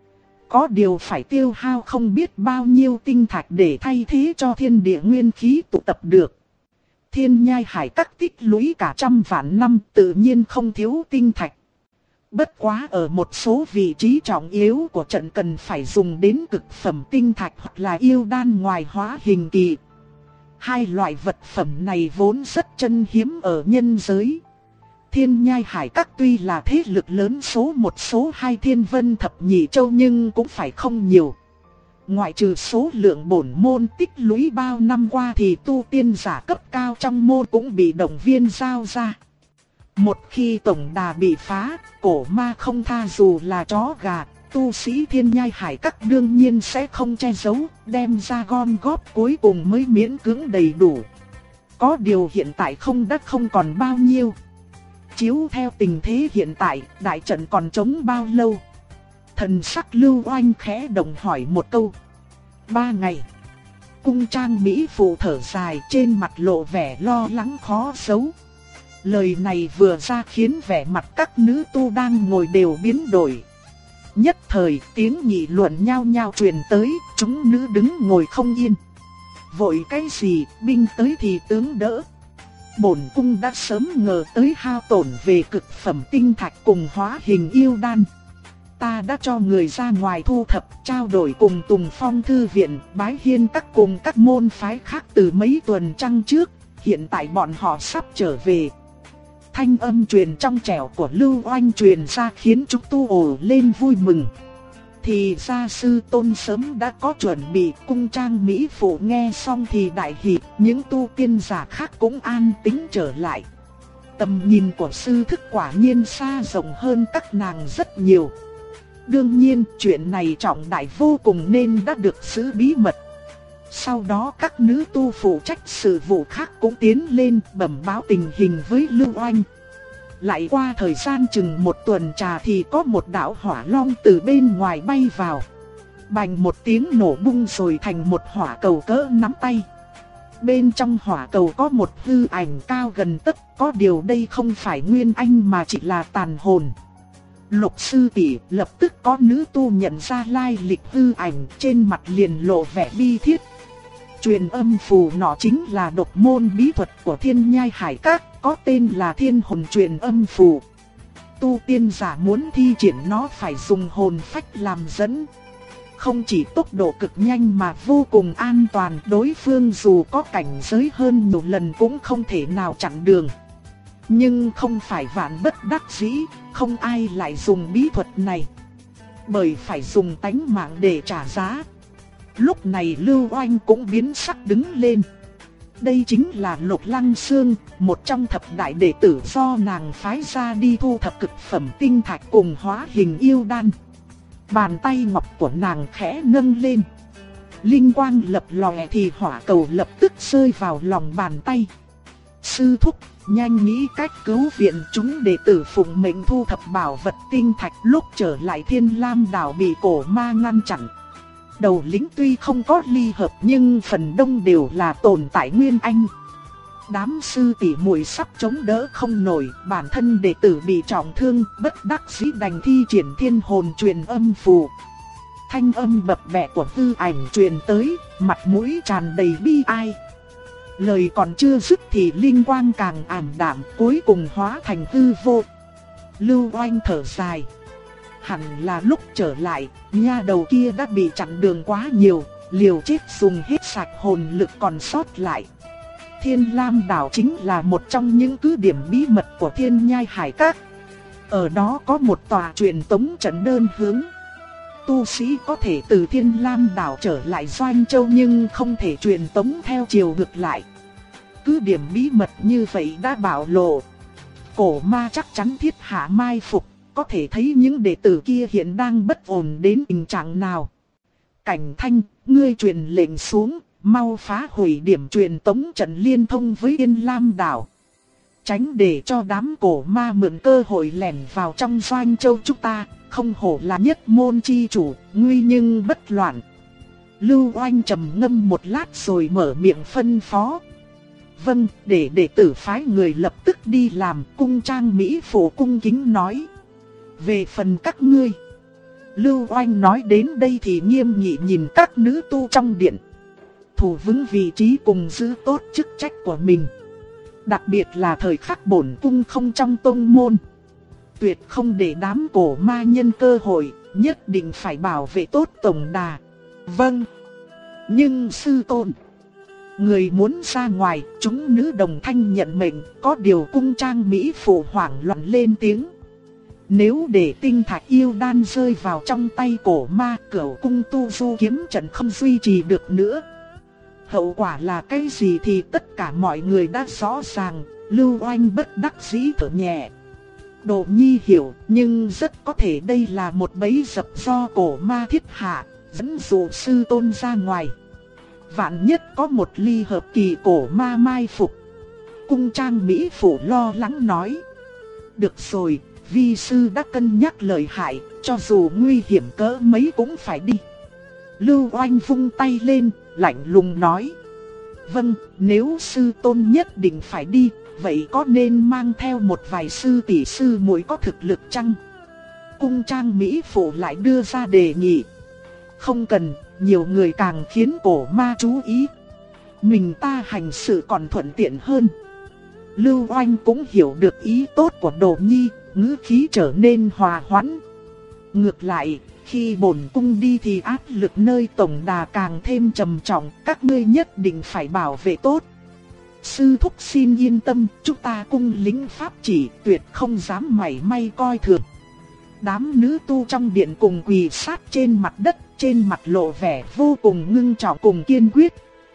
Có điều phải tiêu hao không biết bao nhiêu tinh thạch để thay thế cho thiên địa nguyên khí tụ tập được. Thiên Nhai Hải Các tích lũy cả trăm vạn năm tự nhiên không thiếu tinh thạch. Bất quá ở một số vị trí trọng yếu của trận cần phải dùng đến cực phẩm tinh thạch hoặc là yêu đan ngoài hóa hình kỳ. Hai loại vật phẩm này vốn rất chân hiếm ở nhân giới. Thiên Nhai Hải Các tuy là thế lực lớn số một số hai Thiên Vân Thập Nhị Châu nhưng cũng phải không nhiều. Ngoại trừ số lượng bổn môn tích lũy bao năm qua thì tu tiên giả cấp cao trong môn cũng bị động viên giao ra. Một khi tổng đà bị phá, cổ ma không tha dù là chó gà, tu sĩ Thiên Nhai Hải Các đương nhiên sẽ không che giấu, đem ra gom góp cuối cùng mới miễn cưỡng đầy đủ. Có điều hiện tại không còn bao nhiêu. Chiếu theo tình thế hiện tại, đại trận còn chống bao lâu? Thần sắc Lưu Oanh khẽ động hỏi một câu. 3 ngày. Cung trang mỹ phụ thở dài, trên mặt lộ vẻ lo lắng khó giấu. Lời này vừa ra khiến vẻ mặt các nữ tu đang ngồi đều biến đổi. Nhất thời tiếng nghị luận nhao nhao truyền tới, chúng nữ đứng ngồi không yên. Vội cái gì, binh tới thì tướng đỡ. Bổn cung đã sớm ngờ tới hao tổn về cực phẩm tinh thạch cùng hóa hình yêu đan. Ta đã cho người ra ngoài thu thập, trao đổi cùng Tùng Phong Thư Viện, Bái Hiên Các cùng các môn phái khác từ mấy tuần trăng trước. Hiện tại bọn họ sắp trở về. Thanh âm truyền trong trẻo của Lưu Oanh truyền ra khiến chúng tu ồ lên vui mừng. Thì gia sư tôn sớm đã có chuẩn bị. Cung trang mỹ phụ nghe xong thì đại hỉ, những tu tiên giả khác cũng an tĩnh trở lại. Tầm nhìn của sư thức quả nhiên xa rộng hơn các nàng rất nhiều. Đương nhiên chuyện này trọng đại vô cùng nên đã được giữ bí mật. Sau đó các nữ tu phụ trách sự vụ khác cũng tiến lên bẩm báo tình hình với Lưu Oanh. Lại qua thời gian chừng một tuần trà thì có một đạo hỏa long từ bên ngoài bay vào. Bành một tiếng nổ bung rồi thành một hỏa cầu cỡ nắm tay. Bên trong hỏa cầu có một hư ảnh cao gần tấc, có điều đây không phải nguyên anh mà chỉ là tàn hồn. Lục sư tỷ, lập tức có nữ tu nhận ra lai lịch hư ảnh, trên mặt liền lộ vẻ bi thiết. Truyền âm phù nọ chính là độc môn bí thuật của Thiên Nhai Hải Các, có tên là Thiên Hồn Truyền Âm Phù. Tu tiên giả muốn thi triển nó phải dùng hồn phách làm dẫn. Không chỉ tốc độ cực nhanh mà vô cùng an toàn, đối phương dù có cảnh giới hơn nhiều lần cũng không thể nào chặn đường. Nhưng không phải vạn bất đắc dĩ, không ai lại dùng bí thuật này. Bởi phải dùng tánh mạng để trả giá. Lúc này Lưu Oanh cũng biến sắc đứng lên. Đây chính là Lục Lăng Xương, một trong thập đại đệ tử do nàng phái ra đi thu thập cực phẩm tinh thạch cùng hóa hình yêu đan. Bàn tay ngọc của nàng khẽ nâng lên. Linh quang lập lòe thì hỏa cầu lập tức rơi vào lòng bàn tay. Sư thúc, nhanh nghĩ cách cứu viện chúng, đệ tử phụng mệnh thu thập bảo vật tinh thạch. Lúc trở lại Thiên Lam đảo bị cổ ma ngăn chặn. Đầu lĩnh tuy không có ly hợp nhưng phần đông đều là tồn tại nguyên anh. Đám sư tỷ muội sắp chống đỡ không nổi, bản thân đệ tử bị trọng thương, bất đắc dĩ đành thi triển thiên hồn truyền âm phù. Thanh âm bập bẹ của Tư Ảnh truyền tới, mặt mũi tràn đầy bi ai. Lời còn chưa dứt thì linh quang càng ảm đạm, cuối cùng hóa thành hư vô. Lưu Oanh thở dài. Hẳn là lúc trở lại, nha đầu kia đã bị chặn đường quá nhiều, liều chết dùng hết sạch hồn lực còn sót lại. Thiên Lam đảo chính là một trong những cứ điểm bí mật của Thiên Nhai Hải Các. Ở đó có một tòa truyền tống trận đơn hướng. Tu sĩ có thể từ Thiên Lam đảo trở lại Doanh Châu nhưng không thể truyền tống theo chiều ngược lại. Cứ điểm bí mật như vậy đã bạo lộ. Cổ ma chắc chắn thiết hạ mai phục, có thể thấy những đệ tử kia hiện đang bất ổn đến tình trạng nào. Cảnh Thanh, ngươi truyền lệnh xuống, mau phá hủy điểm truyền tống trận liên thông với Yên Lam đảo. Tránh để cho đám cổ ma mượn cơ hội lẻn vào trong Doanh Châu chúng ta, không hổ là nhất môn chi chủ, nguy nhưng bất loạn. Lưu Oanh trầm ngâm một lát rồi mở miệng phân phó. Vâng, để đệ tử phái người lập tức đi làm. Cung Trang Mỹ Phụ cung kính nói. Về phần các ngươi. Lưu Oanh nói đến đây thì nghiêm nghị nhìn các nữ tu trong điện. Thủ vững vị trí cùng giữ tốt chức trách của mình. Đặc biệt là thời khắc bổn cung không trong tông môn. Tuyệt không để đám cổ ma nhân cơ hội, nhất định phải bảo vệ tốt tổng đà. Vâng. Nhưng sư tôn, người muốn ra ngoài, chúng nữ đồng thanh nhận mệnh. Có điều cung Trang Mỹ Phụ hoảng loạn lên tiếng. Nếu để tinh thạch yêu đan rơi vào trong tay cổ ma, Cửu cung tu du kiếm trận không duy trì được nữa. Hậu quả là cái gì thì tất cả mọi người đã rõ ràng. Lưu Oanh bất đắc dĩ thở nhẹ. Đồ Nhi hiểu, nhưng rất có thể đây là một bẫy dập do cổ ma thiết hạ, dẫn dụ sư tôn ra ngoài. Vạn nhất có một ly hợp kỳ cổ ma mai phục. Cung Trang Mỹ Phụ lo lắng nói. Được rồi, vi sư đã cân nhắc lợi hại, cho dù nguy hiểm cỡ mấy cũng phải đi. Lưu Oanh vung tay lên, lạnh lùng nói. Vâng, nếu sư tôn nhất định phải đi, vậy có nên mang theo một vài sư tỷ sư muội có thực lực chăng? Cung Trang Mỹ Phụ lại đưa ra đề nghị. Không cần, nhiều người càng khiến cổ ma chú ý. Mình ta hành sự còn thuận tiện hơn. Lưu Oanh cũng hiểu được ý tốt của Đồ Nhi, ngữ khí trở nên hòa hoãn. Ngược lại, khi bổn cung đi thì áp lực nơi tổng đà càng thêm trầm trọng, các ngươi nhất định phải bảo vệ tốt. Sư thúc xin yên tâm, chúng ta cung lính pháp chỉ tuyệt không dám mảy may coi thường. Đám nữ tu trong điện cùng quỳ sát trên mặt đất, trên mặt lộ vẻ vô cùng ngưng trọng cùng kiên quyết.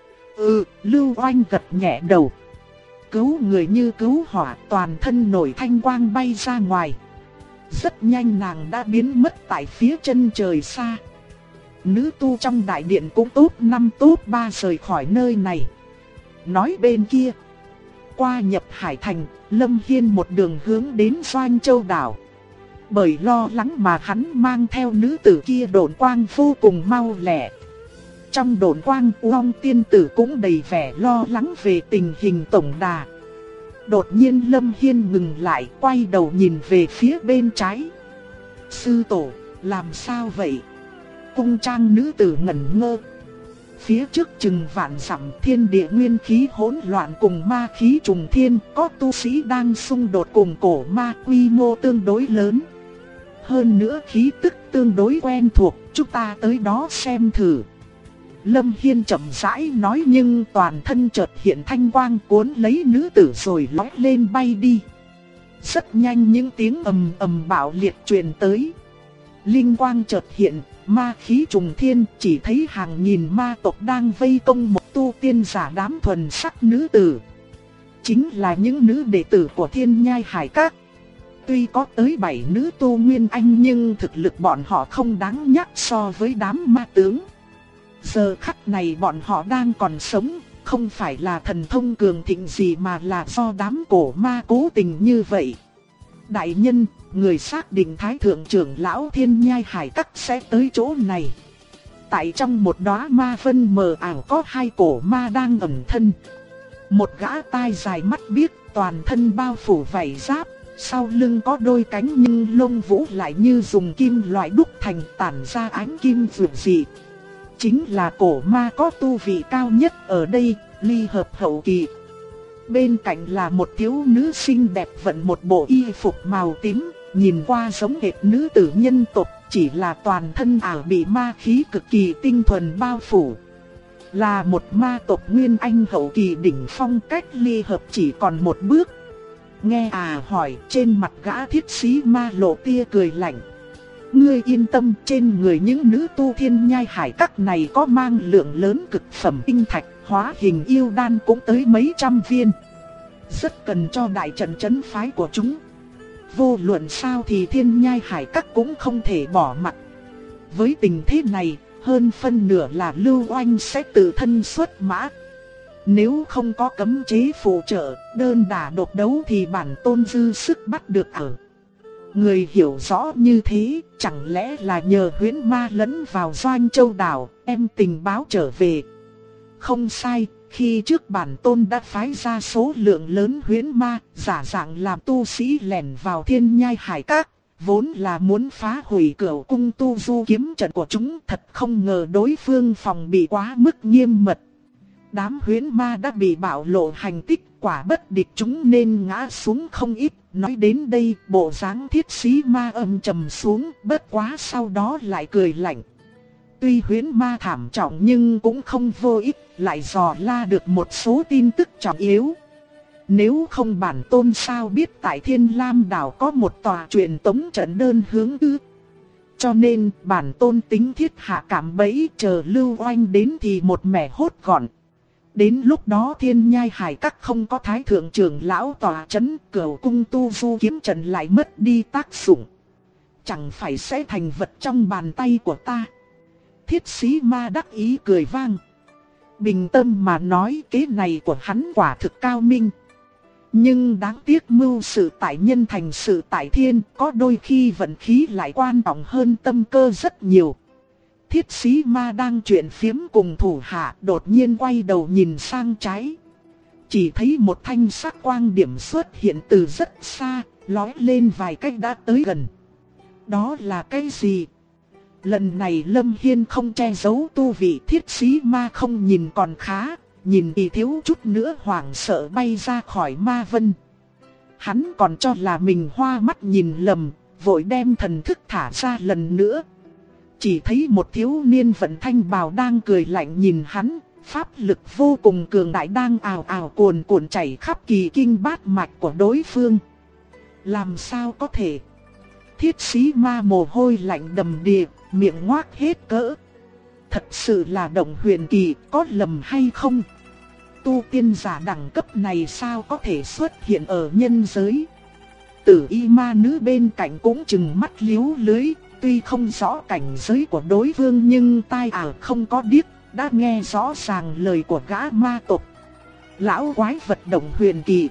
Lưu Oanh gật nhẹ đầu. Cứu người như cứu hỏa, toàn thân nổi thanh quang bay ra ngoài. Rất nhanh nàng đã biến mất tại phía chân trời xa. Nữ tu trong đại điện cũng top 5 top 3 rời khỏi nơi này. Nói bên kia, qua Nhập Hải Thành, Lâm Hiên một đường hướng đến Doanh Châu đảo. Bởi lo lắng mà hắn mang theo nữ tử kia độn quang vô cùng mau lẹ. Trong độn quang, Uông tiên tử cũng đầy vẻ lo lắng về tình hình tổng đà. Đột nhiên Lâm Hiên ngừng lại, quay đầu nhìn về phía bên trái. Sư tổ, làm sao vậy? Cung Trang nữ tử ngẩn ngơ. Phía trước chừng vạn dặm, thiên địa nguyên khí hỗn loạn cùng ma khí trùng thiên, có tu sĩ đang xung đột cùng cổ ma, quy mô tương đối lớn. Hơn nữa khí tức tương đối quen thuộc, chúng ta tới đó xem thử. Lâm Hiên chậm rãi nói, nhưng toàn thân chợt hiện thanh quang cuốn lấy nữ tử rồi lói lên bay đi. Rất nhanh những tiếng ầm ầm bạo liệt truyền tới. Linh quang chợt hiện, ma khí trùng thiên, chỉ thấy hàng nghìn ma tộc đang vây công một tu tiên giả đám thuần sắc nữ tử. Chính là những nữ đệ tử của Thiên Nhai Hải Các. Tuy có tới 7 nữ tu nguyên anh nhưng thực lực bọn họ không đáng nhắc so với đám ma tướng. Giờ khắc này bọn họ đang còn sống, không phải là thần thông cường thịnh gì mà là do đám cổ ma cố tình như vậy. Đại nhân, người xác định Thái Thượng trưởng lão Thiên Nhai Hải Các sẽ tới chỗ này. Tại trong một đóa ma vân mờ ảo có hai cổ ma đang ẩn thân. Một gã tai dài mắt biếc, toàn thân bao phủ vảy giáp, sau lưng có đôi cánh nhưng lông vũ lại như dùng kim loại đúc thành, tản ra ánh kim rực dị. Chính là cổ ma có tu vị cao nhất ở đây, ly hợp hậu kỳ. Bên cạnh là một thiếu nữ xinh đẹp vận một bộ y phục màu tím, nhìn qua giống hệt nữ tử nhân tộc, chỉ là toàn thân ảo bị ma khí cực kỳ tinh thuần bao phủ. Là một ma tộc Nguyên Anh hậu kỳ đỉnh phong, cách ly hợp chỉ còn một bước. Nghe hỏi, trên mặt gã thiết sĩ ma lộ tia cười lạnh. Ngươi yên tâm, trên người những nữ tu Thiên Nhai Hải Các này có mang lượng lớn cực phẩm tinh thạch, hóa hình yêu đan cũng tới mấy trăm viên. Rất cần cho đại trận trấn phái của chúng. Vô luận sao thì Thiên Nhai Hải Các cũng không thể bỏ mặc. Với tình thế này, hơn phân nửa là Lưu Oanh sẽ tự thân xuất mã. Nếu không có cấm chế phụ trợ, đơn đả độc đấu thì bản tôn dư sức bắt được ở. Người hiểu rõ như thế, chẳng lẽ là nhờ huyễn ma lẫn vào Doanh Châu đảo, em tình báo trở về. Không sai, khi trước bản tôn đã phái ra số lượng lớn huyễn ma, giả dạng làm tu sĩ lẻn vào Thiên Nhai Hải Các, vốn là muốn phá hủy Cửu Cung Tu Du kiếm trận của chúng, thật không ngờ đối phương phòng bị quá mức nghiêm mật. Đám huyễn ma đã bị bạo lộ hành tích, quả bất địch chúng nên ngã xuống không ít. Nói đến đây, bộ dáng thiết sĩ ma âm trầm xuống, bất quá sau đó lại cười lạnh. Tuy huyễn ma thảm trọng nhưng cũng không vô ích, lại dò la được một số tin tức trọng yếu. Nếu không bản tôn sao biết tại Thiên Lam đảo có một tòa truyền tống trận đơn hướng ư. Cho nên bản tôn tính thiết hạ cảm bẫy, chờ Lưu Oanh đến thì một mẻ hốt gọn. Đến lúc đó Thiên Nhai Hải Các không có Thái Thượng trưởng lão tòa chấn, Cửu Cung Tu Du kiếm trận lại mất đi tác dụng. Chẳng phải sẽ thành vật trong bàn tay của ta. Thiết sĩ ma đắc ý cười vang. Bình tâm mà nói, kế này của hắn quả thực cao minh. Nhưng đáng tiếc mưu sự tại nhân thành sự tại thiên, có đôi khi vận khí lại quan trọng hơn tâm cơ rất nhiều. Thiết sĩ ma đang chuyện phiếm cùng thủ hạ, đột nhiên quay đầu nhìn sang trái. Chỉ thấy một thanh sắc quang điểm xuất hiện từ rất xa, lói lên vài cách đã tới gần. Đó là cái gì? Lần này Lâm Hiên không che giấu tu vị, thiết sĩ ma không nhìn còn khá, nhìn thì thiếu chút nữa hoảng sợ bay ra khỏi ma vân. Hắn còn cho là mình hoa mắt nhìn lầm, vội đem thần thức thả ra lần nữa. Chỉ thấy một thiếu niên vận thanh bào đang cười lạnh nhìn hắn, pháp lực vô cùng cường đại đang ào ào cuồn cuộn chảy khắp kỳ kinh bát mạch của đối phương. Làm sao có thể? Thiết sĩ ma mồ hôi lạnh đầm đìa, miệng ngoác hết cỡ. Thật sự là động huyền kỳ, có lầm hay không? Tu tiên giả đẳng cấp này sao có thể xuất hiện ở nhân giới? Tử y ma nữ bên cạnh cũng chừng mắt liếu lưới. Tuy không rõ cảnh giới của đối phương nhưng tai ảo không có điếc, đã nghe rõ ràng lời của gã ma tộc. Lão quái vật động huyền kỳ.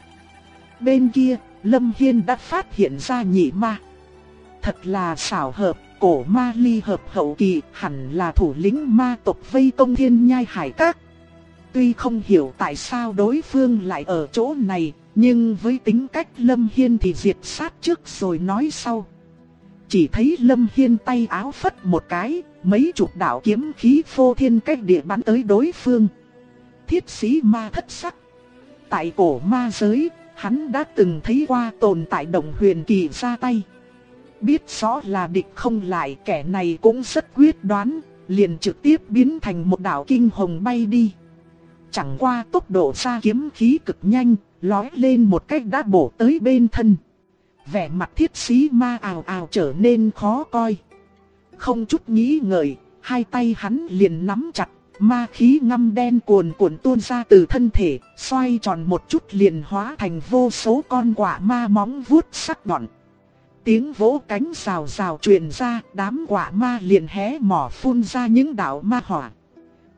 Bên kia, Lâm Hiên đã phát hiện ra nhị ma. Thật là xảo hợp, cổ ma ly hợp hậu kỳ hẳn là thủ lĩnh ma tộc vây công Thiên Nhai Hải Các. Tuy không hiểu tại sao đối phương lại ở chỗ này, nhưng với tính cách Lâm Hiên thì diệt sát trước rồi nói sau. Chỉ thấy Lâm Hiên tay áo phất một cái, mấy chục đạo kiếm khí phô thiên cách địa bắn tới đối phương. Thiết sĩ ma thất sắc. Tại cổ ma giới, hắn đã từng thấy qua tồn tại động huyền kỳ ra tay. Biết rõ là địch không lại, kẻ này cũng rất quyết đoán, liền trực tiếp biến thành một đạo kinh hồng bay đi. Chẳng qua tốc độ ra kiếm khí cực nhanh, lói lên một cách đã bổ tới bên thân. Vẻ mặt thiết sĩ ma ào ào trở nên khó coi. Không chút nghĩ ngợi, hai tay hắn liền nắm chặt, ma khí ngăm đen cuồn cuộn tuôn ra từ thân thể, xoay tròn một chút liền hóa thành vô số con quạ ma móng vuốt sắc nhọn. Tiếng vỗ cánh rào rào truyền ra, đám quạ ma liền hé mỏ phun ra những đạo ma hỏa.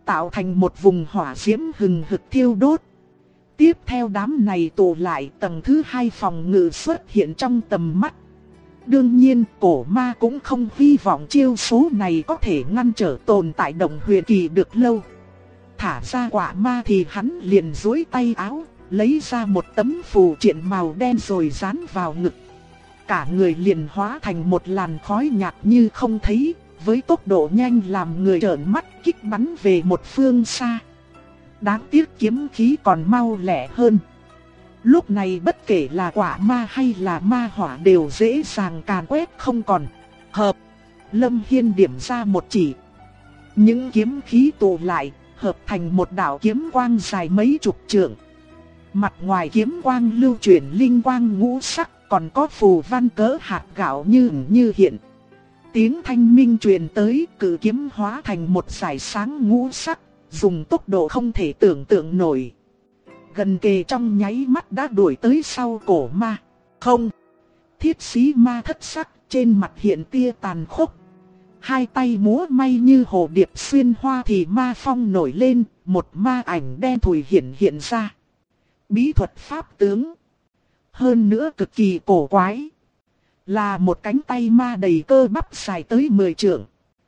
tạo thành một vùng hỏa diễm hừng hực thiêu đốt. Tiếp theo đám này tụ lại, tầng thứ 2 phòng ngự xuất hiện trong tầm mắt. Đương nhiên cổ ma cũng không hy vọng chiêu số này có thể ngăn trở tồn tại Động Huyền Kỳ được lâu. Thả ra quả ma thì hắn liền duỗi tay áo, lấy ra một tấm phù triện màu đen rồi dán vào ngực. Cả người liền hóa thành một làn khói nhạt như không thấy, với tốc độ nhanh làm người trợn mắt kích bắn về một phương xa. Đáng tiếc kiếm khí còn mau lẹ hơn. Lúc này bất kể là quả ma hay là ma hỏa đều dễ dàng càn quét không còn. Hợp. Lâm Hiên điểm ra một chỉ. Những kiếm khí tụ lại, hợp thành một đạo kiếm quang dài mấy chục trượng. Mặt ngoài kiếm quang lưu chuyển linh quang ngũ sắc, còn có phù văn cỡ hạt gạo như ẩn như hiện. Tiếng thanh minh truyền tới, cự kiếm hóa thành một dải sáng ngũ sắc, dùng tốc độ không thể tưởng tượng nổi. Gần kề trong nháy mắt đã đuổi tới sau cổ ma. Không! Thiết sĩ ma thất sắc, trên mặt hiện tia tàn khốc. Hai tay múa may như hồ điệp xuyên hoa thì ma phong nổi lên, một ma ảnh đen thùi hiện ra. Bí thuật pháp tướng. Hơn nữa cực kỳ cổ quái. Là một cánh tay ma đầy cơ bắp dài tới 10 trượng.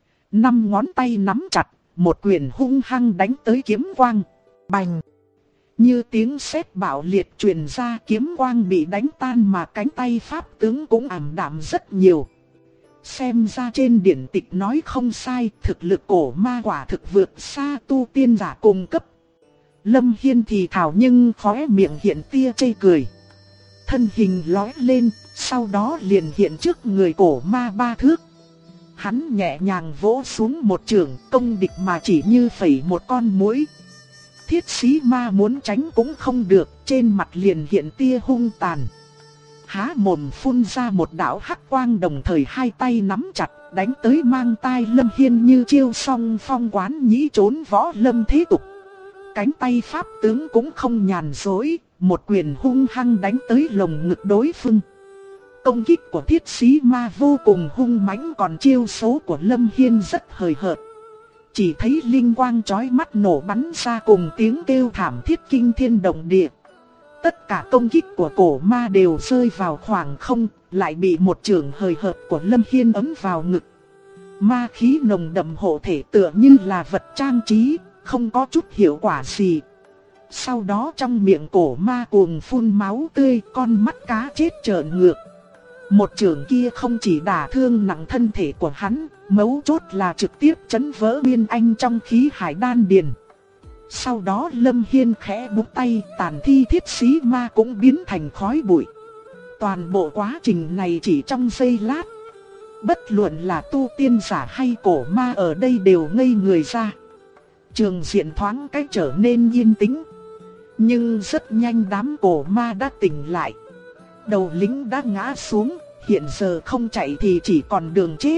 5 ngón tay nắm chặt, một quyền hung hăng đánh tới kiếm quang. Bành! Như tiếng sét bạo liệt truyền ra, kiếm quang bị đánh tan mà cánh tay pháp tướng cũng ảm đạm rất nhiều. Xem ra trên điển tịch nói không sai, thực lực cổ ma quả thực vượt xa tu tiên giả cùng cấp. Lâm Hiên thì thào nhưng khóe miệng hiện tia chê cười. Thân hình lói lên, sau đó liền hiện trước người cổ ma 3 thước. Hắn nhẹ nhàng vỗ xuống một trường, công địch mà chỉ như phẩy một con muỗi. Thiết sĩ ma muốn tránh cũng không được, trên mặt liền hiện tia hung tàn. Há mồm phun ra một đạo hắc quang, đồng thời hai tay nắm chặt, đánh tới mang tai Lâm Hiên như chiêu song phong quán nhĩ trốn võ lâm thế tục. Cánh tay pháp tướng cũng không nhàn dối, một quyền hung hăng đánh tới lồng ngực đối phương. Công kích của thiết sĩ ma vô cùng hung mãnh, còn chiêu số của Lâm Hiên rất hời hợt. Chỉ thấy linh quang chói mắt nổ bắn ra cùng tiếng kêu thảm thiết kinh thiên động địa. Tất cả công kích của cổ ma đều rơi vào khoảng không, lại bị một chưởng hời hợt của Lâm Hiên ấm vào ngực. Ma khí nồng đậm hộ thể tựa như là vật trang trí, không có chút hiệu quả gì. Sau đó trong miệng cổ ma cuồng phun máu tươi, con mắt cá chết trợn ngược. Một chưởng kia không chỉ đả thương nặng thân thể của hắn, mấu chốt là trực tiếp chấn vỡ nguyên anh trong khí hải đan điền. Sau đó Lâm Hiên khẽ búng tay, tàn thi thiết sĩ ma cũng biến thành khói bụi. Toàn bộ quá trình này chỉ trong giây lát. Bất luận là tu tiên giả hay cổ ma ở đây đều ngây người ra. Trường diện thoáng cách trở nên yên tĩnh. Nhưng rất nhanh đám cổ ma đã tỉnh lại. Đầu lính đã ngã xuống, hiện giờ không chạy thì chỉ còn đường chết.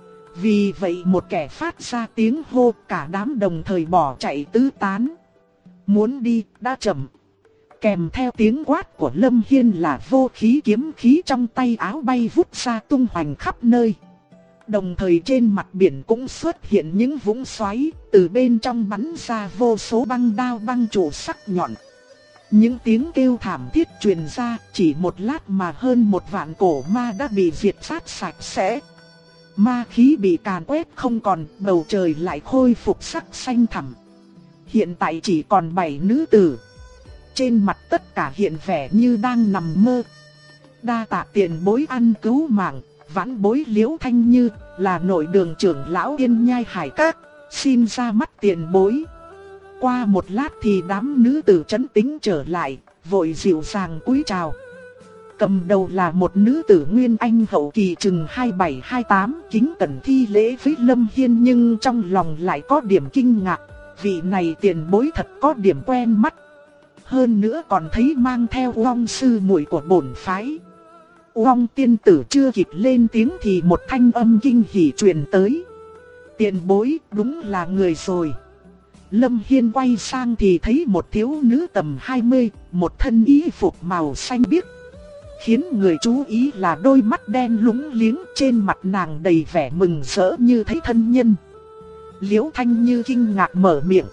Vì vậy một kẻ phát ra tiếng hô, cả đám đồng thời bỏ chạy tứ tán. Muốn đi đã chậm. Kèm theo tiếng quát của Lâm Hiên là vô khí kiếm khí trong tay áo bay vút ra tung hoành khắp nơi. Đồng thời trên mặt biển cũng xuất hiện những vũng xoáy, từ bên trong bắn ra vô số băng đao băng trụ sắc nhọn. Những tiếng kêu thảm thiết truyền ra, chỉ một lát mà hơn 1 vạn cổ ma đã bị diệt sát sạch sẽ. Ma khí bị càn quét không còn, bầu trời lại khôi phục sắc xanh thẳm. Hiện tại chỉ còn 7 nữ tử. Trên mặt tất cả hiện vẻ như đang nằm mơ. Đa tạ tiền bối ăn cứu mạng, vãn bối Liễu Thanh Như, là nội đường trưởng lão Yên Nhai Hải Các, xin ra mắt tiền bối. Qua một lát thì đám nữ tử trấn tĩnh trở lại, vội dịu dàng cúi chào. Cầm đầu là một nữ tử Nguyên Anh hậu kỳ chừng 27-28, kính cẩn thi lễ với Lâm Hiên, nhưng trong lòng lại có điểm kinh ngạc. Vị này tiền bối thật có điểm quen mắt. Hơn nữa còn thấy mang theo Uông sư muội của bổn phái. Uông tiên tử chưa kịp lên tiếng thì một thanh âm kinh hỉ truyền tới. Tiền bối đúng là người rồi. Lâm Hiên quay sang thì thấy một thiếu nữ tầm 20, một thân y phục màu xanh biếc. Khiến người chú ý là đôi mắt đen lúng liếng, trên mặt nàng đầy vẻ mừng rỡ như thấy thân nhân. Liễu Thanh Như kinh ngạc mở miệng.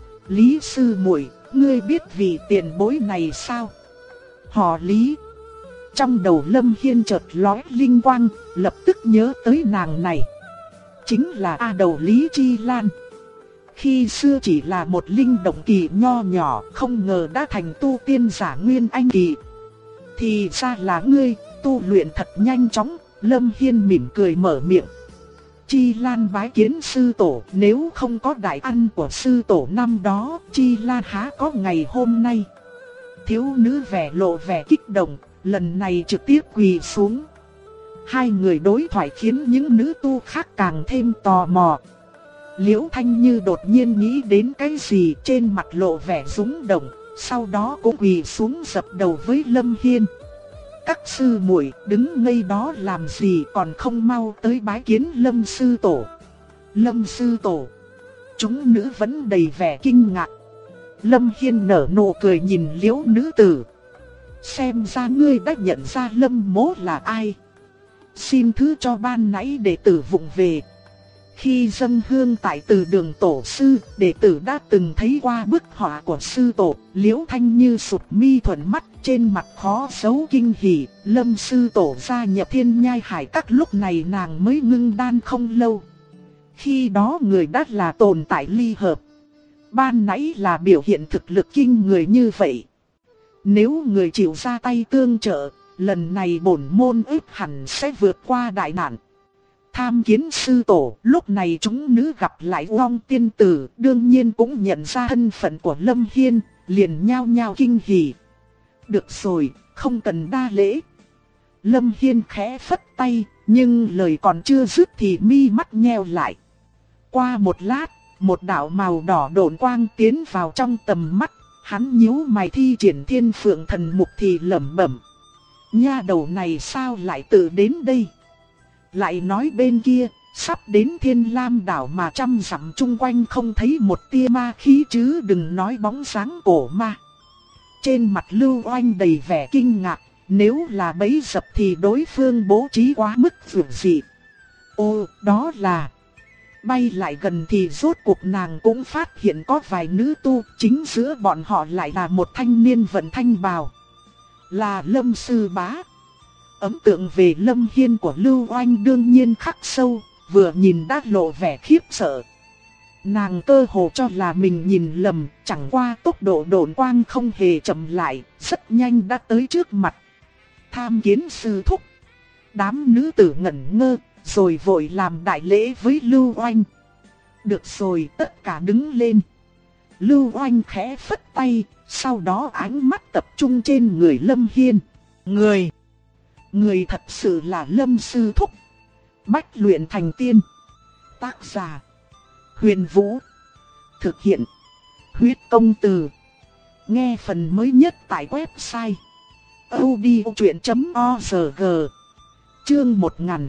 Lý sư muội, ngươi biết vị tiền bối này sao? Họ Lý. Trong đầu Lâm Hiên chợt lóe linh quang, lập tức nhớ tới nàng này. Chính là A Đầu Lý Chi Lan. Khi xưa chỉ là một linh động kỳ nho nhỏ, không ngờ đã thành tu tiên giả nguyên anh kỳ. Thì ra là ngươi, tu luyện thật nhanh chóng. Lâm Hiên mỉm cười mở miệng. Chi Lan bái kiến sư tổ, nếu không có đại ăn của sư tổ năm đó, Chi Lan há có ngày hôm nay. Thiếu nữ vẻ lộ vẻ kích động, lần này trực tiếp quỳ xuống. Hai người đối thoại khiến những nữ tu khác càng thêm tò mò. Liễu Thanh Như đột nhiên nghĩ đến cái gì, trên mặt lộ vẻ rung động, sau đó cũng quỳ xuống dập đầu với Lâm Hiên. Các sư muội đứng ngây đó làm gì, còn không mau tới bái kiến Lâm sư tổ. Lâm sư tổ. Chúng nữ vẫn đầy vẻ kinh ngạc. Lâm Hiên nở nụ cười nhìn Liễu nữ tử. Xem ra ngươi đã nhận ra Lâm mỗ là ai. Xin thứ cho ban nãy đệ tử vụng về. Khi dâng hương tại Từ Đường tổ sư, đệ tử đã từng thấy qua bức họa của sư tổ. Liễu Thanh Như sụt mi thuận mắt, trên mặt khó giấu kinh hỉ. Lâm sư tổ gia nhập Thiên Nhai Hải Các, lúc này nàng mới ngưng đan không lâu. Khi đó người đã là tồn tại ly hợp. Ban nãy là biểu hiện thực lực kinh người như vậy. Nếu người chịu ra tay tương trợ, lần này bổn môn ếp hẳn sẽ vượt qua đại nạn. Tham kiến sư tổ. Lúc này chúng nữ gặp lại Uông tiên tử, đương nhiên cũng nhận ra thân phận của Lâm Hiên, liền nhao nhao kinh hỉ. Được rồi, không cần đa lễ. Lâm Hiên khẽ phất tay, nhưng lời còn chưa dứt thì mi mắt nheo lại. Qua một lát, một đạo màu đỏ độn quang tiến vào trong tầm mắt. Hắn nhíu mày thi triển Thiên Phượng Thần Mục thì lẩm bẩm. Nha đầu này sao lại tự đến đây? Lại nói bên kia, sắp đến Thiên Lam đảo mà trăm dặm chung quanh không thấy một tia ma khí chứ đừng nói bóng dáng cổ ma. Trên mặt Lưu Oanh đầy vẻ kinh ngạc, nếu là bẫy dập thì đối phương bố trí quá mức vượt dị. Ô, đó là... Bay lại gần thì rốt cuộc nàng cũng phát hiện có vài nữ tu, chính giữa bọn họ lại là một thanh niên vận thanh bào. Là Lâm sư bá. Ấn tượng về Lâm Hiên của Lưu Oanh đương nhiên khắc sâu, vừa nhìn đã lộ vẻ khiếp sợ. Nàng cơ hồ cho là mình nhìn lầm, chẳng qua tốc độ độn quang không hề chậm lại, rất nhanh đã tới trước mặt. Tham kiến sư thúc. Đám nữ tử ngẩn ngơ, rồi vội làm đại lễ với Lưu Oanh. Được rồi, tất cả đứng lên. Lưu Oanh khẽ phất tay, sau đó ánh mắt tập trung trên người Lâm Hiên. Người thật sự là Lâm sư thúc. Bách luyện thành tiên. Tác giả: Huyền Vũ. Thực hiện: Huyết Công Từ. Nghe phần mới nhất tại website audiochuyện.org. Chương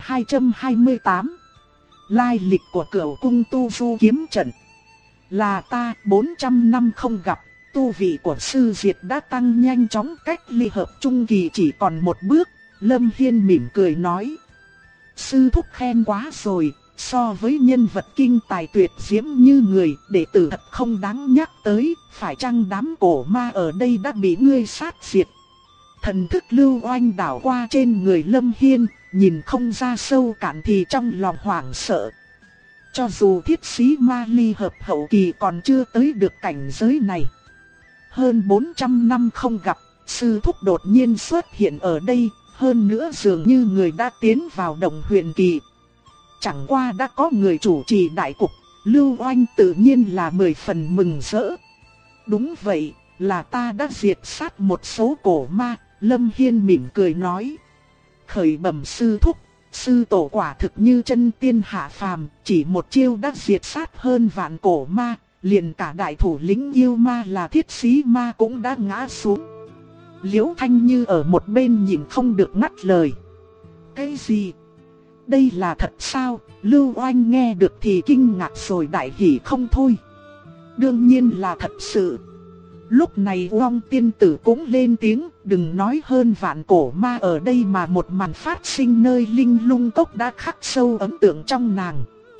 1228. Lai lịch của Cửu Cung Tu Du Kiếm Trận. Là ta 400 năm không gặp, tu vị của sư diệt đã tăng nhanh chóng, cách ly hợp trung kỳ chỉ còn một bước. Lâm Hiên mỉm cười nói. Sư thúc khen quá rồi, so với nhân vật kinh tài tuyệt diễm như người, đệ tử thật không đáng nhắc tới, phải chăng đám cổ ma ở đây đã bị ngươi sát diệt. Thần thức Lưu Oanh đảo qua trên người Lâm Hiên, nhìn không ra sâu cạn thì trong lòng hoảng sợ. Cho dù thiết sĩ ma ly hợp hậu kỳ còn chưa tới được cảnh giới này. Hơn 400 năm không gặp, sư thúc đột nhiên xuất hiện ở đây, hơn nữa dường như người đã tiến vào động huyền kỳ. Chẳng qua đã có người chủ trì đại cục, Lưu Oanh tự nhiên là 10 phần mừng rỡ. Đúng vậy, là ta đã diệt sát một số cổ ma. Lâm Hiên mỉm cười nói. Khởi bẩm sư thúc, sư tổ quả thực như chân tiên hạ phàm, chỉ một chiêu đã diệt sát hơn vạn cổ ma, liền cả đại thủ lĩnh yêu ma là thiết sĩ ma cũng đã ngã xuống. Liễu Thanh Như ở một bên nhìn không được ngắt lời. Cái gì? Đây là thật sao? Lưu Oanh nghe được thì kinh ngạc rồi đại hỉ không thôi. Đương nhiên là thật sự. Lúc này Uông tiên tử cũng lên tiếng, đừng nói hơn vạn cổ ma ở đây mà một màn phát sinh nơi linh lung cốc đã khắc sâu ấn tượng trong nàng.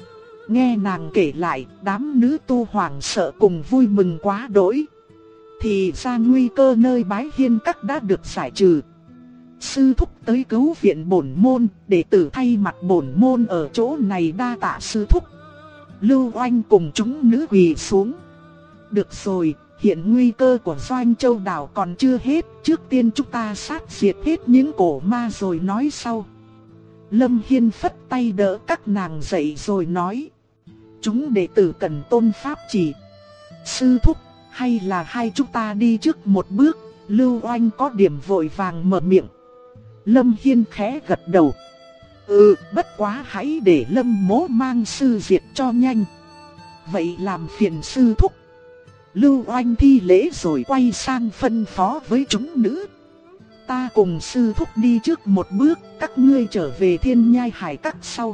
Nghe nàng kể lại, đám nữ tu hoảng sợ cùng vui mừng quá đỗi. Thì ra nguy cơ nơi Bái Hiên Các đã được giải trừ. Sư thúc tới cứu viện bổn môn, đệ tử thay mặt bổn môn ở chỗ này đa tạ sư thúc. Lưu Oanh cùng chúng nữ quỳ xuống. Được rồi, hiện nguy cơ của Doanh Châu đảo còn chưa hết, trước tiên chúng ta sát diệt hết những cổ ma rồi nói sau. Lâm Hiên phất tay đỡ các nàng dậy rồi nói: chúng đệ tử cần tôn pháp chỉ. Sư thúc, hay là hai chúng ta đi trước một bước? Lưu Oanh có điểm vội vàng mở miệng. Lâm Hiên khẽ gật đầu. Bất quá hãy để Lâm Mỗ mang sư diệt cho nhanh. Vậy làm phiền sư thúc. Lưu Oanh thi lễ rồi quay sang phân phó với chúng nữ. Ta cùng sư thúc đi trước một bước, các ngươi trở về Thiên Nhai Hải Các sau.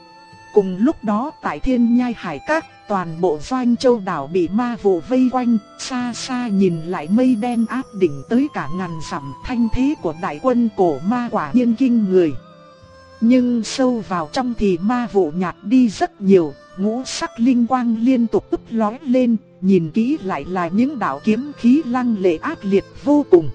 Cùng lúc đó tại Thiên Nhai Hải Các, toàn bộ Doanh Châu đảo bị ma vụ vây quanh, xa xa nhìn lại mây đen áp đỉnh tới cả ngàn dặm, thanh thế của đại quân cổ ma quả nhiên kinh người. Nhưng sâu vào trong thì ma vụ nhạt đi rất nhiều, ngũ sắc linh quang liên tục úp lóe lên, nhìn kỹ lại là những đạo kiếm khí lăng lệ ác liệt vô cùng.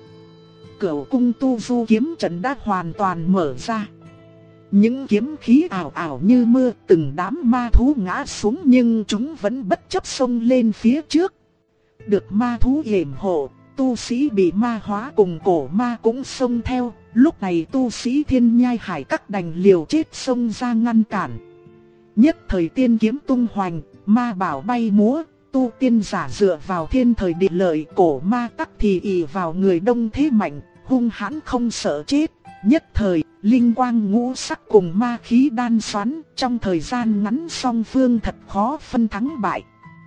Cửu cung tu du kiếm trận đã hoàn toàn mở ra. Những kiếm khí ảo ảo như mưa, từng đám ma thú ngã xuống nhưng chúng vẫn bất chấp xông lên phía trước. Được ma thú yểm hộ, tu sĩ bị ma hóa cùng cổ ma cũng xông theo. Lúc này tu sĩ Thiên Nhai Hải Các đành liều chết xông ra ngăn cản. Nhất thời tiên kiếm tung hoành, ma bảo bay múa, tu tiên giả dựa vào thiên thời địa lợi, cổ ma tắc thì ỷ vào người đông thế mạnh, hung hãn không sợ chết. Nhất thời, linh quang ngũ sắc cùng ma khí đan xoắn, trong thời gian ngắn song phương thật khó phân thắng bại.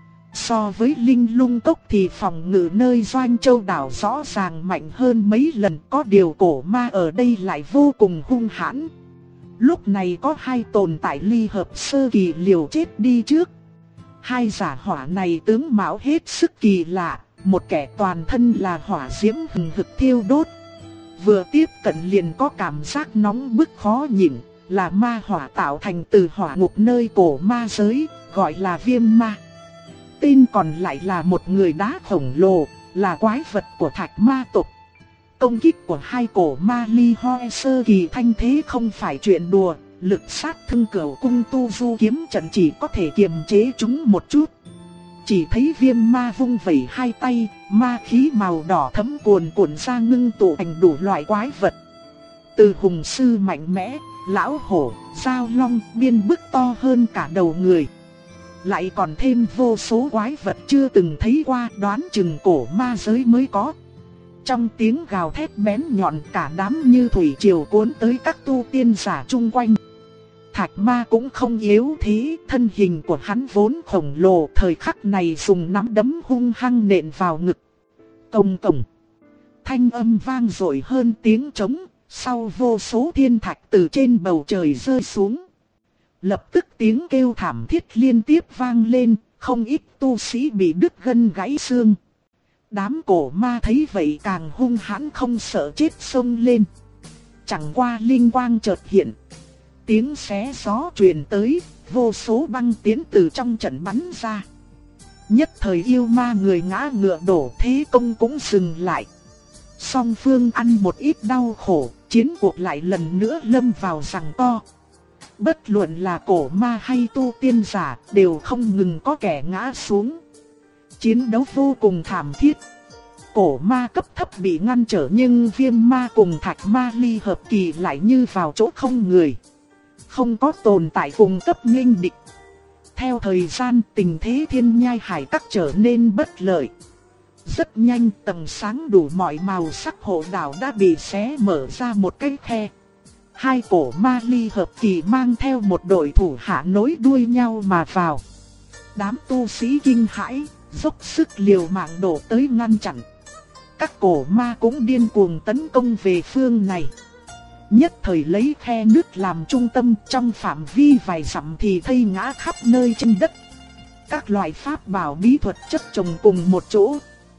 So với Linh Lung Cốc thì phòng ngự nơi Doanh Châu đảo rõ ràng mạnh hơn mấy lần, có điều cổ ma ở đây lại vô cùng hung hãn. Lúc này có hai tồn tại ly hợp sơ kỳ liều chết đi trước. Hai giả hỏa này tướng mạo hết sức kỳ lạ, một kẻ toàn thân là hỏa diễm hừng hực thiêu đốt. Vừa tiếp cận liền có cảm giác nóng bức khó nhịn, là ma hỏa tạo thành từ hỏa ngục nơi cổ ma giới, gọi là viêm ma. Tên còn lại là một người đá khổng lồ, là quái vật của thạch ma tộc. Công kích của hai cổ ma ly hoi sơ kỳ thanh thế không phải chuyện đùa, lực sát thương cửu cung tu du kiếm trận chỉ có thể kiềm chế chúng một chút. Chỉ thấy viêm ma vung vẩy hai tay, ma khí màu đỏ thẫm cuồn cuộn ra ngưng tụ thành đủ loại quái vật. Từ hùng sư mạnh mẽ, lão hổ, dao long, biên bức to hơn cả đầu người. Lại còn thêm vô số quái vật chưa từng thấy qua, đoán chừng cổ ma giới mới có. Trong tiếng gào thét bén nhọn, cả đám như thủy triều cuốn tới các tu tiên giả chung quanh. Thạch ma cũng không yếu thế, thân hình của hắn vốn khổng lồ, thời khắc này dùng nắm đấm hung hăng nện vào ngực. Cồng cồng. Thanh âm vang dội hơn tiếng trống, sau vô số thiên thạch từ trên bầu trời rơi xuống. Lập tức tiếng kêu thảm thiết liên tiếp vang lên, không ít tu sĩ bị đứt gân gãy xương. Đám cổ ma thấy vậy càng hung hãn không sợ chết xông lên. Chẳng qua linh quang chợt hiện. Tiếng xé gió truyền tới, vô số băng tiến từ trong trận bắn ra. Nhất thời yêu ma người ngã ngựa đổ, thế công cũng dừng lại. Song phương ăn một ít đau khổ, chiến cuộc lại lần nữa lâm vào giằng co. Bất luận là cổ ma hay tu tiên giả, đều không ngừng có kẻ ngã xuống. Chiến đấu vô cùng thảm thiết. Cổ ma cấp thấp bị ngăn trở nhưng viêm ma cùng thạch ma ly hợp kỳ lại như vào chỗ không người. Không có tồn tại cùng cấp nghênh địch. Theo thời gian, tình thế Thiên Nhai Hải Các trở nên bất lợi. Rất nhanh, tầng sáng đủ mọi màu sắc hộ đảo đã bị xé mở ra một cái khe. Hai cổ ma ly hợp kỳ mang theo một đội thủ hạ nối đuôi nhau mà vào. Đám tu sĩ kinh hãi, dốc sức liều mạng đổ tới ngăn chặn. Các cổ ma cũng điên cuồng tấn công về phương này. Nhất thời lấy khe nứt làm trung tâm, trong phạm vi vài dặm thì thây ngã khắp nơi trên đất. Các loại pháp bảo bí thuật chất chồng cùng một chỗ.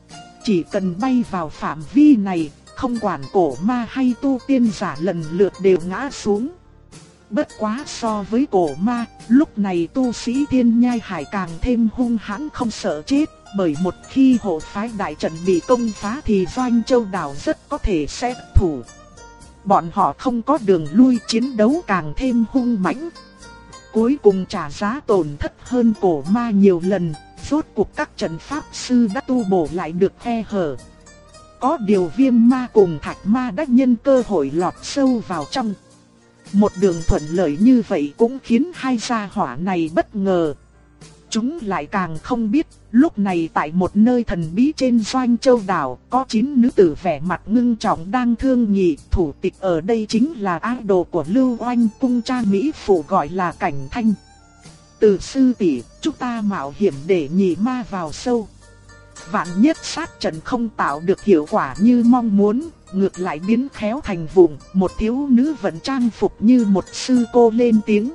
Chỉ cần bay vào phạm vi này, không quản cổ ma hay tu tiên giả lần lượt đều ngã xuống. Bất quá so với cổ ma, lúc này tu sĩ Thiên Nhai Hải càng thêm hung hãn không sợ chết, bởi một khi hộ phái đại trận bị công phá thì Doanh Châu đảo rất có thể sẽ thủ. Bọn họ không có đường lui, chiến đấu càng thêm hung mãnh. Cuối cùng trả giá tổn thất hơn cổ ma nhiều lần, rốt cuộc các trận pháp sư đã tu bổ lại được khe hở. Có điều Viêm ma cùng Thạch ma đã nhân cơ hội lọt sâu vào trong. Một đường thuận lợi như vậy cũng khiến hai gia hỏa này bất ngờ. Chúng lại càng không biết, lúc này tại một nơi thần bí trên Doanh Châu đảo, có 9 nữ tử vẻ mặt ngưng trọng đang thương nghị. Thủ tịch ở đây chính là idol của Lưu Oanh, cung trang mỹ phụ gọi là Cảnh Thanh. Từ sư tỷ, chúng ta mạo hiểm để nhị ma vào sâu. Vạn nhất sát trận không tạo được hiệu quả như mong muốn, ngược lại biến khéo thành vụng. Một thiếu nữ vẫn trang phục như một sư cô lên tiếng.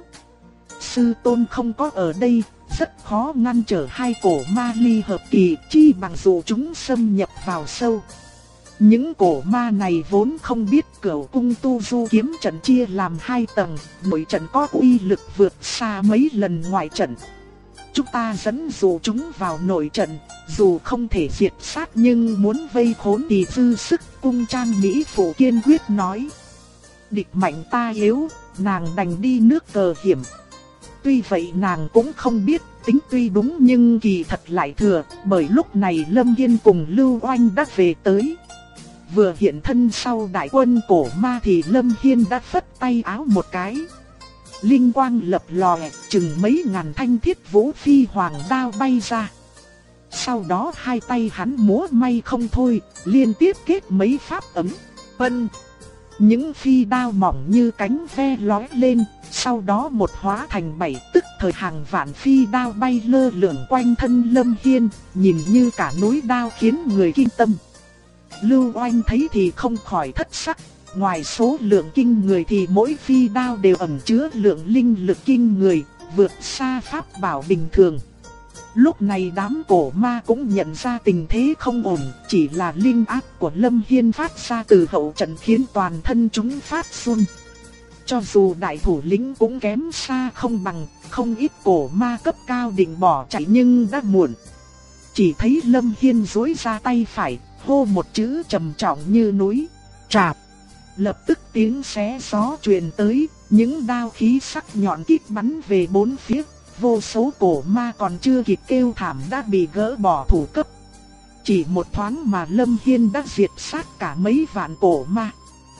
Sư tôn không có ở đây, rất khó ngăn trở hai cổ ma ly hợp kỳ, chi bằng dù chúng xâm nhập vào sâu. Những cổ ma này vốn không biết Cửu cung tu du kiếm trận chia làm 2 tầng, nội trận có uy lực vượt xa mấy lần ngoại trận. Chúng ta dẫn dụ chúng vào nội trận, dù không thể diệt sát nhưng muốn vây khốn thì dư sức, cung trang mỹ phụ kiên quyết nói. Địch mạnh ta yếu, nàng đành đi nước cờ hiểm. Tuy vậy nàng cũng không biết, tính tuy đúng nhưng kỳ thật lại thừa, bởi lúc này Lâm Hiên cùng Lưu Oanh đã về tới. Vừa hiện thân sau đại quân cổ ma thì Lâm Hiên đã phất tay áo một cái. Linh quang lập lòe, chừng mấy ngàn thanh thiết vũ phi hoàng đao bay ra. Sau đó hai tay hắn múa may không thôi, liên tiếp kết mấy pháp ấm, vân. Những phi đao mỏng như cánh ve lói lên, sau đó một hóa thành 7, tức thời hàng vạn phi đao bay lơ lửng quanh thân Lâm Hiên, nhìn như cả núi đao khiến người kinh tâm. Lưu Oanh thấy thì không khỏi thất sắc, ngoài số lượng kinh người thì mỗi phi đao đều ẩn chứa lượng linh lực kinh người, vượt xa pháp bảo bình thường. Lúc này đám cổ ma cũng nhận ra tình thế không ổn, chỉ là linh áp của Lâm Hiên phát ra từ hậu trận khiến toàn thân chúng phát run. Cho dù đại thủ lĩnh cũng kém xa không bằng, không ít cổ ma cấp cao định bỏ chạy nhưng đã muộn. Chỉ thấy Lâm Hiên duỗi ra tay phải, hô một chữ trầm trọng như núi, trạp. Lập tức tiếng xé gió truyền tới, những đao khí sắc nhọn kích bắn về bốn phía. Vô số cổ ma còn chưa kịp kêu thảm đã bị gỡ bỏ thủ cấp. Chỉ một thoáng mà Lâm Hiên đã diệt sát cả mấy vạn cổ ma.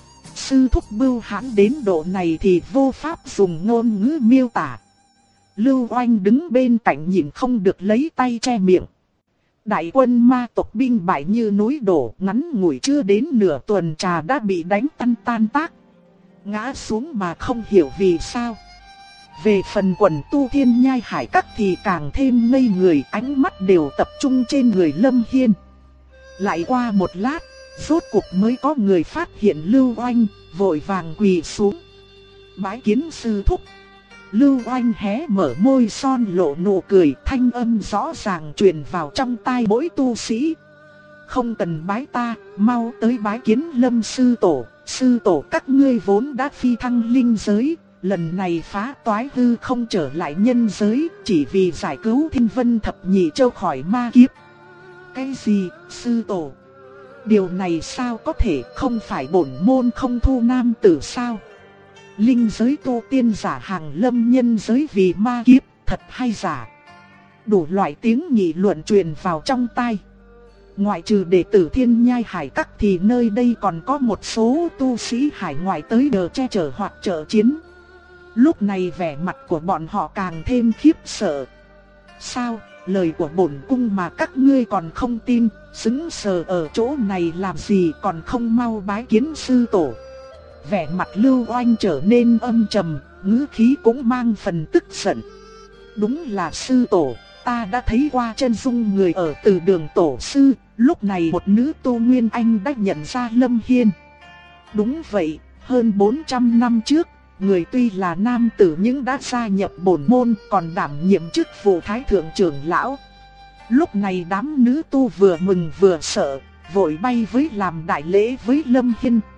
Sư thúc bưu hãn đến độ này thì vô pháp dùng ngôn ngữ miêu tả. Lưu Oanh đứng bên cạnh nhìn không được lấy tay che miệng. Đại quân ma tộc binh bại như núi đổ, ngắn ngủi chưa đến nửa tuần trà đã bị đánh tan tác. Ngã xuống mà không hiểu vì sao. Về phần quần tu Thiên Nhai Hải Các thì càng thêm ngây người, ánh mắt đều tập trung trên người Lâm Hiên. Lại qua một lát, rốt cuộc mới có người phát hiện Lưu Oanh, vội vàng quỳ xuống. Bái kiến sư thúc. Lưu Oanh hé mở môi son lộ nụ cười, thanh âm rõ ràng truyền vào trong tai mỗi tu sĩ. Không cần bái ta, mau tới bái kiến Lâm sư tổ. Sư tổ các ngươi vốn đã phi thăng linh giới, lần này phá toái hư không trở lại nhân giới, chỉ vì giải cứu Thiên Vân Thập Nhị Châu khỏi ma kiếp. Cái gì, sư tổ? Điều này sao có thể, không phải bổn môn không thu nam tử sao? Linh giới tu tiên giả hàng lâm nhân giới vì ma kiếp, thật hay giả? Đủ loại tiếng nghị luận truyền vào trong tai. Ngoại trừ đệ tử Thiên Nhai Hải Các thì nơi đây còn có một số tu sĩ hải ngoại tới đờ che chở hoặc trợ chiến. Lúc này vẻ mặt của bọn họ càng thêm khiếp sợ. Sao, lời của bổn cung mà các ngươi còn không tin, sững sờ ở chỗ này làm gì, còn không mau bái kiến sư tổ. Vẻ mặt Lưu Oanh trở nên âm trầm, ngữ khí cũng mang phần tức giận. Đúng là sư tổ, ta đã thấy qua chân dung người ở Từ Đường tổ sư. Lúc này một nữ tu Nguyên Anh đã nhận ra Lâm Hiên. Đúng vậy, hơn 400 năm trước, người tuy là nam tử nhưng đã gia nhập bổn môn, còn đảm nhiệm chức vụ thái thượng trưởng lão. Lúc này đám nữ tu vừa mừng vừa sợ, vội bay với làm đại lễ với Lâm Hiên,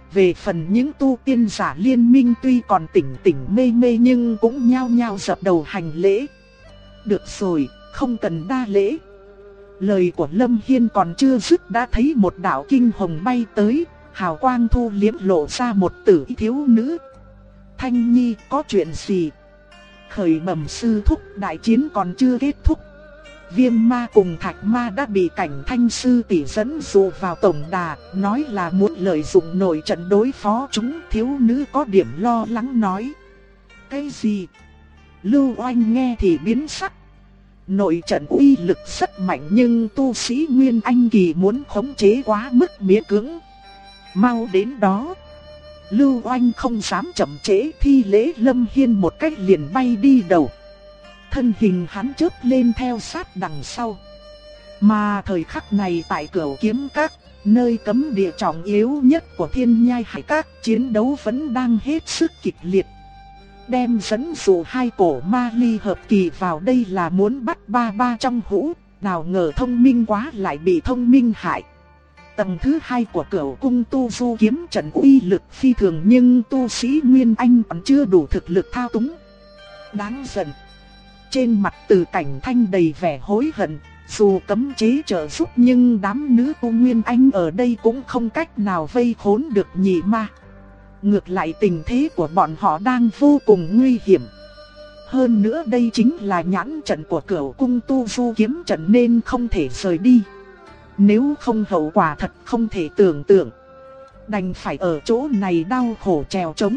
Về phần những tu tiên giả liên minh tuy còn tỉnh tỉnh mê mê nhưng cũng nhao nhao dập đầu hành lễ. Được rồi, không cần đa lễ. Lời của Lâm Hiên còn chưa dứt đã thấy một đạo kinh hồng bay tới, hào quang thu liếm lộ ra một tử thiếu nữ. Thanh Nhi, có chuyện gì? Khởi bẩm sư thúc, đại chiến còn chưa kết thúc. Viêm ma cùng Thạch ma đã bị Cảnh Thanh sư tỷ dẫn dụ vào tổng đà, nói là muốn lợi dụng nội trận đối phó chúng. Thiếu nữ có điểm lo lắng nói. Cái gì? Lưu Oanh nghe thì biến sắc. Nội trận uy lực rất mạnh nhưng tu sĩ Nguyên Anh kỳ muốn khống chế quá mức miễn cưỡng. Mau đến đó. Lưu Oanh không dám chậm trễ, thi lễ Lâm Hiên một cách liền bay đi đầu. Thân hình hắn chớp lên theo sát đằng sau. Mà thời khắc này tại Cửu Kiếm Các, nơi cấm địa trọng yếu nhất của Thiên Nhai Hải Các, chiến đấu vẫn đang hết sức kịch liệt. Đem dẫn dụ hai cổ ma ly hợp kỳ vào đây là muốn bắt ba ba trong hũ, nào ngờ thông minh quá lại bị thông minh hại. Tầng thứ 2 của Cửu Cung Tu Du kiếm trận uy lực phi thường nhưng tu sĩ Nguyên Anh còn chưa đủ thực lực thao túng. Đáng giận. Trên mặt Từ Cảnh Thanh đầy vẻ hối hận, dù cấm chế trợ giúp nhưng đám nữ tu Nguyên Anh ở đây cũng không cách nào vây khốn được nhị ma. Ngược lại tình thế của bọn họ đang vô cùng nguy hiểm. Hơn nữa đây chính là nhãn trận của Cửu Cung Tu Du kiếm trận nên không thể rời đi. Nếu không hậu quả thật không thể tưởng tượng. Đành phải ở chỗ này đau khổ trèo trống.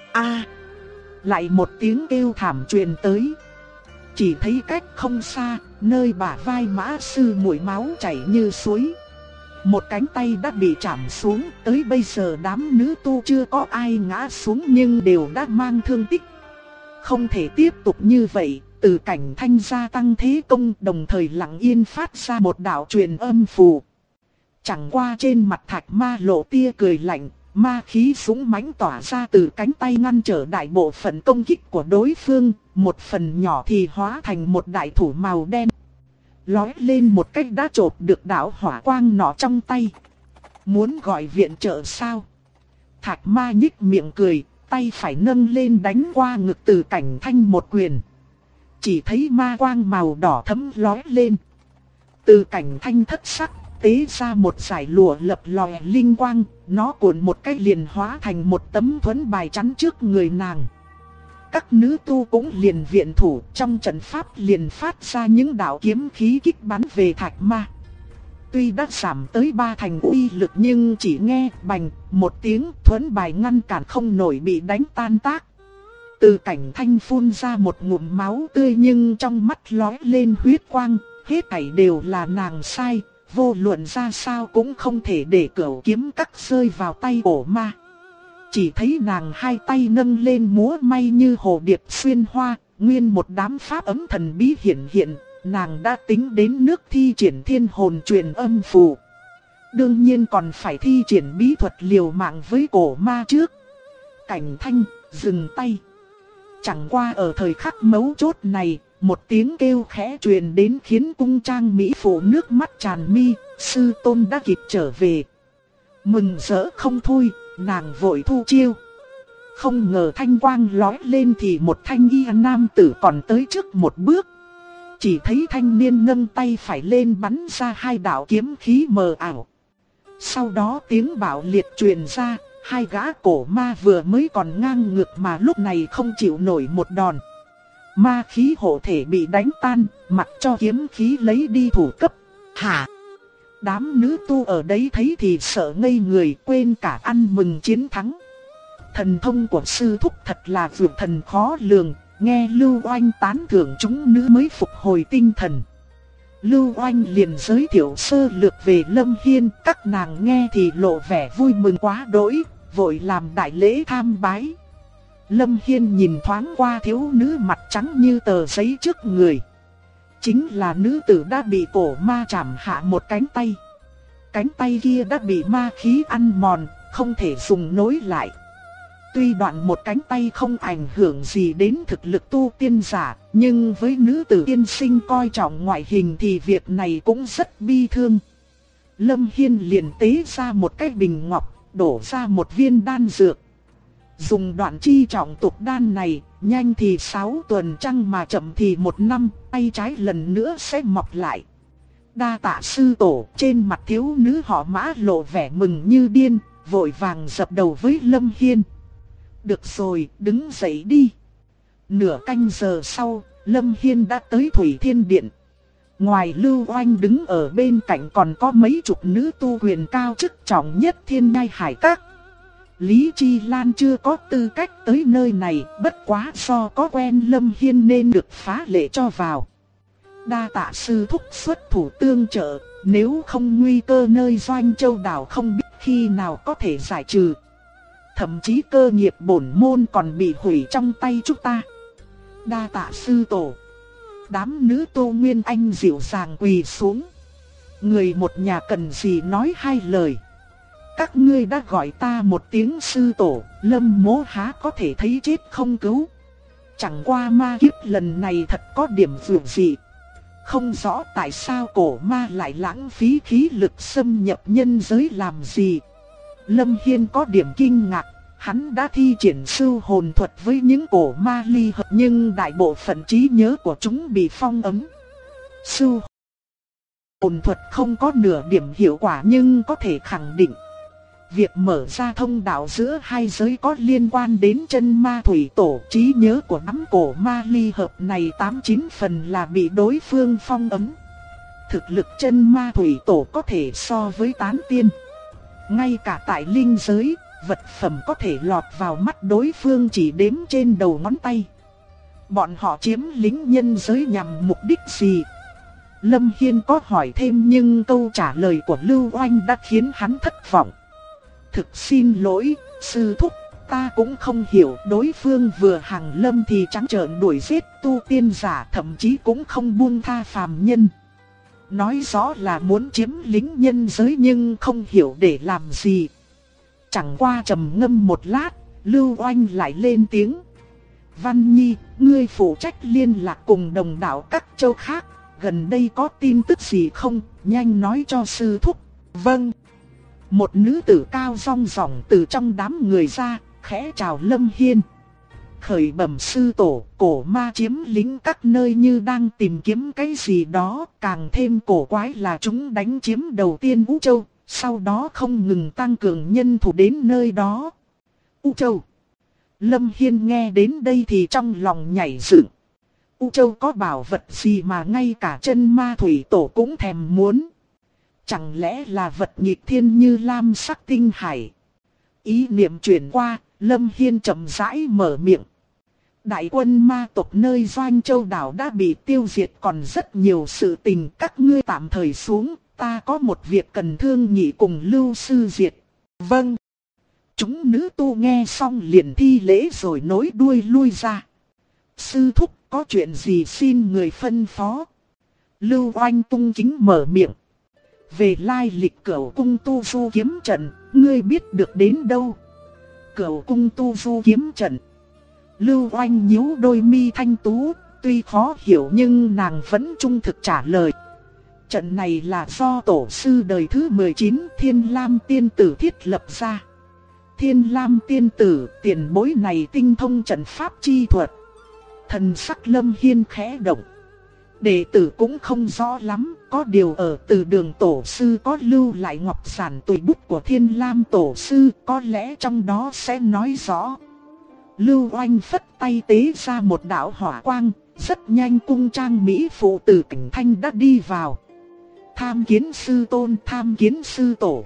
Lại một tiếng kêu thảm truyền tới. Chỉ thấy cách không xa, nơi bả vai Mã Sư Muội máu chảy như suối. Một cánh tay đã bị chạm xuống, tới bây giờ đám nữ tu chưa có ai ngã xuống nhưng đều đã mang thương tích. Không thể tiếp tục như vậy, Từ Cảnh Thanh gia tăng thế công đồng thời lặng yên phát ra một đạo truyền âm phù. Chẳng qua trên mặt Thạch ma lộ tia cười lạnh, ma khí súng mãnh tỏa ra từ cánh tay ngăn trở đại bộ phận công kích của đối phương, một phần nhỏ thì hóa thành một đại thủ màu đen. Lói lên một cách đã chộp được đạo hỏa quang nọ trong tay. Muốn gọi viện trợ sao? Thạch ma nhích miệng cười, tay phải nâng lên đánh qua ngực Từ Cảnh Thanh một quyền. Chỉ thấy ma quang màu đỏ thẫm lói lên. Từ Cảnh Thanh thất sắc, tế ra một dải lụa lập lòe linh quang, nó cuộn một cách liền hóa thành một tấm thuẫn bài chắn trước người nàng. Các nữ tu cũng liền viện thủ, trong trận pháp liền phát ra những đạo kiếm khí kích bắn về Thạch ma. Tuy đã giảm tới 3 thành uy lực nhưng chỉ nghe bành một tiếng, thuẫn bài ngăn cản không nổi bị đánh tan tác. Từ Cảnh Thanh phun ra một ngụm máu tươi nhưng trong mắt lóe lên huyết quang, hết thảy đều là nàng sai, vô luận ra sao cũng không thể để Cửu Kiếm Các rơi vào tay ổ ma. Chỉ thấy nàng hai tay nâng lên múa may như hồ điệp xuyên hoa, nguyên một đám pháp ấm thần bí hiện, nàng đã tính đến nước thi triển thiên hồn truyền âm phù. Đương nhiên còn phải thi triển bí thuật liều mạng với cổ ma trước. Cảnh Thanh, dừng tay. Chẳng qua ở thời khắc mấu chốt này, một tiếng kêu khẽ truyền đến khiến cung trang mỹ phụ nước mắt tràn mi, sư tôn đã kịp trở về. Mừng rỡ không thôi, nàng vội thu chiêu. Không ngờ thanh quang lói lên thì một thanh y nam tử còn tới trước một bước. Chỉ thấy thanh niên nâng tay phải lên bắn ra hai đạo kiếm khí mờ ảo. Sau đó tiếng bạo liệt truyền ra, hai gã cổ ma vừa mới còn ngang ngược mà lúc này không chịu nổi một đòn. Ma khí hộ thể bị đánh tan, mặc cho kiếm khí lấy đi thủ cấp. Hả? Đám nữ tu ở đấy thấy thì sợ ngây người, quên cả ăn mừng chiến thắng. Thần thông của sư thúc thật là vượt thần khó lường, nghe Lưu Oanh tán thưởng chúng nữ mới phục hồi tinh thần. Lưu Oanh liền giới thiệu sơ lược về Lâm Hiên, các nàng nghe thì lộ vẻ vui mừng quá đỗi, vội làm đại lễ tham bái. Lâm Hiên nhìn thoáng qua thiếu nữ mặt trắng như tờ giấy trước người. Chính là nữ tử đã bị cổ ma chảm hạ một cánh tay. Cánh tay kia đã bị ma khí ăn mòn, không thể dùng nối lại. Tuy đoạn một cánh tay không ảnh hưởng gì đến thực lực tu tiên giả, nhưng với nữ tử tiên sinh coi trọng ngoại hình thì việc này cũng rất bi thương. Lâm Hiên liền tế ra một cái bình ngọc, đổ ra một viên đan dược. Dùng đoạn chi trọng tục đan này, nhanh thì 6 tuần trăng mà chậm thì 1 năm, tay trái lần nữa sẽ mọc lại. Đa tạ sư tổ. Trên mặt thiếu nữ họ Mã lộ vẻ mừng như điên, vội vàng dập đầu với Lâm Hiên. Được rồi, đứng dậy đi. Nửa canh giờ sau, Lâm Hiên đã tới Thủy Thiên Điện. Ngoài Lưu Oanh đứng ở bên cạnh còn có mấy chục nữ tu quyền cao chức trọng nhất Thiên Nhai Hải Các. Lý Chi Lan chưa có tư cách tới nơi này, bất quá do có quen Lâm Hiên nên được phá lệ cho vào. Đa tạ sư thúc xuất thủ tương trợ, nếu không nguy cơ nơi Doanh Châu đảo không biết khi nào có thể giải trừ. Thậm chí cơ nghiệp bổn môn còn bị hủy trong tay chúng ta. Đa tạ sư tổ. Đám nữ tu Nguyên Anh dịu dàng quỳ xuống. Người một nhà cần gì nói hai lời. Các ngươi đã gọi ta một tiếng sư tổ, Lâm mỗ há có thể thấy chết không cứu. Chẳng qua ma kiếp lần này thật có điểm vượt dị. Không rõ tại sao cổ ma lại lãng phí khí lực xâm nhập nhân giới làm gì. Lâm Hiên có điểm kinh ngạc, hắn đã thi triển sư hồn thuật với những cổ ma ly hợp nhưng đại bộ phận trí nhớ của chúng bị phong ấn. Sư hồn thuật không có nửa điểm hiệu quả nhưng có thể khẳng định việc mở ra thông đạo giữa hai giới có liên quan đến chân ma thủy tổ. Trí nhớ của đám cổ ma ly hợp này 89 phần là bị đối phương phong ấn. Thực lực chân ma thủy tổ có thể so với tán tiên. Ngay cả tại linh giới, vật phẩm có thể lọt vào mắt đối phương chỉ đếm trên đầu ngón tay. Bọn họ chiếm lĩnh nhân giới nhằm mục đích gì? Lâm Hiên có hỏi thêm nhưng câu trả lời của Lưu Oanh đã khiến hắn thất vọng. Thực xin lỗi, sư thúc, ta cũng không hiểu. Đối phương vừa hàng lâm thì trắng trợn đuổi giết tu tiên giả, thậm chí cũng không buông tha phàm nhân. Nói rõ là muốn chiếm lĩnh nhân giới nhưng không hiểu để làm gì. Chẳng qua trầm ngâm một lát, Lưu Oanh lại lên tiếng. Văn Nhi, ngươi phụ trách liên lạc cùng đồng đạo các châu khác. Gần đây có tin tức gì không? Nhanh nói cho sư thúc. Vâng. Một nữ tử cao rong ròng từ trong đám người ra, khẽ chào Lâm Hiên. Khởi bẩm sư tổ, cổ ma chiếm lĩnh các nơi như đang tìm kiếm cái gì đó. Càng thêm cổ quái là chúng đánh chiếm đầu tiên U Châu, sau đó không ngừng tăng cường nhân thủ đến nơi đó. U Châu. Lâm Hiên nghe đến đây thì trong lòng nhảy dựng. U Châu có bảo vật gì mà ngay cả chân ma thủy tổ cũng thèm muốn. Chẳng lẽ là vật nghịch thiên như lam sắc tinh hải? Ý niệm chuyển qua, Lâm Hiên chậm rãi mở miệng. Đại quân ma tộc nơi Doanh Châu đảo đã bị tiêu diệt, còn rất nhiều sự tình, các ngươi tạm thời xuống, ta có một việc cần thương nghị cùng Lưu sư Diệt. Vâng. Chúng nữ tu nghe xong liền thi lễ rồi nối đuôi lui ra. Sư thúc, có chuyện gì xin người phân phó? Lưu Oanh tung kính mở miệng. Về lai lịch Cửu Cung Tu Du kiếm trận, ngươi biết được đến đâu? Cửu Cung Tu Du kiếm trận. Lưu Oanh nhíu đôi mi thanh tú, tuy khó hiểu nhưng nàng vẫn trung thực trả lời. Trận này là do tổ sư đời thứ 19 Thiên Lam Tiên Tử thiết lập ra. Thiên Lam Tiên Tử, tiền bối này tinh thông trận pháp chi thuật. Thần sắc Lâm Hiên khẽ động. Đệ tử cũng không rõ lắm, có điều ở Từ Đường tổ sư có lưu lại ngọc giản tùy bút của Thiên Lam tổ sư, có lẽ trong đó sẽ nói rõ. Lưu Oanh phất tay tế ra một đạo hỏa quang, rất nhanh cung trang mỹ phụ từ Cảnh Thanh đã đi vào. Tham kiến sư tôn, tham kiến sư tổ.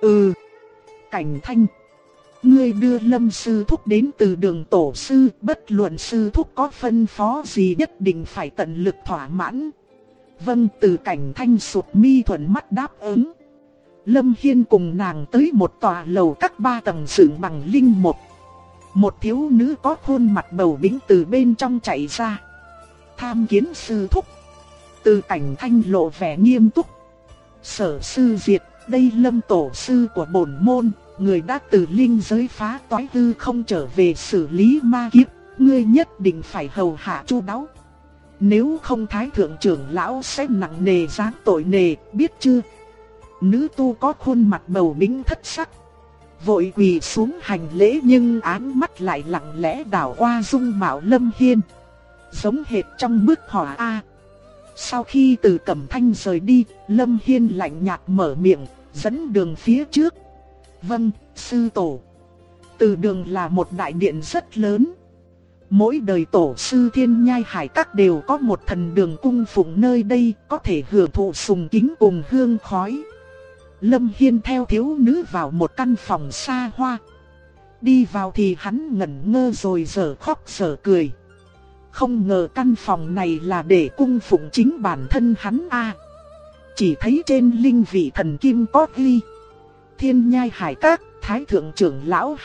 Cảnh Thanh, ngươi đưa Lâm sư thúc đến Từ Đường tổ sư, bất luận sư thúc có phân phó gì nhất định phải tận lực thỏa mãn. Vâng. Từ Cảnh Thanh sụt mi thuận mắt đáp ứng. Lâm Hiên cùng nàng tới một tòa lầu các 3 tầng dựng bằng linh một. Một thiếu nữ có khuôn mặt bầu bĩnh từ bên trong chạy ra. Tham kiến sư thúc. Từ Cảnh Thanh lộ vẻ nghiêm túc. Sở sư Diệt, đây Lâm tổ sư của bổn môn, người đã từ linh giới phá toái hư không trở về xử lý ma kiếp, ngươi nhất định phải hầu hạ chu đáo. Nếu không Thái thượng trưởng lão sẽ nặng nề giáng tội nề, biết chưa? Nữ tu có khuôn mặt bầu bĩnh thất sắc. vội quỳ xuống hành lễ nhưng ánh mắt lại lặng lẽ đảo qua dung mạo Lâm Hiên. Giống hệt trong bức họa A. Sau khi Từ Cẩm Thanh rời đi, Lâm Hiên lạnh nhạt mở miệng, dẫn đường phía trước. Vâng, sư tổ. Từ đường là một đại điện rất lớn. Mỗi đời tổ sư Thiên Nhai Hải Các đều có một thần đường cung phụng nơi đây, có thể hưởng thụ sùng kính cùng hương khói. Lâm Hiên theo thiếu nữ vào một căn phòng xa hoa. Đi vào thì hắn ngẩn ngơ rồi dở khóc dở cười. Không ngờ căn phòng này là để cung phụng chính bản thân hắn a. Chỉ thấy trên linh vị thần kim có ghi: Thiên Nhai Hải Các, Thái Thượng Trưởng Lão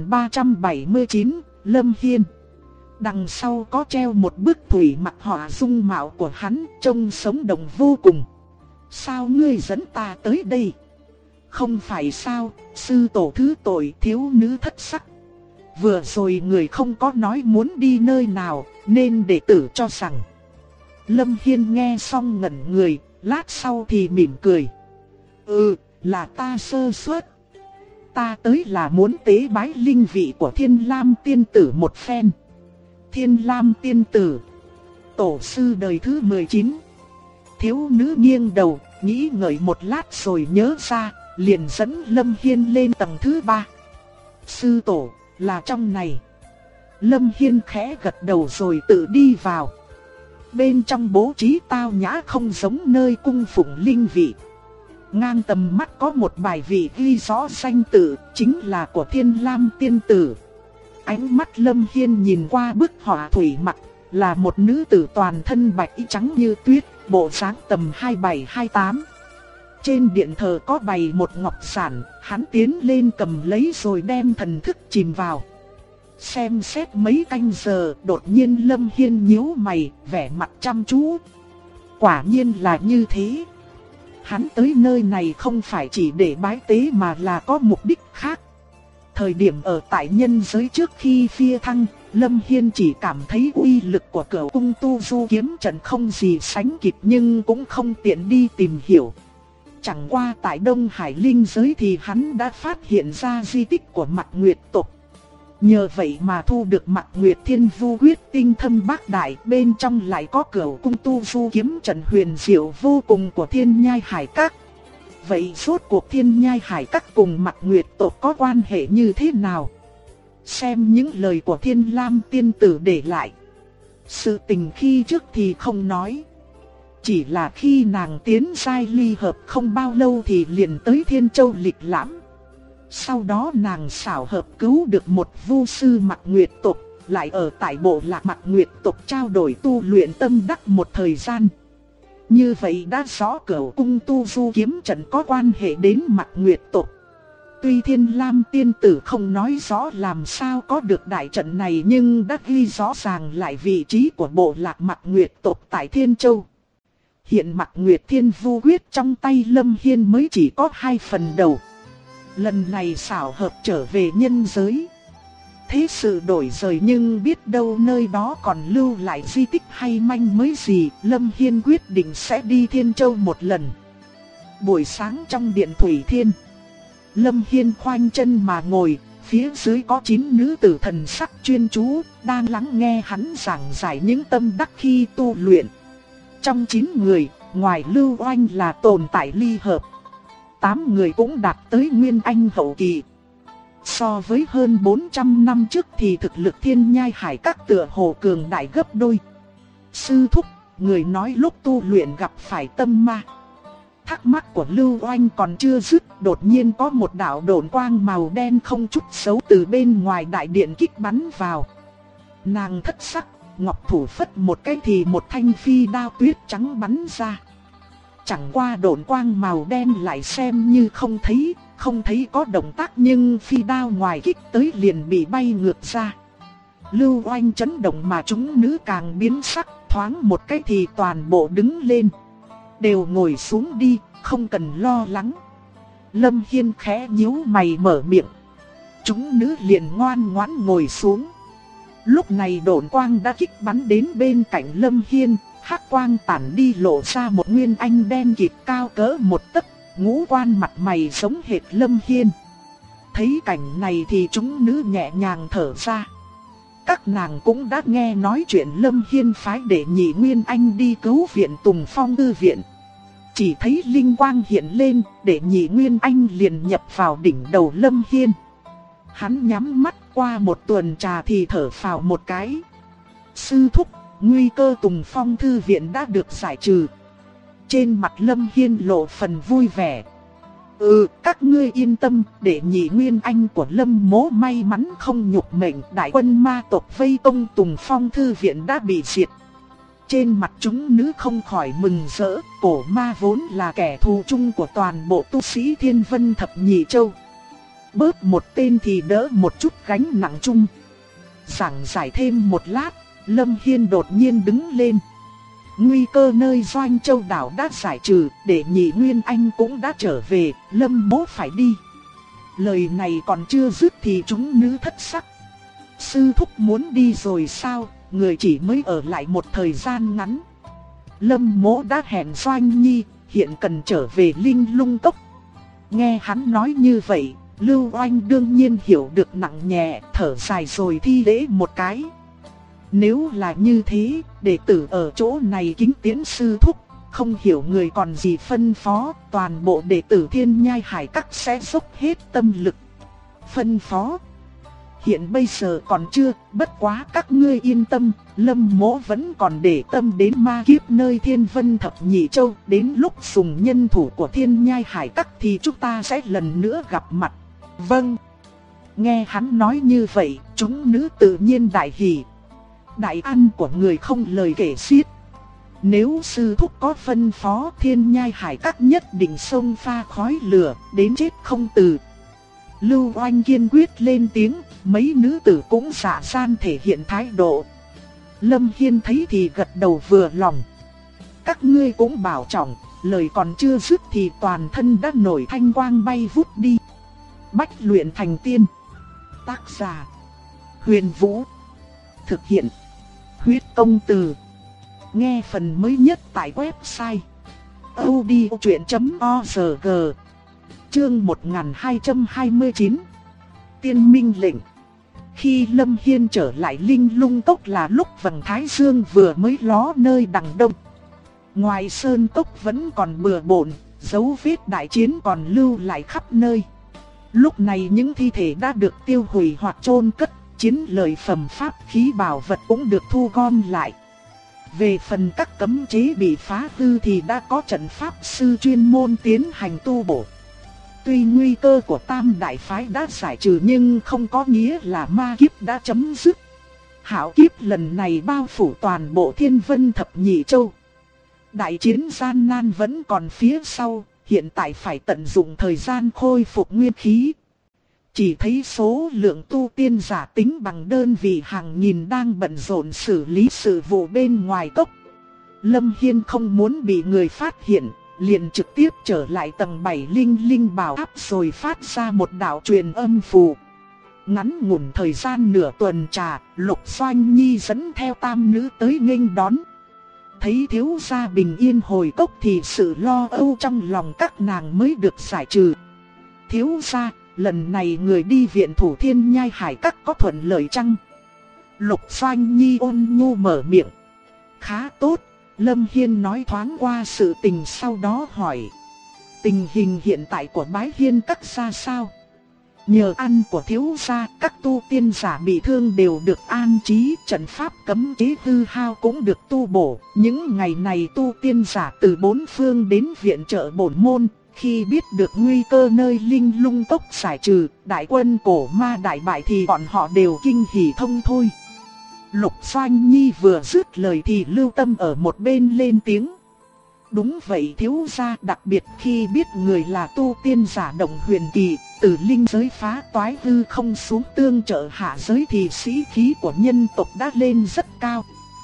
2379, Lâm Hiên. Đằng sau có treo một bức thủy mặc họa dung mạo của hắn, trông sống động vô cùng. Sao ngươi dẫn ta tới đây? Không phải sao, sư tổ thứ tội, thiếu nữ thất sắc. Vừa rồi người không có nói muốn đi nơi nào, nên đệ tử cho rằng. Lâm Hiên nghe xong ngẩn người, lát sau thì mỉm cười. Là ta sơ suất. Ta tới là muốn tế bái linh vị của Thiên Lam tiên tử một phen. Thiên Lam tiên tử, tổ sư đời thứ 19. Thiếu nữ nghiêng đầu, nghĩ ngợi một lát rồi nhớ ra, liền dẫn Lâm Hiên lên tầng thứ 3. Sư tổ, là trong này. Lâm Hiên khẽ gật đầu rồi tự đi vào. Bên trong bố trí tao nhã không giống nơi cung phụng linh vị. Ngang tầm mắt có một bài vị ghi rõ danh tự, chính là của Thiên Lam tiên tử. Ánh mắt Lâm Hiên nhìn qua bức họa thủy mặc, là một nữ tử toàn thân bạch y trắng như tuyết, bộ dáng tầm 27-28. Trên điện thờ có bày một ngọc sản, hắn tiến lên cầm lấy rồi đem thần thức chìm vào. Xem xét mấy canh giờ, đột nhiên Lâm Hiên nhíu mày, vẻ mặt chăm chú. Quả nhiên là như thế. Hắn tới nơi này không phải chỉ để bái tế mà là có mục đích khác. Thời điểm ở tại nhân giới trước khi phi thăng, Lâm Hiên chỉ cảm thấy uy lực của Cửu Cung Tu Du kiếm trận không gì sánh kịp nhưng cũng không tiện đi tìm hiểu. Chẳng qua tại Đông Hải linh giới thì hắn đã phát hiện ra di tích của Mạc Nguyệt tộc. Nhờ vậy mà thu được Mạc Nguyệt Thiên Vu Quyết tinh thâm bác đại, bên trong lại có Cửu Cung Tu Du kiếm trận huyền diệu vô cùng của Thiên Nhai Hải Các. Vậy rốt cuộc Thiên Nhai Hải Các cùng Mạc Nguyệt tộc có quan hệ như thế nào? Xem những lời của Thiên Lam tiên tử để lại. Sự tình khi trước thì không nói. Chỉ là khi nàng tiến giai ly hợp không bao lâu thì liền tới Thiên Châu lịch lãm. Sau đó nàng xảo hợp cứu được một vu sư Mạc Nguyệt tộc, lại ở tại bộ lạc Mạc Nguyệt tộc trao đổi tu luyện tâm đắc một thời gian. Như vậy đã rõ Cửu Cung Tu Du kiếm trận có quan hệ đến Mạc Nguyệt tộc. Tuy Thiên Lam tiên tử không nói rõ làm sao có được đại trận này nhưng đã ghi rõ ràng lại vị trí của bộ lạc Mạc Nguyệt tộc tại Thiên Châu. Hiện Mạc Nguyệt Thiên Vu Quyết trong tay Lâm Hiên mới chỉ có 2 phần đầu. Lần này xảo hợp trở về nhân giới. Thế sự đổi rời nhưng biết đâu nơi đó còn lưu lại di tích hay manh mới gì, Lâm Hiên quyết định sẽ đi Thiên Châu một lần. Buổi sáng trong điện Thủy Thiên, Lâm Hiên khoanh chân mà ngồi, phía dưới có 9 nữ tử thần sắc chuyên chú, đang lắng nghe hắn giảng giải những tâm đắc khi tu luyện. Trong 9 người, ngoài Lưu Oanh là tồn tại ly hợp, 8 người cũng đạt tới Nguyên Anh hậu kỳ. So với hơn 400 năm trước thì thực lực Thiên Nhai Hải Các tựa hồ cường đại gấp đôi. Sư thúc, người nói lúc tu luyện gặp phải tâm ma. Thắc mắc của Lưu Oanh còn chưa dứt, đột nhiên có một đạo độn quang màu đen không chút xấu từ bên ngoài đại điện kích bắn vào. Nàng thất sắc, ngọc thủ phất một cái thì một thanh phi đao tuyết trắng bắn ra. Chẳng qua độn quang màu đen lại xem như không thấy có động tác nhưng phi đao ngoài kích tới liền bị bay ngược ra. Lưu Oanh chấn động mà chúng nữ càng biến sắc, thoáng một cái thì toàn bộ đứng lên. Đều ngồi xuống đi, không cần lo lắng. Lâm Hiên khẽ nhíu mày mở miệng. Chúng nữ liền ngoan ngoãn ngồi xuống. Lúc này độn quang đã kích bắn đến bên cạnh Lâm Hiên, hắc quang tản đi lộ ra một nguyên anh đen kịt cao cỡ 1 tấc, ngũ quan mặt mày giống hệt Lâm Hiên. Thấy cảnh này thì chúng nữ nhẹ nhàng thở ra. Các nàng cũng đã nghe nói chuyện Lâm Hiên phái Đệ Nhị Nguyên Anh đi cứu viện Tùng Phong Thư viện. Chỉ thấy linh quang hiện lên, Đệ Nhị Nguyên Anh liền nhập vào đỉnh đầu Lâm Hiên. Hắn nhắm mắt, qua một tuần trà thì thở phào một cái. Sư thúc, nguy cơ Tùng Phong Thư viện đã được giải trừ. Trên mặt Lâm Hiên lộ phần vui vẻ. Các ngươi yên tâm, Đệ Nhị Nguyên Anh của Lâm Mỗ may mắn không nhục mệnh, đại quân ma tộc vây công Tùng Phong Thư viện đã bị diệt. Trên mặt chúng nữ không khỏi mừng rỡ, cổ ma vốn là kẻ thù chung của toàn bộ tu sĩ Thiên Vân Thập Nhị Châu. Bớt một tên thì đỡ một chút gánh nặng chung. Giảng giải thêm một lát, Lâm Hiên đột nhiên đứng lên. Nguy cơ nơi Doanh Châu đảo đã giải trừ, Đệ Nhị Nguyên Anh cũng đã trở về, Lâm Mỗ phải đi. Lời này còn chưa dứt thì chúng nữ thất sắc. Sư thúc muốn đi rồi sao, người chỉ mới ở lại một thời gian ngắn. Lâm Mỗ đã hẹn Doanh Nhi, hiện cần trở về Linh Lung Cốc. Nghe hắn nói như vậy, Lưu Oanh đương nhiên hiểu được nặng nhẹ, thở dài rồi thi lễ một cái. Nếu là như thế, đệ tử ở chỗ này kính tiễn sư thúc, không hiểu người còn gì phân phó, toàn bộ đệ tử Thiên Nhai Hải Các sẽ dốc hết tâm lực. Phân phó? Hiện bây giờ còn chưa, bất quá các ngươi yên tâm, Lâm Mỗ vẫn còn để tâm đến ma kiếp nơi Thiên Vân Thập Nhị Châu, đến lúc dùng nhân thủ của Thiên Nhai Hải Các thì chúng ta sẽ lần nữa gặp mặt. Vâng. Nghe hắn nói như vậy, chúng nữ tự nhiên đại hỉ. Đại ăn của người không lời kể xiết. Nếu sư thúc có phân phó, Thiên Nhai Hải Các nhất định xông pha khói lửa, đến chết không từ. Lưu Oanh kiên quyết lên tiếng, mấy nữ tử cũng dạ gian thể hiện thái độ. Lâm Hiên thấy thì gật đầu vừa lòng. Các ngươi cũng bảo trọng, lời còn chưa dứt thì toàn thân đã nổi thanh quang bay vút đi. Bách luyện thành tiên. Tác giả: Huyền Vũ. Thực hiện: Huyết Công Từ. Nghe phần mới nhất tại website audiochuyện.org. Chương 1229. Tiên Minh Lệnh. Khi Lâm Hiên trở lại Linh Lung Cốc là lúc vầng thái dương vừa mới ló nơi đằng đông. Ngoài sơn cốc vẫn còn bừa bộn, dấu vết đại chiến còn lưu lại khắp nơi. Lúc này những thi thể đã được tiêu hủy hoặc chôn cất, chiến lợi phẩm pháp khí bảo vật cũng được thu gom lại. Về phần các cấm chế bị phá hư thì đã có trận pháp sư chuyên môn tiến hành tu bổ. Tuy nguy cơ của Tam Đại Phái đã giải trừ nhưng không có nghĩa là ma kiếp đã chấm dứt. Hạo kiếp lần này bao phủ toàn bộ Thiên Vân Thập Nhị Châu. Đại chiến gian nan vẫn còn phía sau, hiện tại phải tận dụng thời gian khôi phục nguyên khí. Chỉ thấy số lượng tu tiên giả tính bằng đơn vị hàng nghìn đang bận rộn xử lý sự vụ bên ngoài cốc. Lâm Hiên không muốn bị người phát hiện, liền trực tiếp trở lại tầng 7 linh bảo tháp rồi phát ra một đạo truyền âm phù. Ngắn ngủn thời gian nửa tuần trà, Lục Doanh Nhi dẫn theo tam nữ tới nghênh đón. Thấy thiếu gia bình yên hồi cốc thì sự lo âu trong lòng các nàng mới được giải trừ. Thiếu gia, lần này người đi viện thủ Thiên Nhai Hải Các có thuận lợi chăng? Lục Doanh Nhi ôn nhu mở miệng. Khá tốt. Lâm Hiên nói thoáng qua sự tình sau đó hỏi. Tình hình hiện tại của Bái Hiên Các ra sao? Nhờ ăn của thiếu gia, các tu tiên giả bị thương đều được an trí, trận pháp cấm chế hư hao cũng được tu bổ. Những ngày này tu tiên giả từ bốn phương đến viện trợ bổn môn. Khi biết được nguy cơ nơi Linh Lung Cốc giải trừ, đại quân cổ ma đại bại thì bọn họ đều kinh hỉ thông thôi. Lục Doanh Nhi vừa dứt lời thì Lưu Tâm ở một bên lên tiếng. Đúng vậy thiếu gia, đặc biệt khi biết người là tu tiên giả động huyền kỳ, từ linh giới phá toái hư không xuống tương trợ hạ giới thì sĩ khí của nhân tộc đã lên rất cao.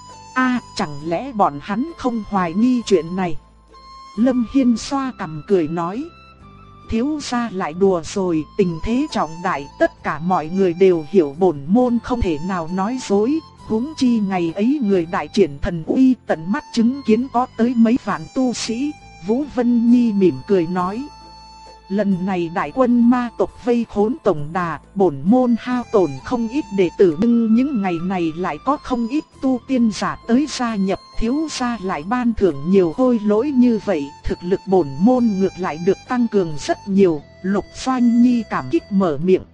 Chẳng lẽ bọn hắn không hoài nghi chuyện này? Lâm Hiên xoa cằm cười nói. Thiếu gia lại đùa rồi, tình thế trọng đại, tất cả mọi người đều hiểu bổn môn không thể nào nói dối. Huống chi ngày ấy người đại triển thần uy tận mắt chứng kiến có tới mấy vạn tu sĩ. Vũ Vân Nhi mỉm cười nói. Lần này đại quân ma tộc vây khốn Tổng Đà, bổn môn hao tổn không ít đệ tử, nhưng những ngày này lại có không ít tu tiên giả tới gia nhập, thiếu gia lại ban thưởng nhiều khôi lỗi như vậy, thực lực bổn môn ngược lại được tăng cường rất nhiều. Lục Doanh Nhi cảm kích mở miệng.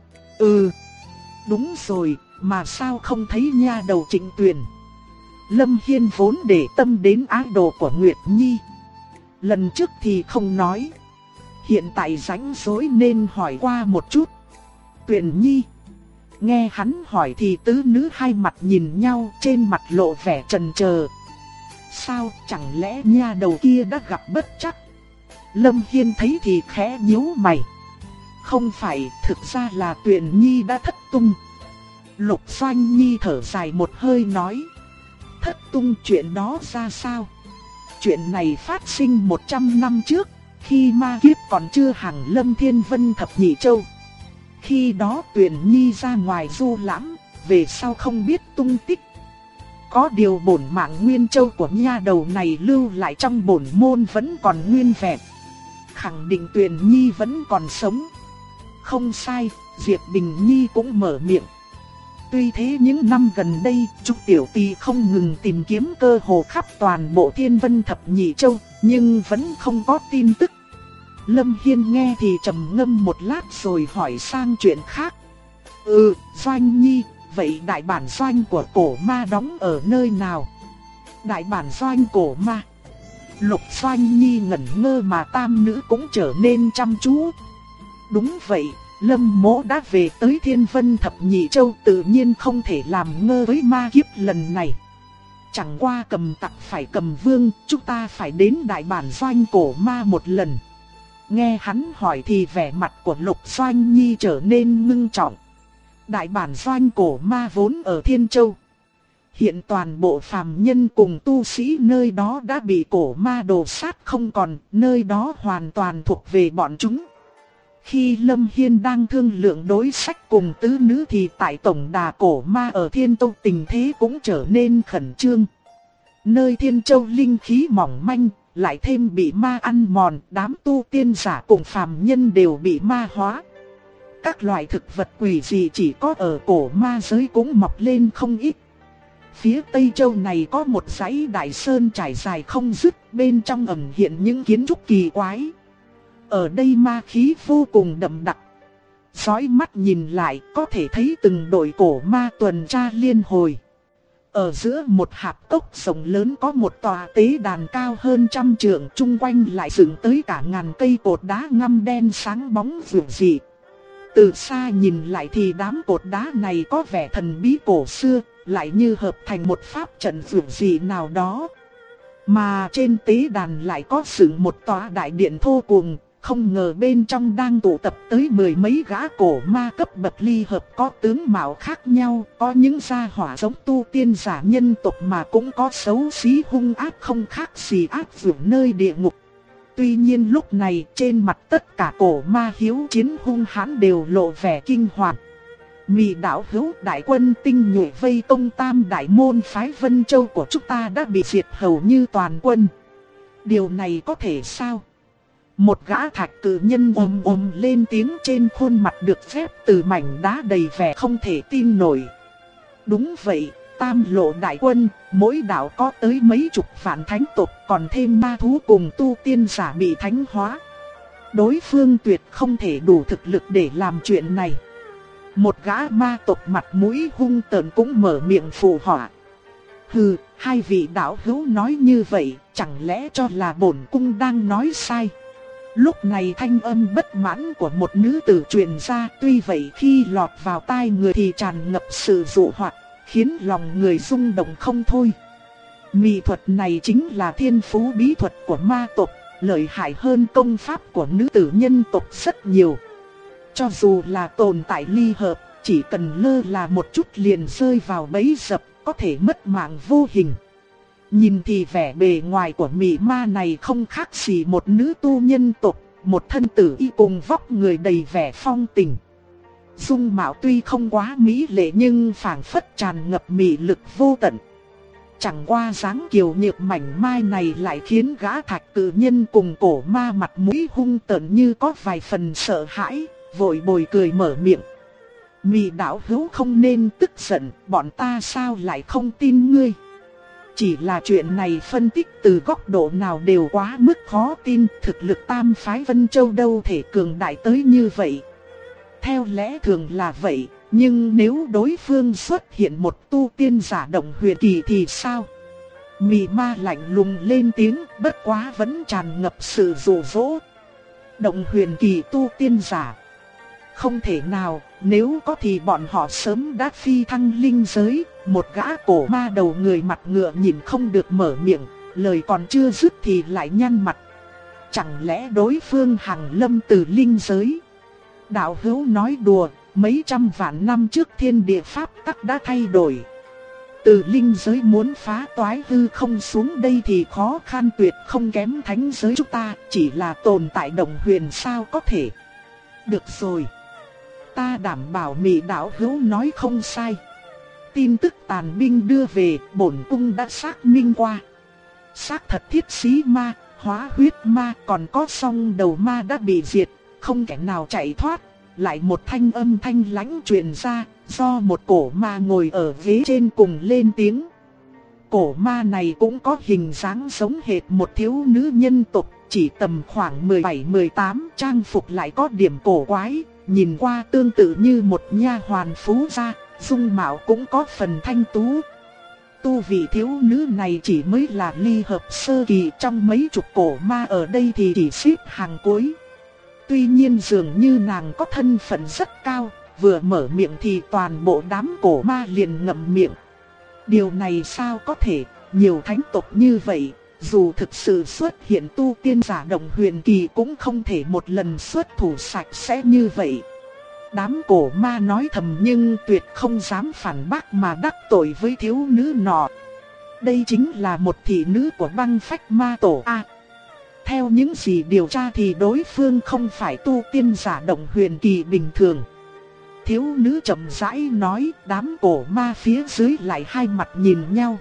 Đúng rồi, mà sao không thấy nha đầu Trịnh Tuyền? Lâm Hiên vốn để tâm đến ái đồ của Nguyệt Nhi. Lần trước thì không nói, hiện tại rảnh rỗi nên hỏi qua một chút. Tuyền Nhi. Nghe hắn hỏi thì tứ nữ hai mặt nhìn nhau, trên mặt lộ vẻ chần chờ. Sao, chẳng lẽ nha đầu kia đã gặp bất trắc? Lâm Hiên thấy thì khẽ nhíu mày. Không phải, thực ra là Tuyền Nhi đã thất tung. Lục Doanh Nhi thở dài một hơi nói. Thất tung, chuyện đó ra sao? Chuyện này phát sinh 100 năm trước, khi ma kiếp còn chưa hàng lâm Thiên Vân Thập Nhị Châu. Khi đó Tuyền Nhi ra ngoài du lãm, về sau không biết tung tích. Có điều bổn mạng Nguyên Châu của nha đầu này lưu lại trong bổn môn vẫn còn nguyên vẹn, khẳng định Tuyền Nhi vẫn còn sống. Không sai, Diệp Bình Nhi cũng mở miệng. Tuy thế những năm gần đây, Trúc Tiểu Tì không ngừng tìm kiếm cơ hồ khắp toàn bộ Thiên Vân Thập Nhị Châu, nhưng vẫn không có tin tức. Lâm Hiên nghe thì trầm ngâm một lát rồi hỏi sang chuyện khác. Doanh Nhi, vậy đại bản doanh của cổ ma đóng ở nơi nào? Đại bản doanh cổ ma? Lục Doanh Nhi ngẩn ngơ mà tam nữ cũng trở nên chăm chú. Đúng vậy, Lâm Mỗ đã về tới Thiên Vân Thập Nhị Châu, tự nhiên không thể làm ngơ với ma kiếp lần này. Chẳng qua cầm tặc phải cầm vương, chúng ta phải đến đại bản doanh cổ ma một lần. Nghe hắn hỏi thì vẻ mặt của Lục Doanh Nhi trở nên ngưng trọng. Đại bản doanh cổ ma vốn ở Thiên Châu. Hiện toàn bộ phàm nhân cùng tu sĩ nơi đó đã bị cổ ma đồ sát không còn, nơi đó hoàn toàn thuộc về bọn chúng. Khi Lâm Hiên đang thương lượng đối sách cùng tứ nữ thì tại tổng đà cổ ma ở Thiên Châu tình thế cũng trở nên khẩn trương. Nơi Thiên Châu linh khí mỏng manh, lại thêm bị ma ăn mòn, đám tu tiên giả cùng phàm nhân đều bị ma hóa. Các loại thực vật quỷ dị chỉ có ở cổ ma giới cũng mọc lên không ít. Phía Tây Châu này có một dãy đại sơn trải dài không dứt, bên trong ẩn hiện những kiến trúc kỳ quái. Ở đây ma khí vô cùng đậm đặc. Dõi mắt nhìn lại có thể thấy từng đội cổ ma tuần tra liên hồi. Ở giữa một hạp cốc rộng lớn có một tòa tế đàn cao hơn 100 trượng, chung quanh lại dựng tới cả ngàn cây cột đá ngăm đen sáng bóng rực dị. Từ xa nhìn lại thì đám cột đá này có vẻ thần bí cổ xưa, lại như hợp thành một pháp trận rực dị nào đó. Mà trên tế đàn lại có dựng một tòa đại điện thô cuồng. Không ngờ bên trong đang tụ tập tới mười mấy gã cổ ma cấp bậc ly hợp, có tướng mạo khác nhau, có những gia hỏa giống tu tiên giả nhân tộc mà cũng có xấu xí hung ác không khác gì ác vượt nơi địa ngục. Tuy nhiên lúc này trên mặt tất cả cổ ma hiếu chiến hung hãn đều lộ vẻ kinh hoàng. Mị đạo hữu, đại quân tinh nhuệ vây công tam đại môn phái Vân Châu của chúng ta đã bị diệt hầu như toàn quân. Điều này có thể sao? Một gã thạch cử nhân ồm lên tiếng, trên khuôn mặt được phép từ mảnh đá đầy vẻ không thể tin nổi. Đúng vậy, tam lộ đại quân, mỗi đạo có tới mấy chục vạn thánh tộc, còn thêm ma thú cùng tu tiên giả bị thánh hóa. Đối phương tuyệt không thể đủ thực lực để làm chuyện này. Một gã ma tộc mặt mũi hung tợn cũng mở miệng phụ họa. Hừ, hai vị đạo hữu nói như vậy, chẳng lẽ cho là bổn cung đang nói sai? Lúc này thanh âm bất mãn của một nữ tử truyền ra, tuy vậy khi lọt vào tai người thì tràn ngập sự dụ hoặc, khiến lòng người rung động không thôi. Mỹ thuật này chính là thiên phú bí thuật của ma tộc, lợi hại hơn công pháp của nữ tử nhân tộc rất nhiều. Cho dù là tồn tại ly hợp, chỉ cần lơ là một chút liền rơi vào bẫy dập, có thể mất mạng vô hình. Nhìn thì vẻ bề ngoài của mị ma này không khác gì một nữ tu nhân tộc, một thân tử y cùng vóc người đầy vẻ phong tình. Dung mạo tuy không quá mỹ lệ nhưng phảng phất tràn ngập mị lực vô tận. Chẳng qua dáng kiều nhược mảnh mai này lại khiến gã Thạch Cự Nhân cùng cổ ma mặt mũi hung tợn như có vài phần sợ hãi, vội bồi cười mở miệng. Mị đạo hữu không nên tức giận, bọn ta sao lại không tin ngươi. Chỉ là chuyện này phân tích từ góc độ nào đều quá mức khó tin, thực lực tam phái Vân Châu đâu thể cường đại tới như vậy. Theo lẽ thường là vậy, nhưng nếu đối phương xuất hiện một tu tiên giả động huyền kỳ thì sao? Mị ma lạnh lùng lên tiếng, bất quá vẫn tràn ngập sự dụ dỗ. Động huyền kỳ tu tiên giả? Không thể nào, nếu có thì bọn họ sớm đã phi thăng linh giới. Một gã cổ ma đầu người mặt ngựa nhìn không được mở miệng, lời còn chưa dứt thì lại nhăn mặt. Chẳng lẽ đối phương hằng lâm từ linh giới? Đạo hữu nói đùa, mấy trăm vạn năm trước thiên địa pháp tắc đã thay đổi. Từ linh giới muốn phá toái hư không xuống đây thì khó khăn tuyệt không kém thánh giới chúng ta, chỉ là tồn tại động huyền sao có thể. Được rồi, ta đảm bảo Mị đạo hữu nói không sai. Tin tức tàn binh đưa về, bổn cung đã xác minh qua. Xác thật thiết sĩ ma, hóa huyết ma, còn có song đầu ma đã bị diệt, không kẻ nào chạy thoát. Lại một thanh âm thanh lãnh truyền ra, do một cổ ma ngồi ở ghế trên cùng lên tiếng. Cổ ma này cũng có hình dáng giống hệt một thiếu nữ nhân tộc, chỉ tầm khoảng 17-18, trang phục lại có điểm cổ quái, nhìn qua tương tự như một nha hoàn phú gia, dung mạo cũng có phần thanh tú. Tu vị thiếu nữ này chỉ mới là ly hợp sơ kỳ, trong mấy chục cổ ma ở đây thì chỉ xếp hàng cuối. Tuy nhiên dường như nàng có thân phận rất cao, vừa mở miệng thì toàn bộ đám cổ ma liền ngậm miệng. Điều này sao có thể, nhiều thánh tộc như vậy, dù thực sự xuất hiện tu tiên giả động huyền kỳ cũng không thể một lần xuất thủ sạch sẽ như vậy. Đám cổ ma nói thầm nhưng tuyệt không dám phản bác mà đắc tội với thiếu nữ nọ. Đây chính là một thị nữ của băng phách ma tổ A. Theo những gì điều tra thì đối phương không phải tu tiên giả động huyền kỳ bình thường. Thiếu nữ chậm rãi nói, đám cổ ma phía dưới lại hai mặt nhìn nhau.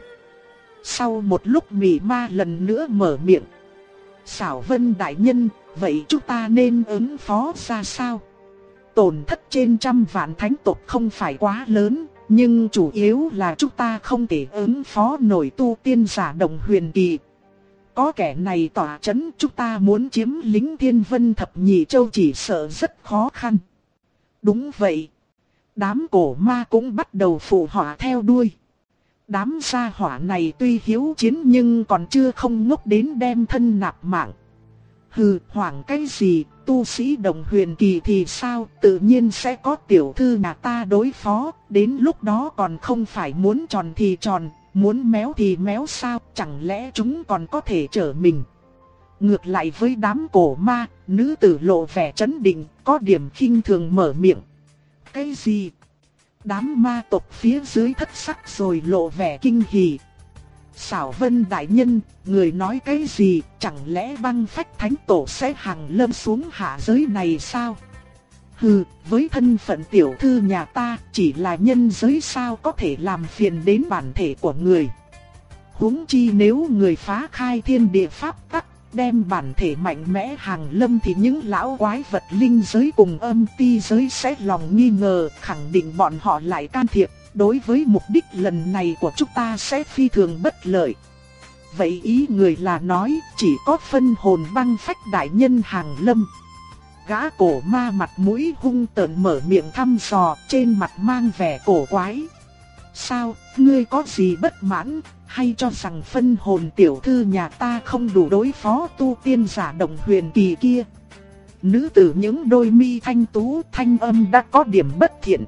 Sau một lúc Mị ma lần nữa mở miệng. Xảo Vân đại nhân, vậy chúng ta nên ứng phó ra sao? Tổn thất trên trăm vạn thánh tộc không phải quá lớn, nhưng chủ yếu là chúng ta không thể ứng phó nổi tu tiên giả động huyền kỳ. Có kẻ này tỏa chấn, chúng ta muốn chiếm lĩnh Thiên Vân Thập Nhị Châu chỉ sợ rất khó khăn. Đúng vậy. Đám cổ ma cũng bắt đầu phụ họa theo đuôi. Đám gia hỏa này tuy hiếu chiến nhưng còn chưa không ngốc đến đem thân nạp mạng. Hừ, hoảng cái gì, tu sĩ đồng huyền kỳ thì sao, tự nhiên sẽ có tiểu thư nhà ta đối phó, đến lúc đó còn không phải muốn tròn thì tròn, muốn méo thì méo sao, chẳng lẽ chúng còn có thể trở mình. Ngược lại với đám cổ ma, nữ tử lộ vẻ trấn định, có điểm khinh thường mở miệng. Cái gì? Đám ma tộc phía dưới thất sắc rồi lộ vẻ kinh hỉ. Xảo Vân đại nhân, người nói cái gì, chẳng lẽ băng phách thánh tổ sẽ hằng lâm xuống hạ giới này sao? Hừ, với thân phận tiểu thư nhà ta, chỉ là nhân giới sao có thể làm phiền đến bản thể của người. Huống chi nếu người phá khai thiên địa pháp tắc, đem bản thể mạnh mẽ hằng lâm thì những lão quái vật linh giới cùng âm ti giới sẽ lòng nghi ngờ, khẳng định bọn họ lại can thiệp. Đối với mục đích lần này của chúng ta sẽ phi thường bất lợi. Vậy ý người là nói chỉ có phân hồn băng phách đại nhân hàng lâm. Gã cổ ma mặt mũi hung tợn mở miệng thăm dò, trên mặt mang vẻ cổ quái. Sao, ngươi có gì bất mãn, hay cho rằng phân hồn tiểu thư nhà ta không đủ đối phó tu tiên giả động huyền kỳ kia? Nữ tử những đôi mi thanh tú, thanh âm đã có điểm bất thiện.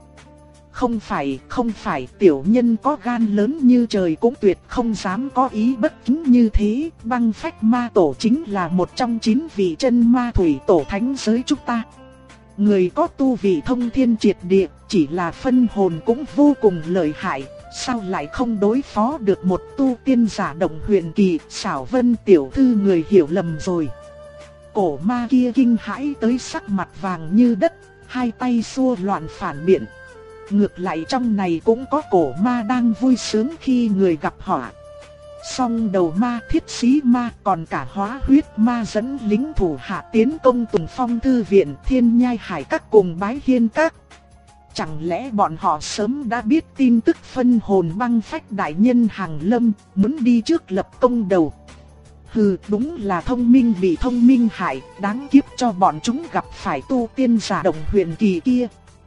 Không phải, tiểu nhân có gan lớn như trời cũng tuyệt không dám có ý bất kính như thế. Băng phách ma tổ chính là một trong 9 vị chân ma thủy tổ thánh giới chúng ta. Người có tu vị thông thiên triệt địa, chỉ là phân hồn cũng vô cùng lợi hại. Sao lại không đối phó được một tu tiên giả động huyền kỳ? Xảo Vân tiểu thư người hiểu lầm rồi. Cổ ma kia kinh hãi tới sắc mặt vàng như đất, hai tay xua loạn phản biện. Ngược lại trong này cũng có cổ ma đang vui sướng khi người gặp họa. Song đầu ma, thiết sĩ ma, còn cả hóa huyết ma dẫn lính thủ hạ tiến công Tùng Phong Thư Viện, Thiên Nhai Hải Các cùng Bái Hiên Các. Chẳng lẽ bọn họ sớm đã biết tin tức phân hồn băng phách đại nhân Hàng Lâm, muốn đi trước lập công đầu. Hừ, đúng là thông minh bị thông minh hại, đáng kiếp cho bọn chúng gặp phải tu tiên giả Động Huyền kỳ kia.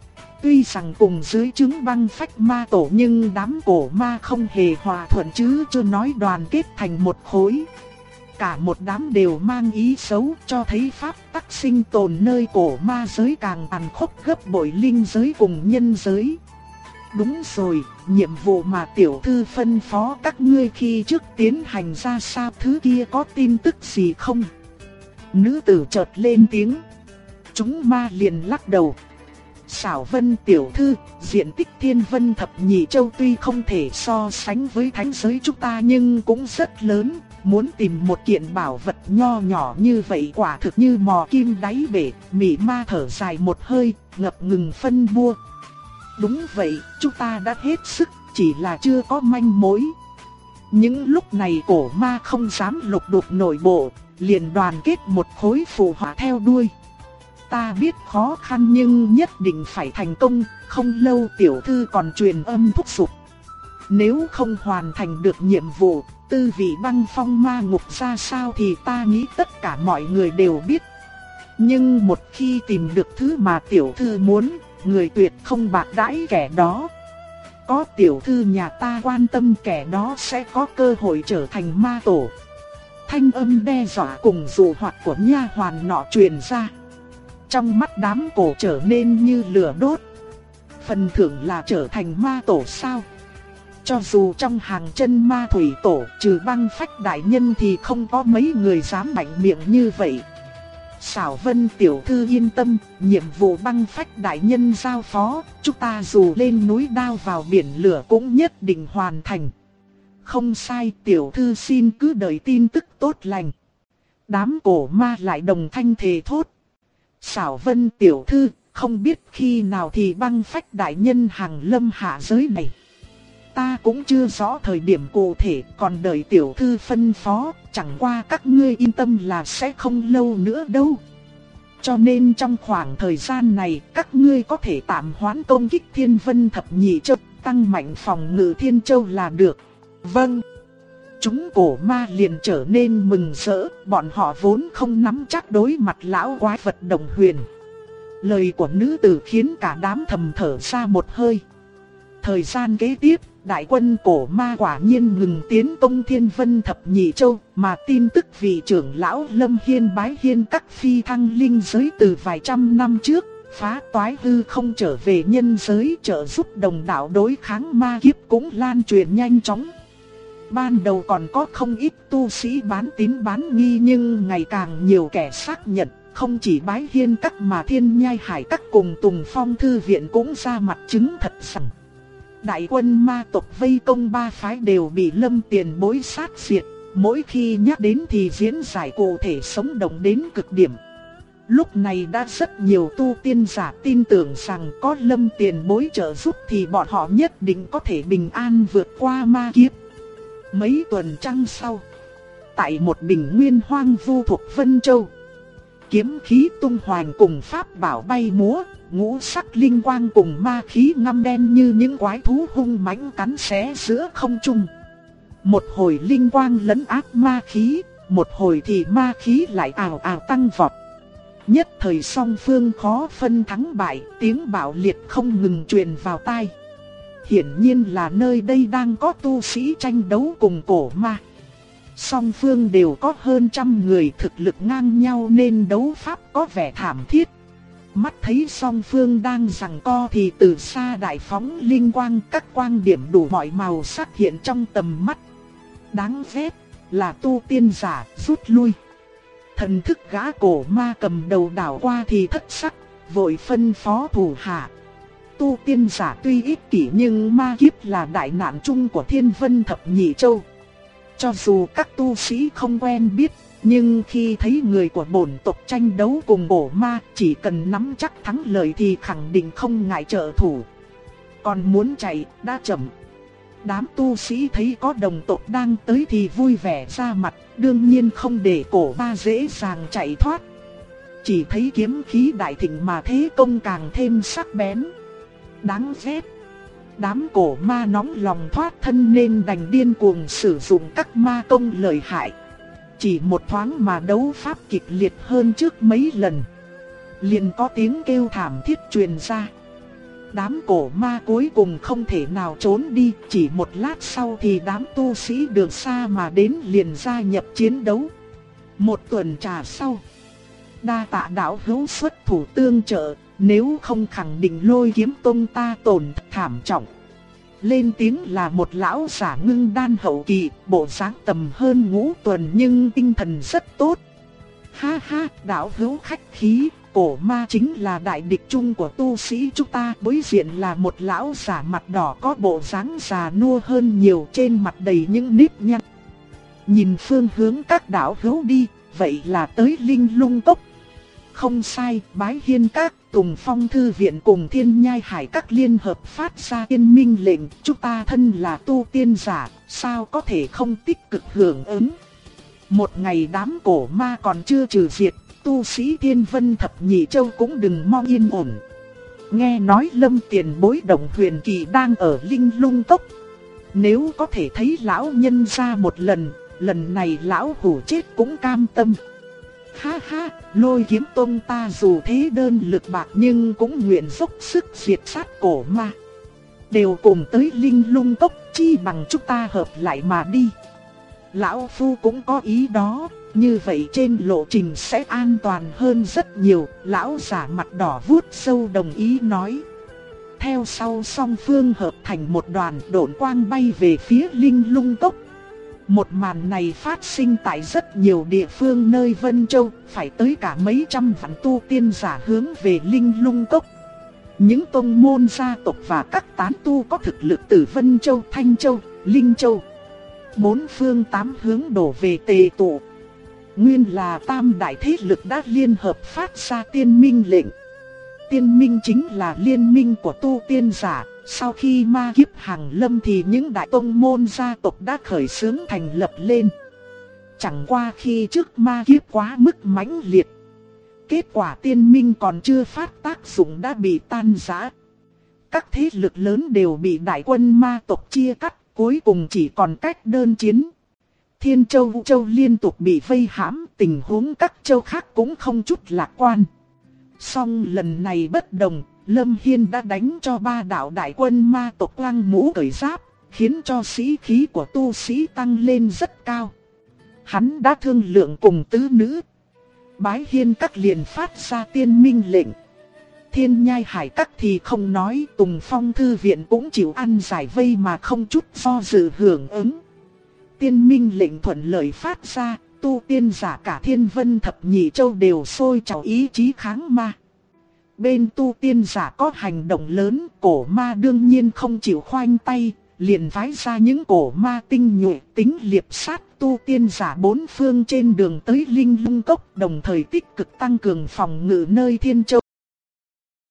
Tuy rằng cùng dưới trướng băng phách ma tổ nhưng đám cổ ma không hề hòa thuận chứ chưa nói đoàn kết thành một khối. Cả một đám đều mang ý xấu, cho thấy pháp tắc sinh tồn nơi cổ ma giới càng tàn khốc gấp bội linh giới cùng nhân giới. Đúng rồi, nhiệm vụ mà tiểu thư phân phó các ngươi khi trước tiến hành ra sao, thứ kia có tin tức gì không? Nữ tử chợt lên tiếng. Chúng ma liền lắc đầu. Xảo Vân tiểu thư, diện tích Thiên Vân Thập Nhị Châu tuy không thể so sánh với thánh giới chúng ta nhưng cũng rất lớn. Muốn tìm một kiện bảo vật nho nhỏ như vậy quả thực như mò kim đáy bể. Mị ma thở dài một hơi, ngập ngừng phân bua. Đúng vậy, chúng ta đã hết sức, chỉ là chưa có manh mối. Những lúc này cổ ma không dám lục đục nội bộ, liền đoàn kết một khối phụ họa theo đuôi. Ta biết khó khăn nhưng nhất định phải thành công, không lâu tiểu thư còn truyền âm thúc giục. Nếu không hoàn thành được nhiệm vụ, tư vị băng phong ma ngục ra sao thì ta nghĩ tất cả mọi người đều biết. Nhưng một khi tìm được thứ mà tiểu thư muốn, người tuyệt không bạc đãi kẻ đó. Có tiểu thư nhà ta quan tâm, kẻ đó sẽ có cơ hội trở thành ma tổ. Thanh âm đe dọa cùng dụ hoặc của nha hoàn nọ truyền ra. Trong mắt đám cổ trở nên như lửa đốt. Phần thưởng là trở thành ma tổ sao? Cho dù trong hàng chân ma thủy tổ trừ băng phách đại nhân thì không có mấy người dám mạnh miệng như vậy. Xảo Vân tiểu thư yên tâm, nhiệm vụ băng phách đại nhân giao phó, chúng ta dù lên núi đao vào biển lửa cũng nhất định hoàn thành. Không sai, tiểu thư xin cứ đợi tin tức tốt lành. Đám cổ ma lại đồng thanh thề thốt. Xảo Vân tiểu thư, không biết khi nào thì băng phách đại nhân Hàng Lâm hạ giới này. Ta cũng chưa rõ thời điểm cụ thể, còn đợi tiểu thư phân phó, chẳng qua các ngươi yên tâm là sẽ không lâu nữa đâu. Cho nên trong khoảng thời gian này, các ngươi có thể tạm hoãn công kích Thiên Vân Thập Nhị Châu, tăng mạnh phòng ngự Thiên Châu là được. Vâng. Chúng cổ ma liền trở nên mừng rỡ, bọn họ vốn không nắm chắc đối mặt lão quái vật Đồng Huyền. Lời của nữ tử khiến cả đám thầm thở ra một hơi. Thời gian kế tiếp, đại quân cổ ma quả nhiên ngừng tiến công Thiên Vân Thập Nhị Châu, mà tin tức vị trưởng lão Lâm Hiên Bái Hiên Các phi thăng linh giới từ vài trăm năm trước, phá toái hư không trở về nhân giới trợ giúp đồng đạo đối kháng ma kiếp cũng lan truyền nhanh chóng. Ban đầu còn có không ít tu sĩ bán tín bán nghi nhưng ngày càng nhiều kẻ xác nhận, không chỉ Bái Hiên Các mà Thiên Nhai Hải Các cùng Tùng Phong Thư Viện cũng ra mặt chứng thật rằng đại quân ma tộc vây công ba phái đều bị Lâm Tiền Bối sát diệt, mỗi khi nhắc đến thì diễn giải cụ thể sống động đến cực điểm. Lúc này đã rất nhiều tu tiên giả tin tưởng rằng có Lâm Tiền Bối trợ giúp thì bọn họ nhất định có thể bình an vượt qua ma kiếp. Mấy tuần trăng sau, tại một bình nguyên hoang vu thuộc Vân Châu, kiếm khí tung hoành cùng pháp bảo bay múa, ngũ sắc linh quang cùng ma khí ngăm đen như những quái thú hung mãnh cắn xé giữa không trung. Một hồi linh quang lấn áp ma khí, một hồi thì ma khí lại ào ào tăng vọt. Nhất thời song phương khó phân thắng bại, tiếng bạo liệt không ngừng truyền vào tai. Hiển nhiên là nơi đây đang có tu sĩ tranh đấu cùng cổ ma. Song phương đều có hơn trăm người, thực lực ngang nhau nên đấu pháp có vẻ thảm thiết. Mắt thấy song phương đang giằng co thì từ xa đại phóng linh quang, các quang điểm đủ mọi màu sắc hiện trong tầm mắt. Đáng ghét là tu tiên giả rút lui. Thần thức gã cổ ma cầm đầu đảo qua thì thất sắc, vội phân phó thủ hạ. Tu tiên giả tuy ích kỷ nhưng ma kiếp là đại nạn chung của Thiên Vân Thập Nhị Châu. Cho dù các tu sĩ không quen biết, nhưng khi thấy người của bổn tộc tranh đấu cùng cổ ma, chỉ cần nắm chắc thắng lợi thì khẳng định không ngại trợ thủ. Còn muốn chạy, đã chậm. Đám tu sĩ thấy có đồng tộc đang tới thì vui vẻ ra mặt, đương nhiên không để cổ ma dễ dàng chạy thoát. Chỉ thấy kiếm khí đại thịnh mà thế công càng thêm sắc bén. Đáng ghét. Đám cổ ma nóng lòng thoát thân nên đành điên cuồng sử dụng các ma công lợi hại. Chỉ một thoáng mà đấu pháp kịch liệt hơn trước mấy lần. Liền có tiếng kêu thảm thiết truyền ra. Đám cổ ma cuối cùng không thể nào trốn đi, chỉ một lát sau thì đám tu sĩ đường xa mà đến liền gia nhập chiến đấu. Một tuần trà sau, đa tạ đạo hữu xuất thủ tương trợ, nếu không khẳng định Lôi Kiếm Tông ta tổn thất thảm trọng. Lên tiếng là một lão giả ngưng đan hậu kỳ, bộ dáng tầm hơn ngũ tuần nhưng tinh thần rất tốt. Ha ha, đạo hữu khách khí, cổ ma chính là đại địch chung của tu sĩ chúng ta. Đối diện là một lão giả mặt đỏ có bộ dáng già nua hơn nhiều, trên mặt đầy những nếp nhăn. Nhìn phương hướng các đạo hữu đi, vậy là tới Linh Lung Cốc. Không sai, Bái Hiên Các, Tùng Phong Thư Viện cùng Thiên Nhai Hải Các liên hợp phát ra tiên minh lệnh. Chúng ta thân là tu tiên giả, sao có thể không tích cực hưởng ứng. Một ngày đám cổ ma còn chưa trừ diệt, tu sĩ Thiên Vân Thập Nhị Châu cũng đừng mong yên ổn. Nghe nói Lâm Tiền Bối Đồng Huyền Kỳ đang ở Linh Lung Cốc. Nếu có thể thấy lão nhân ra một lần, lần này lão hủ chết cũng cam tâm. Ha ha, Lôi Kiếm Tông ta dù thế đơn lực bạc nhưng cũng nguyện dốc sức diệt sát cổ ma. Đều cùng tới Linh Lung Cốc, chi bằng chúng ta hợp lại mà đi. Lão Phu cũng có ý đó, như vậy trên lộ trình sẽ an toàn hơn rất nhiều. Lão giả mặt đỏ vuốt sâu đồng ý nói. Theo sau song phương hợp thành một đoàn, độn quang bay về phía Linh Lung Cốc. Một màn này phát sinh tại rất nhiều địa phương nơi Vân Châu, phải tới cả mấy trăm vạn tu tiên giả hướng về Linh Lung Cốc. Những tông môn gia tộc và các tán tu có thực lực từ Vân Châu, Thanh Châu, Linh Châu, bốn phương tám hướng đổ về tề tụ. Nguyên là tam đại thế lực đã liên hợp phát ra tiên minh lệnh. Tiên minh chính là liên minh của tu tiên giả. Sau khi ma kiếp hàng lâm thì những đại tông môn gia tộc đã khởi xướng thành lập lên. Chẳng qua khi trước ma kiếp quá mức mãnh liệt, kết quả tiên minh còn chưa phát tác dụng đã bị tan rã. Các thế lực lớn đều bị đại quân ma tộc chia cắt, cuối cùng chỉ còn cách đơn chiến. Thiên Châu, Vũ Châu liên tục bị vây hãm, tình huống các châu khác cũng không chút lạc quan. Song lần này bất đồng, Lâm Hiên đã đánh cho ba đạo đại quân ma tộc quăng mũ cởi giáp, khiến cho sĩ khí của tu sĩ tăng lên rất cao. Hắn đã thương lượng cùng tứ nữ. Bái Hiên Các liền phát ra tiên minh lệnh. Thiên Nhai Hải Các thì không nói, Tùng Phong Thư Viện cũng chịu ăn giải vây mà không chút do dự hưởng ứng. Tiên minh lệnh thuận lợi phát ra, tu tiên giả cả Thiên Vân Thập Nhị Châu đều sôi trào ý chí kháng ma. Bên tu tiên giả có hành động lớn, cổ ma đương nhiên không chịu khoanh tay, liền phái ra những cổ ma tinh nhuệ tính liệp sát tu tiên giả bốn phương trên đường tới Linh Lung Cốc, đồng thời tích cực tăng cường phòng ngự nơi Thiên Châu.